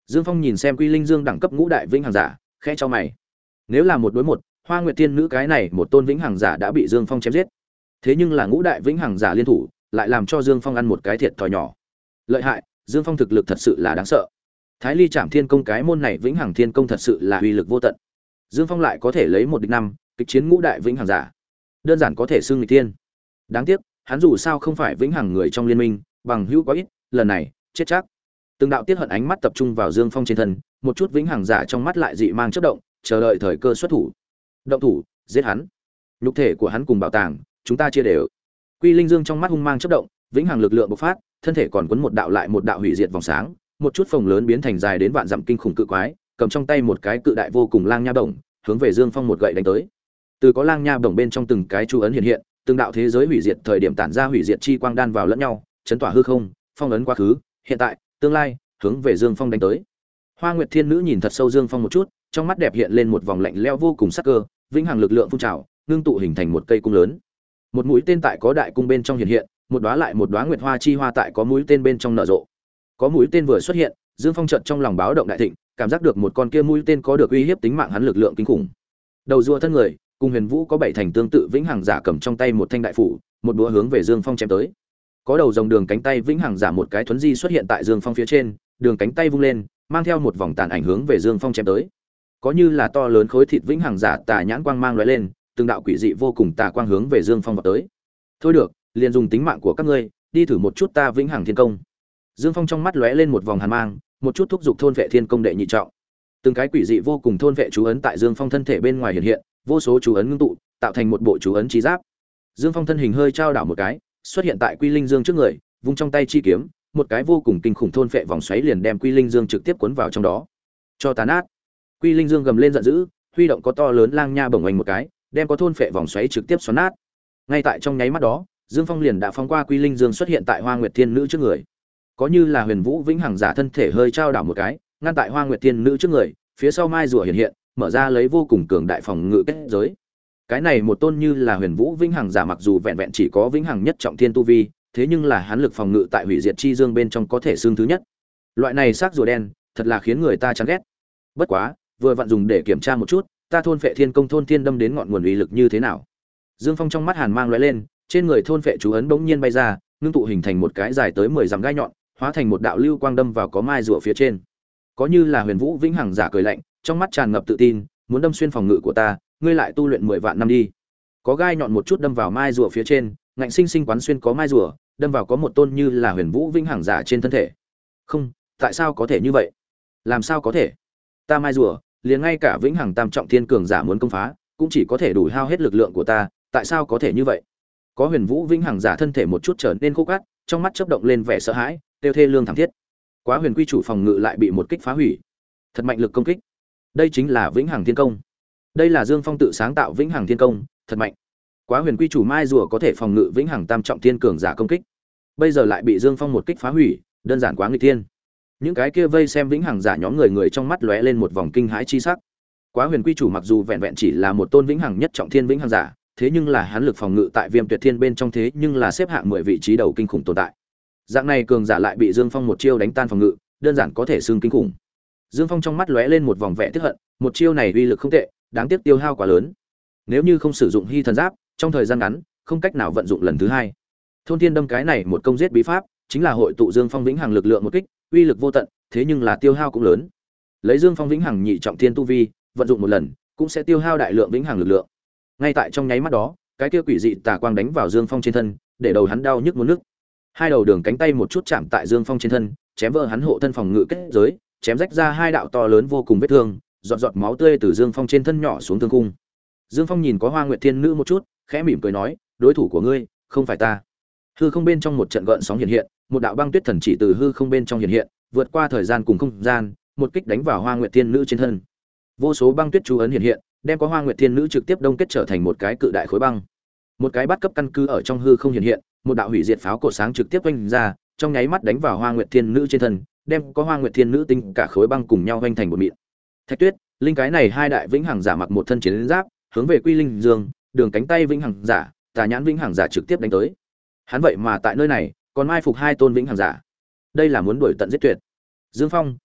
Dương Phong nhìn xem Quy Linh Dương đẳng cấp ngũ đại vĩnh hằng giả, khẽ cho mày. Nếu là một đối một, Hoa Nguyệt Tiên nữ cái này một tôn vĩnh hằng giả đã bị Dương Phong chém giết. Thế nhưng là ngũ đại vĩnh hằng giả liên thủ, lại làm cho Dương Phong ăn một cái thiệt thòi nhỏ. Lợi hại, Dương Phong thực lực thật sự là đáng sợ. Thái Ly Trảm Thiên Công cái môn này vĩnh hằng thiên công thật sự là uy lực vô tận. Dương Phong lại có thể lấy một địch năm, kịch chiến ngũ đại vĩnh hằng giả. Đơn giản có thể xưng nghịch thiên. Đáng tiếc, hắn dù sao không phải vĩnh hằng người trong liên minh, bằng hữu quá ít, lần này chết chắc. Từng đạo tiết hận ánh mắt tập trung vào Dương Phong trên thân, một chút vĩnh hằng giả trong mắt lại dị mang chớp động, chờ đợi thời cơ xuất thủ. Động thủ, giết hắn. Nhục thể của hắn cùng bảo tàng, chúng ta chia đều. Quy Linh Dương trong mắt hung mang chớp động, vĩnh hằng lực lượng bộc phát, thân thể còn quấn một đạo lại một đạo hủy diệt vòng sáng, một chút phồng lớn biến thành dài đến vạn dặm kinh khủng cự quái, cầm trong tay một cái cự đại vô cùng lang nha bổng, hướng về Dương Phong một gậy đánh tới. Từ có lang nha bổng bên trong từng cái chú ấn hiện hiện, từng đạo thế giới hủy diệt thời điểm tản ra hủy diệt chi quang đan vào lẫn nhau, chấn tỏa hư không, phong ấn quá khứ, hiện tại, tương lai, hướng về Dương Phong đánh tới. Hoa Nguyệt Thiên Nữ nhìn thật sâu Dương Phong một chút, trong mắt đẹp hiện lên một vòng lạnh lẽo vô cùng sắc cơ, vĩnh hằng lực lượng phun trào, ngưng tụ hình thành một cây cung lớn. Một mũi tên tại có đại cung bên trong hiện hiện, một đóa lại một đóa nguyệt hoa chi hoa tại có mũi tên bên trong nở rộ. Có mũi tên vừa xuất hiện, Dương Phong chợt trong lòng báo động đại thịnh, cảm giác được một con kia mũi tên có được uy hiếp tính mạng hắn lực lượng kinh khủng. Đầu rùa thân người, cùng Huyền Vũ có bảy thành tương tự vĩnh hằng giả cầm trong tay một thanh đại phủ, một đũa hướng về Dương Phong chém tới. Có đầu rồng đường cánh tay vĩnh hằng giả một cái thuấn di xuất hiện tại Dương Phong phía trên, đường cánh tay vung lên, mang theo một vòng tàn ảnh hướng về Dương Phong chém tới. Có như là to lớn khối thịt vĩnh hằng giả tà nhãn quang mang lóe lên, từng đạo quỷ dị vô cùng tà quang hướng về Dương Phong vọt tới. Thôi được, liền dùng tính mạng của các ngươi, đi thử một chút ta vĩnh hằng thiên công. Dương Phong trong mắt lóe lên một vòng hàn mang, một chút thúc giục thôn vệ thiên công đệ nhị trọng. Từng cái quỷ dị vô cùng thôn vệ chú ấn tại Dương Phong thân thể bên ngoài hiện hiện, vô số chú ấn ngưng tụ, tạo thành một bộ chú ấn chi giáp. Dương Phong thân hình hơi trao đảo một cái, xuất hiện tại Quy Linh Dương trước người, vung trong tay chi kiếm, một cái vô cùng kinh khủng thôn vệ vòng xoáy liền đem Quy Linh Dương trực tiếp cuốn vào trong đó. Cho tàn ác. Quy Linh Dương gầm lên giận dữ, huy động có to lớn lang nha bổng oanh một cái, đem có thôn vệ vòng xoáy trực tiếp xoắn nát. Ngay tại trong nháy mắt đó, Dương Phong liền đã phóng qua Quy Linh Dương xuất hiện tại Hoa Nguyệt Thiên Nữ trước người. Có như là Huyền Vũ vĩnh hằng giả thân thể hơi trao đảo một cái, ngăn tại Hoa Nguyệt Thiên Nữ trước người, phía sau mai rùa hiện hiện, mở ra lấy vô cùng cường đại phòng ngự kết giới. Cái này một tôn như là Huyền Vũ vĩnh hằng giả mặc dù vẹn vẹn chỉ có vĩnh hằng nhất trọng thiên tu vi, thế nhưng là hắn lực phòng ngự tại hủy diệt chi dương bên trong có thể xương thứ nhất. Loại này xác rùa đen, thật là khiến người ta chán ghét. Bất quá, vừa vặn dùng để kiểm tra một chút, ta thôn phệ thiên công thôn thiên đâm đến ngọn nguồn uy lực như thế nào. Dương Phong trong mắt hàn mang lóe lên, trên người thôn phệ chú ấn bỗng nhiên bay ra, ngưng tụ hình thành một cái dài tới mười dặm gai nhọn, hóa thành một đạo lưu quang đâm vào có mai rùa phía trên. Có như là Huyền Vũ vĩnh hằng giả cười lạnh, trong mắt tràn ngập tự tin, muốn đâm xuyên phòng ngự của ta, ngươi lại tu luyện mười vạn năm đi. Có gai nhọn một chút đâm vào mai rùa phía trên, ngạnh sinh sinh quán xuyên có mai rùa, đâm vào có một tôn như là Huyền Vũ vĩnh hằng giả trên thân thể. Không, tại sao có thể như vậy? Làm sao có thể? Ta mai rùa, liền ngay cả vĩnh hằng tam trọng thiên cường giả muốn công phá, cũng chỉ có thể đủ hao hết lực lượng của ta, tại sao có thể như vậy? Có Huyền Vũ vĩnh hằng giả thân thể một chút trở nên khô cát, trong mắt chớp động lên vẻ sợ hãi, tiêu thê lương thảm thiết. Quá Huyền Quy chủ phòng ngự lại bị một kích phá hủy. Thật mạnh lực công kích. Đây chính là vĩnh hằng thiên công. Đây là Dương Phong tự sáng tạo vĩnh hằng thiên công, thật mạnh. Quá Huyền Quy chủ mai rùa có thể phòng ngự vĩnh hằng tam trọng thiên cường giả công kích. Bây giờ lại bị Dương Phong một kích phá hủy, đơn giản quá nghịch thiên. Những cái kia vây xem vĩnh hằng giả nhóm người người trong mắt lóe lên một vòng kinh hãi chi sắc. Quá Huyền Quy chủ mặc dù vẹn vẹn chỉ là một tôn vĩnh hằng nhất trọng thiên vĩnh hằng giả, thế nhưng là hắn lực phòng ngự tại Viêm Tuyệt Thiên bên trong thế nhưng là xếp hạng mười vị trí đầu kinh khủng tồn tại. Dạng này cường giả lại bị Dương Phong một chiêu đánh tan phòng ngự, đơn giản có thể xưng kinh khủng. Dương Phong trong mắt lóe lên một vòng vẻ tức hận, một chiêu này uy lực không tệ, đáng tiếc tiêu hao quá lớn. Nếu như không sử dụng Hy Thần Giáp, trong thời gian ngắn, không cách nào vận dụng lần thứ hai. Thôn Thiên Đâm cái này một công giết bí pháp, chính là hội tụ Dương Phong vĩnh hằng lực lượng một kích, uy lực vô tận, thế nhưng là tiêu hao cũng lớn. Lấy Dương Phong vĩnh hằng nhị trọng thiên tu vi, vận dụng một lần, cũng sẽ tiêu hao đại lượng vĩnh hằng lực lượng. Ngay tại trong nháy mắt đó, cái kia quỷ dị tà quang đánh vào Dương Phong trên thân, để đầu hắn đau nhức muốn nức. Hai đầu đường cánh tay một chút chạm tại Dương Phong trên thân, chém vỡ hắn hộ thân phòng ngự kết giới, chém rách ra hai đạo to lớn vô cùng vết thương, giọt giọt máu tươi từ Dương Phong trên thân nhỏ xuống thương cung. Dương Phong nhìn có Hoa Nguyệt Thiên Nữ một chút, khẽ mỉm cười nói, đối thủ của ngươi không phải ta. Hư không bên trong một trận gợn sóng hiện hiện, một đạo băng tuyết thần chỉ từ hư không bên trong hiện hiện, vượt qua thời gian cùng không gian, một kích đánh vào Hoa Nguyệt Thiên Nữ trên thân. Vô số băng tuyết chú ấn hiện hiện, đem có Hoa Nguyệt Thiên Nữ trực tiếp đông kết trở thành một cái cự đại khối băng. Một cái bắt cấp căn cứ ở trong hư không hiện hiện, một đạo hủy diệt pháo cột sáng trực tiếp vung ra, trong nháy mắt đánh vào Hoa Nguyệt Thiên Nữ trên thân, đem có Hoa Nguyệt Thiên Nữ tinh cả khối băng cùng nhau vung thành một mịn. Thạch Tuyết, Linh cái này hai đại vĩnh hằng giả mặc một thân chiến giáp, hướng về Quy Linh Dương, đường cánh tay vĩnh hằng giả, Tà Nhãn vĩnh hằng giả trực tiếp đánh tới. Hắn vậy mà tại nơi này, còn mai phục hai tôn vĩnh hằng giả. Đây là muốn đuổi tận giết tuyệt. Dương Phong,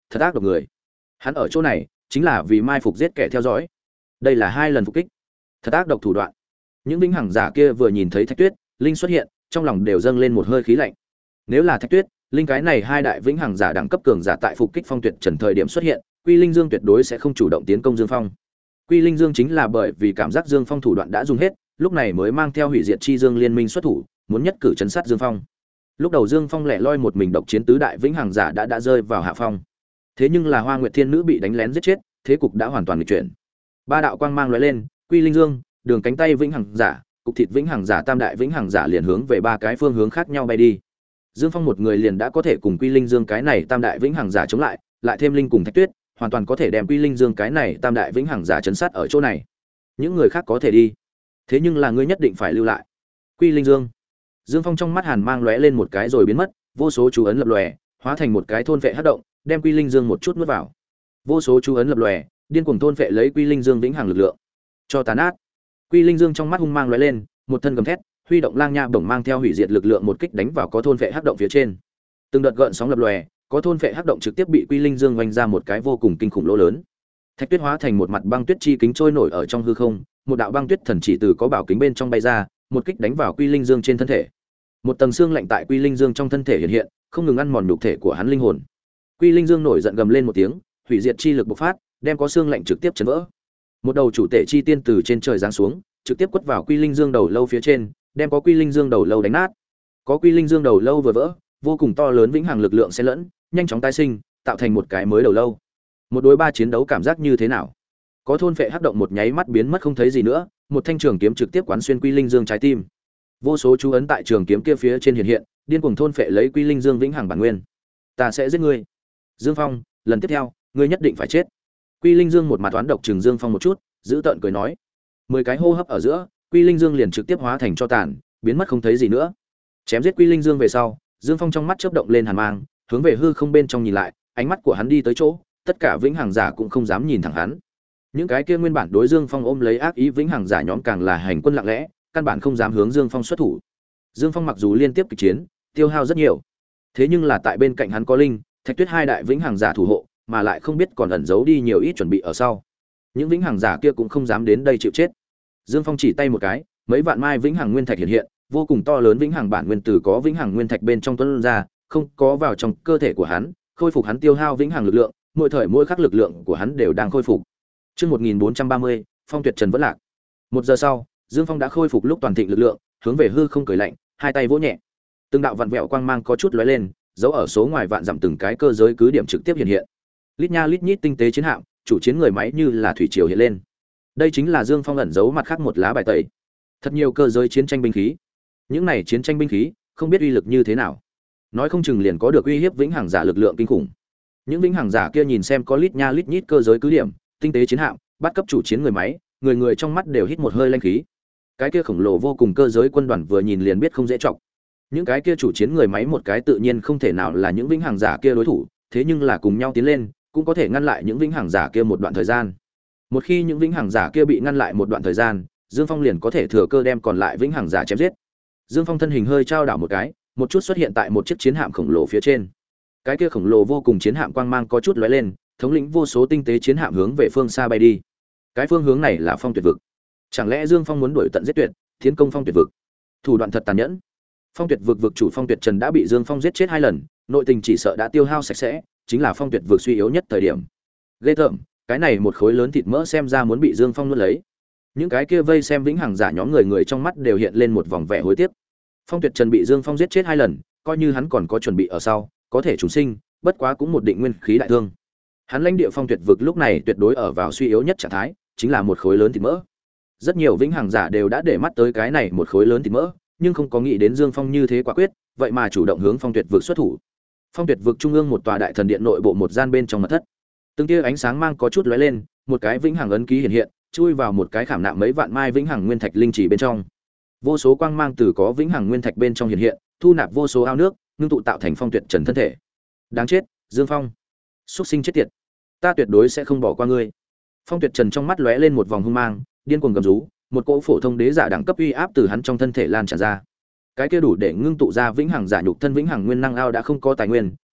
thật ác độc người. Hắn ở chỗ này chính là vì mai phục giết kẻ theo dõi. Đây là hai lần phục kích, thật ác độc thủ đoạn. Những vĩnh hằng giả kia vừa nhìn thấy Thạch Tuyết, Linh xuất hiện, trong lòng đều dâng lên một hơi khí lạnh. Nếu là Thạch Tuyết, Linh cái này hai đại vĩnh hằng giả đẳng cấp cường giả tại phục kích Phong Tuyệt Trần thời điểm xuất hiện, Quy Linh Dương tuyệt đối sẽ không chủ động tiến công Dương Phong. Quy Linh Dương chính là bởi vì cảm giác Dương Phong thủ đoạn đã dùng hết, lúc này mới mang theo hủy diệt chi Dương liên minh xuất thủ, muốn nhất cử trấn sát Dương Phong. Lúc đầu Dương Phong lẻ loi một mình độc chiến tứ đại vĩnh hằng giả đã đã rơi vào hạ phong. Thế nhưng là Hoa Nguyệt Thiên Nữ bị đánh lén giết chết, thế cục đã hoàn toàn nghịch chuyển. Ba đạo quang mang lóe lên, Quy Linh Dương, Đường cánh tay vĩnh hằng giả, cục thịt vĩnh hằng giả, tam đại vĩnh hằng giả liền hướng về ba cái phương hướng khác nhau bay đi. Dương Phong một người liền đã có thể cùng Quy Linh Dương cái này tam đại vĩnh hằng giả chống lại, lại thêm Linh cùng Thạch Tuyết, hoàn toàn có thể đem Quy Linh Dương cái này tam đại vĩnh hằng giả chấn sát ở chỗ này. Những người khác có thể đi, thế nhưng là ngươi nhất định phải lưu lại. Quy Linh Dương. Dương Phong trong mắt hàn mang lóe lên một cái rồi biến mất, vô số chú ấn lập lòe, hóa thành một cái thôn vệ hắc động, đem Quy Linh Dương một chút nuốt vào. Vô số chú ấn lập lòe, điên cuồng thôn vệ lấy Quy Linh Dương vĩnh hằng lực lượng. Cho tàn ác. Quy Linh Dương trong mắt hung mang lóe lên, một thân gầm thét, huy động lang nha bổng mang theo hủy diệt lực lượng một kích đánh vào có thôn vệ hắc động phía trên. Từng đợt gợn sóng lập lòe, có thôn vệ hắc động trực tiếp bị Quy Linh Dương vành ra một cái vô cùng kinh khủng lỗ lớn. Thạch Tuyết hóa thành một mặt băng tuyết chi kính trôi nổi ở trong hư không, một đạo băng tuyết thần chỉ từ có bảo kính bên trong bay ra, một kích đánh vào Quy Linh Dương trên thân thể. Một tầng xương lạnh tại Quy Linh Dương trong thân thể hiện hiện, không ngừng ăn mòn nhục thể của hắn linh hồn. Quy Linh Dương nổi giận gầm lên một tiếng, hủy diệt chi lực bộc phát, đem có xương lạnh trực tiếp chấn vỡ. Một đầu chủ tể chi tiên từ trên trời giáng xuống, trực tiếp quất vào Quy Linh Dương đầu lâu phía trên, đem có Quy Linh Dương đầu lâu đánh nát. Có Quy Linh Dương đầu lâu vừa vỡ, vô cùng to lớn vĩnh hằng lực lượng xen lẫn, nhanh chóng tái sinh, tạo thành một cái mới đầu lâu. Một đối ba chiến đấu cảm giác như thế nào? Có thôn phệ hắc động một nháy mắt biến mất không thấy gì nữa, một thanh trường kiếm trực tiếp quán xuyên Quy Linh Dương trái tim. Vô số chú ấn tại trường kiếm kia phía trên hiện hiện, điên cuồng thôn phệ lấy Quy Linh Dương vĩnh hằng bản nguyên. Ta sẽ giết ngươi. Dương Phong, lần tiếp theo, ngươi nhất định phải chết. Quy Linh Dương một mặt toán độc trừng Dương Phong một chút, giữ tợn cười nói. Mười cái hô hấp ở giữa, Quy Linh Dương liền trực tiếp hóa thành tro tàn, biến mất không thấy gì nữa. Chém giết Quy Linh Dương về sau, Dương Phong trong mắt chớp động lên hàn mang, hướng về hư không bên trong nhìn lại, ánh mắt của hắn đi tới chỗ, tất cả vĩnh hằng giả cũng không dám nhìn thẳng hắn. Những cái kia nguyên bản đối Dương Phong ôm lấy ác ý vĩnh hằng giả nhóm càng là hành quân lặng lẽ, căn bản không dám hướng Dương Phong xuất thủ. Dương Phong mặc dù liên tiếp kịch chiến, tiêu hao rất nhiều, thế nhưng là tại bên cạnh hắn có Linh, Thạch Tuyết hai đại vĩnh hằng giả thủ hộ, mà lại không biết còn ẩn giấu đi nhiều ít chuẩn bị ở sau. Những vĩnh hằng giả kia cũng không dám đến đây chịu chết. Dương Phong chỉ tay một cái, mấy vạn mai vĩnh hằng nguyên thạch hiện hiện, vô cùng to lớn vĩnh hằng bản nguyên tử có vĩnh hằng nguyên thạch bên trong tuôn ra, không có vào trong cơ thể của hắn, khôi phục hắn tiêu hao vĩnh hằng lực lượng, mỗi thời mỗi khắc lực lượng của hắn đều đang khôi phục. Chương một nghìn bốn trăm ba mươi, Phong Tuyệt Trần vẫn lạc. Một giờ sau, Dương Phong đã khôi phục lúc toàn thịnh lực lượng, hướng về hư không cười lạnh, hai tay vỗ nhẹ. Từng đạo vạn vẹo quang mang có chút lóe lên, dấu ở số ngoài vạn dặm từng cái cơ giới cứ điểm trực tiếp hiện hiện. Lít nha lít nhít tinh tế chiến hạm, chủ chiến người máy như là thủy triều hiện lên. Đây chính là Dương Phong ẩn giấu mặt khác một lá bài tẩy. Thật nhiều cơ giới chiến tranh binh khí. Những này chiến tranh binh khí, không biết uy lực như thế nào. Nói không chừng liền có được uy hiếp vĩnh hằng giả lực lượng kinh khủng. Những vĩnh hằng giả kia nhìn xem có lít nha lít nhít cơ giới cứ điểm, tinh tế chiến hạm, bắt cấp chủ chiến người máy, người người trong mắt đều hít một hơi lanh khí. Cái kia khổng lồ vô cùng cơ giới quân đoàn vừa nhìn liền biết không dễ trọng. Những cái kia chủ chiến người máy một cái tự nhiên không thể nào là những vĩnh hằng giả kia đối thủ, thế nhưng là cùng nhau tiến lên, cũng có thể ngăn lại những vĩnh hằng giả kia một đoạn thời gian. Một khi những vĩnh hằng giả kia bị ngăn lại một đoạn thời gian, Dương Phong liền có thể thừa cơ đem còn lại vĩnh hằng giả chém giết. Dương Phong thân hình hơi trao đảo một cái, một chút xuất hiện tại một chiếc chiến hạm khổng lồ phía trên. Cái kia khổng lồ vô cùng chiến hạm quang mang có chút lóe lên, thống lĩnh vô số tinh tế chiến hạm hướng về phương xa bay đi. Cái phương hướng này là Phong Tuyệt vực. Chẳng lẽ Dương Phong muốn đuổi tận giết tuyệt, tiến công Phong Tuyệt vực? Thủ đoạn thật tàn nhẫn. Phong Tuyệt vực vực chủ Phong Tuyệt Trần đã bị Dương Phong giết chết hai lần, nội tình chỉ sợ đã tiêu hao sạch sẽ, chính là Phong Tuyệt vực suy yếu nhất thời điểm. Ghê tởm, cái này một khối lớn thịt mỡ xem ra muốn bị Dương Phong nuốt lấy. Những cái kia vây xem vĩnh hằng giả nhóm người người trong mắt đều hiện lên một vòng vẻ hối tiếc. Phong Tuyệt Trần bị Dương Phong giết chết hai lần, coi như hắn còn có chuẩn bị ở sau, có thể trùng sinh, bất quá cũng một định nguyên khí đại thương. Hắn lãnh địa Phong Tuyệt vực lúc này tuyệt đối ở vào suy yếu nhất trạng thái, chính là một khối lớn thịt mỡ. Rất nhiều vĩnh hằng giả đều đã để mắt tới cái này một khối lớn thịt mỡ, nhưng không có nghĩ đến Dương Phong như thế quả quyết, vậy mà chủ động hướng Phong Tuyệt vực xuất thủ. Phong Tuyệt vực trung ương một tòa đại thần điện nội bộ một gian bên trong mật thất. Từng tia ánh sáng mang có chút lóe lên, một cái vĩnh hằng ấn ký hiện hiện, chui vào một cái khảm nạm mấy vạn mai vĩnh hằng nguyên thạch linh chỉ bên trong. Vô số quang mang từ có vĩnh hằng nguyên thạch bên trong hiện hiện, thu nạp vô số ao nước, ngưng tụ tạo thành Phong Tuyệt Trần thân thể. Đáng chết, Dương Phong, xuất sinh chết tiệt, ta tuyệt đối sẽ không bỏ qua ngươi. Phong Tuyệt Trần trong mắt lóe lên một vòng hung mang, điên cuồng gầm rú, một cỗ phổ thông đế giả đẳng cấp uy áp từ hắn trong thân thể lan tràn ra. Cái kia đủ để ngưng tụ ra vĩnh hằng giả nhục thân vĩnh hằng nguyên năng ao đã không có tài nguyên,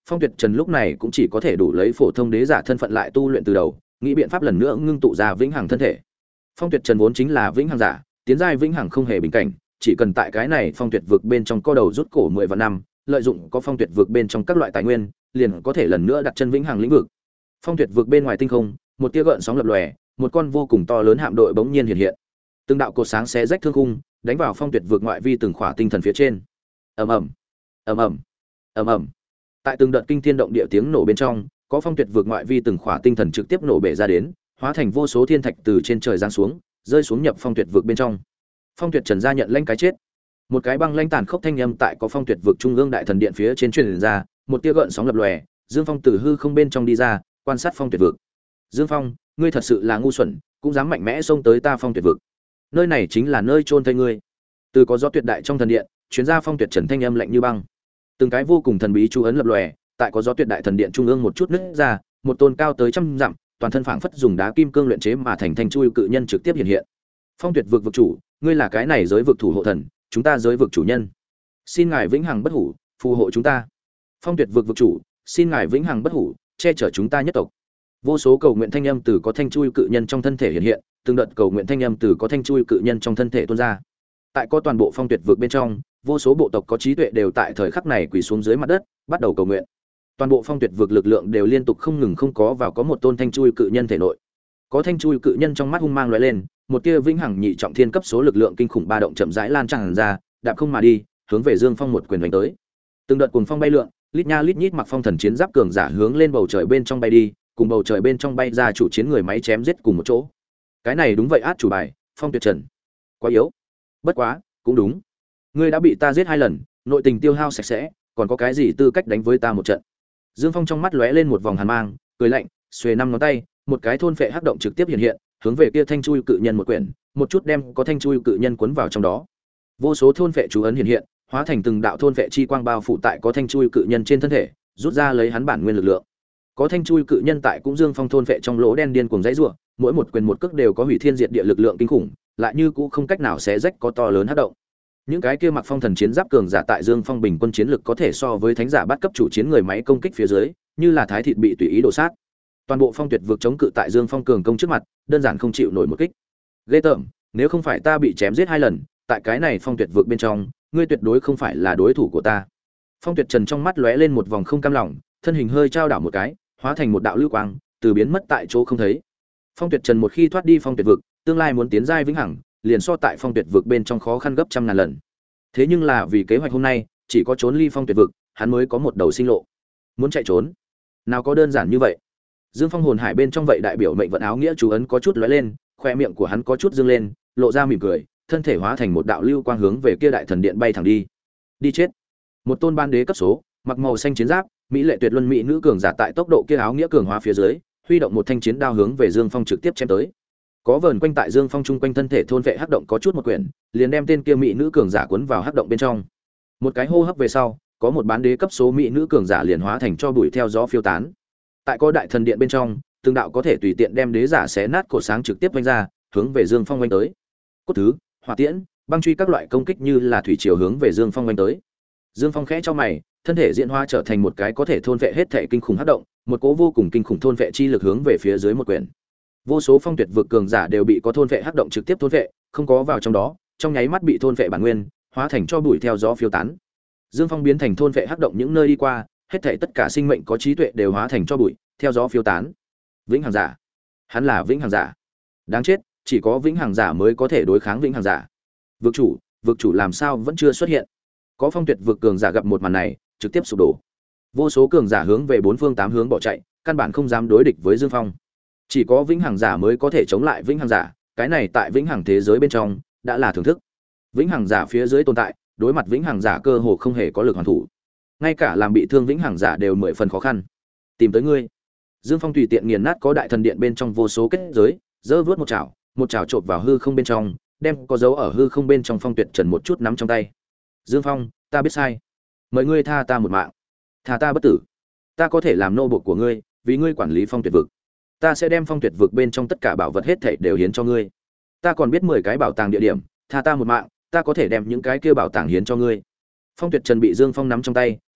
Phong Tuyệt Trần lúc này cũng chỉ có thể đủ lấy phổ thông đế giả thân phận lại tu luyện từ đầu, nghĩ biện pháp lần nữa ngưng tụ ra vĩnh hằng thân thể. Phong Tuyệt Trần vốn chính là vĩnh hằng giả, tiến giai vĩnh hằng không hề bình cảnh, chỉ cần tại cái này Phong Tuyệt vực bên trong co đầu rút cổ mười vạn năm, lợi dụng có Phong Tuyệt vực bên trong các loại tài nguyên, liền có thể lần nữa đặt chân vĩnh hằng lĩnh vực. Phong Tuyệt vực bên ngoài tinh không, một tia gợn sóng lập lòe, một con vô cùng to lớn hạm đội bỗng nhiên hiện hiện. Từng đạo cột sáng xé rách thương khung, đánh vào Phong Tuyệt vực ngoại vi từng khỏa tinh thần phía trên. Ầm ầm, ầm ầm, ầm ầm. Tại từng đợt kinh thiên động địa tiếng nổ bên trong, có Phong Tuyệt vực ngoại vi từng khỏa tinh thần trực tiếp nổ bể ra đến, hóa thành vô số thiên thạch từ trên trời giáng xuống, rơi xuống nhập Phong Tuyệt vực bên trong. Phong Tuyệt Trần gia nhận lãnh cái chết. Một cái băng lãnh tàn khốc thanh âm tại có Phong Tuyệt vực trung ương đại thần điện phía trên truyền ra, một tia gợn sóng lập lòe, Dương Phong từ hư không bên trong đi ra, quan sát Phong Tuyệt vực. Dương Phong, ngươi thật sự là ngu xuẩn, cũng dám mạnh mẽ xông tới ta Phong Tuyệt vực. Nơi này chính là nơi chôn thây ngươi. Từ có gió tuyệt đại trong thần điện, truyền ra Phong Tuyệt Trần thanh âm lạnh như băng. Từng cái vô cùng thần bí chú ấn lập lòe, tại có gió tuyệt đại thần điện trung ương một chút nứt ra, một tôn cao tới trăm dặm, toàn thân phảng phất dùng đá kim cương luyện chế mà thành thanh chui cự nhân trực tiếp hiện hiện. Phong Tuyệt vực vực chủ, ngươi là cái này giới vực thủ hộ thần, chúng ta giới vực chủ nhân. Xin ngài vĩnh hằng bất hủ, phù hộ chúng ta. Phong Tuyệt vực vực chủ, xin ngài vĩnh hằng bất hủ, che chở chúng ta nhất tộc. Vô số cầu nguyện thanh âm từ có thanh chui cự nhân trong thân thể hiện hiện, từng đợt cầu nguyện thanh âm từ có thanh chui cự nhân trong thân thể tuôn ra. Tại có toàn bộ Phong Tuyệt vực bên trong, vô số bộ tộc có trí tuệ đều tại thời khắc này quỳ xuống dưới mặt đất, bắt đầu cầu nguyện. Toàn bộ Phong Tuyệt vực lực lượng đều liên tục không ngừng không có vào có một tôn thanh chui cự nhân thể nội. Có thanh chui cự nhân trong mắt hung mang lóe lên, một tia vĩnh hằng nhị trọng thiên cấp số lực lượng kinh khủng ba động chậm rãi lan tràn ra, đạp không mà đi, hướng về Dương Phong một quyền đánh tới. Từng đợt cuồng phong bay lượn, lít nha lít nhít mặc phong thần chiến giáp cường giả hướng lên bầu trời bên trong bay đi, cùng bầu trời bên trong bay ra chủ chiến người máy chém giết cùng một chỗ. Cái này đúng vậy át chủ bài, Phong Tuyệt Trần. Quá yếu. Bất quá, cũng đúng. Ngươi đã bị ta giết hai lần, nội tình tiêu hao sạch sẽ, còn có cái gì tư cách đánh với ta một trận? Dương Phong trong mắt lóe lên một vòng hàn mang, cười lạnh, xuề năm ngón tay, một cái thôn phệ hắc động trực tiếp hiện hiện, hướng về kia thanh chui cự nhân một quyển, một chút đem có thanh chui cự nhân cuốn vào trong đó. Vô số thôn phệ chú ấn hiện hiện, hóa thành từng đạo thôn phệ chi quang bao phủ tại có thanh chui cự nhân trên thân thể, rút ra lấy hắn bản nguyên lực lượng. Có thanh chui cự nhân tại cũng Dương Phong thôn phệ trong lỗ đen điên cuồng dãy rủa, mỗi một quyền một cước đều có hủy thiên diệt địa lực lượng kinh khủng, lại như cũng không cách nào xé rách có to lớn hắc động. Những cái kia mặc phong thần chiến giáp cường giả tại Dương Phong bình quân chiến lực có thể so với thánh giả bắt cấp chủ chiến người máy công kích phía dưới, như là thái thịt bị tùy ý đổ sát. Toàn bộ Phong Tuyệt vực chống cự tại Dương Phong cường công trước mặt, đơn giản không chịu nổi một kích. Ghê tởm, nếu không phải ta bị chém giết hai lần, tại cái này Phong Tuyệt vực bên trong, ngươi tuyệt đối không phải là đối thủ của ta. Phong Tuyệt Trần trong mắt lóe lên một vòng không cam lòng, thân hình hơi trao đảo một cái, hóa thành một đạo lưu quang, từ biến mất tại chỗ không thấy. Phong Tuyệt Trần một khi thoát đi Phong Tuyệt vực, tương lai muốn tiến giai vĩnh hằng, liền so tại Phong Tuyệt vực bên trong khó khăn gấp trăm ngàn lần. Thế nhưng là vì kế hoạch hôm nay, chỉ có trốn ly Phong Tuyệt vực, hắn mới có một đầu sinh lộ. Muốn chạy trốn, nào có đơn giản như vậy. Dương Phong hồn hải bên trong vậy đại biểu mệnh vận áo nghĩa chú ấn có chút lóe lên, khoe miệng của hắn có chút dương lên, lộ ra mỉm cười, thân thể hóa thành một đạo lưu quang hướng về kia đại thần điện bay thẳng đi. Đi chết. Một tôn ban đế cấp số, mặc màu xanh chiến giáp, mỹ lệ tuyệt luân mỹ nữ cường giả tại tốc độ kia áo nghĩa cường hóa phía dưới, huy động một thanh chiến đao hướng về Dương Phong trực tiếp chém tới. Có vờn quanh tại Dương Phong trung quanh thân thể thôn vệ hắc động có chút một quyển, liền đem tên kia mỹ nữ cường giả cuốn vào hắc động bên trong. Một cái hô hấp về sau, có một bán đế cấp số mỹ nữ cường giả liền hóa thành cho bụi theo gió phiêu tán. Tại có đại thần điện bên trong, từng đạo có thể tùy tiện đem đế giả xé nát cổ sáng trực tiếp vung ra, hướng về Dương Phong vung tới. Cốt thứ, hỏa tiễn, băng truy các loại công kích như là thủy triều hướng về Dương Phong vung tới. Dương Phong khẽ cho mày, thân thể diễn hóa trở thành một cái có thể thôn vệ hết thể kinh khủng hắc động, một cỗ vô cùng kinh khủng thôn vệ chi lực hướng về phía dưới một quyển. Vô số phong tuyệt vực cường giả đều bị có thôn vệ hắc động trực tiếp thôn vệ, không có vào trong đó, trong nháy mắt bị thôn vệ bản nguyên, hóa thành cho bụi theo gió phiêu tán. Dương Phong biến thành thôn vệ hắc động những nơi đi qua, hết thảy tất cả sinh mệnh có trí tuệ đều hóa thành cho bụi, theo gió phiêu tán. Vĩnh hằng giả, hắn là vĩnh hằng giả. Đáng chết, chỉ có vĩnh hằng giả mới có thể đối kháng vĩnh hằng giả. Vực chủ, vực chủ làm sao vẫn chưa xuất hiện? Có phong tuyệt vực cường giả gặp một màn này, trực tiếp sụp đổ. Vô số cường giả hướng về bốn phương tám hướng bỏ chạy, căn bản không dám đối địch với Dương Phong. Chỉ có vĩnh hằng giả mới có thể chống lại vĩnh hằng giả, cái này tại vĩnh hằng thế giới bên trong đã là thưởng thức. Vĩnh hằng giả phía dưới tồn tại, đối mặt vĩnh hằng giả cơ hồ không hề có lực hoàn thủ. Ngay cả làm bị thương vĩnh hằng giả đều mười phần khó khăn. Tìm tới ngươi. Dương Phong tùy tiện nghiền nát có đại thần điện bên trong vô số kết giới, giơ vớt một chảo, một chảo chộp vào hư không bên trong, đem có dấu ở hư không bên trong Phong Tuyệt Trần một chút nắm trong tay. Dương Phong, ta biết sai, mời ngươi tha ta một mạng, tha ta bất tử, ta có thể làm nô bộc của ngươi, vì ngươi quản lý Phong Tuyệt vực, ta sẽ đem Phong Tuyệt vực bên trong tất cả bảo vật hết thảy đều hiến cho ngươi, ta còn biết mười cái bảo tàng địa điểm, tha ta một mạng, ta có thể đem những cái kia bảo tàng hiến cho ngươi. Phong Tuyệt Trần bị Dương Phong nắm trong tay,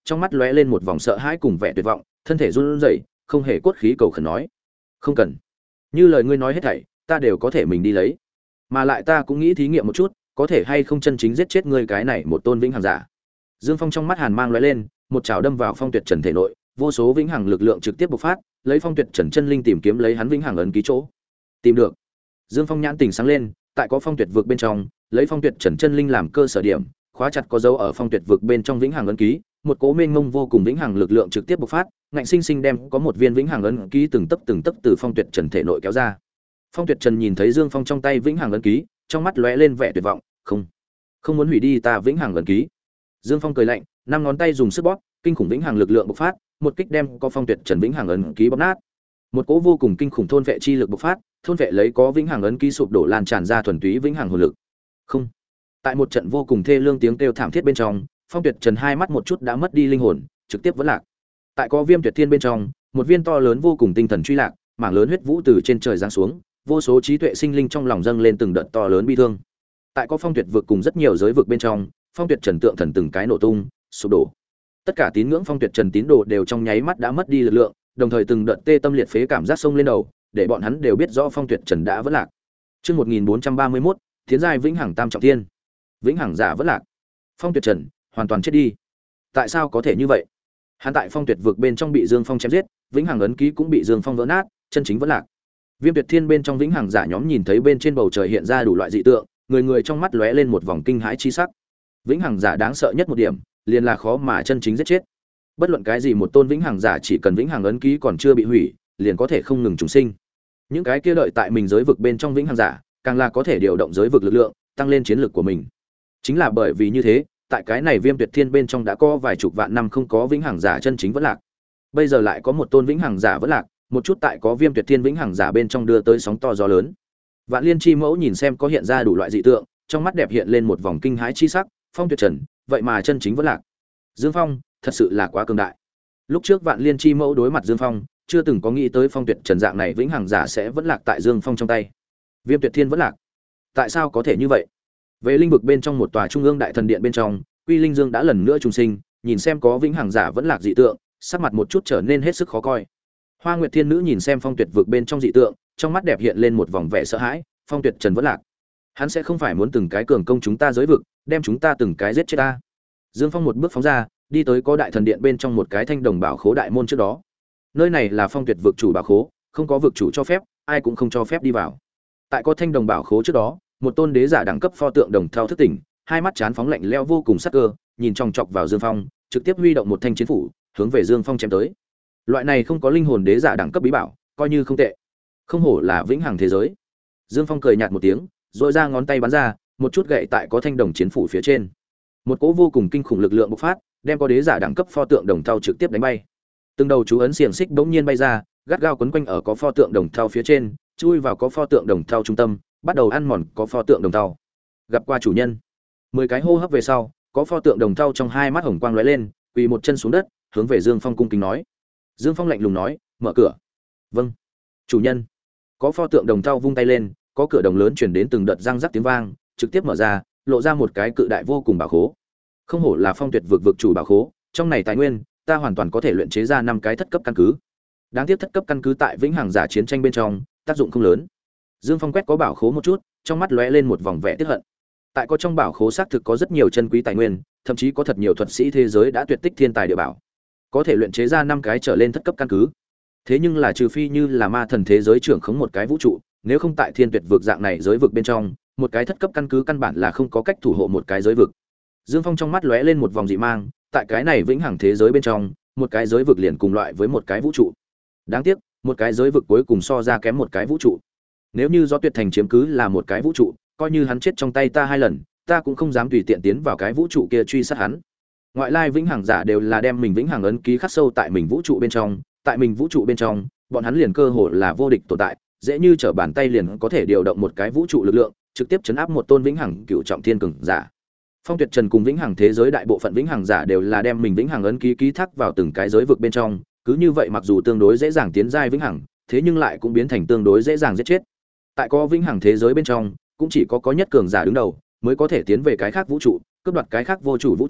trong mắt lóe lên một vòng sợ hãi cùng vẻ tuyệt vọng, thân thể run rẩy, không hề cốt khí cầu khẩn nói: "Không cần, như lời ngươi nói hết thảy, ta đều có thể mình đi lấy. Mà lại ta cũng nghĩ thí nghiệm một chút, có thể hay không chân chính giết chết ngươi cái này một tôn vĩnh hằng giả." Dương Phong trong mắt hàn mang lóe lên, một chảo đâm vào Phong Tuyệt Trần thể nội, vô số vĩnh hằng lực lượng trực tiếp bộc phát, lấy Phong Tuyệt Trần chân linh tìm kiếm lấy hắn vĩnh hằng ấn ký chỗ. Tìm được. Dương Phong nhãn tỉnh sáng lên, tại có Phong Tuyệt vực bên trong, lấy Phong Tuyệt Trần chân linh làm cơ sở điểm, khóa chặt có dấu ở Phong Tuyệt vực bên trong vĩnh hằng ấn ký, một cỗ mênh mông vô cùng vĩnh hằng lực lượng trực tiếp bộc phát, ngạnh sinh sinh đem có một viên vĩnh hằng ấn ký từng tấc từng tấc từ Phong Tuyệt Trần thể nội kéo ra. Phong Tuyệt Trần nhìn thấy Dương Phong trong tay vĩnh hằng ấn ký, trong mắt lóe lên vẻ tuyệt vọng, "Không, không muốn hủy đi ta vĩnh hằng ấn ký." Dương Phong cười lạnh, năm ngón tay dùng sức bóp, kinh khủng vĩnh hằng lực lượng bộc phát, một kích đem có Phong Tuyệt Trần vĩnh hằng ấn ký bóp nát. Một cỗ vô cùng kinh khủng thôn vệ chi lực bộc phát, thôn vệ lấy có vĩnh hằng ấn ký sụp đổ lan tràn ra thuần túy vĩnh hằng hồn lực. Không. Tại một trận vô cùng thê lương tiếng kêu thảm thiết bên trong, Phong Tuyệt Trần hai mắt một chút đã mất đi linh hồn, trực tiếp vẫn lạc. Tại có Viêm Tuyệt Thiên bên trong, một viên to lớn vô cùng tinh thần truy lạc, mảng lớn huyết vũ từ trên trời giáng xuống, vô số trí tuệ sinh linh trong lòng dâng lên từng đợt to lớn bi thương. Tại có Phong Tuyệt vực cùng rất nhiều giới vực bên trong, Phong Tuyệt Trần tượng thần từng cái nổ tung, sụp đổ. Tất cả tín ngưỡng Phong Tuyệt Trần tín đồ đều trong nháy mắt đã mất đi lực lượng, đồng thời từng đợt tê tâm liệt phế cảm giác xông lên đầu, để bọn hắn đều biết rõ Phong Tuyệt Trần đã vỡ lạc. Chương một nghìn bốn trăm ba mươi mốt, Tiến giai vĩnh hằng tam trọng thiên. Vĩnh hằng giả vỡ lạc. Phong Tuyệt Trần hoàn toàn chết đi. Tại sao có thể như vậy? Hắn tại Phong Tuyệt vực bên trong bị Dương Phong chém giết, vĩnh hằng ấn ký cũng bị Dương Phong vỡ nát, chân chính vỡ lạc. Viêm Tuyệt Thiên bên trong vĩnh hằng giả nhóm nhìn thấy bên trên bầu trời hiện ra đủ loại dị tượng, người người trong mắt lóe lên một vòng kinh hãi chi sắc. Vĩnh hằng giả đáng sợ nhất một điểm, liền là khó mà chân chính giết chết. Bất luận cái gì một tôn vĩnh hằng giả chỉ cần vĩnh hằng ấn ký còn chưa bị hủy, liền có thể không ngừng trùng sinh. Những cái kia đợi tại mình giới vực bên trong vĩnh hằng giả, càng là có thể điều động giới vực lực lượng, tăng lên chiến lực của mình. Chính là bởi vì như thế, tại cái này Viêm Tuyệt Thiên bên trong đã có vài chục vạn năm không có vĩnh hằng giả chân chính vẫn lạc. Bây giờ lại có một tôn vĩnh hằng giả vẫn lạc, một chút tại có Viêm Tuyệt Thiên vĩnh hằng giả bên trong đưa tới sóng to gió lớn. Vạn Liên Chi Mẫu nhìn xem có hiện ra đủ loại dị tượng, trong mắt đẹp hiện lên một vòng kinh hãi chi sắc, Phong Tuyệt Trần, vậy mà chân chính vẫn lạc. Dương Phong, thật sự là quá cường đại. Lúc trước Vạn Liên Chi Mẫu đối mặt Dương Phong, chưa từng có nghĩ tới Phong Tuyệt Trần dạng này vĩnh hằng giả sẽ vẫn lạc tại Dương Phong trong tay. Viêm Tuyệt Thiên vẫn lạc. Tại sao có thể như vậy? Về linh vực bên trong một tòa trung ương đại thần điện bên trong, Quy Linh Dương đã lần nữa trùng sinh, nhìn xem có vĩnh hằng giả vẫn lạc dị tượng, sắc mặt một chút trở nên hết sức khó coi. Hoa Nguyệt Thiên Nữ nhìn xem Phong Tuyệt vực bên trong dị tượng, trong mắt đẹp hiện lên một vòng vẻ sợ hãi, Phong Tuyệt Trần vẫn lạc. Hắn sẽ không phải muốn từng cái cường công chúng ta giới vực, đem chúng ta từng cái giết chết ta. Dương Phong một bước phóng ra, đi tới có đại thần điện bên trong một cái thanh đồng bảo khố đại môn trước đó. Nơi này là Phong Tuyệt vực chủ bảo khố, không có vực chủ cho phép, ai cũng không cho phép đi vào. Tại có thanh đồng bảo khố trước đó, một tôn đế giả đẳng cấp pho tượng đồng thao thức tỉnh, hai mắt chán phóng lạnh lẽo vô cùng sắc cơ, nhìn chòng chọc vào Dương Phong, trực tiếp huy động một thanh chiến phủ, hướng về Dương Phong chém tới. Loại này không có linh hồn đế giả đẳng cấp bí bảo, coi như không tệ. Không hổ là vĩnh hằng thế giới. Dương Phong cười nhạt một tiếng, rồi ra ngón tay bắn ra, một chút gậy tại có thanh đồng chiến phủ phía trên. Một cỗ vô cùng kinh khủng lực lượng bộc phát, đem có đế giả đẳng cấp pho tượng đồng thau trực tiếp đánh bay. Từng đầu chú ấn xiềng xích bỗng nhiên bay ra, gắt gao quấn quanh ở có pho tượng đồng thau phía trên, chui vào có pho tượng đồng thau trung tâm, bắt đầu ăn mòn có pho tượng đồng thau. Gặp qua chủ nhân. Mười cái hô hấp về sau, có pho tượng đồng thau trong hai mắt hồng quang lóe lên, quỳ một chân xuống đất, hướng về Dương Phong cung kính nói. Dương Phong lạnh lùng nói, mở cửa. Vâng, chủ nhân. Có pho tượng đồng thau vung tay lên, có cửa đồng lớn truyền đến từng đợt răng rắc tiếng vang, trực tiếp mở ra, lộ ra một cái cự đại vô cùng bảo khố. Không hổ là Phong Tuyệt vực vực chủ bảo khố, trong này tài nguyên, ta hoàn toàn có thể luyện chế ra năm cái thất cấp căn cứ. Đáng tiếc thất cấp căn cứ tại vĩnh hằng giả chiến tranh bên trong, tác dụng không lớn. Dương Phong quét có bảo khố một chút, trong mắt lóe lên một vòng vẻ tiếc hận. Tại có trong bảo khố xác thực có rất nhiều chân quý tài nguyên, thậm chí có thật nhiều thuật sĩ thế giới đã tuyệt tích thiên tài địa bảo, có thể luyện chế ra năm cái trở lên thất cấp căn cứ. Thế nhưng là trừ phi như là ma thần thế giới trưởng khống một cái vũ trụ, nếu không tại thiên tuyệt vực dạng này giới vực bên trong, một cái thất cấp căn cứ căn bản là không có cách thủ hộ một cái giới vực. Dương Phong trong mắt lóe lên một vòng dị mang, tại cái này vĩnh hằng thế giới bên trong, một cái giới vực liền cùng loại với một cái vũ trụ. Đáng tiếc, một cái giới vực cuối cùng so ra kém một cái vũ trụ. Nếu như do Tuyệt Thành chiếm cứ là một cái vũ trụ, coi như hắn chết trong tay ta hai lần, ta cũng không dám tùy tiện tiến vào cái vũ trụ kia truy sát hắn. Ngoại lai vĩnh hằng giả đều là đem mình vĩnh hằng ấn ký khắc sâu tại mình vũ trụ bên trong, tại mình vũ trụ bên trong, bọn hắn liền cơ hội là vô địch tồn tại, dễ như trở bàn tay liền có thể điều động một cái vũ trụ lực lượng, trực tiếp chấn áp một tôn vĩnh hằng cựu trọng thiên cường giả. Phong Tuyệt Trần cùng vĩnh hằng thế giới đại bộ phận vĩnh hằng giả đều là đem mình vĩnh hằng ấn ký ký thác vào từng cái giới vực bên trong, cứ như vậy mặc dù tương đối dễ dàng tiến giai vĩnh hằng, thế nhưng lại cũng biến thành tương đối dễ dàng giết chết. Tại có vĩnh hằng thế giới bên trong, cũng chỉ có có nhất cường giả đứng đầu mới có thể tiến về cái khác vũ trụ, cướp đoạt cái khác vô chủ vũ trụ,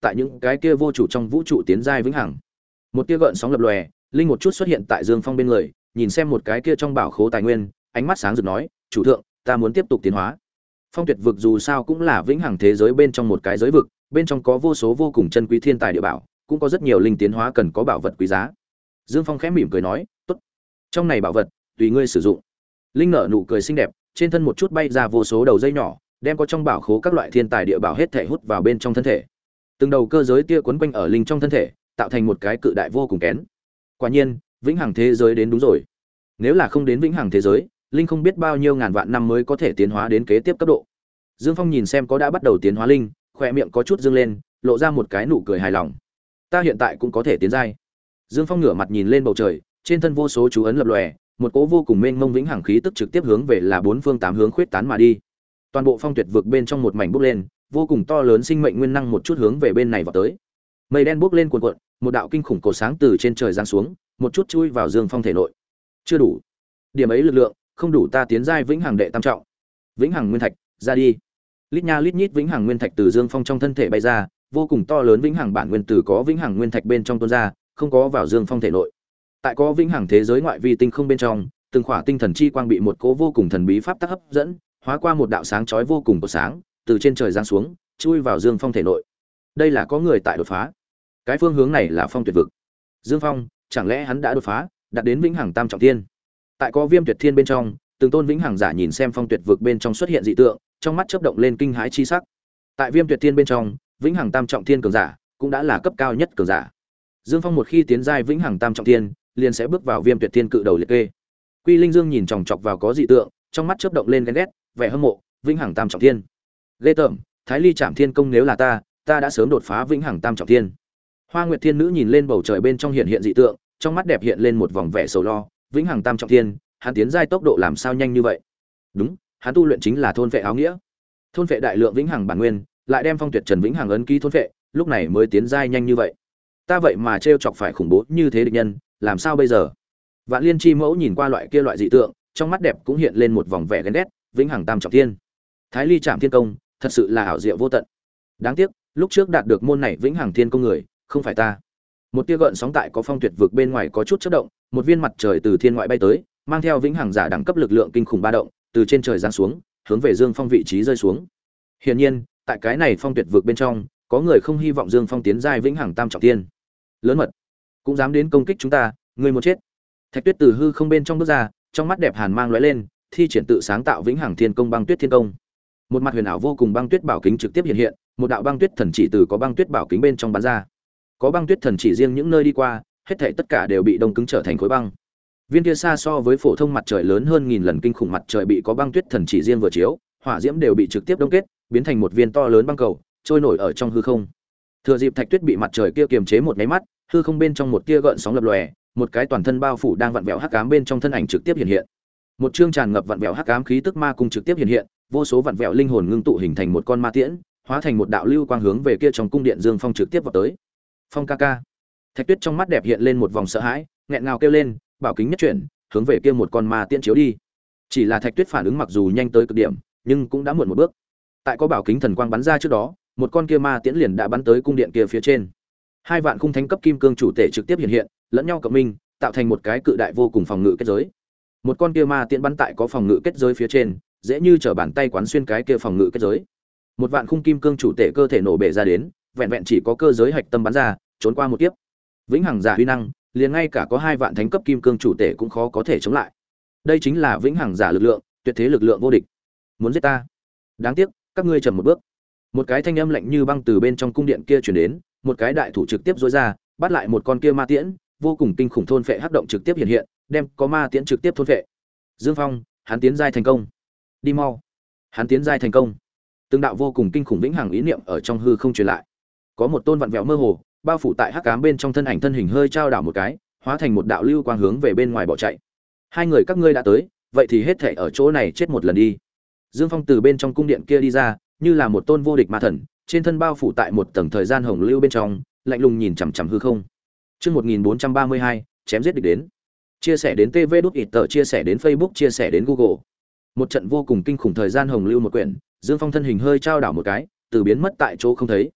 tại những cái kia vô chủ trong vũ trụ tiến giai vĩnh hằng. Một tia gợn sóng lập lòe, linh một chút xuất hiện tại Dương Phong bên người, nhìn xem một cái kia trong bảo khố tài nguyên, ánh mắt sáng rực nói, "Chủ thượng, ta muốn tiếp tục tiến hóa." Phong Tuyệt vực dù sao cũng là vĩnh hằng thế giới bên trong một cái giới vực, bên trong có vô số vô cùng chân quý thiên tài địa bảo, cũng có rất nhiều linh tiến hóa cần có bảo vật quý giá. Dương Phong khẽ mỉm cười nói, "Tốt. Trong này bảo vật, tùy ngươi sử dụng." Linh nở nụ cười xinh đẹp, trên thân một chút bay ra vô số đầu dây nhỏ, đem có trong bảo khố các loại thiên tài địa bảo hết thể hút vào bên trong thân thể. Từng đầu cơ giới tia quấn quanh ở linh trong thân thể, tạo thành một cái cự đại vô cùng kén. Quả nhiên, vĩnh hằng thế giới đến đúng rồi. Nếu là không đến vĩnh hằng thế giới, linh không biết bao nhiêu ngàn vạn năm mới có thể tiến hóa đến kế tiếp cấp độ. Dương Phong nhìn xem có đã bắt đầu tiến hóa linh, khóe miệng có chút dương lên, lộ ra một cái nụ cười hài lòng. Ta hiện tại cũng có thể tiến giai. Dương Phong ngửa mặt nhìn lên bầu trời, trên thân vô số chú ấn lập lòe, một cỗ vô cùng mênh mông vĩnh hằng khí tức trực tiếp hướng về là bốn phương tám hướng khuyết tán mà đi. Toàn bộ phong tuyệt vực bên trong một mảnh bốc lên, vô cùng to lớn sinh mệnh nguyên năng một chút hướng về bên này vào tới. Mây đen bốc lên cuồn cuộn, một đạo kinh khủng cổ sáng từ trên trời giáng xuống, một chút chui vào Dương Phong thể nội. Chưa đủ. Điểm ấy lực lượng, không đủ ta tiến giai vĩnh hằng đệ tam trọng. Vĩnh hằng nguyên thạch, ra đi. Lít nha lít nhít vĩnh hằng nguyên thạch từ Dương Phong trong thân thể bay ra, vô cùng to lớn vĩnh hằng bản nguyên tử có vĩnh hằng nguyên thạch bên trong tuôn ra, không có vào Dương Phong thể nội. Tại có vĩnh hằng thế giới ngoại vi tinh không bên trong, từng khỏa tinh thần chi quang bị một cỗ vô cùng thần bí pháp tắc hấp dẫn, hóa qua một đạo sáng chói vô cùng của sáng, từ trên trời giáng xuống, chui vào Dương Phong thể nội. Đây là có người tại đột phá. Cái phương hướng này là phong tuyệt vực. Dương Phong, chẳng lẽ hắn đã đột phá, đạt đến vĩnh hằng tam trọng thiên? Tại có viêm tuyệt thiên bên trong, từng tôn vĩnh hằng giả nhìn xem phong tuyệt vực bên trong xuất hiện dị tượng, trong mắt chớp động lên kinh hãi chi sắc. Tại viêm tuyệt thiên bên trong, vĩnh hằng tam trọng thiên cường giả cũng đã là cấp cao nhất cường giả. Dương Phong một khi tiến giai vĩnh hằng tam trọng thiên, liền sẽ bước vào viêm tuyệt thiên cự đầu liệt kê. Quy Linh Dương nhìn chòng chọc vào có dị tượng, trong mắt chớp động lên ghen ghét, vẻ hâm mộ, vĩnh hằng tam trọng thiên. Ghê tởm, Thái Ly Trảm Thiên Công nếu là ta, ta đã sớm đột phá vĩnh hằng tam trọng thiên. Hoa Nguyệt Thiên Nữ nhìn lên bầu trời bên trong hiện hiện dị tượng, trong mắt đẹp hiện lên một vòng vẻ sầu lo, vĩnh hằng tam trọng thiên, hắn tiến giai tốc độ làm sao nhanh như vậy? Đúng, hắn tu luyện chính là thôn vệ áo nghĩa. Thôn vệ đại lượng vĩnh hằng bản nguyên, lại đem phong tuyệt trần vĩnh hằng ấn ký thôn vệ, lúc này mới tiến giai nhanh như vậy. Ta vậy mà trêu chọc phải khủng bố như thế địch nhân, làm sao bây giờ? Vạn Liên Chi Mẫu nhìn qua loại kia loại dị tượng, trong mắt đẹp cũng hiện lên một vòng vẻ ghen ghét, vĩnh hằng tam trọng thiên. Thái Ly Trảm Thiên Công, thật sự là ảo diệu vô tận. Đáng tiếc, lúc trước đạt được môn này vĩnh hằng thiên công người, không phải ta. Một tia gợn sóng tại có phong tuyệt vực bên ngoài có chút chớp động, một viên mặt trời từ thiên ngoại bay tới, mang theo vĩnh hằng giả đẳng cấp lực lượng kinh khủng ba động, từ trên trời giáng xuống, hướng về Dương Phong vị trí rơi xuống. Hiển nhiên, tại cái này phong tuyệt vực bên trong, có người không hy vọng Dương Phong tiến giai vĩnh hằng tam trọng thiên. Lớn mật, cũng dám đến công kích chúng ta, ngươi muốn chết. Thạch Tuyết từ hư không bên trong bước ra, trong mắt đẹp hàn mang lóe lên, thi triển tự sáng tạo vĩnh hằng thiên công băng tuyết thiên công. Một mặt huyền ảo vô cùng băng tuyết bảo kính trực tiếp hiện hiện, một đạo băng tuyết thần chỉ từ có băng tuyết bảo kính bên trong bắn ra. Có băng tuyết thần chỉ riêng những nơi đi qua, hết thảy tất cả đều bị đông cứng trở thành khối băng. Viên kia xa so với phổ thông mặt trời lớn hơn nghìn lần kinh khủng mặt trời bị có băng tuyết thần chỉ riêng vừa chiếu, hỏa diễm đều bị trực tiếp đông kết, biến thành một viên to lớn băng cầu, trôi nổi ở trong hư không. Thừa dịp Thạch Tuyết bị mặt trời kia kiềm chế một cái mắt, hư không bên trong một tia gợn sóng lập lòe, một cái toàn thân bao phủ đang vặn vẹo hắc ám bên trong thân ảnh trực tiếp hiện hiện. Một chương tràn ngập vặn vẹo hắc ám khí tức ma cung trực tiếp hiện hiện, vô số vặn vẹo linh hồn ngưng tụ hình thành một con ma tiễn, hóa thành một đạo lưu quang hướng về kia trong cung điện Dương Phong trực tiếp vào tới. Phong ca ca. Thạch Tuyết trong mắt đẹp hiện lên một vòng sợ hãi, nghẹn ngào kêu lên, bảo kính nhất chuyển, hướng về kia một con ma tiễn chiếu đi. Chỉ là Thạch Tuyết phản ứng mặc dù nhanh tới cực điểm, nhưng cũng đã muộn một bước. Tại có bảo kính thần quang bắn ra trước đó, một con kia ma tiễn liền đã bắn tới cung điện kia phía trên. Hai vạn khung thánh cấp kim cương chủ tể trực tiếp hiện hiện, lẫn nhau cộng minh, tạo thành một cái cự đại vô cùng phòng ngự kết giới. Một con kia ma tiễn bắn tại có phòng ngự kết giới phía trên, dễ như trở bàn tay quán xuyên cái kia phòng ngự kết giới. Một vạn khung kim cương chủ tể cơ thể nổ bể ra đến, vẹn vẹn chỉ có cơ giới hạch tâm bắn ra, trốn qua một kiếp. Vĩnh hằng giả huy năng, liền ngay cả có hai vạn thánh cấp kim cương chủ tể cũng khó có thể chống lại. Đây chính là vĩnh hằng giả lực lượng, tuyệt thế lực lượng vô địch. Muốn giết ta? Đáng tiếc, các ngươi chậm một bước. Một cái thanh âm lạnh như băng từ bên trong cung điện kia truyền đến, một cái đại thủ trực tiếp duỗi ra, bắt lại một con kia ma tiễn, vô cùng kinh khủng thôn phệ hắc động trực tiếp hiện hiện, đem có ma tiễn trực tiếp thôn phệ. Dương Phong, hắn tiến giai thành công. Đi mau. Hắn tiến giai thành công. Từng đạo vô cùng kinh khủng vĩnh hằng ý niệm ở trong hư không truyền lại. Có một tôn vặn vẹo mơ hồ, bao phủ tại hắc ám bên trong thân ảnh thân hình hơi trao đảo một cái, hóa thành một đạo lưu quang hướng về bên ngoài bỏ chạy. Hai người các ngươi đã tới, vậy thì hết thảy ở chỗ này chết một lần đi. Dương Phong từ bên trong cung điện kia đi ra, như là một tôn vô địch ma thần, trên thân bao phủ tại một tầng thời gian hồng lưu bên trong, lạnh lùng nhìn chằm chằm hư không. Chương một nghìn bốn trăm ba mươi hai, chém giết địch đến. Chia sẻ đến tê vê đút ít tờ, chia sẻ đến Facebook, chia sẻ đến Google. Một trận vô cùng kinh khủng thời gian hồng lưu một quyển, Dương Phong thân hình hơi trao đảo một cái, từ biến mất tại chỗ không thấy.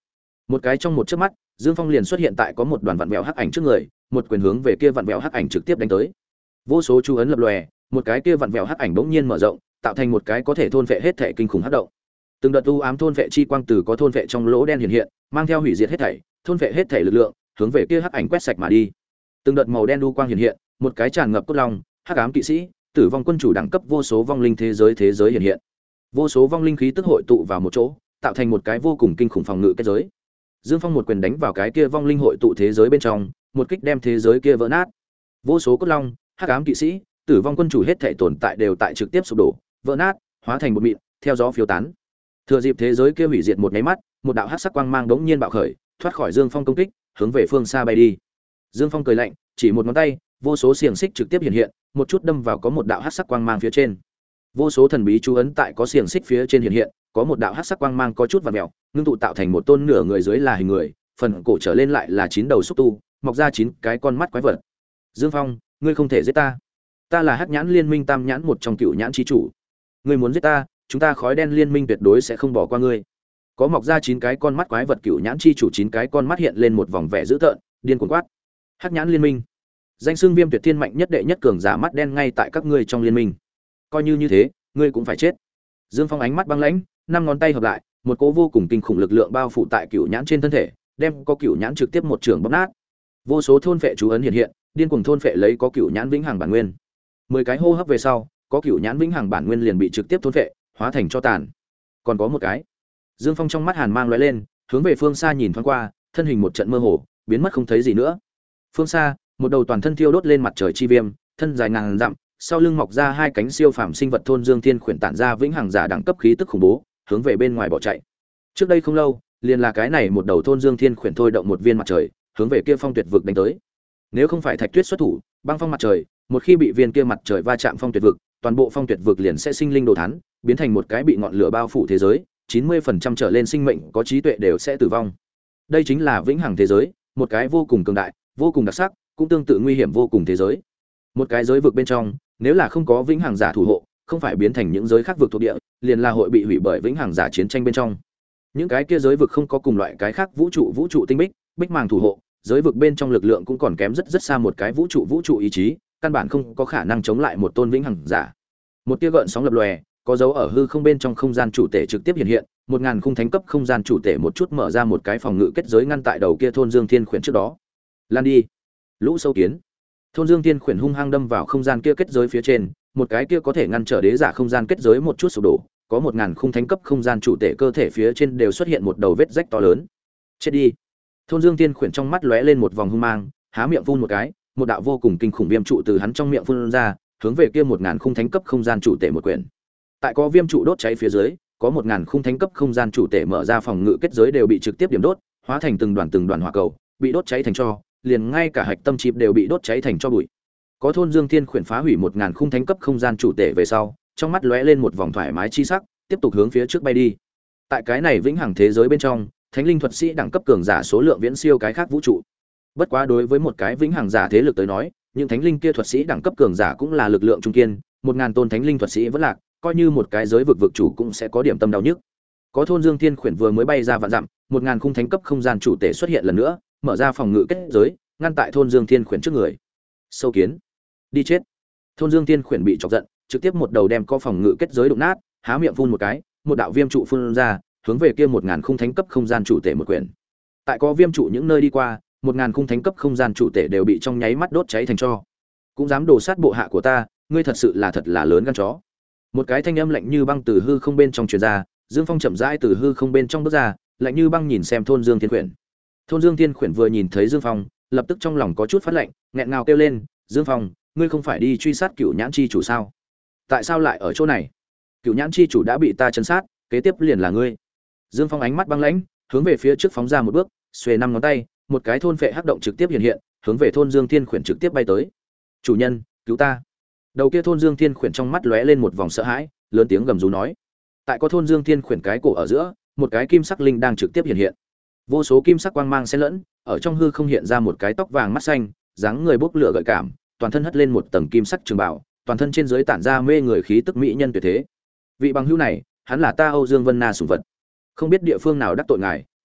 Một cái trong một chớp mắt, Dương Phong liền xuất hiện tại có một đoàn vặn vẹo hắc ảnh trước người, một quyền hướng về kia vặn vẹo hắc ảnh trực tiếp đánh tới. Vô số chú ấn lập lòe, một cái kia vặn vẹo hắc ảnh bỗng nhiên mở rộng, tạo thành một cái có thể thôn vệ hết thể kinh khủng hắc động. Từng đợt u ám thôn vệ chi quang từ có thôn vệ trong lỗ đen hiện hiện, mang theo hủy diệt hết thảy, thôn vệ hết thảy lực lượng, hướng về kia hắc ảnh quét sạch mà đi. Từng đợt màu đen u quang hiện hiện, một cái tràn ngập cốt long, hắc ám kỵ sĩ, tử vong quân chủ đẳng cấp vô số vong linh thế giới thế giới hiện hiện. Vô số vong linh khí tức hội tụ vào một chỗ, tạo thành một cái vô cùng kinh khủng phòng ngự kết giới. Dương Phong một quyền đánh vào cái kia vong linh hội tụ thế giới bên trong, một kích đem thế giới kia vỡ nát. Vô số cốt long, hắc ám kỵ sĩ, tử vong quân chủ hết thảy tồn tại đều tại trực tiếp sụp đổ, vỡ nát, hóa thành một mịn, theo gió phiêu tán. Thừa dịp thế giới kia hủy diệt một cái mắt, một đạo hắc sắc quang mang đống nhiên bạo khởi, thoát khỏi Dương Phong công kích, hướng về phương xa bay đi. Dương Phong cười lạnh, chỉ một ngón tay, vô số xiềng xích trực tiếp hiện hiện, một chút đâm vào có một đạo hắc sắc quang mang phía trên. Vô số thần bí chú ấn tại có xiềng xích phía trên hiện hiện, có một đạo hắc sắc quang mang có chút vặn vẹo, ngưng tụ tạo thành một tôn nửa người dưới là hình người, phần cổ trở lên lại là chín đầu xúc tu, mọc ra chín cái con mắt quái vật. Dương Phong, ngươi không thể giết ta. Ta là Hắc Nhãn Liên Minh Tam Nhãn một trong Cựu Nhãn chí chủ. Ngươi muốn giết ta, chúng ta Khói Đen Liên Minh tuyệt đối sẽ không bỏ qua ngươi. Có mọc ra chín cái con mắt quái vật Cựu Nhãn chi chủ chín cái con mắt hiện lên một vòng vẻ dữ tợn, điên cuồng quát. Hắc Nhãn Liên Minh, danh xưng Viêm Tuyệt Thiên mạnh nhất đệ nhất cường giả mắt đen ngay tại các ngươi trong liên minh. Coi như như thế, ngươi cũng phải chết. Dương Phong ánh mắt băng lãnh, năm ngón tay hợp lại, một cỗ vô cùng kinh khủng lực lượng bao phủ tại Cựu Nhãn trên thân thể, đem có Cựu Nhãn trực tiếp một trường bóp nát. Vô số thôn phệ chú ấn hiện hiện, điên cuồng thôn phệ lấy có Cựu Nhãn vĩnh hằng bản nguyên. Mười cái hô hấp về sau, có Cựu Nhãn vĩnh hằng bản nguyên liền bị trực tiếp thôn phệ, hóa thành cho tàn. Còn có một cái. Dương Phong trong mắt hàn mang lóe lên, hướng về phương xa nhìn thoáng qua, thân hình một trận mơ hồ, biến mất không thấy gì nữa. Phương xa, một đầu toàn thân thiêu đốt lên mặt trời chi viêm, thân dài ngàn dặm, sau lưng mọc ra hai cánh siêu phàm sinh vật thôn Dương Thiên khuyển tản ra vĩnh hằng giả đẳng cấp khí tức khủng bố, hướng về bên ngoài bỏ chạy. Trước đây không lâu, liền là cái này một đầu thôn Dương Thiên khuyển thôi động một viên mặt trời, hướng về kia phong tuyệt vực đánh tới. Nếu không phải Thạch Tuyết xuất thủ, băng phong mặt trời, một khi bị viên kia mặt trời va chạm phong tuyệt vực, toàn bộ phong tuyệt vực liền sẽ sinh linh đồ thán, biến thành một cái bị ngọn lửa bao phủ thế giới, chín mươi phần trăm trở lên sinh mệnh có trí tuệ đều sẽ tử vong. Đây chính là vĩnh hằng thế giới, một cái vô cùng cường đại, vô cùng đặc sắc, cũng tương tự nguy hiểm vô cùng thế giới. Một cái giới vực bên trong, nếu là không có vĩnh hằng giả thủ hộ, không phải biến thành những giới khác vực thuộc địa, liền là hội bị hủy bởi vĩnh hằng giả chiến tranh bên trong. Những cái kia giới vực không có cùng loại cái khác vũ trụ vũ trụ tinh bích, bích màng thủ hộ, giới vực bên trong lực lượng cũng còn kém rất rất xa một cái vũ trụ vũ trụ ý chí, căn bản không có khả năng chống lại một tôn vĩnh hằng giả. Một tia gợn sóng lập lòe, có dấu ở hư không bên trong không gian chủ tể trực tiếp hiện hiện, một ngàn khung thánh cấp không gian chủ tể một chút mở ra một cái phòng ngự kết giới ngăn tại đầu kia thôn Dương Thiên khuyển trước đó. Lan đi, lũ sâu kiến. Thôn Dương Thiên khuyển hung hăng đâm vào không gian kia kết giới phía trên, một cái kia có thể ngăn trở đế giả không gian kết giới một chút sụp đổ, có một ngàn khung thánh cấp không gian chủ tể cơ thể phía trên đều xuất hiện một đầu vết rách to lớn. Chết đi. Thôn Dương Thiên khuyển trong mắt lóe lên một vòng hung mang, há miệng phun một cái, một đạo vô cùng kinh khủng viêm trụ từ hắn trong miệng phun ra, hướng về kia một ngàn khung thánh cấp không gian chủ tể một quyển. Tại có viêm trụ đốt cháy phía dưới, có một ngàn khung thánh cấp không gian chủ tể mở ra phòng ngự kết giới đều bị trực tiếp điểm đốt, hóa thành từng đoàn từng đoàn hỏa cầu, bị đốt cháy thành tro, liền ngay cả hạch tâm chip đều bị đốt cháy thành tro bụi. Có thôn Dương Thiên khuyển phá hủy một ngàn khung thánh cấp không gian chủ tể về sau, trong mắt lóe lên một vòng thoải mái chi sắc, tiếp tục hướng phía trước bay đi. Tại cái này vĩnh hằng thế giới bên trong, thánh linh thuật sĩ đẳng cấp cường giả số lượng viễn siêu cái khác vũ trụ. Bất quá đối với một cái vĩnh hằng giả thế lực tới nói, những thánh linh kia thuật sĩ đẳng cấp cường giả cũng là lực lượng trung kiên, một ngàn tôn thánh linh thuật sĩ vẫn lạc, coi như một cái giới vực vực chủ cũng sẽ có điểm tâm đau nhức. Có thôn Dương Thiên khuyển vừa mới bay ra vạn dặm, một ngàn khung thánh cấp không gian chủ tể xuất hiện lần nữa, mở ra phòng ngự kết giới, ngăn tại thôn Dương Thiên khuyển trước người. Sâu kiến, đi chết. Thôn Dương Thiên khuyển bị chọc giận, trực tiếp một đầu đem co phòng ngự kết giới đụng nát, há miệng phun một cái, một đạo viêm trụ phun ra, hướng về kia một ngàn khung thánh cấp không gian chủ tể một quyển. Tại có viêm trụ những nơi đi qua, một ngàn khung thánh cấp không gian chủ tể đều bị trong nháy mắt đốt cháy thành tro. Cũng dám đổ sát bộ hạ của ta, ngươi thật sự là thật là lớn gan chó. Một cái thanh âm lạnh như băng từ hư không bên trong truyền ra, Dương Phong chậm rãi từ hư không bên trong bước ra, lạnh như băng nhìn xem thôn Dương Thiên khuyển. Thôn Dương Thiên khuyển vừa nhìn thấy Dương Phong, lập tức trong lòng có chút phát lạnh, nghẹn ngào kêu lên, "Dương Phong, ngươi không phải đi truy sát Cựu Nhãn chi chủ sao? Tại sao lại ở chỗ này? Cựu Nhãn chi chủ đã bị ta trấn sát, kế tiếp liền là ngươi." Dương Phong ánh mắt băng lãnh, hướng về phía trước phóng ra một bước, xuề năm ngón tay, một cái thôn phệ hắc động trực tiếp hiện hiện, hướng về thôn Dương Thiên khuyển trực tiếp bay tới. "Chủ nhân, cứu ta!" Đầu kia thôn Dương Thiên khuyển trong mắt lóe lên một vòng sợ hãi, lớn tiếng gầm rú nói. Tại có thôn Dương Thiên khuyển cái cổ ở giữa, một cái kim sắc linh đang trực tiếp hiện hiện. Vô số kim sắc quang mang xen lẫn, ở trong hư không hiện ra một cái tóc vàng mắt xanh, dáng người bốc lửa gợi cảm, toàn thân hất lên một tầng kim sắc trường bảo, toàn thân trên dưới tản ra mê người khí tức mỹ nhân tuyệt thế. Vị bằng hữu này, hắn là ta Âu Dương Vân Na sủng vật. Không biết địa phương nào đắc tội ngài,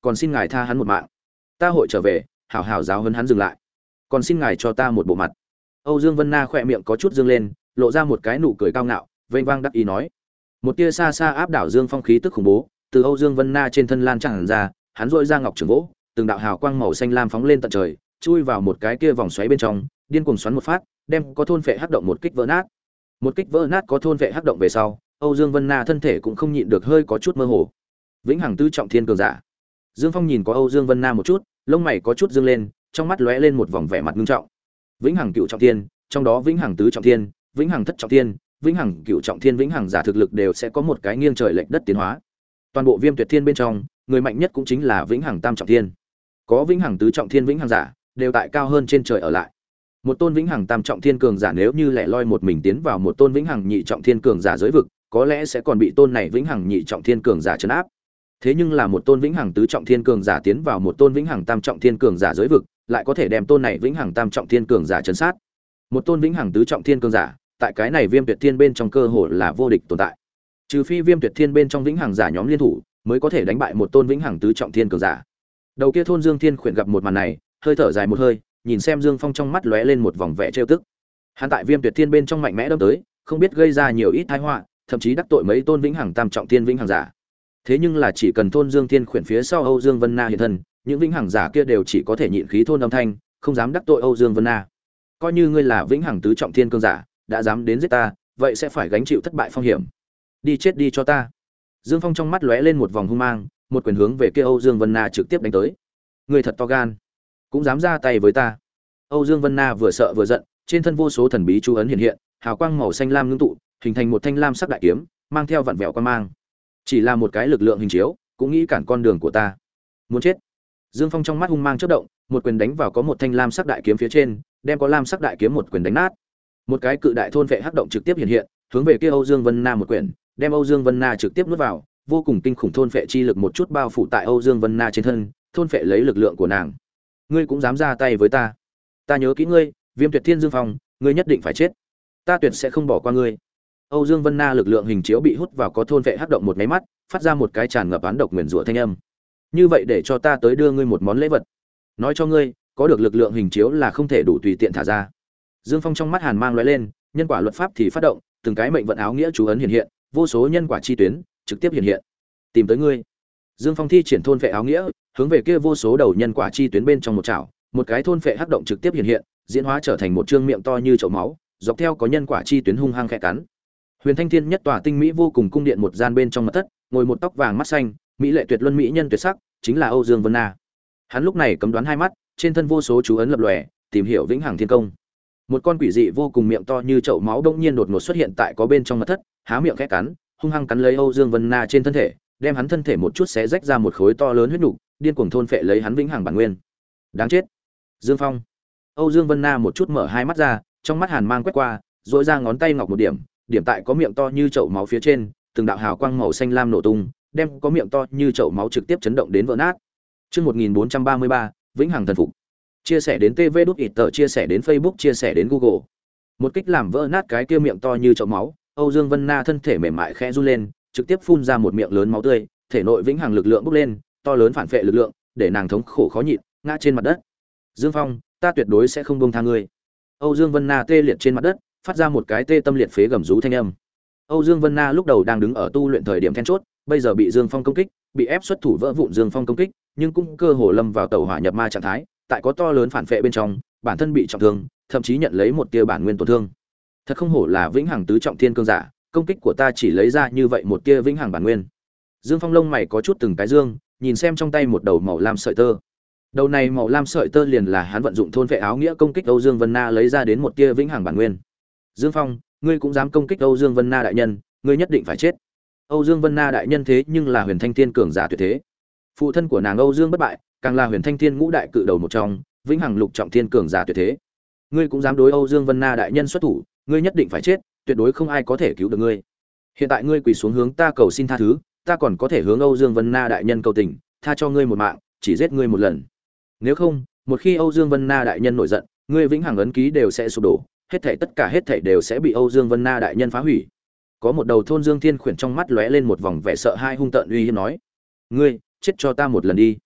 còn xin ngài tha hắn một mạng. Ta hội trở về, hảo hảo giáo huấn hắn dừng lại. Còn xin ngài cho ta một bộ mặt. Âu Dương Vân Na khỏe miệng có chút dương lên, lộ ra một cái nụ cười cao ngạo, vênh vang đắc ý nói. Một tia xa xa áp đảo Dương Phong khí tức khủng bố, từ Âu Dương Vân Na trên thân lan tràn ra, hắn rũa ra ngọc trường gỗ, từng đạo hào quang màu xanh lam phóng lên tận trời, chui vào một cái kia vòng xoáy bên trong, điên cuồng xoắn một phát, đem có thôn vệ hắc động một kích vỡ nát. Một kích vỡ nát có thôn vệ hắc động về sau, Âu Dương Vân Na thân thể cũng không nhịn được hơi có chút mơ hồ. Vĩnh hằng tứ trọng thiên cường giả. Dương Phong nhìn có Âu Dương Vân Na một chút, lông mày có chút dương lên, trong mắt lóe lên một vòng vẻ mặt nghiêm trọng. Vĩnh hằng cựu trọng thiên, trong đó vĩnh hằng tứ trọng thiên, vĩnh hằng thất trọng thiên, vĩnh hằng cựu trọng thiên vĩnh hằng giả thực lực đều sẽ có một cái nghiêng trời lệch đất tiến hóa. Toàn bộ Viêm Tuyệt Thiên bên trong, người mạnh nhất cũng chính là vĩnh hằng tam trọng thiên. Có vĩnh hằng tứ trọng thiên vĩnh hằng giả, đều tại cao hơn trên trời ở lại. Một tôn vĩnh hằng tam trọng thiên cường giả nếu như lẻ loi một mình tiến vào một tôn vĩnh hằng nhị trọng thiên cường giả giới vực, có lẽ sẽ còn bị tôn này vĩnh hằng nhị trọng thiên cường giả trấn áp. Thế nhưng là một tôn vĩnh hằng tứ trọng thiên cường giả tiến vào một tôn vĩnh hằng tam trọng thiên cường giả giới vực, lại có thể đem tôn này vĩnh hằng tam trọng thiên cường giả trấn sát. Một tôn vĩnh hằng tứ trọng thiên cường giả, tại cái này Viêm Tuyệt Thiên bên trong cơ hội là vô địch tồn tại. Trừ phi Viêm Tuyệt Thiên bên trong vĩnh hằng giả nhóm liên thủ, mới có thể đánh bại một tôn vĩnh hằng tứ trọng thiên cường giả. Đầu kia thôn Dương Thiên khuyển gặp một màn này, hơi thở dài một hơi, nhìn xem Dương Phong trong mắt lóe lên một vòng vẻ trêu tức. Hắn tại Viêm Tuyệt Thiên bên trong mạnh mẽ đâm tới, không biết gây ra nhiều ít tai họa, thậm chí đắc tội mấy tôn vĩnh hằng tam trọng thiên vĩnh hằng giả. Thế nhưng là chỉ cần thôn Dương Thiên khuyển phía sau Âu Dương Vân Na hiện thân, những vĩnh hằng giả kia đều chỉ có thể nhịn khí thôn âm thanh, không dám đắc tội Âu Dương Vân Na. Coi như ngươi là vĩnh hằng tứ trọng thiên cường giả, đã dám đến giết ta, vậy sẽ phải gánh chịu thất bại phong hiểm. Đi chết đi cho ta. Dương Phong trong mắt lóe lên một vòng hung mang, một quyền hướng về kia Âu Dương Vân Na trực tiếp đánh tới. Ngươi thật to gan, cũng dám ra tay với ta. Âu Dương Vân Na vừa sợ vừa giận, trên thân vô số thần bí chú ấn hiện hiện, hào quang màu xanh lam ngưng tụ, hình thành một thanh lam sắc đại kiếm, mang theo vặn vẹo quang mang. Chỉ là một cái lực lượng hình chiếu, cũng nghĩ cản con đường của ta. Muốn chết. Dương Phong trong mắt hung mang chớp động, một quyền đánh vào có một thanh lam sắc đại kiếm phía trên, đem có lam sắc đại kiếm một quyền đánh nát. Một cái cự đại thôn vệ hắc động trực tiếp hiện hiện, hướng về kia Âu Dương Vân Na một quyền, đem Âu Dương Vân Na trực tiếp nuốt vào, vô cùng kinh khủng thôn vệ chi lực một chút bao phủ tại Âu Dương Vân Na trên thân, thôn vệ lấy lực lượng của nàng. Ngươi cũng dám ra tay với ta? Ta nhớ kỹ ngươi, Viêm Tuyệt Thiên Dương Phong, ngươi nhất định phải chết. Ta tuyệt sẽ không bỏ qua ngươi. Âu Dương Vân Na lực lượng hình chiếu bị hút vào có thôn vệ hắc động một cái mắt, phát ra một cái tràn ngập oán độc nguyền rủa thanh âm. Như vậy để cho ta tới đưa ngươi một món lễ vật. Nói cho ngươi, có được lực lượng hình chiếu là không thể đủ tùy tiện thả ra. Dương Phong trong mắt hàn mang lóe lên, nhân quả luật pháp thì phát động, từng cái mệnh vận áo nghĩa chú ấn hiện hiện, vô số nhân quả chi tuyến trực tiếp hiện hiện. Tìm tới ngươi. Dương Phong thi triển thôn vệ áo nghĩa, hướng về kia vô số đầu nhân quả chi tuyến bên trong một chảo, một cái thôn vệ hắc động trực tiếp hiện hiện, diễn hóa trở thành một trương miệng to như chậu máu, dọc theo có nhân quả chi tuyến hung hăng khẽ cắn. Huyền Thanh Thiên nhất tòa tinh mỹ vô cùng cung điện một gian bên trong mật thất, ngồi một tóc vàng mắt xanh, mỹ lệ tuyệt luân mỹ nhân tuyệt sắc, chính là Âu Dương Vân Na. Hắn lúc này cấm đoán hai mắt, trên thân vô số chú ấn lập lòe, tìm hiểu vĩnh hằng thiên công. Một con quỷ dị vô cùng miệng to như chậu máu bỗng nhiên đột ngột xuất hiện tại có bên trong mật thất, há miệng khẽ cắn, hung hăng cắn lấy Âu Dương Vân Na trên thân thể, đem hắn thân thể một chút xé rách ra một khối to lớn huyết nục, điên cuồng thôn phệ lấy hắn vĩnh hằng bản nguyên. Đáng chết. Dương Phong. Âu Dương Vân Na một chút mở hai mắt ra, trong mắt hàn mang quét qua, rũa ra ngón tay ngọc một điểm, điểm tại có miệng to như chậu máu phía trên, từng đạo hào quang màu xanh lam nổ tung, đem có miệng to như chậu máu trực tiếp chấn động đến vỡ nát. Chương một nghìn bốn trăm ba mươi ba, vĩnh hằng thần phục. Chia sẻ đến tê vê đút ít tờ, chia sẻ đến Facebook, chia sẻ đến Google. Một kích làm vỡ nát cái kia miệng to như chậu máu, Âu Dương Vân Na thân thể mềm mại khẽ run lên, trực tiếp phun ra một miệng lớn máu tươi, thể nội vĩnh hằng lực lượng bốc lên, to lớn phản phệ lực lượng, để nàng thống khổ khó nhịn, ngã trên mặt đất. Dương Phong, ta tuyệt đối sẽ không buông tha ngươi. Âu Dương Vân Na tê liệt trên mặt đất, phát ra một cái tê tâm liệt phế gầm rú thanh âm. Âu Dương Vân Na lúc đầu đang đứng ở tu luyện thời điểm then chốt, bây giờ bị Dương Phong công kích, bị ép xuất thủ vỡ vụn Dương Phong công kích, nhưng cũng cơ hồ lâm vào tẩu hỏa nhập ma trạng thái, tại có to lớn phản phệ bên trong, bản thân bị trọng thương, thậm chí nhận lấy một tia bản nguyên tổn thương. Thật không hổ là vĩnh hằng tứ trọng thiên cương giả, công kích của ta chỉ lấy ra như vậy một tia vĩnh hằng bản nguyên. Dương Phong lông mày có chút từng cái dương, nhìn xem trong tay một đầu màu lam sợi tơ. Đầu này màu lam sợi tơ liền là hắn vận dụng thôn vệ áo nghĩa công kích Âu Dương Vân Na lấy ra đến một tia vĩnh hằng bản nguyên. Dương Phong, ngươi cũng dám công kích Âu Dương Vân Na đại nhân, ngươi nhất định phải chết. Âu Dương Vân Na đại nhân thế nhưng là Huyền Thanh Thiên cường giả tuyệt thế. Phụ thân của nàng Âu Dương bất bại, càng là Huyền Thanh Thiên ngũ đại cự đầu một trong, vĩnh hằng lục trọng thiên cường giả tuyệt thế. Ngươi cũng dám đối Âu Dương Vân Na đại nhân xuất thủ, ngươi nhất định phải chết, tuyệt đối không ai có thể cứu được ngươi. Hiện tại ngươi quỳ xuống hướng ta cầu xin tha thứ, ta còn có thể hướng Âu Dương Vân Na đại nhân cầu tình, tha cho ngươi một mạng, chỉ giết ngươi một lần. Nếu không, một khi Âu Dương Vân Na đại nhân nổi giận, ngươi vĩnh hằng ấn ký đều sẽ sụp đổ, hết thảy tất cả hết thảy đều sẽ bị Âu Dương Vân Na đại nhân phá hủy. Có một đầu thôn Dương Thiên khuyển trong mắt lóe lên một vòng vẻ sợ hãi hung tợn uy hiếp nói: "Ngươi, chết cho ta một lần đi."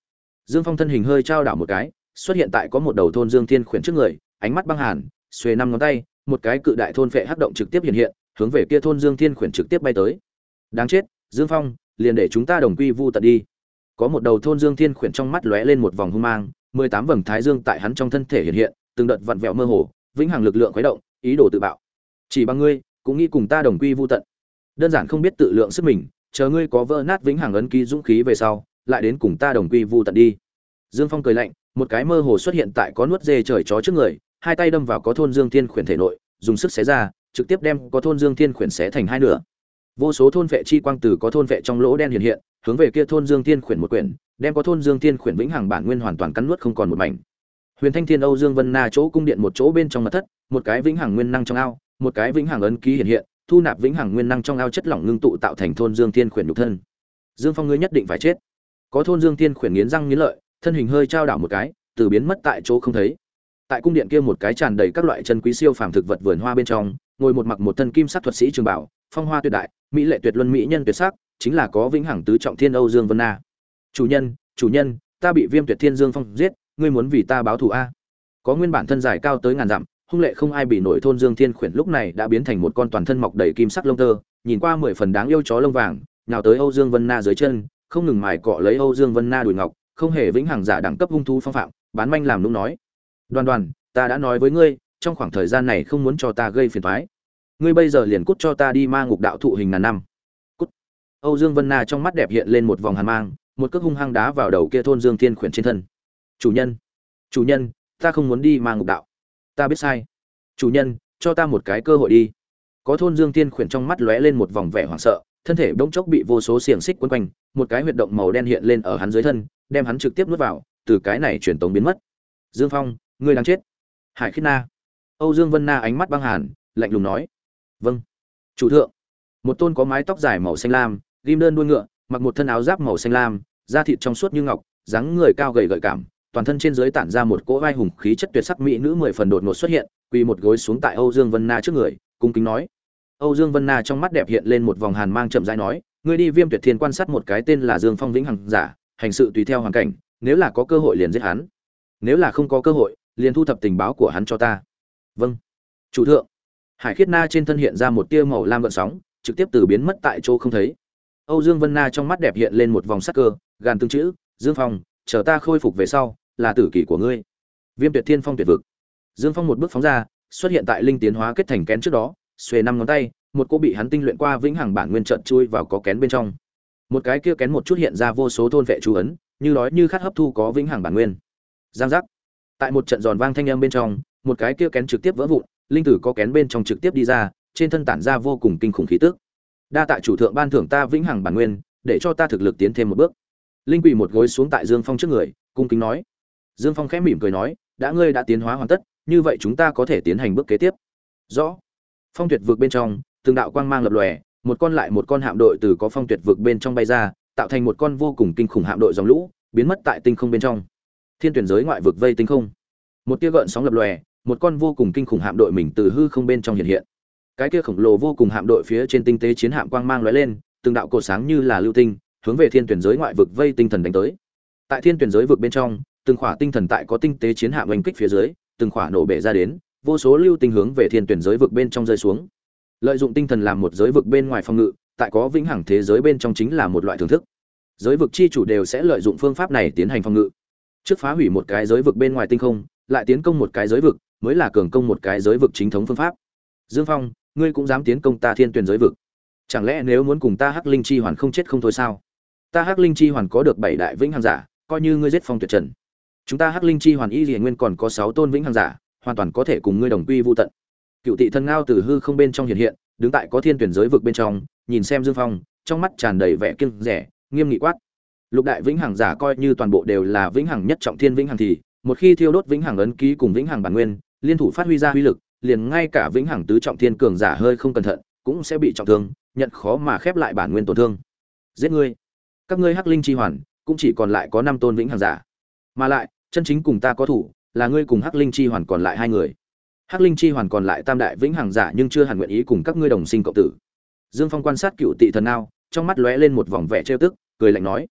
Dương Phong thân hình hơi trao đảo một cái, xuất hiện tại có một đầu thôn Dương Thiên khuyển trước người, ánh mắt băng hàn, xuề năm ngón tay, một cái cự đại thôn phệ hắc động trực tiếp hiện hiện, hướng về kia thôn Dương Thiên khuyển trực tiếp bay tới. Đáng chết, Dương Phong, liền để chúng ta đồng quy vu tận đi. Có một đầu thôn Dương Thiên khuyển trong mắt lóe lên một vòng hung mang, mười tám vầng thái dương tại hắn trong thân thể hiện hiện, từng đợt vặn vẹo mơ hồ, vĩnh hằng lực lượng khuấy động, ý đồ tự bạo. Chỉ bằng ngươi, cũng nghĩ cùng ta đồng quy vu tận. Đơn giản không biết tự lượng sức mình, chờ ngươi có vỡ nát vĩnh hằng ấn ký dũng khí về sau, lại đến cùng ta đồng quy vu tận đi. Dương Phong cười lạnh, một cái mơ hồ xuất hiện tại có nuốt dê trời chó trước người, hai tay đâm vào có thôn Dương Thiên khuyển thể nội, dùng sức xé ra, trực tiếp đem có thôn Dương Thiên khuyển xé thành hai nửa. Vô số thôn vệ chi quang từ có thôn vệ trong lỗ đen hiện hiện, hướng về kia thôn Dương Thiên khuyển một quyển, đem có thôn Dương Thiên khuyển vĩnh hằng bản nguyên hoàn toàn cắn nuốt không còn một mảnh. Huyền Thanh Thiên Âu Dương Vân Na chỗ cung điện một chỗ bên trong mật thất, một cái vĩnh hằng nguyên năng trong ao, một cái vĩnh hằng ấn ký hiện hiện, thu nạp vĩnh hằng nguyên năng trong ao chất lỏng ngưng tụ tạo thành thôn Dương Thiên khuyển nhục thân. Dương Phong ngươi nhất định phải chết. Có thôn Dương Thiên khuyển nghiến răng nghiến lợi, thân hình hơi trao đảo một cái, từ biến mất tại chỗ không thấy. Tại cung điện kia một cái tràn đầy các loại chân quý siêu phàm thực vật vườn hoa bên trong, ngồi một mặc một thân kim sắc thuật sĩ trường bảo, phong hoa tuyệt đại, mỹ lệ tuyệt luân mỹ nhân tuyệt sắc, chính là có vĩnh hằng tứ trọng thiên Âu Dương Vân Na. Chủ nhân, chủ nhân, ta bị Viêm Tuyệt Thiên Dương Phong giết, ngươi muốn vì ta báo thù a? Có nguyên bản thân dài cao tới ngàn dặm, hung lệ không ai bị nổi thôn Dương Thiên khuyển lúc này đã biến thành một con toàn thân mọc đầy kim sắc lông tơ, nhìn qua mười phần đáng yêu chó lông vàng, nhào tới Âu Dương Vân Na dưới chân, không ngừng mài cọ lấy Âu Dương Vân Na đùi ngọc, không hề vĩnh hằng giả đẳng cấp hung thú phong phạm, bán manh làm nũng nói: "Đoan Đoan, ta đã nói với ngươi, trong khoảng thời gian này không muốn cho ta gây phiền toái. Ngươi bây giờ liền cút cho ta đi ma ngục đạo thụ hình ngàn năm." Cút. Âu Dương Vân Na trong mắt đẹp hiện lên một vòng hàn mang, một cước hung hăng đá vào đầu kia thôn Dương Thiên khuyển trên thân. "Chủ nhân, chủ nhân, ta không muốn đi ma ngục đạo. Ta biết sai. Chủ nhân, cho ta một cái cơ hội đi." Có thôn Dương Thiên khuyển trong mắt lóe lên một vòng vẻ hoảng sợ, thân thể bỗng chốc bị vô số xiềng xích quấn quanh, một cái huyệt động màu đen hiện lên ở hắn dưới thân, đem hắn trực tiếp nuốt vào, từ cái này truyền tống biến mất. "Dương Phong, ngươi đang chết." Hải Khiết Na. Âu Dương Vân Na ánh mắt băng hàn, lạnh lùng nói: "Vâng, chủ thượng." Một tôn có mái tóc dài màu xanh lam, ghim đơn đuôi ngựa, mặc một thân áo giáp màu xanh lam, da thịt trong suốt như ngọc, dáng người cao gầy gợi cảm, toàn thân trên dưới tản ra một cỗ vai hùng khí chất tuyệt sắc mỹ nữ mười phần đột ngột xuất hiện, quỳ một gối xuống tại Âu Dương Vân Na trước người, cung kính nói. Âu Dương Vân Na trong mắt đẹp hiện lên một vòng hàn mang, chậm rãi nói: "Ngươi đi Viêm Tuyệt Thiên quan sát một cái tên là Dương Phong vĩnh hằng giả, hành sự tùy theo hoàn cảnh, nếu là có cơ hội liền giết hắn, nếu là không có cơ hội, liền thu thập tình báo của hắn cho ta." "Vâng, chủ thượng." Hải Khiết Na trên thân hiện ra một tia màu lam gợn sóng, trực tiếp từ biến mất tại chỗ không thấy. Âu Dương Vân Na trong mắt đẹp hiện lên một vòng sắc cơ, gàn từng chữ: "Dương Phong, chờ ta khôi phục về sau, là tử kỷ của ngươi." Viêm Tuyệt Thiên Phong tuyệt vực. Dương Phong một bước phóng ra, xuất hiện tại linh tiến hóa kết thành kén trước đó, xuề năm ngón tay, một cô bị hắn tinh luyện qua vĩnh hằng bản nguyên trận chui vào có kén bên trong. Một cái kia kén một chút hiện ra vô số thôn vệ chú ấn, như đói như khát hấp thu có vĩnh hằng bản nguyên. Giang giác. Tại một trận giòn vang thanh âm bên trong, một cái kia kén trực tiếp vỡ vụn, linh tử có kén bên trong trực tiếp đi ra, trên thân tản ra vô cùng kinh khủng khí tức. Đa tạ chủ thượng ban thưởng ta vĩnh hằng bản nguyên, để cho ta thực lực tiến thêm một bước. Linh quỷ một gối xuống tại Dương Phong trước người, cung kính nói. Dương Phong khẽ mỉm cười nói, đã ngươi đã tiến hóa hoàn tất, như vậy chúng ta có thể tiến hành bước kế tiếp. Rõ. Phong tuyệt vực bên trong, từng đạo quang mang lập lòe, một con lại một con hạm đội từ có phong tuyệt vực bên trong bay ra, tạo thành một con vô cùng kinh khủng hạm đội dòng lũ, biến mất tại tinh không bên trong. Thiên tuyển giới ngoại vực vây tinh không. Một tia gợn sóng lập lòe, một con vô cùng kinh khủng hạm đội mình từ hư không bên trong hiện hiện. Cái kia khổng lồ vô cùng hạm đội phía trên tinh tế chiến hạm quang mang lóe lên, từng đạo cột sáng như là lưu tinh, hướng về thiên tuyển giới ngoại vực vây tinh thần đánh tới. Tại thiên tuyển giới vực bên trong, từng khỏa tinh thần tại có tinh tế chiến hạm oanh kích phía dưới, từng khỏa nổ bể ra đến, vô số lưu tinh hướng về thiên tuyển giới vực bên trong rơi xuống. Lợi dụng tinh thần làm một giới vực bên ngoài phòng ngự, tại có vĩnh hằng thế giới bên trong chính là một loại thưởng thức. Giới vực chi chủ đều sẽ lợi dụng phương pháp này tiến hành phòng ngự. Trước phá hủy một cái giới vực bên ngoài tinh không, lại tiến công một cái giới vực, mới là cường công một cái giới vực chính thống phương pháp. Dương Phong, ngươi cũng dám tiến công ta thiên tuyển giới vực? Chẳng lẽ nếu muốn cùng ta Hắc Linh Chi Hoàn không chết không thôi sao? Ta Hắc Linh Chi Hoàn có được bảy đại vĩnh hằng giả, coi như ngươi giết Phong Tuyệt Trần, chúng ta Hắc Linh Chi Hoàn y liền nguyên còn có sáu tôn vĩnh hằng giả, hoàn toàn có thể cùng ngươi đồng quy vu tận. Cựu Tị Thần Ngao từ hư không bên trong hiện hiện, đứng tại có thiên tuyển giới vực bên trong, nhìn xem Dương Phong, trong mắt tràn đầy vẻ kiêng dè, nghiêm nghị quát: lục đại vĩnh hằng giả coi như toàn bộ đều là vĩnh hằng nhất trọng thiên vĩnh hằng thì, một khi thiêu đốt vĩnh hằng ấn ký cùng vĩnh hằng bản nguyên, liên thủ phát huy ra uy lực, liền ngay cả vĩnh hằng tứ trọng thiên cường giả hơi không cẩn thận, cũng sẽ bị trọng thương, nhận khó mà khép lại bản nguyên tổn thương. Giết ngươi! Các ngươi Hắc Linh Chi Hoàn cũng chỉ còn lại có năm tôn vĩnh hằng giả, mà lại chân chính cùng ta có thủ là ngươi cùng Hắc Linh Chi Hoàn còn lại hai người. Hắc Linh Chi Hoàn còn lại tam đại vĩnh hằng giả nhưng chưa hẳn nguyện ý cùng các ngươi đồng sinh cộng tử. Dương Phong quan sát Cựu Tị Thần Ngao, trong mắt lóe lên một vòng vẻ trêu tức, cười lạnh nói: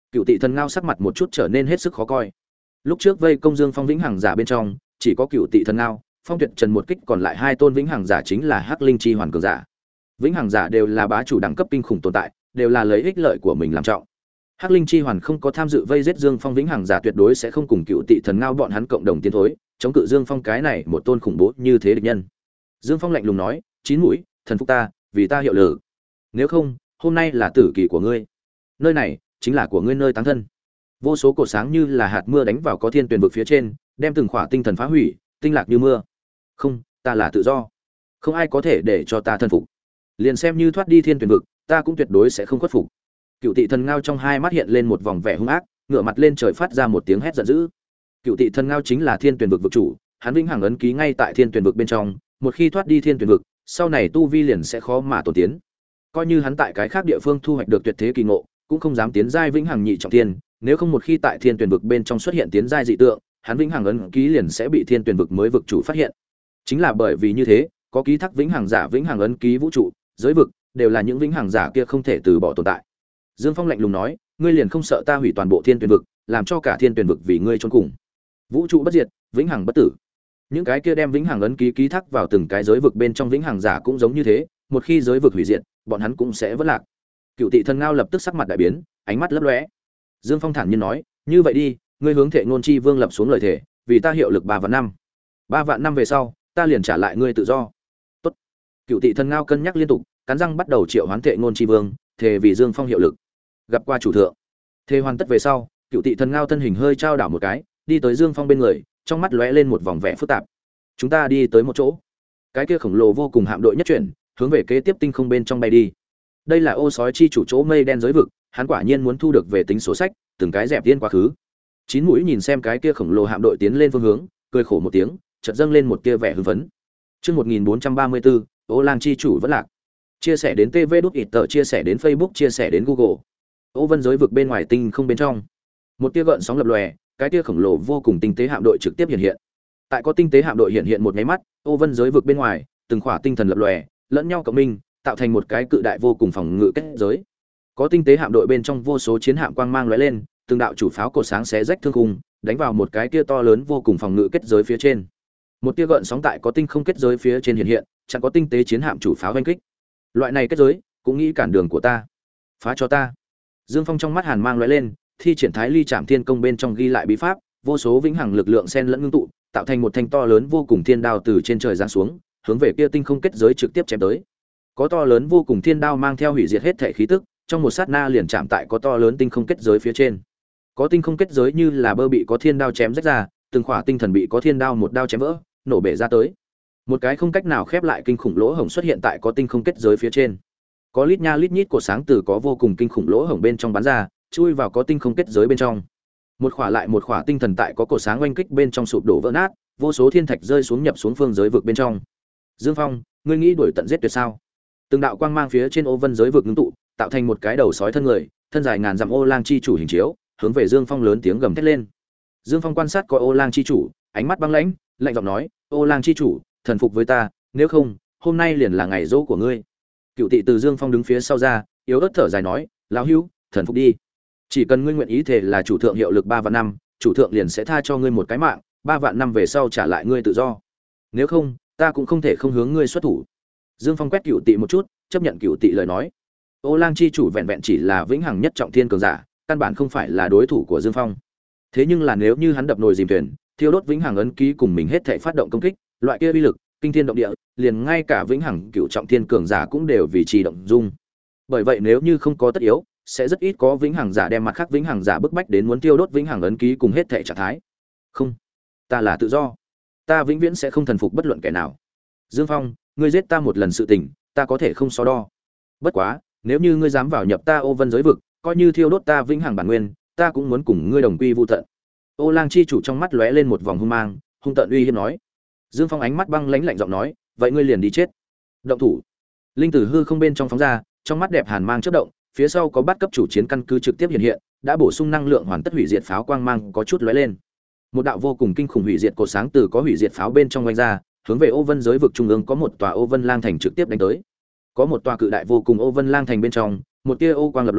Cựu Tị Thần Ngao sắc mặt một chút trở nên hết sức khó coi. Lúc trước vây công Dương Phong vĩnh hằng giả bên trong, chỉ có Cựu Tị Thần Ngao, Phong Tuyệt Trần một kích, còn lại hai tôn vĩnh hằng giả chính là Hắc Linh Chi Hoàn cường giả. Vĩnh hằng giả đều là bá chủ đẳng cấp kinh khủng tồn tại, đều là lấy ích lợi của mình làm trọng. Hắc Linh Chi Hoàn không có tham dự vây giết Dương Phong vĩnh hằng giả, tuyệt đối sẽ không cùng Cựu Tị Thần Ngao bọn hắn cộng đồng tiến thối, chống cự Dương Phong cái này một tôn khủng bố như thế địch nhân. Dương Phong lạnh lùng nói, chín mũi, thần phục ta, vì ta hiệu lực. Nếu không, hôm nay là tử kỳ của ngươi. Nơi này chính là của ngươi nơi táng thân. Vô số cột sáng như là hạt mưa đánh vào có thiên tuyển vực phía trên, đem từng khỏa tinh thần phá hủy, tinh lạc như mưa. Không, ta là tự do, không ai có thể để cho ta thân phục. Liền xem như thoát đi thiên tuyển vực, ta cũng tuyệt đối sẽ không khuất phục. Cựu Tị Thần Ngao trong hai mắt hiện lên một vòng vẻ hung ác, ngửa mặt lên trời phát ra một tiếng hét giận dữ. Cựu Tị Thần Ngao chính là thiên tuyển vực vực chủ, hắn vĩnh hằng ấn ký ngay tại thiên tuyển vực bên trong, một khi thoát đi thiên tuyển vực, sau này tu vi liền sẽ khó mà tổ tiến. Coi như hắn tại cái khác địa phương thu hoạch được tuyệt thế kỳ ngộ, cũng không dám tiến giai vĩnh hằng nhị trọng thiên, nếu không một khi tại thiên tuyển vực bên trong xuất hiện tiến giai dị tượng, hắn vĩnh hằng ấn ký liền sẽ bị thiên tuyển vực mới vực chủ phát hiện. Chính là bởi vì như thế, có ký thác vĩnh hằng giả vĩnh hằng ấn ký vũ trụ, giới vực đều là những vĩnh hằng giả kia không thể từ bỏ tồn tại. Dương Phong lạnh lùng nói, ngươi liền không sợ ta hủy toàn bộ thiên tuyển vực, làm cho cả thiên tuyển vực vì ngươi chôn cùng. Vũ trụ bất diệt, vĩnh hằng bất tử. Những cái kia đem vĩnh hằng ấn ký ký thác vào từng cái giới vực bên trong vĩnh hằng giả cũng giống như thế, một khi giới vực hủy diệt, bọn hắn cũng sẽ vỡ lạc. Cựu Tị Thần Ngao lập tức sắc mặt đại biến, ánh mắt lấp lóe. Dương Phong thản nhiên nói, như vậy đi, ngươi hướng Thệ Ngôn Chi Vương lập xuống lời thề, vì ta hiệu lực ba vạn năm. Ba vạn năm về sau, ta liền trả lại ngươi tự do. Tốt. Cựu Tị Thần Ngao cân nhắc liên tục, cắn răng bắt đầu triệu hoán Thệ Ngôn Chi Vương, thề vì Dương Phong hiệu lực. Gặp qua chủ thượng. Thề hoàn tất về sau, Cựu Tị Thần Ngao thân hình hơi trao đảo một cái, đi tới Dương Phong bên người, trong mắt lóe lên một vòng vẻ phức tạp. Chúng ta đi tới một chỗ. Cái kia khổng lồ vô cùng hạm đội nhất chuyển, hướng về kế tiếp tinh không bên trong bay đi. Đây là ô sói chi chủ chỗ mây đen giới vực, hắn quả nhiên muốn thu được về tính số sách, từng cái dẹp tiên quá khứ. Chín mũi nhìn xem cái kia khổng lồ hạm đội tiến lên phương hướng, cười khổ một tiếng, chợt dâng lên một tia vẻ hưng phấn. Chương một nghìn bốn trăm ba mươi bốn, Ô Lang chi chủ vẫn lạc. Chia sẻ đến tê vê đút ít tờ, chia sẻ đến Facebook, chia sẻ đến Google. Ô Vân giới vực bên ngoài tinh không bên trong, một tia gợn sóng lập lòe, cái tia khổng lồ vô cùng tinh tế hạm đội trực tiếp hiện hiện. Tại có tinh tế hạm đội hiện hiện một cái mắt, Ô Vân giới vực bên ngoài, từng khỏa tinh thần lập lòe, lẫn nhau cộng minh, tạo thành một cái cự đại vô cùng phòng ngự kết giới. Có tinh tế hạm đội bên trong vô số chiến hạm quang mang lóe lên, từng đạo chủ pháo cột sáng xé rách thương khung, đánh vào một cái tia to lớn vô cùng phòng ngự kết giới phía trên. Một tia gợn sóng tại có tinh không kết giới phía trên hiện hiện, chẳng có tinh tế chiến hạm chủ pháo vây kích. Loại này kết giới, cũng nghĩ cản đường của ta, phá cho ta. Dương Phong trong mắt hàn mang lóe lên, thi triển Thái Ly Trảm Thiên Công bên trong ghi lại bí pháp, vô số vĩnh hằng lực lượng xen lẫn ngưng tụ, tạo thành một thanh to lớn vô cùng thiên đao từ trên trời giáng xuống, hướng về kia tinh không kết giới trực tiếp chém tới. Có to lớn vô cùng thiên đao mang theo hủy diệt hết thể khí tức, trong một sát na liền chạm tại có to lớn tinh không kết giới phía trên. Có tinh không kết giới như là bơ bị có thiên đao chém rách ra, từng khỏa tinh thần bị có thiên đao một đao chém vỡ, nổ bể ra tới. Một cái không cách nào khép lại kinh khủng lỗ hổng xuất hiện tại có tinh không kết giới phía trên. Có lít nha lít nhít cột sáng từ có vô cùng kinh khủng lỗ hổng bên trong bắn ra, chui vào có tinh không kết giới bên trong. Một khỏa lại một khỏa tinh thần tại có cột sáng oanh kích bên trong sụp đổ vỡ nát, vô số thiên thạch rơi xuống nhập xuống phương giới vực bên trong. Dương Phong, ngươi nghĩ đuổi tận giết tuyệt sao? Từng đạo quang mang phía trên Ô Vân giới vực ngưng tụ, tạo thành một cái đầu sói thân người, thân dài ngàn dặm Ô Lang chi chủ hình chiếu, hướng về Dương Phong lớn tiếng gầm thét lên. Dương Phong quan sát coi Ô Lang chi chủ, ánh mắt băng lãnh, lạnh giọng nói: "Ô Lang chi chủ, thần phục với ta, nếu không, hôm nay liền là ngày dỗ của ngươi." Cựu Tị từ Dương Phong đứng phía sau ra, yếu ớt thở dài nói: "Lão hữu, thần phục đi. Chỉ cần ngươi nguyện ý thể là chủ thượng hiệu lực ba vạn năm, chủ thượng liền sẽ tha cho ngươi một cái mạng, ba vạn năm về sau trả lại ngươi tự do. Nếu không, ta cũng không thể không hướng ngươi xuất thủ." Dương Phong quét Cựu Tị một chút, chấp nhận Cựu Tị lời nói. Ô Lang chi chủ vẹn vẹn chỉ là vĩnh hằng nhất trọng thiên cường giả, căn bản không phải là đối thủ của Dương Phong. Thế nhưng là nếu như hắn đập nồi dìm thuyền, thiêu đốt vĩnh hằng ấn ký cùng mình hết thảy phát động công kích, loại kia uy lực, kinh thiên động địa, liền ngay cả vĩnh hằng cựu trọng thiên cường giả cũng đều vì trì động dung. Bởi vậy nếu như không có tất yếu, sẽ rất ít có vĩnh hằng giả đem mặt khác vĩnh hằng giả bức bách đến muốn tiêu đốt vĩnh hằng ấn ký cùng hết thảy trạng thái. Không, ta là tự do, ta vĩnh viễn sẽ không thần phục bất luận kẻ nào. Dương Phong, ngươi giết ta một lần sự tình, ta có thể không so đo. Bất quá, nếu như ngươi dám vào nhập ta Ô Vân giới vực, coi như thiêu đốt ta vĩnh hằng bản nguyên, ta cũng muốn cùng ngươi đồng quy vu tận. Ô Lang chi chủ trong mắt lóe lên một vòng hung mang, hung tợn uy hiếp nói. Dương Phong ánh mắt băng lãnh lạnh giọng nói, vậy ngươi liền đi chết. Động thủ. Linh tử hư không bên trong phóng ra, trong mắt đẹp hàn mang chớp động, phía sau có bát cấp chủ chiến căn cứ trực tiếp hiện hiện, đã bổ sung năng lượng hoàn tất hủy diệt pháo quang mang có chút lóe lên. Một đạo vô cùng kinh khủng hủy diệt cột sáng từ có hủy diệt pháo bên trong vành ra, hướng về Ô Vân giới vực trung ương có một tòa Ô Vân Lang thành trực tiếp đánh tới. Có một tòa cự đại vô cùng Ô Vân Lang thành bên trong, một tia ô quang lập lòe,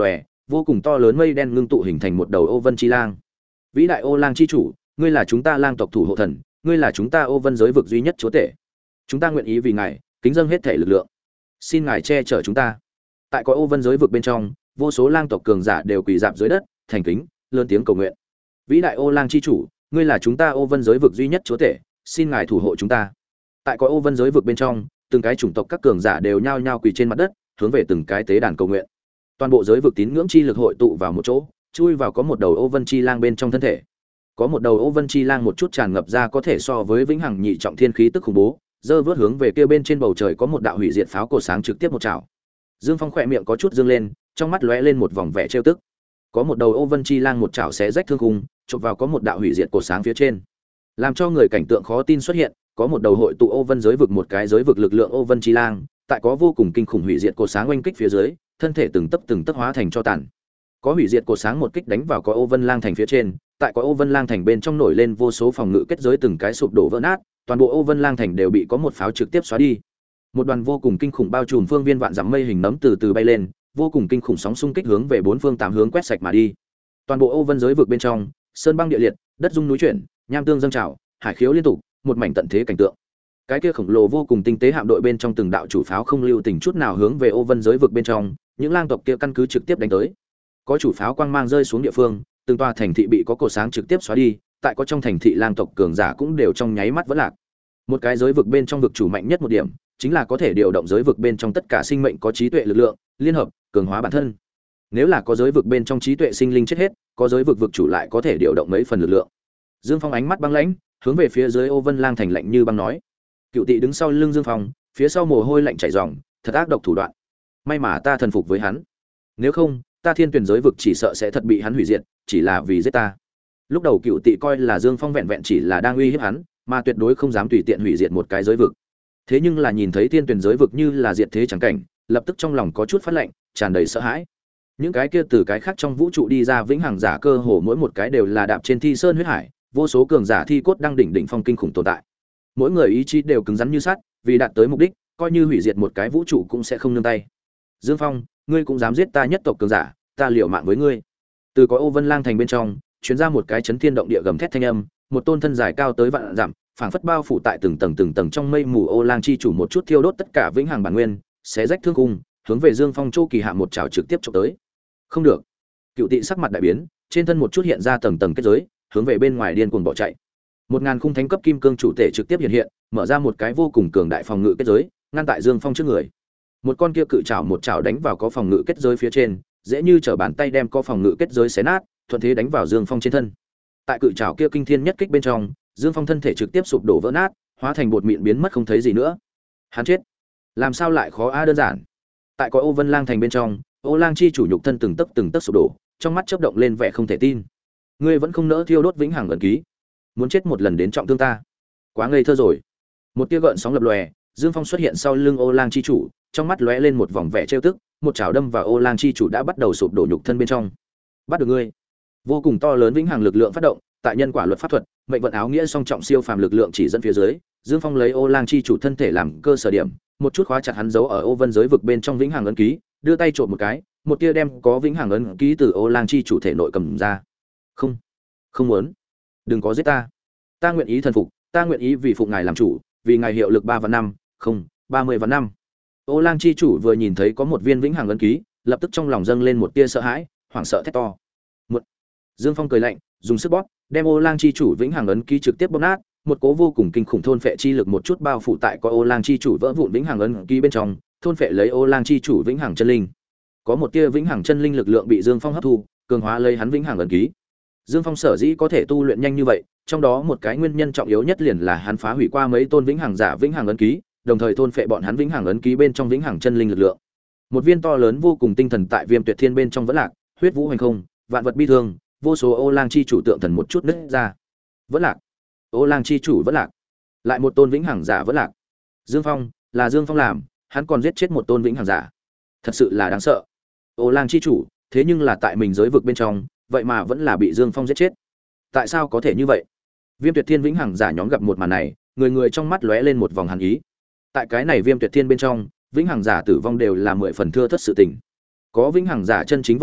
vô cùng to lớn mây đen ngưng tụ hình thành một đầu ô vân chi lang. Vĩ đại ô lang chi chủ, ngươi là chúng ta lang tộc thủ hộ thần, ngươi là chúng ta ô vân giới vực duy nhất chúa tể. Chúng ta nguyện ý vì ngài kính dâng hết thể lực lượng, xin ngài che chở chúng ta. Tại có ô vân giới vực bên trong, vô số lang tộc cường giả đều quỳ dạp dưới đất, thành kính lớn tiếng cầu nguyện. Vĩ đại ô lang chi chủ, ngươi là chúng ta ô vân giới vực duy nhất chúa tể, xin ngài thủ hộ chúng ta. Tại có ô vân giới vực bên trong, từng cái chủng tộc các cường giả đều nhao nhao quỳ trên mặt đất, hướng về từng cái tế đàn cầu nguyện. Toàn bộ giới vực tín ngưỡng chi lực hội tụ vào một chỗ, chui vào có một đầu ô vân chi lang bên trong thân thể. Có một đầu ô vân chi lang một chút tràn ngập ra có thể so với vĩnh hằng nhị trọng thiên khí tức khủng bố, giơ vớt hướng về kia bên trên bầu trời có một đạo hủy diệt pháo cột sáng trực tiếp một chảo. Dương Phong khỏe miệng có chút dương lên, trong mắt lóe lên một vòng vẻ trêu tức. Có một đầu ô vân chi lang một chảo xé rách thương khung, chụp vào có một đạo hủy diệt cột sáng phía trên. Làm cho người cảnh tượng khó tin xuất hiện, có một đầu hội tụ ô vân giới vực một cái giới vực lực lượng ô vân chi lang, tại có vô cùng kinh khủng hủy diệt cột sáng oanh kích phía dưới, thân thể từng tấc từng tấc hóa thành cho tàn. Có hủy diệt cột sáng một kích đánh vào có ô vân lang thành phía trên, tại có ô vân lang thành bên trong nổi lên vô số phòng ngự kết giới từng cái sụp đổ vỡ nát, toàn bộ ô vân lang thành đều bị có một pháo trực tiếp xóa đi. Một đoàn vô cùng kinh khủng bao trùm phương viên vạn dặm mây hình nấm từ từ bay lên, vô cùng kinh khủng sóng xung kích hướng về bốn phương tám hướng quét sạch mà đi. Toàn bộ ô vân giới vực bên trong, sơn băng địa liệt, đất rung núi chuyển, nham tương dâng trào, hải khiếu liên tục, một mảnh tận thế cảnh tượng. Cái kia khổng lồ vô cùng tinh tế hạm đội bên trong từng đạo chủ pháo không lưu tình chút nào hướng về ô vân giới vực bên trong, những lang tộc kia căn cứ trực tiếp đánh tới. Có chủ pháo quang mang rơi xuống địa phương, từng tòa thành thị bị có cột sáng trực tiếp xóa đi, tại có trong thành thị lang tộc cường giả cũng đều trong nháy mắt vỡ lạc. Một cái giới vực bên trong vực chủ mạnh nhất một điểm, chính là có thể điều động giới vực bên trong tất cả sinh mệnh có trí tuệ lực lượng, liên hợp, cường hóa bản thân. Nếu là có giới vực bên trong trí tuệ sinh linh chết hết, có giới vực vực chủ lại có thể điều động mấy phần lực lượng. Dương Phong ánh mắt băng lãnh, hướng về phía dưới ô vân lang thành lạnh như băng nói. Cựu Tị đứng sau lưng Dương Phong, phía sau mồ hôi lạnh chảy ròng, thật ác độc thủ đoạn. May mà ta thần phục với hắn, nếu không, ta thiên tuyển giới vực chỉ sợ sẽ thật bị hắn hủy diệt, chỉ là vì giết ta. Lúc đầu Cựu Tị coi là Dương Phong vẹn vẹn chỉ là đang uy hiếp hắn, mà tuyệt đối không dám tùy tiện hủy diệt một cái giới vực. Thế nhưng là nhìn thấy thiên tuyển giới vực như là diệt thế chẳng cảnh, lập tức trong lòng có chút phát lạnh, tràn đầy sợ hãi. Những cái kia từ cái khác trong vũ trụ đi ra vĩnh hằng giả cơ hồ mỗi một cái đều là đạp trên thi sơn huyết hải, vô số cường giả thi cốt đang đỉnh đỉnh phong kinh khủng tồn tại. Mỗi người ý chí đều cứng rắn như sắt, vì đạt tới mục đích, coi như hủy diệt một cái vũ trụ cũng sẽ không nương tay. Dương Phong, ngươi cũng dám giết ta nhất tộc cường giả, ta liều mạng với ngươi. Từ có ô vân lang thành bên trong, truyền ra một cái chấn thiên động địa gầm thét thanh âm, một tôn thân dài cao tới vạn dặm, phảng phất bao phủ tại từng tầng từng tầng trong mây mù ô lang chi chủ một chút thiêu đốt tất cả vĩnh hằng bản nguyên, xé rách thương khung, hướng về Dương Phong Châu Kỳ hạ một chảo trực tiếp chụp tới. Không được. Cựu Tị sắc mặt đại biến, trên thân một chút hiện ra tầng tầng kết giới, hướng về bên ngoài điên cuồng bỏ chạy. Một ngàn khung thánh cấp kim cương chủ thể trực tiếp hiện hiện, mở ra một cái vô cùng cường đại phòng ngự kết giới, ngăn tại Dương Phong trước người. Một con kia cự trảo một trảo đánh vào có phòng ngự kết giới phía trên, dễ như trở bàn tay đem có phòng ngự kết giới xé nát, thuận thế đánh vào Dương Phong trên thân. Tại cự trảo kia kinh thiên nhất kích bên trong, Dương Phong thân thể trực tiếp sụp đổ vỡ nát, hóa thành bột mịn biến mất không thấy gì nữa. Hắn chết. Làm sao lại khó a đơn giản. Tại có ô vân lang thành bên trong, ô lang chi chủ nhục thân từng tấc từng tấc sụp đổ, trong mắt chớp động lên vẻ không thể tin. Ngươi vẫn không nỡ thiêu đốt vĩnh hằng ẩn ký, muốn chết một lần đến trọng thương ta, quá ngây thơ rồi. Một tia gợn sóng lập lòe, Dương Phong xuất hiện sau lưng ô lang chi chủ, trong mắt lóe lên một vòng vẻ trêu tức, một chảo đâm vào ô lang chi chủ đã bắt đầu sụp đổ nhục thân bên trong. Bắt được ngươi. Vô cùng to lớn vĩnh hằng lực lượng phát động, tại nhân quả luật pháp thuật, mệnh vận áo nghĩa song trọng siêu phàm lực lượng chỉ dẫn phía dưới, Dương Phong lấy ô lang chi chủ thân thể làm cơ sở điểm, một chút khóa chặt hắn giấu ở ô vân giới vực bên trong vĩnh hằng ấn ký, đưa tay trộm một cái, một tia đem có vĩnh hằng ấn ký từ ô lang chi chủ thể nội cầm ra. Không, không muốn, đừng có giết ta. Ta nguyện ý thần phục, ta nguyện ý vì phụng ngài làm chủ, vì ngài hiệu lực ba vạn năm, không, ba mươi vạn năm. Ô lang chi chủ vừa nhìn thấy có một viên vĩnh hằng ấn ký, lập tức trong lòng dâng lên một tia sợ hãi, hoảng sợ thét to. Một. Dương Phong cười lạnh, dùng sức bóp, đem ô lang chi chủ vĩnh hằng ấn ký trực tiếp bóp nát, một cố vô cùng kinh khủng thôn phệ chi lực một chút bao phủ tại có ô lang chi chủ vỡ vụn vĩnh hằng ấn ký bên trong, thôn phệ lấy ô lang chi chủ vĩnh hằng chân linh. Có một tia vĩnh hằng chân linh lực lượng bị Dương Phong hấp thu, cường hóa lấy hắn vĩnh hằng ấn ký. Dương Phong sở dĩ có thể tu luyện nhanh như vậy, trong đó một cái nguyên nhân trọng yếu nhất liền là hắn phá hủy qua mấy tôn vĩnh hằng giả vĩnh hằng ấn ký, đồng thời thôn phệ bọn hắn vĩnh hằng ấn ký bên trong vĩnh hằng chân linh lực lượng. Một viên to lớn vô cùng tinh thần tại Viêm Tuyệt Thiên bên trong vẫn lạc, huyết vũ hành không, vạn vật bi thương, vô số ô lang chi chủ tượng thần một chút nứt ra. Vẫn lạc. Ô lang chi chủ vẫn lạc. Lại một tôn vĩnh hằng giả vẫn lạc. Dương Phong, là Dương Phong làm, hắn còn giết chết một tôn vĩnh hằng giả. Thật sự là đáng sợ. Ô lang chi chủ, thế nhưng là tại mình giới vực bên trong, vậy mà vẫn là bị Dương Phong giết chết. Tại sao có thể như vậy? Viêm Tuyệt Thiên vĩnh hằng giả nhóm gặp một màn này, người người trong mắt lóe lên một vòng hàn ý. Tại cái này Viêm Tuyệt Thiên bên trong, vĩnh hằng giả tử vong đều là mười phần thưa thất sự tình. Có vĩnh hằng giả chân chính vẫn lạc,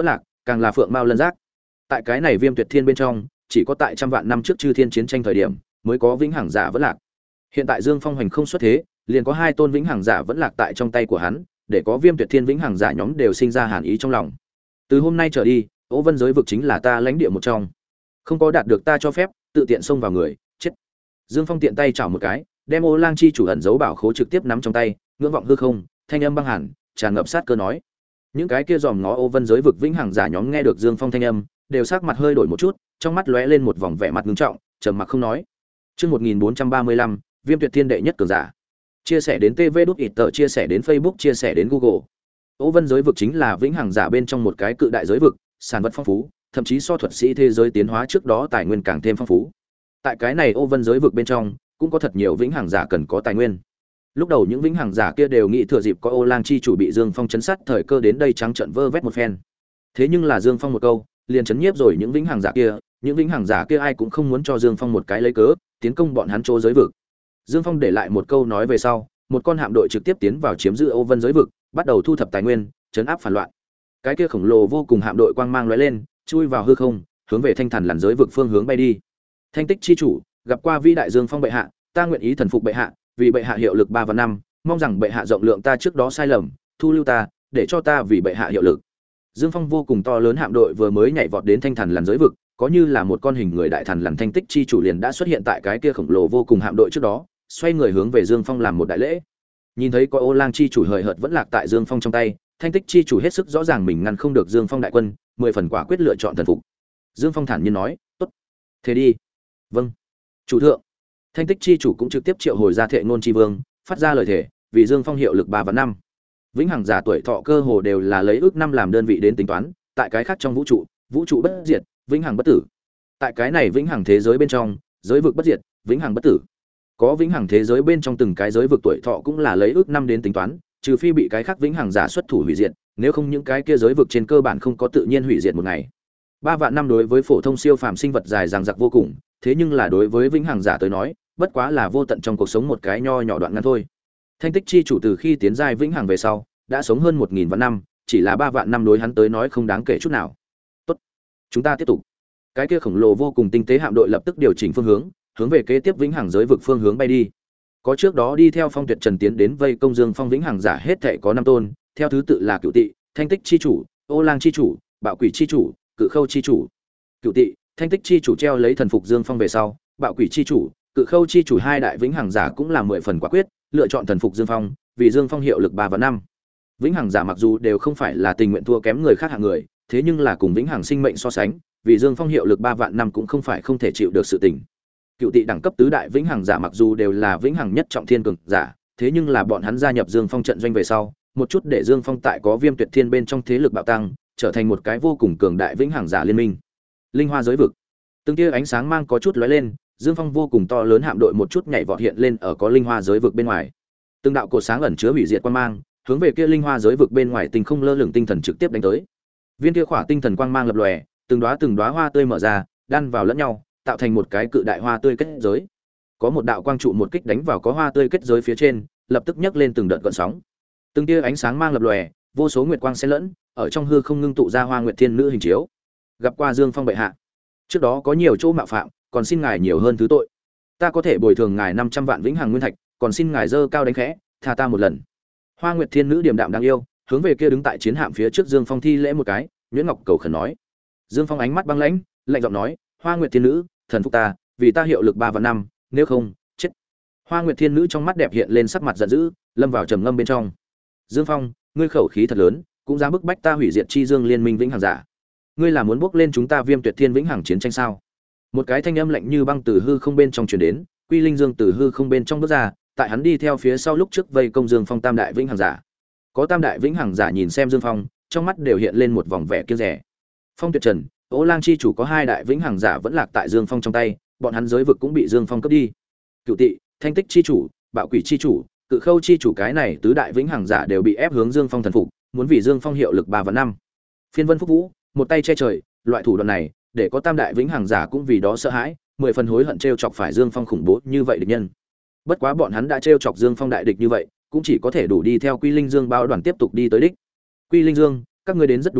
càng là phượng mao lân giác. Tại cái này Viêm Tuyệt Thiên bên trong, chỉ có tại trăm vạn năm trước chư thiên chiến tranh thời điểm, mới có vĩnh hằng giả vẫn lạc. Hiện tại Dương Phong hoành không xuất thế, liền có hai tôn vĩnh hằng giả vẫn lạc tại trong tay của hắn, để có Viêm Tuyệt Thiên vĩnh hằng giả nhóm đều sinh ra hàn ý trong lòng. Từ hôm nay trở đi, Ô Vân giới vực chính là ta lãnh địa một trong. Không có đạt được ta cho phép, tự tiện xông vào người, chết. Dương Phong tiện tay chảo một cái, đem Ô Lang chi chủ ẩn giấu bảo khố trực tiếp nắm trong tay, ngưỡng vọng hư không, thanh âm băng hàn, tràn ngập sát cơ nói. Những cái kia dòm ngó Ô Vân giới vực vĩnh hằng giả nhóm nghe được Dương Phong thanh âm, đều sắc mặt hơi đổi một chút, trong mắt lóe lên một vòng vẻ mặt nghiêm trọng, trầm mặc không nói. Chương một nghìn bốn trăm ba mươi lăm, Viêm Tuyệt Thiên đệ nhất cường giả. Chia sẻ đến tê vê đút ít tờ, chia sẻ đến Facebook, chia sẻ đến Google. Ô Vân giới vực chính là vĩnh hằng giả bên trong một cái cự đại giới vực, sản vật phong phú, thậm chí so thuật sĩ thế giới tiến hóa trước đó tài nguyên càng thêm phong phú. Tại cái này Ô Vân giới vực bên trong, cũng có thật nhiều vĩnh hằng giả cần có tài nguyên. Lúc đầu những vĩnh hằng giả kia đều nghĩ thừa dịp có Ô Lang chi chủ bị Dương Phong chấn sát thời cơ đến đây trắng trợn vơ vét một phen. Thế nhưng là Dương Phong một câu, liền chấn nhiếp rồi những vĩnh hằng giả kia, những vĩnh hằng giả kia ai cũng không muốn cho Dương Phong một cái lấy cớ, tiến công bọn hắn chỗ giới vực. Dương Phong để lại một câu nói về sau, một con hạm đội trực tiếp tiến vào chiếm giữ Ô Vân giới vực, bắt đầu thu thập tài nguyên, trấn áp phản loạn. Cái kia khổng lồ vô cùng hạm đội quang mang lóe lên, chui vào hư không, hướng về Thanh Thần làn giới vực phương hướng bay đi. Thanh Tích chi chủ, gặp qua vĩ đại Dương Phong bệ hạ, ta nguyện ý thần phục bệ hạ, vì bệ hạ hiệu lực ba và năm, mong rằng bệ hạ rộng lượng ta trước đó sai lầm, thu lưu ta, để cho ta vì bệ hạ hiệu lực. Dương Phong vô cùng to lớn hạm đội vừa mới nhảy vọt đến Thanh Thần làn giới vực, có như là một con hình người đại thần lằn Thanh Tích chi chủ liền đã xuất hiện tại cái kia khổng lồ vô cùng hạm đội trước đó, xoay người hướng về Dương Phong làm một đại lễ. Nhìn thấy có Ô Lang chi chủ hời hợt vẫn lạc tại Dương Phong trong tay, Thanh Tích chi chủ hết sức rõ ràng mình ngăn không được Dương Phong đại quân, mười phần quả quyết lựa chọn thần phục. Dương Phong thản nhiên nói, "Tốt, thế đi." "Vâng, chủ thượng." Thanh Tích chi chủ cũng trực tiếp triệu hồi ra Thệ Ngôn chi vương, phát ra lời thể, vì Dương Phong hiệu lực ba và năm. Vĩnh hằng giả tuổi thọ cơ hồ đều là lấy ước năm làm đơn vị đến tính toán, tại cái khác trong vũ trụ, vũ trụ bất diệt, vĩnh hằng bất tử. Tại cái này vĩnh hằng thế giới bên trong, giới vực bất diệt, vĩnh hằng bất tử. Có vĩnh hằng thế giới bên trong từng cái giới vực tuổi thọ cũng là lấy ước năm đến tính toán, trừ phi bị cái khác vĩnh hằng giả xuất thủ hủy diệt, nếu không những cái kia giới vực trên cơ bản không có tự nhiên hủy diệt một ngày. Ba vạn năm đối với phổ thông siêu phàm sinh vật dài dằng dặc vô cùng, thế nhưng là đối với vĩnh hằng giả tới nói, bất quá là vô tận trong cuộc sống một cái nho nhỏ đoạn ngắn thôi. Thanh Tích chi chủ từ khi tiến giai vĩnh hằng về sau, đã sống hơn một nghìn vạn năm, chỉ là ba vạn năm đối hắn tới nói không đáng kể chút nào. Tốt, chúng ta tiếp tục. Cái kia khổng lồ vô cùng tinh tế hạm đội lập tức điều chỉnh phương hướng, hướng về kế tiếp vĩnh hằng giới vực phương hướng bay đi. Có trước đó đi theo Phong Tuyệt Trần tiến đến vây công Dương Phong vĩnh hằng giả hết thảy có năm tôn, theo thứ tự là Cửu Tị, Thanh Tích chi chủ, Ô Lang chi chủ, Bạo Quỷ chi chủ, Cự Khâu chi chủ. Cửu Tị, Thanh Tích chi chủ treo lấy thần phục Dương Phong về sau, Bạo Quỷ chi chủ, Cự Khâu chi chủ hai đại vĩnh hằng giả cũng là mười phần quả quyết, lựa chọn thần phục Dương Phong, vì Dương Phong hiệu lực ba và năm. Vĩnh hằng giả mặc dù đều không phải là tình nguyện thua kém người khác hạng người, thế nhưng là cùng vĩnh hằng sinh mệnh so sánh, vì Dương Phong hiệu lực ba vạn năm cũng không phải không thể chịu được sự tình. Cựu Tị đẳng cấp tứ đại vĩnh hằng giả mặc dù đều là vĩnh hằng nhất trọng thiên cường giả, thế nhưng là bọn hắn gia nhập Dương Phong trận doanh về sau, một chút để Dương Phong tại có Viêm Tuyệt Thiên bên trong thế lực bạo tăng, trở thành một cái vô cùng cường đại vĩnh hằng giả liên minh. Linh Hoa giới vực, từng tia ánh sáng mang có chút lóe lên, Dương Phong vô cùng to lớn hạm đội một chút nhảy vọt hiện lên ở có Linh Hoa giới vực bên ngoài. Từng đạo cột sáng ẩn chứa hủy diệt quang mang, hướng về kia Linh Hoa giới vực bên ngoài tinh không lơ lửng tinh thần trực tiếp đánh tới. Viên kia khỏa tinh thần quang mang lập lòe, từng đóa từng đóa hoa tươi mở ra, đan vào lẫn nhau, tạo thành một cái cự đại hoa tươi kết giới. Có một đạo quang trụ một kích đánh vào có hoa tươi kết giới phía trên, lập tức nhấc lên từng đợt gợn sóng. Từng tia ánh sáng mang lập lòe, vô số nguyệt quang xen lẫn, ở trong hư không ngưng tụ ra Hoa Nguyệt Thiên Nữ hình chiếu. Gặp qua Dương Phong bệ hạ. Trước đó có nhiều chỗ mạo phạm, còn xin ngài nhiều hơn thứ tội. Ta có thể bồi thường ngài năm trăm vạn vĩnh hằng nguyên thạch, còn xin ngài dơ cao đánh khẽ, tha ta một lần. Hoa Nguyệt Thiên Nữ điềm đạm đáng yêu, hướng về kia đứng tại chiến hạm phía trước Dương Phong thi lễ một cái, nhuyễn ngọc cầu khẩn nói. Dương Phong ánh mắt băng lãnh, lạnh giọng nói, Hoa Nguyệt Thiên Nữ, thần phục ta, vì ta hiệu lực ba và năm, nếu không, chết. Hoa Nguyệt Thiên Nữ trong mắt đẹp hiện lên sắc mặt giận dữ, lâm vào trầm ngâm bên trong. Dương Phong, ngươi khẩu khí thật lớn, cũng dám bức bách ta hủy diệt Chi Dương Liên Minh vĩnh hằng giả. Ngươi là muốn bước lên chúng ta Viêm Tuyệt Thiên vĩnh hằng chiến tranh sao? Một cái thanh âm lạnh như băng từ hư không bên trong truyền đến, Quy Linh Dương từ hư không bên trong bước ra, tại hắn đi theo phía sau lúc trước vây công Dương Phong tam đại vĩnh hằng giả. Có tam đại vĩnh hằng giả nhìn xem Dương Phong, trong mắt đều hiện lên một vòng vẻ kiêu rẻ. Phong Tuyệt Trần, Ô Lang chi chủ có hai đại vĩnh hằng giả vẫn lạc tại Dương Phong trong tay, bọn hắn giới vực cũng bị Dương Phong cướp đi. Cửu Tị, Thanh Tích chi chủ, Bạo Quỷ chi chủ, Cự Khâu chi chủ cái này tứ đại vĩnh hằng giả đều bị ép hướng Dương Phong thần phục, muốn vì Dương Phong hiệu lực ba và năm. Phiên Vân Phúc Vũ, một tay che trời, loại thủ đoạn này, để có tam đại vĩnh hằng giả cũng vì đó sợ hãi, mười phần hối hận trêu chọc phải Dương Phong khủng bố như vậy địch nhân. Bất quá bọn hắn đã trêu chọc Dương Phong đại địch như vậy, cũng chỉ có thể đủ đi theo Quy Linh Dương bao đoàn tiếp tục đi tới đích. Quy Linh Dương, các ngươi đến rất đúng lúc,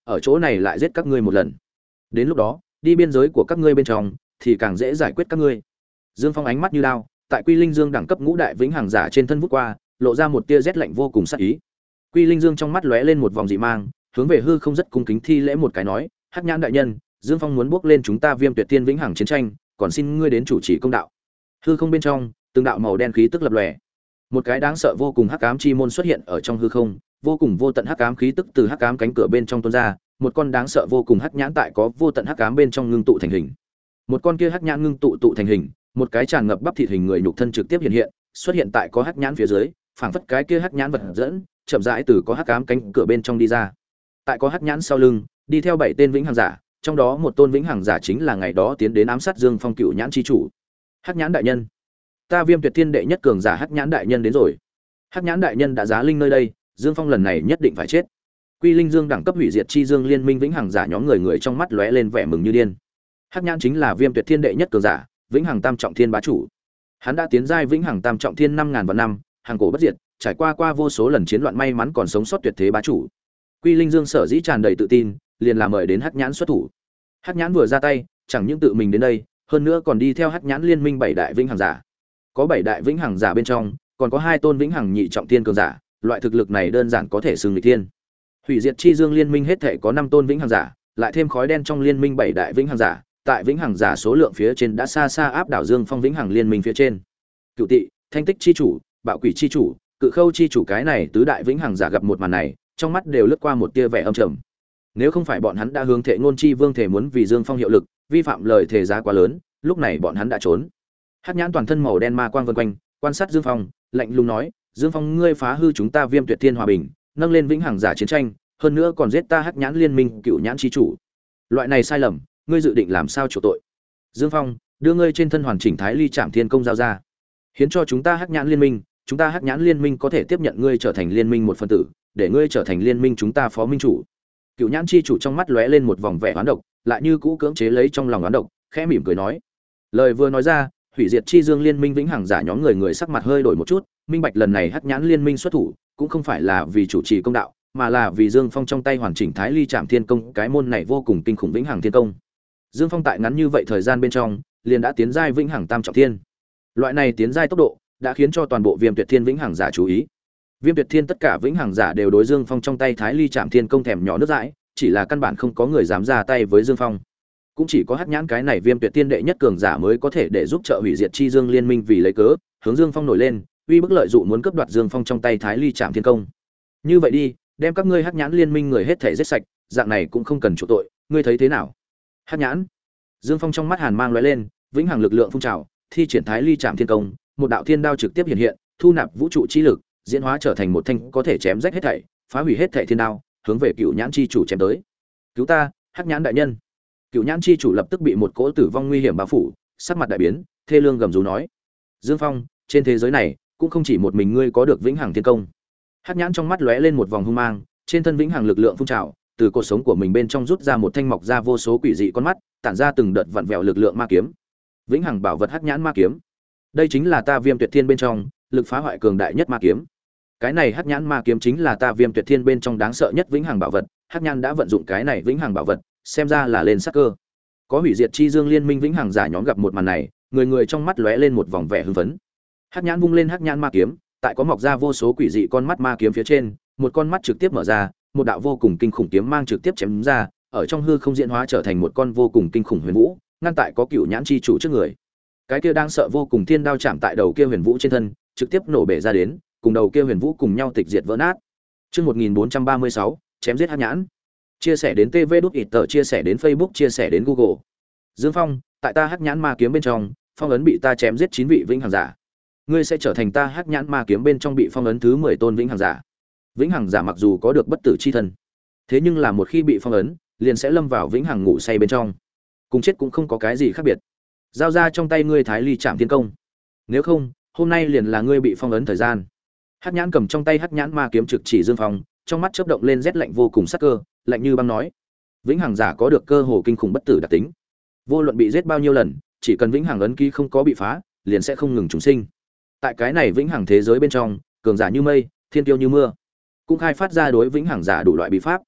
ở chỗ này lại giết các ngươi một lần. Đến lúc đó, đi biên giới của các ngươi bên trong thì càng dễ giải quyết các ngươi. Dương Phong ánh mắt như đao, tại Quy Linh Dương đẳng cấp ngũ đại vĩnh hằng giả trên thân vút qua, lộ ra một tia rét lạnh vô cùng sát ý. Quy Linh Dương trong mắt lóe lên một vòng dị mang, hướng về hư không rất cung kính thi lễ một cái nói, Hắc Nhãn đại nhân, Dương Phong muốn bước lên chúng ta Viêm Tuyệt Tiên vĩnh hằng chiến tranh, còn xin ngươi đến chủ trì công đạo. Hư không bên trong, từng đạo màu đen khí tức lập lòe. Một cái đáng sợ vô cùng hắc ám chi môn xuất hiện ở trong hư không, vô cùng vô tận hắc ám khí tức từ hắc ám cánh cửa bên trong tuôn ra, một con đáng sợ vô cùng hắc nhãn tại có vô tận hắc ám bên trong ngưng tụ thành hình. Một con kia hắc nhãn ngưng tụ tụ thành hình, một cái tràn ngập bắp thịt hình người nhục thân trực tiếp hiện hiện, xuất hiện tại có hắc nhãn phía dưới, phảng phất cái kia hắc nhãn vật dẫn, chậm rãi từ có hắc ám cánh cửa bên trong đi ra. Tại có hắc nhãn sau lưng, đi theo bảy tên vĩnh hằng giả, trong đó một tôn vĩnh hằng giả chính là ngày đó tiến đến ám sát Dương Phong cựu nhãn chi chủ. Hắc nhãn đại nhân, ta Viêm Tuyệt Thiên đệ nhất cường giả Hắc nhãn đại nhân đến rồi. Hắc nhãn đại nhân đã giá linh nơi đây, Dương Phong lần này nhất định phải chết. Quy Linh Dương đẳng cấp hủy diệt chi dương liên minh vĩnh hằng giả nhóm người người trong mắt lóe lên vẻ mừng như điên. Hắc nhãn chính là Viêm Tuyệt Thiên đệ nhất cường giả, vĩnh hằng tam trọng thiên bá chủ. Hắn đã tiến giai vĩnh hằng tam trọng thiên năm ngàn vạn năm, hàng cổ bất diệt, trải qua qua vô số lần chiến loạn may mắn còn sống sót tuyệt thế bá chủ. Quy Linh Dương sở dĩ tràn đầy tự tin, liền là mời đến Hắc nhãn xuất thủ. Hắc nhãn vừa ra tay, chẳng những tự mình đến đây, hơn nữa còn đi theo Hắc nhãn liên minh bảy đại vĩnh hằng giả. Có bảy đại vĩnh hằng giả bên trong, còn có hai tôn vĩnh hằng nhị trọng thiên cường giả, loại thực lực này đơn giản có thể xưng nghịch thiên. Hủy diệt chi dương liên minh hết thể có năm tôn vĩnh hằng giả, lại thêm khói đen trong liên minh bảy đại vĩnh hằng giả, tại vĩnh hằng giả số lượng phía trên đã xa xa áp đảo Dương Phong vĩnh hằng liên minh phía trên. Cựu Tị, Thanh Tích chi chủ, Bạo Quỷ chi chủ, Cự Khâu chi chủ cái này tứ đại vĩnh hằng giả gặp một màn này, trong mắt đều lướt qua một tia vẻ âm trầm. Nếu không phải bọn hắn đã hướng Thệ Ngôn chi vương thể muốn vì Dương Phong hiệu lực, vi phạm lời thề giá quá lớn, lúc này bọn hắn đã trốn. Hắc nhãn toàn thân màu đen ma quang vần quanh, quan sát Dương Phong, lạnh lùng nói, Dương Phong ngươi phá hư chúng ta Viêm Tuyệt Thiên hòa bình, nâng lên vĩnh hằng giả chiến tranh, hơn nữa còn giết ta Hắc nhãn liên minh cựu nhãn chi chủ. Loại này sai lầm, ngươi dự định làm sao chủ tội? Dương Phong, đưa ngươi trên thân hoàn chỉnh Thái Ly Trảm Thiên công giao ra, hiến cho chúng ta Hắc nhãn liên minh, chúng ta Hắc nhãn liên minh có thể tiếp nhận ngươi trở thành liên minh một phần tử, để ngươi trở thành liên minh chúng ta phó minh chủ. Cựu nhãn chi chủ trong mắt lóe lên một vòng vẻ oán độc, lại như cũ cưỡng chế lấy trong lòng oán độc, khẽ mỉm cười nói. Lời vừa nói ra, hủy diệt chi dương liên minh vĩnh hằng giả nhóm người người sắc mặt hơi đổi một chút, minh bạch lần này Hắc nhãn liên minh xuất thủ, cũng không phải là vì chủ trì công đạo, mà là vì Dương Phong trong tay hoàn chỉnh Thái Ly Trảm Thiên công, cái môn này vô cùng kinh khủng vĩnh hằng thiên công. Dương Phong tại ngắn như vậy thời gian bên trong, liền đã tiến giai vĩnh hằng tam trọng thiên. Loại này tiến giai tốc độ, đã khiến cho toàn bộ Viêm Tuyệt Thiên vĩnh hằng giả chú ý. Viêm Tuyệt Thiên tất cả vĩnh hằng giả đều đối Dương Phong trong tay Thái Ly Trảm Thiên công thèm nhỏ nước dãi, chỉ là căn bản không có người dám ra tay với Dương Phong. Cũng chỉ có Hắc nhãn cái này Viêm Tuyệt Thiên đệ nhất cường giả mới có thể để giúp trợ hủy diệt chi Dương liên minh vì lấy cớ, hướng Dương Phong nổi lên, uy bức lợi dụ muốn cướp đoạt Dương Phong trong tay Thái Ly Trảm Thiên công. Như vậy đi, đem các ngươi Hắc nhãn liên minh người hết thể giết sạch, dạng này cũng không cần chịu tội, ngươi thấy thế nào? Hắc nhãn. Dương Phong trong mắt hàn mang lóe lên, vĩnh hằng lực lượng phun trào, thi triển Thái Ly Trảm Thiên công, một đạo thiên đao trực tiếp hiện hiện, thu nạp vũ trụ chi lực, diễn hóa trở thành một thanh có thể chém rách hết thảy, phá hủy hết thảy thiên đao, hướng về Cựu Nhãn chi chủ chém tới. Cứu ta, Hắc nhãn đại nhân! Cựu Nhãn chi chủ lập tức bị một cỗ tử vong nguy hiểm bao phủ, sắc mặt đại biến, thê lương gầm rú nói: Dương Phong, trên thế giới này cũng không chỉ một mình ngươi có được vĩnh hằng thiên công. Hắc nhãn trong mắt lóe lên một vòng hung mang, trên thân vĩnh hằng lực lượng phun trào, từ cột sống của mình bên trong rút ra một thanh mọc ra vô số quỷ dị con mắt, tản ra từng đợt vặn vẹo lực lượng ma kiếm. Vĩnh hằng bảo vật Hắc nhãn ma kiếm. Đây chính là ta Viêm Tuyệt Thiên bên trong lực phá hoại cường đại nhất ma kiếm. Cái này Hắc nhãn ma kiếm chính là ta Viêm Tuyệt Thiên bên trong đáng sợ nhất vĩnh hằng bảo vật, Hắc nhãn đã vận dụng cái này vĩnh hằng bảo vật, xem ra là lên sắc cơ. Có hủy diệt chi dương liên minh vĩnh hằng giả nhóm gặp một màn này, người người trong mắt lóe lên một vòng vẻ hưng phấn. Hắc nhãn vung lên Hắc nhãn ma kiếm, tại có mọc ra vô số quỷ dị con mắt ma kiếm phía trên, một con mắt trực tiếp mở ra, một đạo vô cùng kinh khủng kiếm mang trực tiếp chém ra, ở trong hư không diễn hóa trở thành một con vô cùng kinh khủng huyền vũ, ngăn tại có Cựu Nhãn chi chủ trước người. Cái kia đang sợ vô cùng thiên đao chạm tại đầu kia huyền vũ trên thân, trực tiếp nổ bể ra đến, cùng đầu kia huyền vũ cùng nhau tịch diệt vỡ nát. Chương một nghìn bốn trăm ba mươi sáu, chém giết Hắc nhãn. Chia sẻ đến tê vê đút ít tờ, chia sẻ đến Facebook, chia sẻ đến Google. Dương Phong, tại ta Hắc nhãn ma kiếm bên trong, phong ấn bị ta chém giết chín vị vĩnh hằng giả. Ngươi sẽ trở thành ta Hắc nhãn ma kiếm bên trong bị phong ấn thứ mười tôn vĩnh hằng giả. Vĩnh hằng giả mặc dù có được bất tử chi thân, thế nhưng là một khi bị phong ấn, liền sẽ lâm vào vĩnh hằng ngủ say bên trong, cùng chết cũng không có cái gì khác biệt. Giao ra trong tay ngươi Thái Ly Trảm Thiên công, nếu không, hôm nay liền là ngươi bị phong ấn thời gian. Hắc nhãn cầm trong tay Hắc nhãn ma kiếm trực chỉ Dương Phong, trong mắt chớp động lên rét lạnh vô cùng sắc cơ, lạnh như băng nói: vĩnh hằng giả có được cơ hồ kinh khủng bất tử đặc tính, vô luận bị giết bao nhiêu lần, chỉ cần vĩnh hằng ấn ký không có bị phá, liền sẽ không ngừng trùng sinh. Tại cái này vĩnh hằng thế giới bên trong, cường giả như mây, thiên tiêu như mưa, cũng khai phát ra đối vĩnh hằng giả đủ loại bí pháp.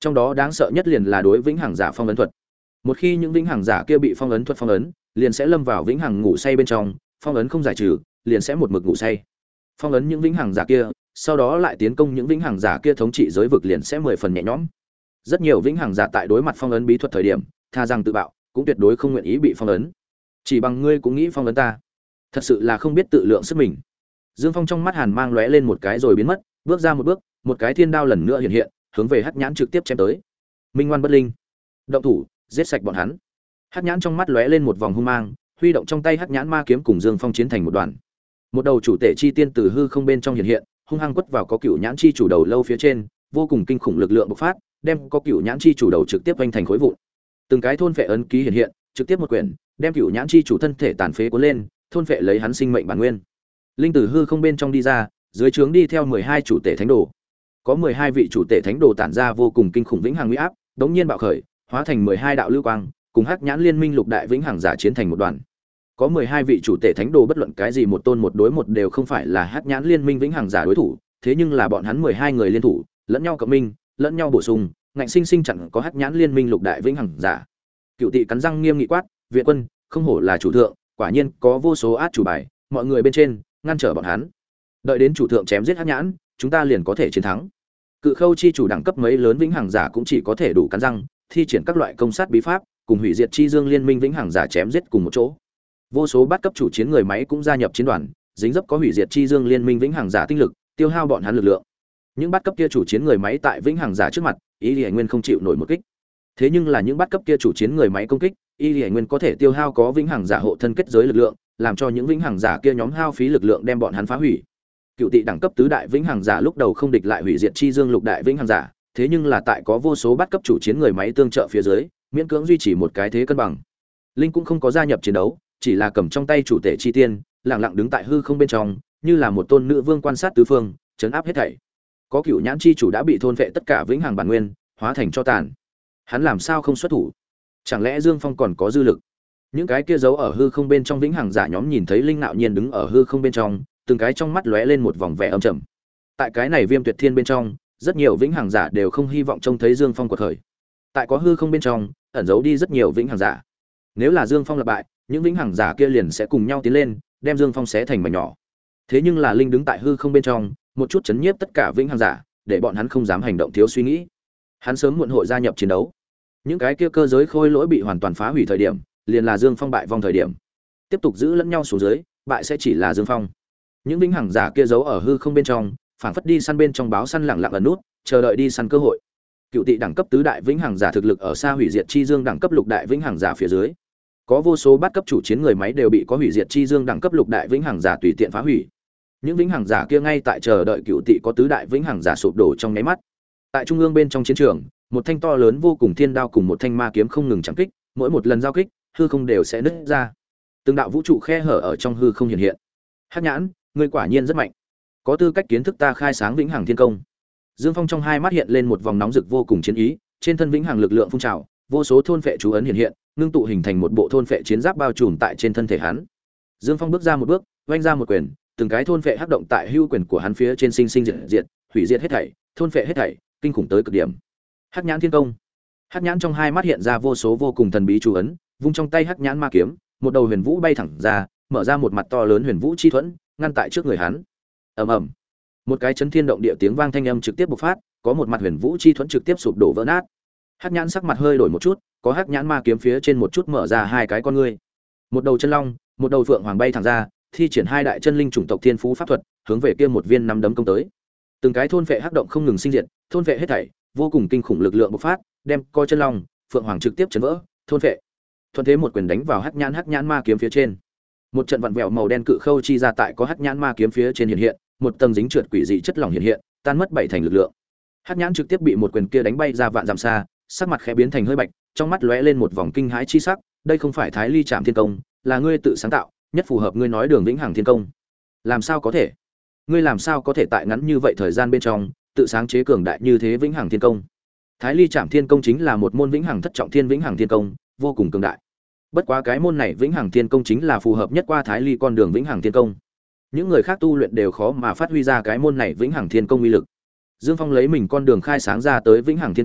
Trong đó đáng sợ nhất liền là đối vĩnh hằng giả phong ấn thuật. Một khi những vĩnh hằng giả kia bị phong ấn thuật phong ấn, liền sẽ lâm vào vĩnh hằng ngủ say bên trong, phong ấn không giải trừ, liền sẽ một mực ngủ say. Phong ấn những vĩnh hằng giả kia, sau đó lại tiến công những vĩnh hằng giả kia thống trị giới vực liền sẽ mười phần nhẹ nhõm. Rất nhiều vĩnh hằng giả tại đối mặt phong ấn bí thuật thời điểm, tha rằng tự bạo, cũng tuyệt đối không nguyện ý bị phong ấn. Chỉ bằng ngươi cũng nghĩ phong ấn ta, thật sự là không biết tự lượng sức mình. Dương Phong trong mắt hàn mang lóe lên một cái rồi biến mất, bước ra một bước, một cái thiên đao lần nữa hiện hiện, hướng về Hắc Nhãn trực tiếp chém tới. Minh ngoan bất linh, động thủ, giết sạch bọn hắn. Hắc Nhãn trong mắt lóe lên một vòng hung mang, huy động trong tay Hắc Nhãn ma kiếm cùng Dương Phong chiến thành một đoàn. Một đầu chủ tể chi tiên từ hư không bên trong hiện hiện, hung hăng quất vào có cựu nhãn chi chủ đầu lâu phía trên, vô cùng kinh khủng lực lượng bộc phát, đem có cựu nhãn chi chủ đầu trực tiếp vênh thành khối vụn. Từng cái thôn phệ ấn ký hiện hiện, trực tiếp một quyển, đem cựu nhãn chi chủ thân thể tàn phế cuốn lên, thôn phệ lấy hắn sinh mệnh bản nguyên. Linh tử hư không bên trong đi ra, dưới trướng đi theo mười hai chủ tể thánh đồ. Có mười hai vị chủ tể thánh đồ tản ra vô cùng kinh khủng vĩnh hằng uy áp, đống nhiên bạo khởi, hóa thành mười hai đạo lưu quang, cùng Hắc Nhãn liên minh lục đại vĩnh hằng giả chiến thành một đoàn. Có mười hai vị chủ tể thánh đồ bất luận cái gì một tôn một đối một đều không phải là Hắc Nhãn liên minh vĩnh hằng giả đối thủ, thế nhưng là bọn hắn mười hai người liên thủ, lẫn nhau cộng minh, lẫn nhau bổ sung, ngạnh sinh sinh chặn có Hắc Nhãn liên minh lục đại vĩnh hằng giả. Cựu Tị cắn răng nghiêm nghị quát, "Viện quân, không hổ là chủ thượng, quả nhiên có vô số át chủ bài, mọi người bên trên, ngăn trở bọn hắn. Đợi đến chủ thượng chém giết Hắc Nhãn, chúng ta liền có thể chiến thắng." Cự Khâu chi chủ đẳng cấp mấy lớn vĩnh hằng giả cũng chỉ có thể đủ cắn răng, thi triển các loại công sát bí pháp, cùng hủy diệt chi dương liên minh vĩnh hằng giả chém giết cùng một chỗ. Vô số bát cấp chủ chiến người máy cũng gia nhập chiến đoàn, dính dấp có hủy diệt chi dương liên minh vĩnh hằng giả tinh lực, tiêu hao bọn hắn lực lượng. Những bát cấp kia chủ chiến người máy tại vĩnh hằng giả trước mặt, ý Liễu Nguyên không chịu nổi một kích. Thế nhưng là những bát cấp kia chủ chiến người máy công kích, ý Liễu Nguyên có thể tiêu hao có vĩnh hằng giả hộ thân kết giới lực lượng, làm cho những vĩnh hằng giả kia nhóm hao phí lực lượng đem bọn hắn phá hủy. Cựu Tị đẳng cấp tứ đại vĩnh hằng giả lúc đầu không địch lại hủy diệt chi dương lục đại vĩnh hằng giả, thế nhưng là tại có vô số bát cấp chủ chiến người máy tương trợ phía dưới, miễn cưỡng duy trì một cái thế cân bằng. Linh cũng không có gia nhập chiến đấu, chỉ là cầm trong tay chủ tể chi tiên, lặng lặng đứng tại hư không bên trong, như là một tôn nữ vương quan sát tứ phương, trấn áp hết thảy. Có cựu nhãn chi chủ đã bị thôn vệ tất cả vĩnh hằng bản nguyên, hóa thành cho tàn. Hắn làm sao không xuất thủ? Chẳng lẽ Dương Phong còn có dư lực? Những cái kia giấu ở hư không bên trong vĩnh hằng giả nhóm nhìn thấy Linh nạo nhiên đứng ở hư không bên trong, từng cái trong mắt lóe lên một vòng vẻ âm trầm. Tại cái này Viêm Tuyệt Thiên bên trong, rất nhiều vĩnh hằng giả đều không hy vọng trông thấy Dương Phong quật khởi. Tại có hư không bên trong, ẩn giấu đi rất nhiều vĩnh hằng giả. Nếu là Dương Phong lập bại, những vĩnh hằng giả kia liền sẽ cùng nhau tiến lên, đem Dương Phong xé thành mảnh nhỏ. Thế nhưng là Linh đứng tại hư không bên trong, một chút chấn nhiếp tất cả vĩnh hằng giả, để bọn hắn không dám hành động thiếu suy nghĩ. Hắn sớm muộn hội gia nhập chiến đấu. Những cái kia cơ giới khôi lỗi bị hoàn toàn phá hủy thời điểm, liền là Dương Phong bại vong thời điểm. Tiếp tục giữ lẫn nhau xuống dưới, bại sẽ chỉ là Dương Phong. Những vĩnh hằng giả kia giấu ở hư không bên trong, phảng phất đi săn bên trong báo săn lặng lặng ẩn nút, chờ đợi đi săn cơ hội. Cựu Tị đẳng cấp tứ đại vĩnh hằng giả thực lực ở xa hủy diệt chi dương đẳng cấp lục đại vĩnh hằng giả phía dưới. Có vô số bát cấp chủ chiến người máy đều bị có hủy diệt chi dương đẳng cấp lục đại vĩnh hằng giả tùy tiện phá hủy. Những vĩnh hằng giả kia ngay tại chờ đợi Cựu Tị có tứ đại vĩnh hằng giả sụp đổ trong nháy mắt. Tại trung ương bên trong chiến trường, một thanh to lớn vô cùng thiên đao cùng một thanh ma kiếm không ngừng chạm kích, mỗi một lần giao kích, hư không đều sẽ nứt ra. Từng đạo vũ trụ khe hở ở trong hư không hiện hiện. Hắc Nhãn, ngươi quả nhiên rất mạnh, có tư cách kiến thức ta khai sáng vĩnh hằng thiên công. Dương Phong trong hai mắt hiện lên một vòng nóng rực vô cùng chiến ý, trên thân vĩnh hằng lực lượng phun trào, vô số thôn phệ chú ấn hiện hiện, ngưng tụ hình thành một bộ thôn phệ chiến giáp bao trùm tại trên thân thể hắn. Dương Phong bước ra một bước, vung ra một quyền, từng cái thôn phệ hắc động tại hưu quyền của hắn phía trên sinh sinh diệt diệt, hủy diệt hết thảy, thôn phệ hết thảy, kinh khủng tới cực điểm. Hắc Nhãn thiên công. Hắc Nhãn trong hai mắt hiện ra vô số vô cùng thần bí chú ấn, vung trong tay Hắc Nhãn ma kiếm, một đầu huyền vũ bay thẳng ra, mở ra một mặt to lớn huyền vũ chi thuẫn, ngăn tại trước người hắn. Ầm ầm. Một cái chấn thiên động địa tiếng vang thanh âm trực tiếp bộc phát, có một mặt huyền vũ chi thuẫn trực tiếp sụp đổ vỡ nát. Hắc Nhãn sắc mặt hơi đổi một chút, có Hắc Nhãn ma kiếm phía trên một chút mở ra hai cái con ngươi. Một đầu chân long, một đầu phượng hoàng bay thẳng ra, thi triển hai đại chân linh chủng tộc thiên phú pháp thuật, hướng về kia một viên nắm đấm công tới. Từng cái thôn phệ hắc động không ngừng sinh diệt, thôn phệ hết thảy, vô cùng kinh khủng lực lượng bộc phát, đem coi chân long, phượng hoàng trực tiếp chấn vỡ, thôn phệ. Thuận thế một quyền đánh vào Hắc Nhãn Hắc Nhãn ma kiếm phía trên. Một trận vặn vẹo màu đen cự khâu chi ra tại có Hắc Nhãn ma kiếm phía trên hiện hiện, một tầng dính trượt quỷ dị chất lỏng hiện hiện, tan mất bảy thành lực lượng. Hắc Nhãn trực tiếp bị một quyền kia đánh bay ra vạn dặm xa, sắc mặt khẽ biến thành hơi bạch, trong mắt lóe lên một vòng kinh hãi chi sắc, đây không phải Thái Ly Trảm Thiên Công, là ngươi tự sáng tạo, nhất phù hợp ngươi nói Đường Vĩnh Hằng Thiên Công. Làm sao có thể? Ngươi làm sao có thể tại ngắn như vậy thời gian bên trong, tự sáng chế cường đại như thế Vĩnh Hằng Thiên Công? Thái Ly Trảm Thiên Công chính là một môn Vĩnh Hằng thất trọng thiên Vĩnh Hằng Thiên Công, vô cùng cường đại. Bất quá cái môn này Vĩnh Hằng Thiên Công chính là phù hợp nhất qua Thái Ly con đường Vĩnh Hằng Thiên Công. Những người khác tu luyện đều khó mà phát huy ra cái môn này Vĩnh Hằng Thiên Công uy lực. Dương Phong lấy mình con đường khai sáng ra tới Vĩnh Hằng Thiên Công,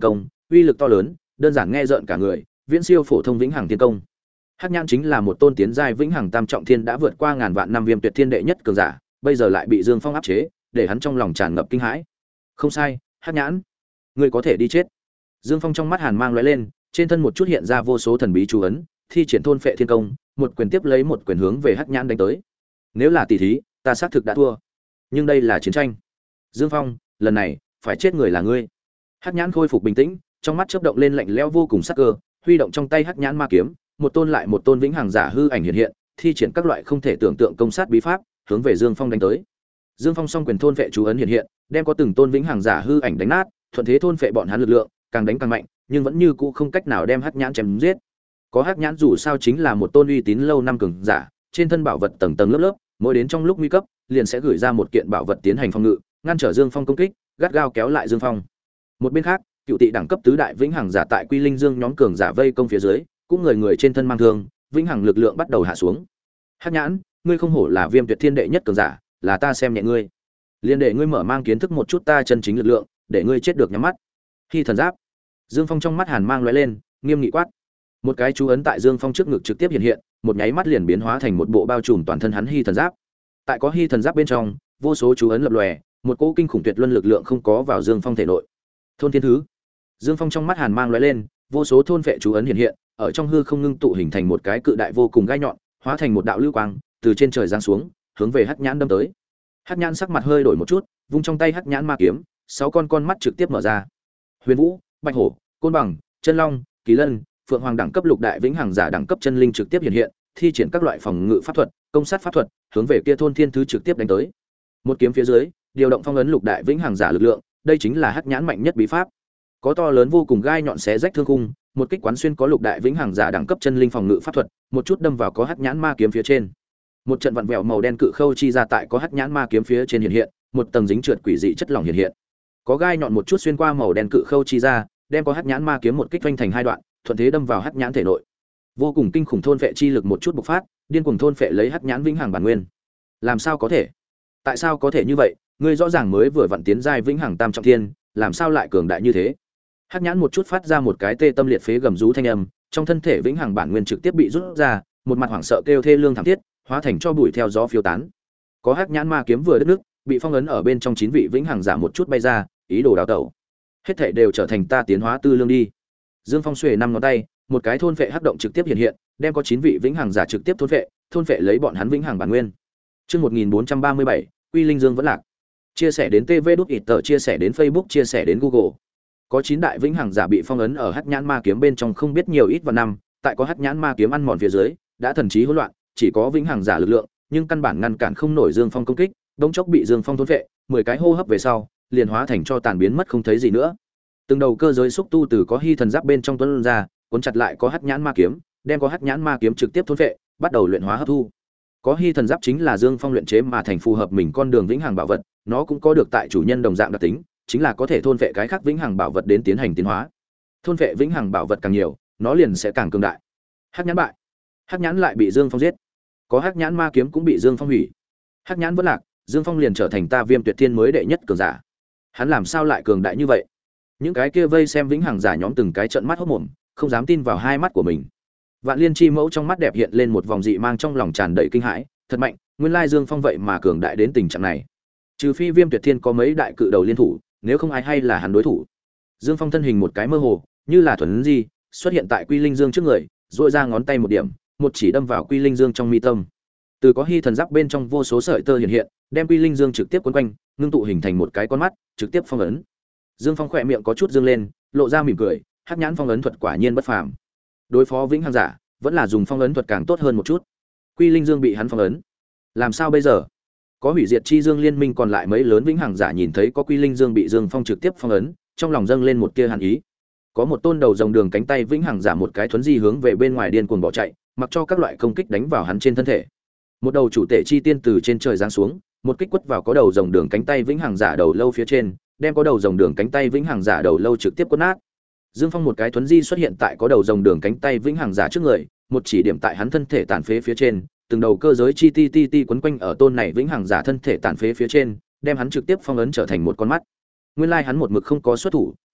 uy lực to lớn, đơn giản nghe rợn cả người, viễn siêu phổ thông vĩnh hằng thiên công. Hắc nhãn chính là một tôn tiến giai vĩnh hằng tam trọng thiên đã vượt qua ngàn vạn năm viêm tuyệt thiên đệ nhất cường giả, bây giờ lại bị Dương Phong áp chế, để hắn trong lòng tràn ngập kinh hãi. Không sai, Hắc nhãn, ngươi có thể đi chết. Dương Phong trong mắt hàn mang lóe lên, trên thân một chút hiện ra vô số thần bí chú ấn, thi triển thôn phệ thiên công, một quyền tiếp lấy một quyền hướng về Hắc nhãn đánh tới. Nếu là tỷ thí, ta xác thực đã thua, nhưng đây là chiến tranh. Dương Phong, lần này phải chết người là ngươi. Hắc nhãn khôi phục bình tĩnh, trong mắt chớp động lên lạnh lẽo vô cùng sắc cơ, huy động trong tay Hắc nhãn ma kiếm, một tôn lại một tôn vĩnh hằng giả hư ảnh hiện hiện, thi triển các loại không thể tưởng tượng công sát bí pháp, hướng về Dương Phong đánh tới. Dương Phong song quyền thôn phệ chú ấn hiện hiện, đem có từng tôn vĩnh hằng giả hư ảnh đánh nát, thuận thế thôn phệ bọn hắn lực lượng, càng đánh càng mạnh, nhưng vẫn như cũ không cách nào đem Hắc nhãn chém giết. Có Hắc nhãn dù sao chính là một tôn uy tín lâu năm cường giả, trên thân bảo vật tầng tầng lớp lớp, mỗi đến trong lúc nguy cấp, liền sẽ gửi ra một kiện bảo vật tiến hành phòng ngự, ngăn trở Dương Phong công kích, gắt gao kéo lại Dương Phong. Một bên khác, cựu tị đẳng cấp tứ đại vĩnh hằng giả tại Quy Linh Dương nhóm cường giả vây công phía dưới, cũng người người trên thân mang thương, vĩnh hằng lực lượng bắt đầu hạ xuống. Hắc nhãn, ngươi không hổ là viêm tuyệt thiên đệ nhất cường giả, là ta xem nhẹ ngươi. Liên để ngươi mở mang kiến thức một chút ta chân chính lực lượng, để ngươi chết được nhắm mắt. Khi thần giáp, Dương Phong trong mắt hàn mang lóe lên, nghiêm nghị quát. Một cái chú ấn tại Dương Phong trước ngực trực tiếp hiện hiện, một nháy mắt liền biến hóa thành một bộ bao trùm toàn thân hắn hy thần giáp. Tại có hy thần giáp bên trong, vô số chú ấn lập lòe, một cỗ kinh khủng tuyệt luân lực lượng không có vào Dương Phong thể nội. Thôn thiên thứ. Dương Phong trong mắt hàn mang lóe lên, vô số thôn vệ chú ấn hiện hiện, ở trong hư không ngưng tụ hình thành một cái cự đại vô cùng gai nhọn, hóa thành một đạo lưu quang, từ trên trời giáng xuống, hướng về Hắc nhãn đâm tới. Hắc nhãn sắc mặt hơi đổi một chút, vung trong tay Hắc nhãn ma kiếm, sáu con con mắt trực tiếp mở ra. Huyền Vũ, Bạch Hổ, Côn Bằng, Chân Long, Kỳ Lân, Phượng Hoàng đẳng cấp lục đại vĩnh hằng giả đẳng cấp chân linh trực tiếp hiện hiện, thi triển các loại phòng ngự pháp thuật, công sát pháp thuật, hướng về kia thôn thiên thứ trực tiếp đánh tới. Một kiếm phía dưới, điều động phong ấn lục đại vĩnh hằng giả lực lượng, đây chính là Hắc nhãn mạnh nhất bí pháp. Có to lớn vô cùng gai nhọn xé rách thương khung, một kích quán xuyên có lục đại vĩnh hằng giả đẳng cấp chân linh phòng ngự pháp thuật, một chút đâm vào có Hắc nhãn ma kiếm phía trên. Một trận vặn vẹo màu đen cự khâu chi ra tại có Hắc nhãn ma kiếm phía trên hiện hiện, một tầng dính trượt quỷ dị chất lỏng hiện hiện. Có gai nhọn một chút xuyên qua màu đen cự khâu chi ra, đem có Hắc nhãn ma kiếm một kích vành thành hai đoạn, thuận thế đâm vào Hắc nhãn thể nội. Vô cùng kinh khủng thôn phệ chi lực một chút bộc phát, điên cuồng thôn phệ lấy Hắc nhãn vĩnh hằng bản nguyên. Làm sao có thể? Tại sao có thể như vậy? Ngươi rõ ràng mới vừa vặn tiến giai vĩnh hằng tam trọng thiên, làm sao lại cường đại như thế? Hắc nhãn một chút phát ra một cái tê tâm liệt phế gầm rú thanh âm, trong thân thể vĩnh hằng bản nguyên trực tiếp bị rút ra, một mặt hoảng sợ kêu thê lương thảm thiết, hóa thành cho bụi theo gió phiêu tán. Có Hắc nhãn ma kiếm vừa đứt nước, bị phong ấn ở bên trong chín vị vĩnh hằng giả một chút bay ra, ý đồ đào tẩu. Hết thảy đều trở thành ta tiến hóa tư lương đi. Dương Phong xuề năm ngón tay, một cái thôn phệ hắc động trực tiếp hiện hiện, đem có chín vị vĩnh hằng giả trực tiếp thôn phệ, thôn phệ lấy bọn hắn vĩnh hằng bản nguyên. Chương một nghìn bốn trăm ba mươi bảy, Quy Linh Dương vẫn lạc. Chia sẻ đến tê vê đút ít tờ, chia sẻ đến Facebook, chia sẻ đến Google. Có chín đại vĩnh hằng giả bị phong ấn ở Hắc nhãn ma kiếm bên trong không biết nhiều ít và năm, tại có Hắc nhãn ma kiếm ăn mòn phía dưới, đã thần trí hỗn loạn, chỉ có vĩnh hằng giả lực lượng, nhưng căn bản ngăn cản không nổi Dương Phong công kích, đống chốc bị Dương Phong thôn phệ, mười cái hô hấp về sau, liền hóa thành cho tàn biến mất không thấy gì nữa. Từng đầu cơ giới xúc tu từ có hy thần giáp bên trong tuôn ra, cuốn chặt lại có Hắc nhãn ma kiếm, đem có Hắc nhãn ma kiếm trực tiếp thôn phệ, bắt đầu luyện hóa hấp thu. Có hy thần giáp chính là Dương Phong luyện chế mà thành phù hợp mình con đường vĩnh hằng bảo vật, nó cũng có được tại chủ nhân đồng dạng đặc tính, chính là có thể thôn phệ cái khác vĩnh hằng bảo vật đến tiến hành tiến hóa. Thôn phệ vĩnh hằng bảo vật càng nhiều, nó liền sẽ càng cường đại. Hắc nhãn bại. Hắc nhãn lại bị Dương Phong giết. Có Hắc nhãn ma kiếm cũng bị Dương Phong hủy. Hắc nhãn vẫn lạc, Dương Phong liền trở thành ta Viêm Tuyệt Thiên mới đệ nhất cường giả. Hắn làm sao lại cường đại như vậy? Những cái kia vây xem vĩnh hằng giả nhóm từng cái trợn mắt hốt mồm, không dám tin vào hai mắt của mình. Vạn Liên Chi Mẫu trong mắt đẹp hiện lên một vòng dị mang, trong lòng tràn đầy kinh hãi, thật mạnh, nguyên lai Dương Phong vậy mà cường đại đến tình trạng này. Trừ phi Viêm Tuyệt Thiên có mấy đại cự đầu liên thủ, nếu không ai hay là hắn đối thủ. Dương Phong thân hình một cái mơ hồ, như là thuần di, xuất hiện tại Quy Linh Dương trước người, duỗi ra ngón tay một điểm, một chỉ đâm vào Quy Linh Dương trong mi tâm. Từ có hy thần giáp bên trong vô số sợi tơ hiện hiện, đem Quy Linh Dương trực tiếp quấn quanh, ngưng tụ hình thành một cái con mắt, trực tiếp phong ấn. Dương Phong khỏe miệng có chút dương lên, lộ ra mỉm cười, Hắc nhãn phong ấn thuật quả nhiên bất phàm. Đối phó vĩnh hằng giả, vẫn là dùng phong ấn thuật càng tốt hơn một chút. Quy Linh Dương bị hắn phong ấn, làm sao bây giờ? Có hủy diệt chi dương liên minh còn lại mấy lớn vĩnh hằng giả nhìn thấy có Quy Linh Dương bị Dương Phong trực tiếp phong ấn, trong lòng dâng lên một tia hàn ý. Có một tôn đầu rồng đường cánh tay vĩnh hằng giả một cái thuấn di hướng về bên ngoài điên cuồng bỏ chạy, mặc cho các loại công kích đánh vào hắn trên thân thể. Một đầu chủ tể chi tiên từ trên trời giáng xuống, một kích quất vào có đầu rồng đường cánh tay vĩnh hằng giả đầu lâu phía trên, đem có đầu rồng đường cánh tay vĩnh hằng giả đầu lâu trực tiếp quất nát. Dương Phong một cái thuấn di xuất hiện tại có đầu rồng đường cánh tay vĩnh hằng giả trước người, một chỉ điểm tại hắn thân thể tàn phế phía trên, từng đầu cơ giới chi ti ti ti quấn quanh ở tôn này vĩnh hằng giả thân thể tàn phế phía trên, đem hắn trực tiếp phong ấn trở thành một con mắt. Nguyên lai hắn một mực không có xuất thủ,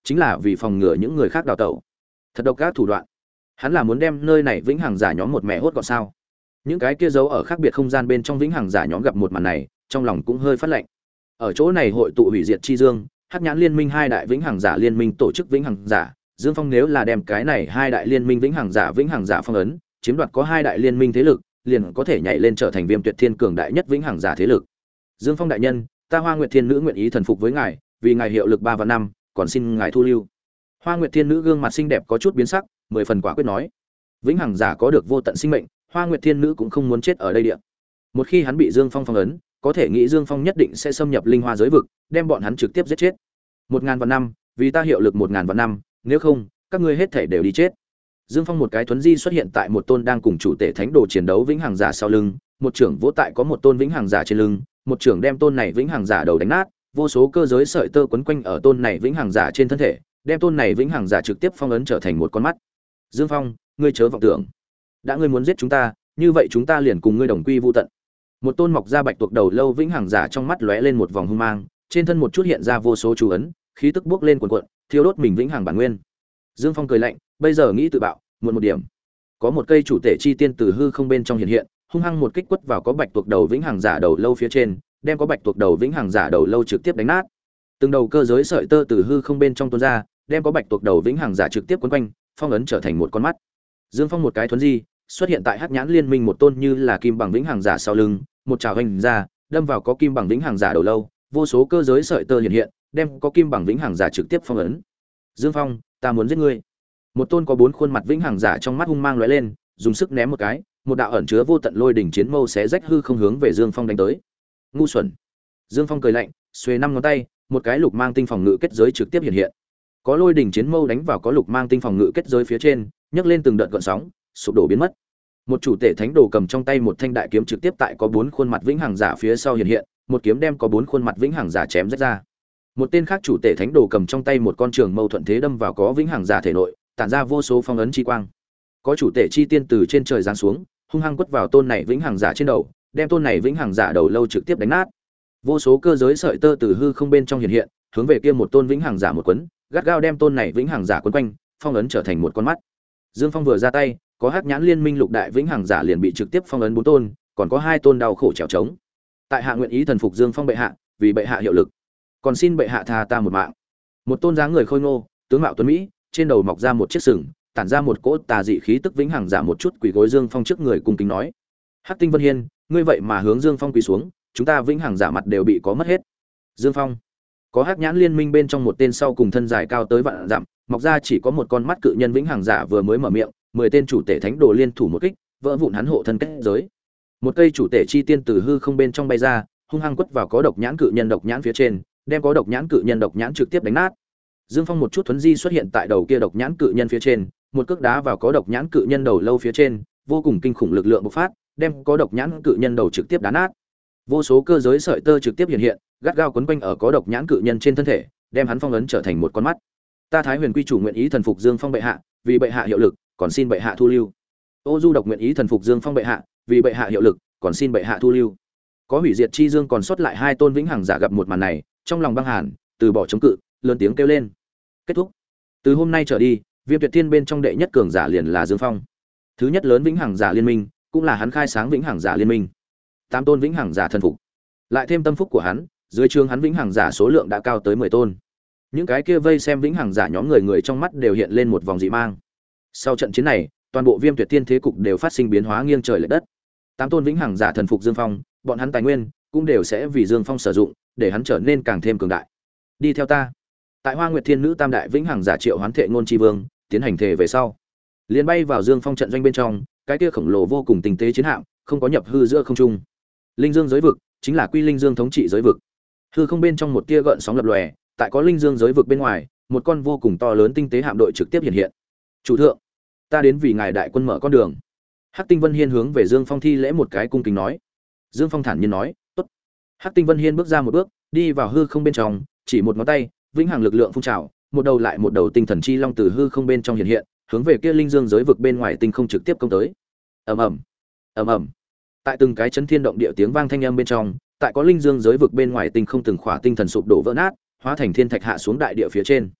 chính là vì phòng ngừa những người khác đào tẩu. Thật độc ác thủ đoạn. Hắn là muốn đem nơi này vĩnh hằng giả nhóm một mẹ hốt gọn sao? Những cái kia giấu ở khác biệt không gian bên trong vĩnh hằng giả nhóm gặp một màn này, trong lòng cũng hơi phát lạnh. Ở chỗ này hội tụ hủy diệt chi dương, Hắc Nhãn Liên Minh hai đại vĩnh hằng giả liên minh tổ chức vĩnh hằng giả, Dương Phong nếu là đem cái này hai đại liên minh vĩnh hằng giả vĩnh hằng giả phong ấn, chiếm đoạt có hai đại liên minh thế lực, liền có thể nhảy lên trở thành Viêm Tuyệt Thiên cường đại nhất vĩnh hằng giả thế lực. Dương Phong đại nhân, ta Hoa Nguyệt Thiên nữ nguyện ý thần phục với ngài, vì ngài hiệu lực ba và năm, còn xin ngài thu lưu. Hoa Nguyệt Thiên nữ gương mặt xinh đẹp có chút biến sắc, mười phần quả quyết nói: vĩnh hằng giả có được vô tận sinh mệnh, Hoa Nguyệt Thiên nữ cũng không muốn chết ở đây địa. Một khi hắn bị Dương Phong phong ấn, có thể nghĩ Dương Phong nhất định sẽ xâm nhập linh hoa giới vực, đem bọn hắn trực tiếp giết chết. Một ngàn vạn năm, vì ta hiệu lực một ngàn vạn năm, nếu không, các ngươi hết thể đều đi chết. Dương Phong một cái thuấn di xuất hiện tại một tôn đang cùng chủ tể thánh đồ chiến đấu vĩnh hằng giả sau lưng, một trưởng vỗ tại có một tôn vĩnh hằng giả trên lưng, một trưởng đem tôn này vĩnh hằng giả đầu đánh nát, vô số cơ giới sợi tơ quấn quanh ở tôn này vĩnh hằng giả trên thân thể, đem tôn này vĩnh hằng giả trực tiếp phong ấn trở thành một con mắt. Dương Phong, ngươi chớ vọng tưởng, đã ngươi muốn giết chúng ta, như vậy chúng ta liền cùng ngươi đồng quy vu tận. Một tôn mọc ra bạch tuộc đầu lâu vĩnh hằng giả trong mắt lóe lên một vòng hung mang, trên thân một chút hiện ra vô số chú ấn, khí tức bốc lên cuồn cuộn, thiêu đốt mình vĩnh hằng bản nguyên. Dương Phong cười lạnh, bây giờ nghĩ tự bạo, muộn một điểm. Có một cây chủ tể chi tiên từ hư không bên trong hiện hiện, hung hăng một kích quất vào có bạch tuộc đầu vĩnh hằng giả đầu lâu phía trên, đem có bạch tuộc đầu vĩnh hằng giả đầu lâu trực tiếp đánh nát. Từng đầu cơ giới sợi tơ từ hư không bên trong tuôn ra, đem có bạch tuộc đầu vĩnh hằng giả trực tiếp quấn quanh, phong ấn trở thành một con mắt. Dương Phong một cái thuấn di, xuất hiện tại Hắc Nhãn Liên Minh một tôn như là kim bằng vĩnh hằng giả sau lưng, một chảo hành ra, đâm vào có kim bằng vĩnh hằng giả đầu lâu, vô số cơ giới sợi tơ hiện hiện, đem có kim bằng vĩnh hằng giả trực tiếp phong ấn. Dương Phong, ta muốn giết ngươi. Một tôn có bốn khuôn mặt vĩnh hằng giả trong mắt hung mang lóe lên, dùng sức ném một cái, một đạo ẩn chứa vô tận lôi đỉnh chiến mâu xé rách hư không hướng về Dương Phong đánh tới. Ngu xuẩn. Dương Phong cười lạnh, xuề năm ngón tay, một cái lục mang tinh phòng ngự kết giới trực tiếp hiện hiện. Có lôi đỉnh chiến mâu đánh vào có lục mang tinh phòng ngự kết giới phía trên, nhấc lên từng đợt gợn sóng, sụp đổ biến mất. Một chủ tể thánh đồ cầm trong tay một thanh đại kiếm trực tiếp tại có bốn khuôn mặt vĩnh hằng giả phía sau hiện hiện, một kiếm đem có bốn khuôn mặt vĩnh hằng giả chém rách ra. Một tên khác chủ tể thánh đồ cầm trong tay một con trường mâu thuận thế đâm vào có vĩnh hằng giả thể nội, tản ra vô số phong ấn chi quang. Có chủ tể chi tiên từ trên trời giáng xuống, hung hăng quất vào tôn này vĩnh hằng giả trên đầu, đem tôn này vĩnh hằng giả đầu lâu trực tiếp đánh nát. Vô số cơ giới sợi tơ từ hư không bên trong hiện hiện, hướng về kia một tôn vĩnh hằng giả một quấn, gắt gao đem tôn này vĩnh hằng giả quấn quanh, phong ấn trở thành một con mắt. Dương Phong vừa ra tay, có Hắc Nhãn Liên Minh lục đại vĩnh hằng giả liền bị trực tiếp phong ấn bốn tôn, còn có hai tôn đau khổ trèo trống. Tại hạ nguyện ý thần phục Dương Phong bệ hạ, vì bệ hạ hiệu lực, còn xin bệ hạ tha ta một mạng. Một tôn dáng người khôi ngô, tướng mạo tuấn mỹ, trên đầu mọc ra một chiếc sừng, tản ra một cỗ tà dị khí tức vĩnh hằng giả một chút quỳ gối Dương Phong trước người cung kính nói: Hắc Tinh Vân Hiên, ngươi vậy mà hướng Dương Phong quỳ xuống, chúng ta vĩnh hằng giả mặt đều bị có mất hết. Dương Phong, có Hắc Nhãn Liên Minh bên trong một tên sau cùng thân dài cao tới vạn dặm, mọc ra chỉ có một con mắt cự nhân vĩnh hằng giả vừa mới mở miệng, mười tên chủ tể thánh đồ liên thủ một kích, vỡ vụn hắn hộ thân kết giới. Một cây chủ tể chi tiên từ hư không bên trong bay ra, hung hăng quất vào có độc nhãn cự nhân độc nhãn phía trên, đem có độc nhãn cự nhân độc nhãn trực tiếp đánh nát. Dương Phong một chút thuấn di xuất hiện tại đầu kia độc nhãn cự nhân phía trên, một cước đá vào có độc nhãn cự nhân đầu lâu phía trên, vô cùng kinh khủng lực lượng bộc phát, đem có độc nhãn cự nhân đầu trực tiếp đá nát. Vô số cơ giới sợi tơ trực tiếp hiện hiện, gắt gao quấn quanh ở có độc nhãn cự nhân trên thân thể, đem hắn phong ấn trở thành một con mắt. Ta Thái Huyền Quy chủ nguyện ý thần phục Dương Phong bệ hạ, vì bệ hạ hiệu lực, còn xin bệ hạ thu lưu. Ô Du Độc nguyện ý thần phục Dương Phong bệ hạ, vì bệ hạ hiệu lực, còn xin bệ hạ thu lưu. Có hủy diệt chi dương còn sót lại hai tôn vĩnh hằng giả gặp một màn này, trong lòng băng hàn, từ bỏ chống cự, lớn tiếng kêu lên. Kết thúc. Từ hôm nay trở đi, Viêm Tuyệt Thiên bên trong đệ nhất cường giả liền là Dương Phong. Thứ nhất lớn vĩnh hằng giả liên minh, cũng là hắn khai sáng vĩnh hằng giả liên minh. Tám tôn vĩnh hằng giả thần phục. Lại thêm tâm phúc của hắn, dưới trướng hắn vĩnh hằng giả số lượng đã cao tới mười tôn. Những cái kia vây xem vĩnh hằng giả nhóm người người trong mắt đều hiện lên một vòng dị mang. Sau trận chiến này, toàn bộ Viêm Tuyệt Thiên thế cục đều phát sinh biến hóa nghiêng trời lệch đất. Tám tôn vĩnh hằng giả thần phục Dương Phong, bọn hắn tài nguyên cũng đều sẽ vì Dương Phong sử dụng, để hắn trở nên càng thêm cường đại. Đi theo ta. Tại Hoa Nguyệt Thiên nữ tam đại vĩnh hằng giả triệu hoán thệ ngôn chi vương, tiến hành thề về sau, liền bay vào Dương Phong trận doanh bên trong, cái kia khổng lồ vô cùng tinh tế chiến hạm, không có nhập hư giữa không trung. Linh Dương giới vực chính là Quy Linh Dương thống trị giới vực. Hư không bên trong một tia gợn sóng lập lòe, tại có Linh Dương giới vực bên ngoài, một con vô cùng to lớn tinh tế hạm đội trực tiếp hiện hiện. Chủ thượng, ta đến vì ngài đại quân mở con đường. Hắc Tinh Vân Hiên hướng về Dương Phong thi lễ một cái cung kính nói. Dương Phong thản nhiên nói, "Tốt." Hắc Tinh Vân Hiên bước ra một bước, đi vào hư không bên trong, chỉ một ngón tay, vĩnh hằng lực lượng phun trào, một đầu lại một đầu tinh thần chi long từ hư không bên trong hiện hiện, hướng về kia Linh Dương giới vực bên ngoài tinh không trực tiếp công tới. Ầm ầm, ầm ầm. Tại từng cái chấn thiên động địa tiếng vang thanh âm bên trong, tại có Linh Dương giới vực bên ngoài tinh không từng khỏa tinh thần sụp đổ vỡ nát, hóa thành thiên thạch hạ xuống đại địa phía trên.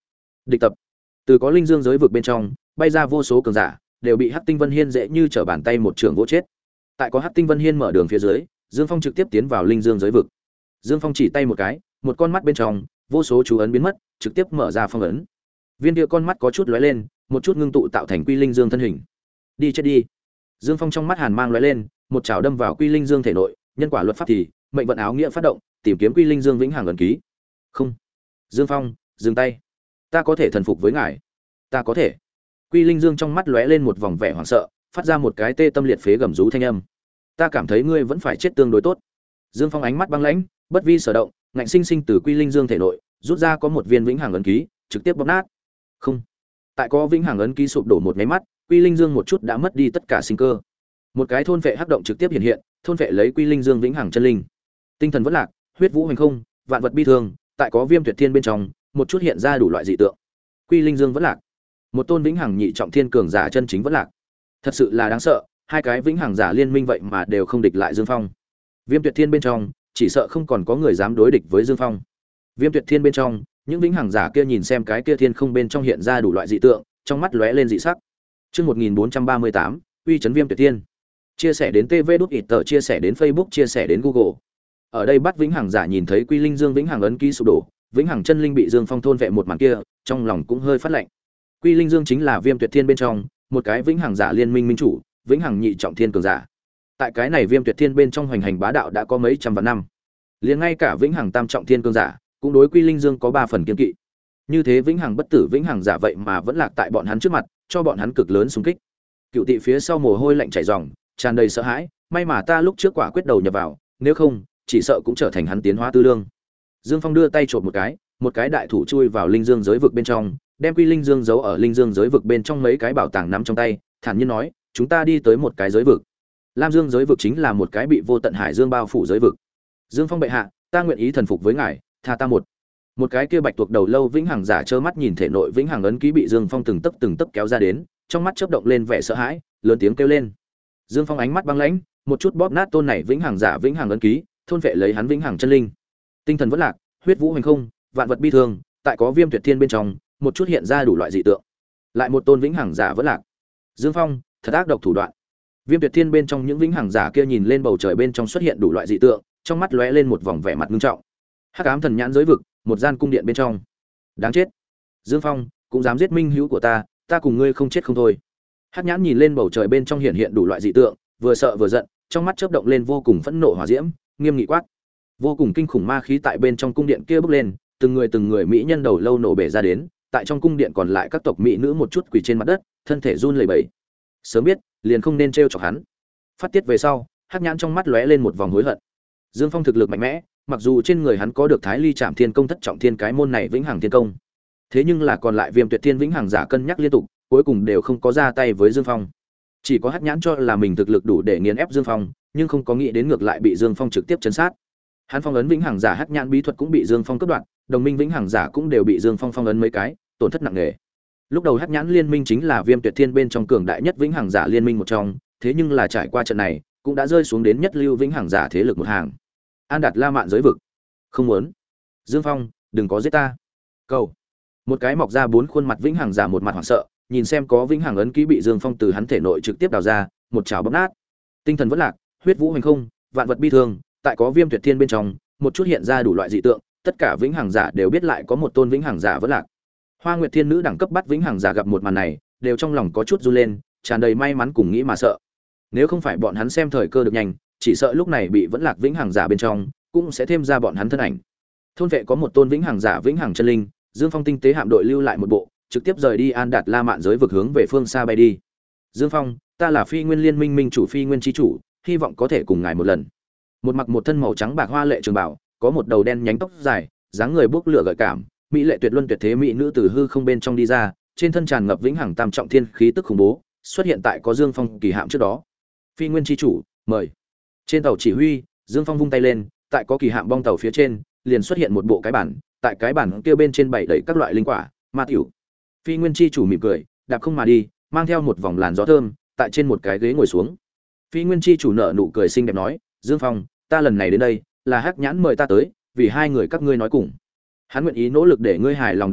Địch tập. Từ có linh dương giới vực bên trong bay ra vô số cường giả, đều bị Hắc Tinh Vân Hiên dễ như trở bàn tay một trường vỗ chết. Tại có Hắc Tinh Vân Hiên mở đường phía dưới, Dương Phong trực tiếp tiến vào linh dương giới vực. Dương Phong chỉ tay một cái, một con mắt bên trong, vô số chú ấn biến mất, trực tiếp mở ra phong ấn. Viên kia con mắt có chút lóe lên, một chút ngưng tụ tạo thành Quy Linh Dương thân hình. Đi chết đi. Dương Phong trong mắt hàn mang lóe lên, một chảo đâm vào Quy Linh Dương thể nội, nhân quả luật pháp thì, mệnh vận áo nghĩa phát động, tìm kiếm Quy Linh Dương vĩnh hằng ấn ký. Không. Dương Phong, dừng tay. Ta có thể thần phục với ngài. Ta có thể. Quy Linh Dương trong mắt lóe lên một vòng vẻ hoảng sợ, phát ra một cái tê tâm liệt phế gầm rú thanh âm. Ta cảm thấy ngươi vẫn phải chết tương đối tốt. Dương Phong ánh mắt băng lãnh, bất vi sở động, ngạnh sinh sinh từ Quy Linh Dương thể nội rút ra có một viên vĩnh hằng ấn ký, trực tiếp bóp nát. Không. Tại có vĩnh hằng ấn ký sụp đổ một cái mắt, Quy Linh Dương một chút đã mất đi tất cả sinh cơ. Một cái thôn vệ hắc động trực tiếp hiện hiện, thôn vệ lấy Quy Linh Dương vĩnh hằng chân linh. Tinh thần vẫn lạc, huyết vũ hành không, vạn vật bi thương, tại có viêm tuyệt thiên bên trong, một chút hiện ra đủ loại dị tượng. Quy Linh Dương vẫn lạc. Một tôn vĩnh hằng nhị trọng thiên cường giả chân chính vẫn lạc. Thật sự là đáng sợ, hai cái vĩnh hằng giả liên minh vậy mà đều không địch lại Dương Phong. Viêm tuyệt thiên bên trong, chỉ sợ không còn có người dám đối địch với Dương Phong. Viêm tuyệt thiên bên trong, những vĩnh hằng giả kia nhìn xem cái kia thiên không bên trong hiện ra đủ loại dị tượng, trong mắt lóe lên dị sắc. Chương một nghìn bốn trăm ba mươi tám, uy chấn Viêm tuyệt thiên. Chia sẻ đến tê vê đút ít tờ, chia sẻ đến Facebook, chia sẻ đến Google. Ở đây bắt vĩnh hằng giả nhìn thấy Quy Linh Dương vĩnh hằng ấn ký sụp đổ, vĩnh hằng chân linh bị Dương Phong thôn vệ một màn kia, trong lòng cũng hơi phát lạnh. Quy Linh Dương chính là Viêm tuyệt thiên bên trong một cái vĩnh hằng giả liên minh minh chủ, vĩnh hằng nhị trọng thiên cường giả. Tại cái này Viêm tuyệt thiên bên trong hoành hành bá đạo đã có mấy trăm vạn năm. Liền ngay cả vĩnh hằng tam trọng thiên cường giả cũng đối Quy Linh Dương có ba phần kiên kỵ. Như thế vĩnh hằng bất tử vĩnh hằng giả vậy mà vẫn lạc tại bọn hắn trước mặt, cho bọn hắn cực lớn xung kích. Cựu Tị phía sau mồ hôi lạnh chảy ròng, tràn đầy sợ hãi, may mà ta lúc trước quả quyết đầu nhập vào, nếu không, chỉ sợ cũng trở thành hắn tiến hóa tư lương. Dương Phong đưa tay chộp một cái, một cái đại thủ chui vào linh dương giới vực bên trong, đem Quy Linh Dương giấu ở linh dương giới vực bên trong mấy cái bảo tàng nắm trong tay, thản nhiên nói, chúng ta đi tới một cái giới vực. Lam Dương giới vực chính là một cái bị vô tận hải dương bao phủ giới vực. Dương Phong bệ hạ, ta nguyện ý thần phục với ngài, tha ta một. Một cái kia bạch tuộc đầu lâu vĩnh hằng giả trơ mắt nhìn thể nội vĩnh hằng ấn ký bị Dương Phong từng tấc từng tấc kéo ra đến, trong mắt chớp động lên vẻ sợ hãi, lớn tiếng kêu lên. Dương Phong ánh mắt băng lãnh, một chút bóp nát tôn này vĩnh hằng giả vĩnh hằng ấn ký, thôn vệ lấy hắn vĩnh hằng chân linh. Tinh thần vẫn lạc, huyết vũ hành không, vạn vật bi thương, tại có Viêm tuyệt thiên bên trong, một chút hiện ra đủ loại dị tượng. Lại một tôn vĩnh hằng giả vẫn lạc. Dương Phong, thật ác độc thủ đoạn. Viêm tuyệt thiên bên trong những vĩnh hằng giả kia nhìn lên bầu trời bên trong xuất hiện đủ loại dị tượng, trong mắt lóe lên một vòng vẻ mặt nghiêm trọng. Hắc ám thần nhãn giới vực, một gian cung điện bên trong. Đáng chết. Dương Phong, cũng dám giết minh hữu của ta, ta cùng ngươi không chết không thôi. Hắc nhãn nhìn lên bầu trời bên trong hiện hiện đủ loại dị tượng, vừa sợ vừa giận, trong mắt chớp động lên vô cùng phẫn nộ hỏa diễm, nghiêm nghị quát. Vô cùng kinh khủng ma khí tại bên trong cung điện kia bốc lên, từng người từng người mỹ nhân đầu lâu nổ bể ra đến, tại trong cung điện còn lại các tộc mỹ nữ một chút quỳ trên mặt đất, thân thể run lẩy bẩy. Sớm biết, liền không nên trêu chọc hắn. Phát tiết về sau, Hắc nhãn trong mắt lóe lên một vòng hối hận. Dương Phong thực lực mạnh mẽ, mặc dù trên người hắn có được Thái Ly Trảm Thiên Công thất trọng thiên cái môn này vĩnh hằng thiên công, thế nhưng là còn lại Viêm tuyệt thiên vĩnh hằng giả cân nhắc liên tục, cuối cùng đều không có ra tay với Dương Phong. Chỉ có Hắc nhãn cho là mình thực lực đủ để nghiền ép Dương Phong, nhưng không có nghĩ đến ngược lại bị Dương Phong trực tiếp chấn sát. Hắn phong ấn vĩnh hằng giả Hắc nhãn bí thuật cũng bị Dương Phong cướp đoạt, đồng minh vĩnh hằng giả cũng đều bị Dương Phong phong ấn mấy cái, tổn thất nặng nề. Lúc đầu Hắc nhãn liên minh chính là Viêm tuyệt thiên bên trong cường đại nhất vĩnh hằng giả liên minh một trong, thế nhưng là trải qua trận này, cũng đã rơi xuống đến nhất lưu vĩnh hằng giả thế lực một hàng. An Đạt La Mạn giới vực. Không muốn. Dương Phong, đừng có giết ta. Cầu. Một cái mọc ra bốn khuôn mặt vĩnh hằng giả một mặt hoảng sợ, nhìn xem có vĩnh hằng ấn ký bị Dương Phong từ hắn thể nội trực tiếp đào ra, một chảo bóp nát. Tinh thần vẫn lạc, huyết vũ hành không, vạn vật bi thương, tại có Viêm tuyệt thiên bên trong, một chút hiện ra đủ loại dị tượng, tất cả vĩnh hằng giả đều biết lại có một tôn vĩnh hằng giả vẫn lạc. Hoa Nguyệt Thiên nữ đẳng cấp bắt vĩnh hằng giả gặp một màn này, đều trong lòng có chút run lên, tràn đầy may mắn cùng nghĩ mà sợ. Nếu không phải bọn hắn xem thời cơ được nhanh, chỉ sợ lúc này bị vẫn lạc vĩnh hằng giả bên trong, cũng sẽ thêm ra bọn hắn thân ảnh. Thôn vệ có một tôn vĩnh hằng giả vĩnh hằng chân linh, Dương Phong tinh tế hạm đội lưu lại một bộ, trực tiếp rời đi An Đạt La Mạn giới vực hướng về phương xa bay đi. Dương Phong, ta là Phi Nguyên Liên Minh minh chủ Phi Nguyên chi chủ, hy vọng có thể cùng ngài một lần. Một mặc một thân màu trắng bạc hoa lệ trường bảo, có một đầu đen nhánh tóc dài, dáng người bốc lửa gợi cảm, mỹ lệ tuyệt luân tuyệt thế mỹ nữ từ hư không bên trong đi ra, trên thân tràn ngập vĩnh hằng tam trọng thiên khí tức khủng bố, xuất hiện tại có Dương Phong kỳ hạm trước đó. Phi Nguyên chi chủ, mời. Trên tàu chỉ huy, Dương Phong vung tay lên, tại có kỳ hạm bong tàu phía trên, liền xuất hiện một bộ cái bản, tại cái bản kia bên trên bày đầy các loại linh quả, ma tiểu. Phi Nguyên chi chủ mỉm cười, đạp không mà đi, mang theo một vòng làn gió thơm, tại trên một cái ghế ngồi xuống. Phi Nguyên chi chủ nở nụ cười xinh đẹp nói, Dương Phong, ta lần này đến đây, là Hắc nhãn mời ta tới, vì hai người các ngươi nói cùng. Hắn nguyện ý nỗ lực để ngươi hài lòng đại giới,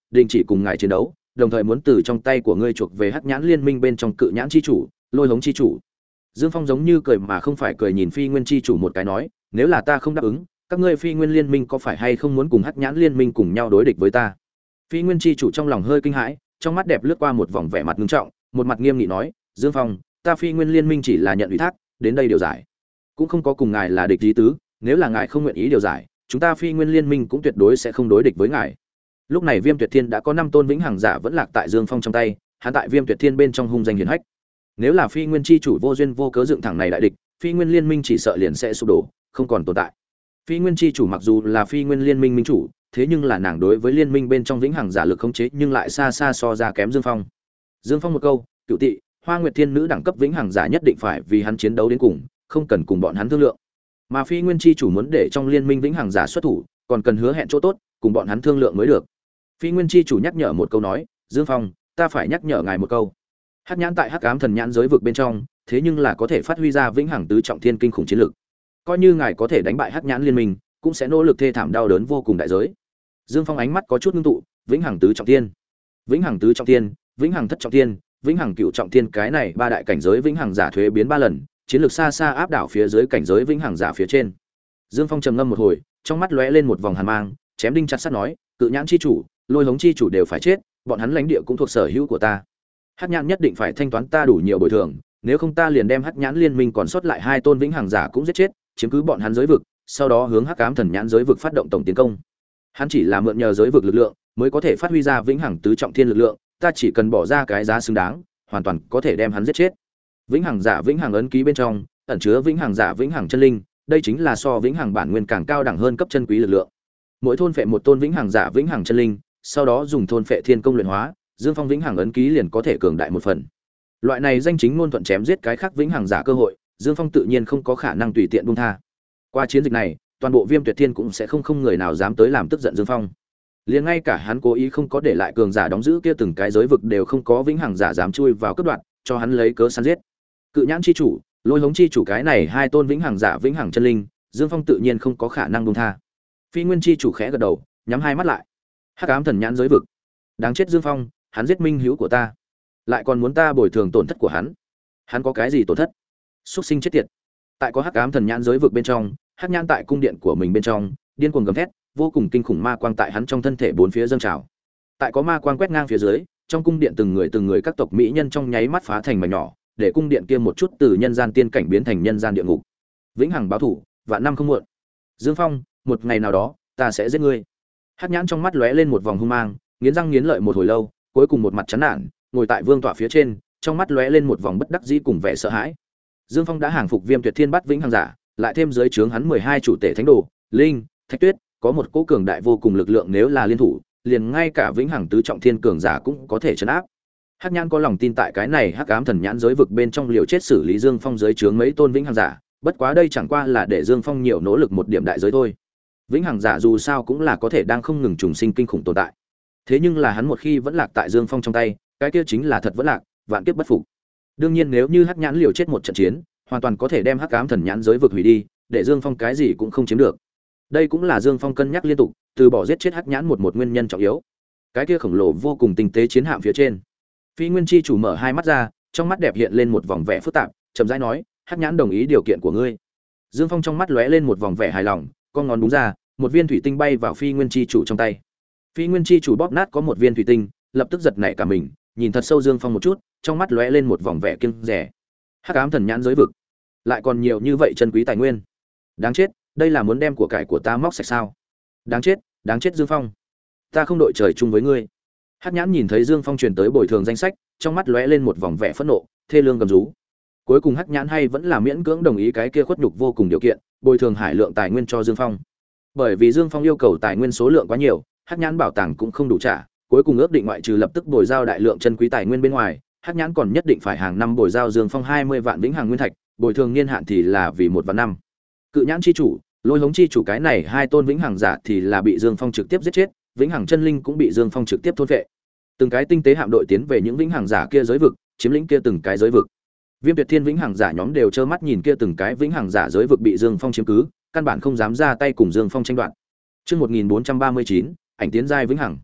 đình chỉ cùng ngài chiến đấu, đồng thời muốn từ trong tay của ngươi chuộc về Hắc Nhãn Liên Minh bên trong Cự Nhãn chi chủ, Lôi Hống chi chủ. Dương Phong giống như cười mà không phải cười nhìn Phi Nguyên chi chủ một cái nói, nếu là ta không đáp ứng, các ngươi Phi Nguyên Liên Minh có phải hay không muốn cùng Hắc Nhãn Liên Minh cùng nhau đối địch với ta? Phi Nguyên chi chủ trong lòng hơi kinh hãi, trong mắt đẹp lướt qua một vòng vẻ mặt nghiêm trọng, một mặt nghiêm nghị nói, Dương Phong, ta Phi Nguyên Liên Minh chỉ là nhận ủy thác, đến đây điều giải, cũng không có cùng ngài là địch ý tứ, nếu là ngài không nguyện ý điều giải, chúng ta Phi Nguyên Liên Minh cũng tuyệt đối sẽ không đối địch với ngài. Lúc này Viêm Tuyệt Thiên đã có năm tôn vĩnh hằng giả vẫn lạc tại Dương Phong trong tay, hắn tại Viêm Tuyệt Thiên bên trong hung danh hiển hách. Nếu là Phi Nguyên chi chủ vô duyên vô cớ dựng thẳng này đại địch, Phi Nguyên Liên Minh chỉ sợ liền sẽ sụp đổ, không còn tồn tại. Phi Nguyên chi chủ mặc dù là Phi Nguyên Liên Minh minh chủ, thế nhưng là nàng đối với liên minh bên trong vĩnh hằng giả lực khống chế nhưng lại xa xa so ra kém Dương Phong. Dương Phong một câu, cựu tị, Hoa Nguyệt Thiên nữ đẳng cấp vĩnh hằng giả nhất định phải vì hắn chiến đấu đến cùng, không cần cùng bọn hắn thương lượng. Mà Phi Nguyên chi chủ muốn để trong liên minh vĩnh hằng giả xuất thủ, còn cần hứa hẹn chỗ tốt, cùng bọn hắn thương lượng mới được. Phi Nguyên chi chủ nhắc nhở một câu nói, Dương Phong, ta phải nhắc nhở ngài một câu. Hắc nhãn tại Hắc ám thần nhãn giới vực bên trong, thế nhưng là có thể phát huy ra vĩnh hằng tứ trọng thiên kinh khủng chiến lực. Coi như ngài có thể đánh bại Hắc nhãn liên minh, cũng sẽ nỗ lực thê thảm đau đớn vô cùng đại giới. Dương Phong ánh mắt có chút ngưng tụ, vĩnh hằng tứ trọng thiên, vĩnh hằng tứ trọng thiên, vĩnh hằng thất trọng thiên, vĩnh hằng cửu trọng thiên, cái này ba đại cảnh giới vĩnh hằng giả thuế biến ba lần, chiến lược xa xa áp đảo phía dưới cảnh giới vĩnh hằng giả phía trên. Dương Phong trầm ngâm một hồi, trong mắt lóe lên một vòng hàn mang, chém đinh chặt sắt nói, Cự Nhãn chi chủ, Lôi Hống chi chủ đều phải chết, bọn hắn lãnh địa cũng thuộc sở hữu của ta. Hắc Nhãn nhất định phải thanh toán ta đủ nhiều bồi thường, nếu không ta liền đem Hắc Nhãn liên minh còn sót lại hai tôn vĩnh hằng giả cũng giết chết, chiếm cứ bọn hắn giới vực, sau đó hướng Hắc Ám thần nhãn giới vực phát động tổng tiến công. Hắn chỉ là mượn nhờ giới vực lực lượng, mới có thể phát huy ra vĩnh hằng tứ trọng thiên lực lượng, ta chỉ cần bỏ ra cái giá xứng đáng, hoàn toàn có thể đem hắn giết chết. Vĩnh hằng giả vĩnh hằng ấn ký bên trong, ẩn chứa vĩnh hằng giả vĩnh hằng chân linh, đây chính là so vĩnh hằng bản nguyên càng cao đẳng hơn cấp chân quý lực lượng. Mỗi thôn phệ một tôn vĩnh hằng giả vĩnh hằng chân linh, sau đó dùng thôn phệ thiên công luyện hóa, Dương Phong vĩnh hằng ấn ký liền có thể cường đại một phần. Loại này danh chính ngôn thuận chém giết cái khác vĩnh hằng giả cơ hội, Dương Phong tự nhiên không có khả năng tùy tiện buông tha. Qua chiến dịch này, toàn bộ Viêm Tuyệt Thiên cũng sẽ không không người nào dám tới làm tức giận Dương Phong. Liền ngay cả hắn cố ý không có để lại cường giả đóng giữ kia từng cái giới vực đều không có vĩnh hằng giả dám chui vào cướp đoạt, cho hắn lấy cớ săn giết. Cự Nhãn chi chủ, Lôi Hống chi chủ, cái này hai tôn vĩnh hằng giả vĩnh hằng chân linh, Dương Phong tự nhiên không có khả năng buông tha. Phi Nguyên chi chủ khẽ gật đầu, nhắm hai mắt lại. Hắc Ám thần nhãn giới vực, đáng chết Dương Phong, hắn giết minh hữu của ta, lại còn muốn ta bồi thường tổn thất của hắn. Hắn có cái gì tổn thất? Xuất sinh chết tiệt. Tại có Hắc Ám thần nhãn giới vực bên trong, Hắc Nhãn tại cung điện của mình bên trong, điên cuồng gầm thét, vô cùng kinh khủng ma quang tại hắn trong thân thể bốn phía dâng trào. Tại có ma quang quét ngang phía dưới, trong cung điện từng người từng người các tộc mỹ nhân trong nháy mắt phá thành mảnh nhỏ, để cung điện kia một chút từ nhân gian tiên cảnh biến thành nhân gian địa ngục. Vĩnh hằng báo thủ, vạn năm không muộn. Dương Phong, một ngày nào đó, ta sẽ giết ngươi. Hắc Nhãn trong mắt lóe lên một vòng hung mang, nghiến răng nghiến lợi một hồi lâu, cuối cùng một mặt chán nản, ngồi tại vương tọa phía trên, trong mắt lóe lên một vòng bất đắc dĩ cùng vẻ sợ hãi. Dương Phong đã hàng phục Viêm Tuyệt Thiên bắt vĩnh hằng giả, lại thêm dưới trướng hắn mười hai chủ tể thánh đồ, linh, thạch tuyết, có một cỗ cường đại vô cùng lực lượng, nếu là liên thủ, liền ngay cả vĩnh hằng tứ trọng thiên cường giả cũng có thể trấn áp. Hắc Nhãn có lòng tin tại cái này Hắc Ám thần nhãn giới vực bên trong liều chết xử lý Dương Phong dưới trướng mấy tôn vĩnh hằng giả, bất quá đây chẳng qua là để Dương Phong nhiều nỗ lực một điểm đại giới thôi. Vĩnh hằng giả dù sao cũng là có thể đang không ngừng trùng sinh kinh khủng tồn tại. Thế nhưng là hắn một khi vẫn lạc tại Dương Phong trong tay, cái kia chính là thật vẫn lạc, vạn kiếp bất phục. Đương nhiên nếu như Hắc Nhãn liều chết một trận chiến, hoàn toàn có thể đem Hắc Ám thần nhãn giới vực hủy đi, để Dương Phong cái gì cũng không chiếm được. Đây cũng là Dương Phong cân nhắc liên tục, từ bỏ giết chết Hắc Nhãn một một nguyên nhân trọng yếu. Cái kia khổng lồ vô cùng tinh tế chiến hạm phía trên, Phi Nguyên chi chủ mở hai mắt ra, trong mắt đẹp hiện lên một vòng vẻ phức tạp, chậm rãi nói, Hắc Nhãn đồng ý điều kiện của ngươi. Dương Phong trong mắt lóe lên một vòng vẻ hài lòng, con ngón đúng ra, một viên thủy tinh bay vào Phi Nguyên chi chủ trong tay. Phi Nguyên chi chủ bóp nát có một viên thủy tinh, lập tức giật nảy cả mình, nhìn thật sâu Dương Phong một chút, trong mắt lóe lên một vòng vẻ kiêng dè. Hắc Ám thần nhãn giới vực, lại còn nhiều như vậy chân quý tài nguyên. Đáng chết, đây là muốn đem của cải của ta móc sạch sao? Đáng chết, đáng chết Dương Phong. Ta không đội trời chung với ngươi. Hắc Nhãn nhìn thấy Dương Phong truyền tới bồi thường danh sách, trong mắt lóe lên một vòng vẻ phẫn nộ, thê lương gầm rú. Cuối cùng Hắc Nhãn hay vẫn là miễn cưỡng đồng ý cái kia khuất nhục vô cùng điều kiện, bồi thường hải lượng tài nguyên cho Dương Phong. Bởi vì Dương Phong yêu cầu tài nguyên số lượng quá nhiều, Hắc Nhãn bảo tàng cũng không đủ trả, cuối cùng ước định ngoại trừ lập tức bồi giao đại lượng chân quý tài nguyên bên ngoài, Hắc Nhãn còn nhất định phải hàng năm bồi giao Dương Phong hai mươi vạn vĩnh hằng nguyên thạch, bồi thường niên hạn thì là vì một vạn năm. Cự Nhãn chi chủ, Lôi Hống chi chủ, cái này hai tôn vĩnh hằng giả thì là bị Dương Phong trực tiếp giết chết, vĩnh hằng chân linh cũng bị Dương Phong trực tiếp thôn phệ. Từng cái tinh tế hạm đội tiến về những vĩnh hằng giả kia giới vực, chiếm lĩnh kia từng cái giới vực. Viêm Tuyệt Thiên vĩnh hằng giả nhóm đều trơ mắt nhìn kia từng cái vĩnh hằng giả giới vực bị Dương Phong chiếm cứ, căn bản không dám ra tay cùng Dương Phong tranh đoạt. Chương một nghìn bốn trăm ba mươi chín, ảnh tiến giai vĩnh hằng.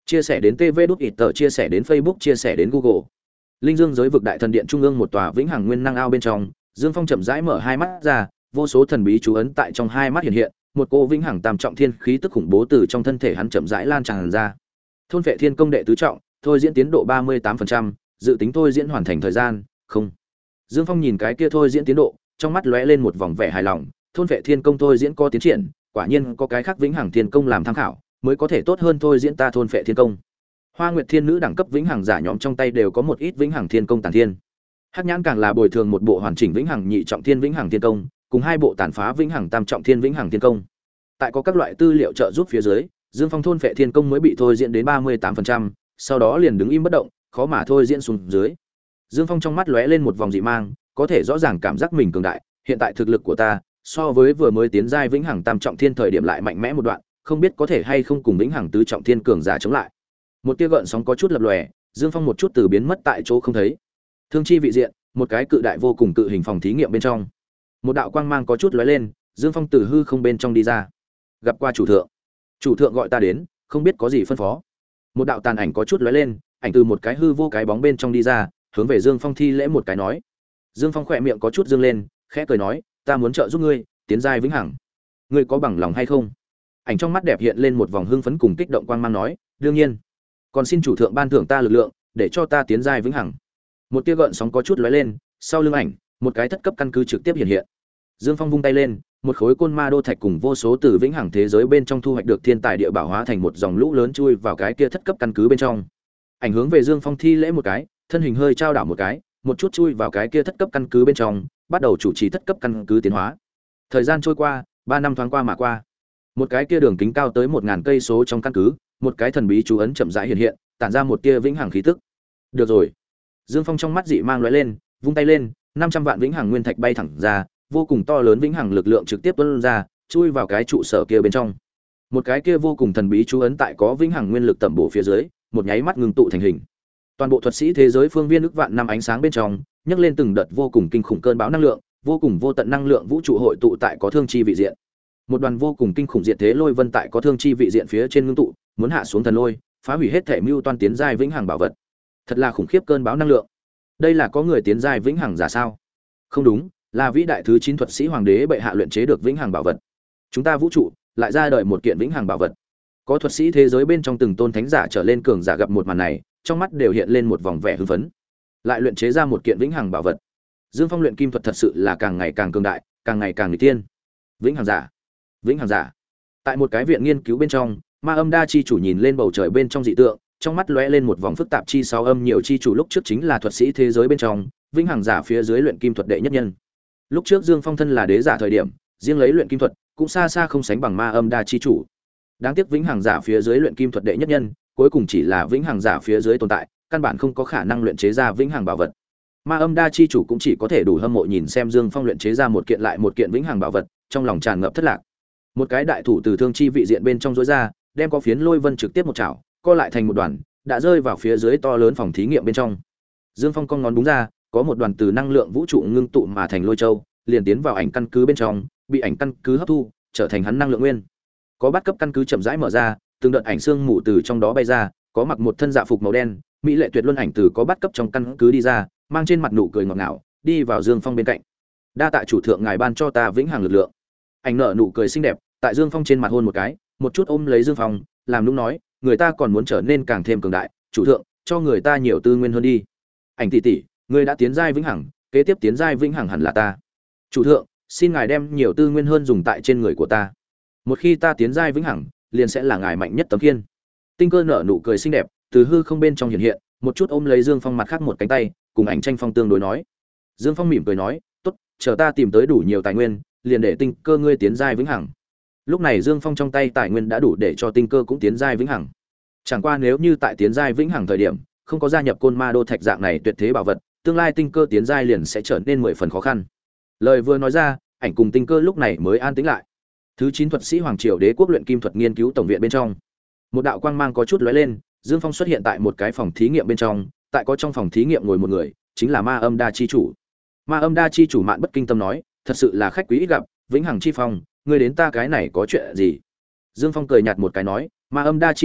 Chia sẻ đến tê vê đút ít tờ, chia sẻ đến Facebook, chia sẻ đến Google. Linh Dương giới vực đại thần điện trung ương một tòa vĩnh hằng nguyên năng ao bên trong, Dương Phong chậm rãi mở hai mắt ra, vô số thần bí chú ấn tại trong hai mắt hiện hiện, một cô vĩnh hằng tam trọng thiên khí tức khủng bố từ trong thân thể hắn chậm rãi lan tràn ra. Thôn Phệ Thiên Công đệ tứ trọng, thôi diễn tiến độ ba mươi tám phần trăm, dự tính thôi diễn hoàn thành thời gian, không. Dương Phong nhìn cái kia thôi diễn tiến độ, trong mắt lóe lên một vòng vẻ hài lòng, Thôn Phệ Thiên Công thôi diễn có tiến triển, quả nhiên có cái khác vĩnh hằng thiên công làm tham khảo, mới có thể tốt hơn thôi diễn ta Thôn Phệ Thiên Công. Hoa Nguyệt Thiên Nữ đẳng cấp vĩnh hằng giả nhóm trong tay đều có một ít vĩnh hằng thiên công tản thiên. Hắc Nhãn càng là bồi thường một bộ hoàn chỉnh vĩnh hằng nhị trọng thiên vĩnh hằng thiên công, cùng hai bộ tàn phá vĩnh hằng tam trọng thiên vĩnh hằng thiên công. Tại có các loại tư liệu trợ giúp phía dưới, Dương Phong Thôn Phệ Thiên Công mới bị thôi diễn đến ba mươi tám phần trăm, sau đó liền đứng im bất động, khó mà thôi diễn xuống dưới. Dương Phong trong mắt lóe lên một vòng dị mang, có thể rõ ràng cảm giác mình cường đại, hiện tại thực lực của ta so với vừa mới tiến giai vĩnh hằng tam trọng thiên thời điểm lại mạnh mẽ một đoạn, không biết có thể hay không cùng vĩnh hằng tứ trọng thiên cường giả chống lại. Một tia gợn sóng có chút lập lòe, Dương Phong một chút từ biến mất tại chỗ không thấy. Thương chi vị diện, một cái cự đại vô cùng cự hình phòng thí nghiệm bên trong. Một đạo quang mang có chút lóe lên, Dương Phong từ hư không bên trong đi ra. Gặp qua chủ thượng. Chủ thượng gọi ta đến, không biết có gì phân phó. Một đạo tàn ảnh có chút lóe lên, ảnh từ một cái hư vô cái bóng bên trong đi ra, hướng về Dương Phong thi lễ một cái nói. Dương Phong khỏe miệng có chút dương lên, khẽ cười nói, ta muốn trợ giúp ngươi, tiến giai vĩnh hằng. Ngươi có bằng lòng hay không? Ảnh trong mắt đẹp hiện lên một vòng hưng phấn cùng kích động quang mang nói, đương nhiên. Còn xin chủ thượng ban thưởng ta lực lượng, để cho ta tiến giai vĩnh hằng. Một tia gợn sóng có chút lóe lên, sau lưng ảnh, một cái thất cấp căn cứ trực tiếp hiện hiện. Dương Phong vung tay lên, một khối côn ma đô thạch cùng vô số từ vĩnh hằng thế giới bên trong thu hoạch được thiên tài địa bảo hóa thành một dòng lũ lớn chui vào cái kia thất cấp căn cứ bên trong. Ảnh hướng về Dương Phong thi lễ một cái, thân hình hơi trao đảo một cái, một chút chui vào cái kia thất cấp căn cứ bên trong, bắt đầu chủ trì thất cấp căn cứ tiến hóa. Thời gian trôi qua, ba năm thoáng qua mà qua. Một cái kia đường kính cao tới một ngàn cây số trong căn cứ, một cái thần bí chú ấn chậm rãi hiện hiện, tản ra một tia vĩnh hằng khí tức. Được rồi. Dương Phong trong mắt dị mang lóe lên, vung tay lên, năm trăm vạn vĩnh hằng nguyên thạch bay thẳng ra, vô cùng to lớn vĩnh hằng lực lượng trực tiếp tuôn ra, chui vào cái trụ sở kia bên trong. Một cái kia vô cùng thần bí chú ấn tại có vĩnh hằng nguyên lực tẩm bổ phía dưới, một nháy mắt ngưng tụ thành hình. Toàn bộ thuật sĩ thế giới phương viên ức vạn năm ánh sáng bên trong, nhấc lên từng đợt vô cùng kinh khủng cơn bão năng lượng, vô cùng vô tận năng lượng vũ trụ hội tụ tại có thương chi vị diện. Một đoàn vô cùng kinh khủng diệt thế lôi vân tại có thương chi vị diện phía trên ngưng tụ, muốn hạ xuống thần lôi, phá hủy hết thể mưu toan tiến giai vĩnh hằng bảo vật. Thật là khủng khiếp cơn bão năng lượng. Đây là có người tiến giai vĩnh hằng giả sao? Không đúng, là vĩ đại thứ chín thuật sĩ hoàng đế bệ hạ luyện chế được vĩnh hằng bảo vật. Chúng ta vũ trụ lại ra đời một kiện vĩnh hằng bảo vật. Có thuật sĩ thế giới bên trong từng tôn thánh giả trở lên cường giả gặp một màn này, trong mắt đều hiện lên một vòng vẻ hưng phấn. Lại luyện chế ra một kiện vĩnh hằng bảo vật. Dương Phong luyện kim thuật thật sự là càng ngày càng cường đại, càng ngày càng nghịch tiên. Vĩnh hằng giả, vĩnh hằng giả. Tại một cái viện nghiên cứu bên trong, Ma Âm Đa chi chủ nhìn lên bầu trời bên trong dị tượng, trong mắt lóe lên một vòng phức tạp chi sáu âm nhiều chi chủ lúc trước chính là thuật sĩ thế giới bên trong, vĩnh hằng giả phía dưới luyện kim thuật đệ nhất nhân. Lúc trước Dương Phong thân là đế giả thời điểm, riêng lấy luyện kim thuật cũng xa xa không sánh bằng Ma Âm Đa chi chủ. Đáng tiếc vĩnh hằng giả phía dưới luyện kim thuật đệ nhất nhân, cuối cùng chỉ là vĩnh hằng giả phía dưới tồn tại, căn bản không có khả năng luyện chế ra vĩnh hằng bảo vật. Ma Âm Đa chi chủ cũng chỉ có thể đủ hâm mộ nhìn xem Dương Phong luyện chế ra một kiện lại một kiện vĩnh hằng bảo vật, trong lòng tràn ngập thất lạc. Một cái đại thủ từ thương chi vị diện bên trong rối ra, đem có phiến lôi vân trực tiếp một chảo, co lại thành một đoàn, đã rơi vào phía dưới to lớn phòng thí nghiệm bên trong. Dương Phong cong ngón đúng ra, có một đoàn từ năng lượng vũ trụ ngưng tụ mà thành lôi châu, liền tiến vào ảnh căn cứ bên trong, bị ảnh căn cứ hấp thu, trở thành hắn năng lượng nguyên. Có bắt cấp căn cứ chậm rãi mở ra, từng đợt ảnh xương mù từ trong đó bay ra, có mặc một thân dạ phục màu đen, mỹ lệ tuyệt luân ảnh từ có bắt cấp trong căn cứ đi ra, mang trên mặt nụ cười ngọt ngào, đi vào Dương Phong bên cạnh. Đa tạ chủ thượng ngài ban cho ta vĩnh hằng lực lượng. Ảnh nở nụ cười xinh đẹp, tại Dương Phong trên mặt hôn một cái, một chút ôm lấy Dương Phong, làm lúc nói, người ta còn muốn trở nên càng thêm cường đại, chủ thượng, cho người ta nhiều tư nguyên hơn đi. Ảnh tỷ tỷ, người đã tiến giai vĩnh hằng, kế tiếp tiến giai vĩnh hằng hẳn là ta. Chủ thượng, xin ngài đem nhiều tư nguyên hơn dùng tại trên người của ta. Một khi ta tiến giai vĩnh hằng, liền sẽ là ngài mạnh nhất tấm khiên. Tinh Cơ nở nụ cười xinh đẹp, từ hư không bên trong hiện hiện, một chút ôm lấy Dương Phong mặt khác một cánh tay, cùng ảnh tranh phong tương đối nói. Dương Phong mỉm cười nói, tốt, chờ ta tìm tới đủ nhiều tài nguyên, liền để Tinh Cơ ngươi tiến giai vĩnh hằng. Lúc này Dương Phong trong tay tài nguyên đã đủ để cho Tinh Cơ cũng tiến giai vĩnh hằng. Chẳng qua nếu như tại tiến giai vĩnh hằng thời điểm, không có gia nhập côn ma đô thạch dạng này tuyệt thế bảo vật, tương lai Tinh Cơ tiến giai liền sẽ trở nên mười phần khó khăn. Lời vừa nói ra, ảnh cùng Tinh Cơ lúc này mới an tĩnh lại. Thứ chín thuật sĩ hoàng triều đế quốc luyện kim thuật nghiên cứu tổng viện bên trong, một đạo quang mang có chút lóe lên, Dương Phong xuất hiện tại một cái phòng thí nghiệm bên trong, tại có trong phòng thí nghiệm ngồi một người, chính là Ma Âm Đa chi chủ. Ma Âm Đa chi chủ Mạn Bất Kinh Tâm nói, thật sự là khách quý ít gặp, vĩnh hằng chi phong, ngươi đến ta cái này có chuyện gì? Dương Phong cười nhạt một cái nói, Ma Âm Đa chi chủ,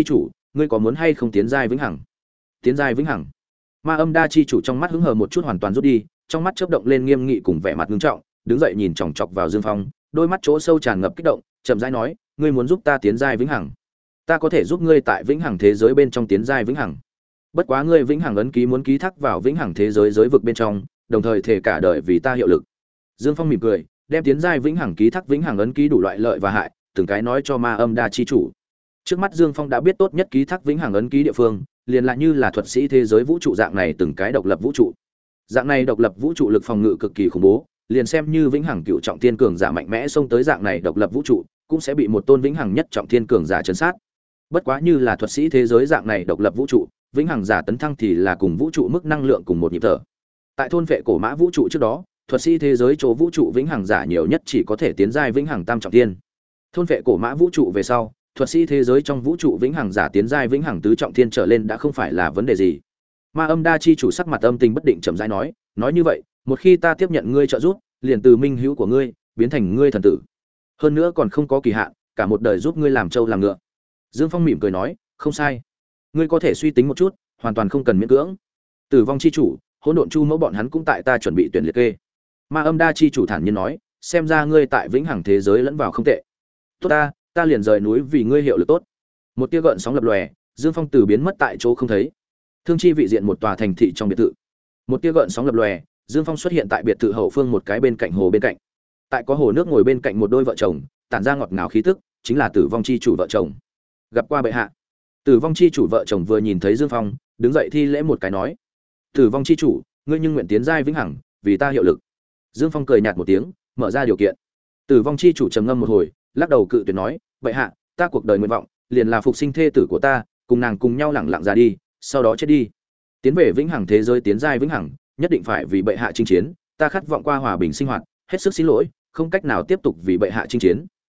ngươi có muốn hay không tiến giai vĩnh hằng? Tiến giai vĩnh hằng? Ma Âm Đa chi chủ trong mắt hứng hờ một chút hoàn toàn rút đi, trong mắt chớp động lên nghiêm nghị cùng vẻ mặt nghiêm trọng, đứng dậy nhìn chòng chọc vào Dương Phong, đôi mắt chỗ sâu tràn ngập kích động, chậm rãi nói, ngươi muốn giúp ta tiến giai vĩnh hằng? Ta có thể giúp ngươi tại vĩnh hằng thế giới bên trong tiến giai vĩnh hằng. Bất quá ngươi vĩnh hằng ấn ký muốn ký thác vào vĩnh hằng thế giới giới vực bên trong, đồng thời thể cả đời vì ta hiệu lực. Dương Phong mỉm cười, đem tiến giai vĩnh hằng ký thác vĩnh hằng ấn ký đủ loại lợi và hại, từng cái nói cho Ma Âm Đa chi chủ. Trước mắt Dương Phong đã biết tốt nhất ký thác vĩnh hằng ấn ký địa phương, liền lại như là thuật sĩ thế giới vũ trụ dạng này từng cái độc lập vũ trụ. Dạng này độc lập vũ trụ lực phòng ngự cực kỳ khủng bố, liền xem như vĩnh hằng cựu trọng thiên cường giả mạnh mẽ xông tới dạng này độc lập vũ trụ, cũng sẽ bị một tôn vĩnh hằng nhất trọng thiên cường giả trấn sát. Bất quá như là thuật sĩ thế giới dạng này độc lập vũ trụ, vĩnh hằng giả tấn thăng thì là cùng vũ trụ mức năng lượng cùng một nhịp thở. Tại thôn vệ cổ mã vũ trụ trước đó, thuật sĩ thế giới chỗ vũ trụ vĩnh hằng giả nhiều nhất chỉ có thể tiến giai vĩnh hằng tam trọng thiên. Thôn vệ cổ mã vũ trụ về sau, thuật sĩ thế giới trong vũ trụ vĩnh hằng giả tiến giai vĩnh hằng tứ trọng thiên trở lên đã không phải là vấn đề gì. Ma Âm Đa chi chủ sắc mặt âm tình bất định chậm rãi nói, nói như vậy, một khi ta tiếp nhận ngươi trợ giúp, liền từ minh hữu của ngươi biến thành ngươi thần tử. Hơn nữa còn không có kỳ hạn, cả một đời giúp ngươi làm trâu làm ngựa. Dương Phong mỉm cười nói, không sai. Ngươi có thể suy tính một chút, hoàn toàn không cần miễn cưỡng. Tử vong chi chủ, hỗn độn chu mẫu bọn hắn cũng tại ta chuẩn bị tuyển liệt kê. Ma Âm Đa chi chủ thản nhiên nói, xem ra ngươi tại vĩnh hằng thế giới lẫn vào không tệ. Tốt ta, ta liền rời núi vì ngươi hiệu lực tốt. Một tia gợn sóng lập lòe, Dương Phong từ biến mất tại chỗ không thấy. Thương chi vị diện một tòa thành thị trong biệt thự. Một tia gợn sóng lập lòe, Dương Phong xuất hiện tại biệt thự hậu phương một cái bên cạnh hồ bên cạnh. Tại có hồ nước ngồi bên cạnh một đôi vợ chồng, tản ra ngọt ngào khí tức, chính là Tử vong chi chủ vợ chồng. Gặp qua bệ hạ. Tử vong chi chủ vợ chồng vừa nhìn thấy Dương Phong, đứng dậy thi lễ một cái nói: "Tử vong chi chủ, ngươi nhưng nguyện tiến giai vĩnh hằng, vì ta hiệu lực." Dương Phong cười nhạt một tiếng, mở ra điều kiện. Tử vong chi chủ trầm ngâm một hồi, lắc đầu cự tuyệt nói: "Bệ hạ, ta cuộc đời nguyện vọng liền là phục sinh thê tử của ta, cùng nàng cùng nhau lẳng lặng ra đi, sau đó chết đi. Tiến về vĩnh hằng thế giới tiến giai vĩnh hằng, nhất định phải vì bệ hạ chinh chiến, ta khát vọng qua hòa bình sinh hoạt, hết sức xin lỗi, không cách nào tiếp tục vì bệ hạ chinh chiến."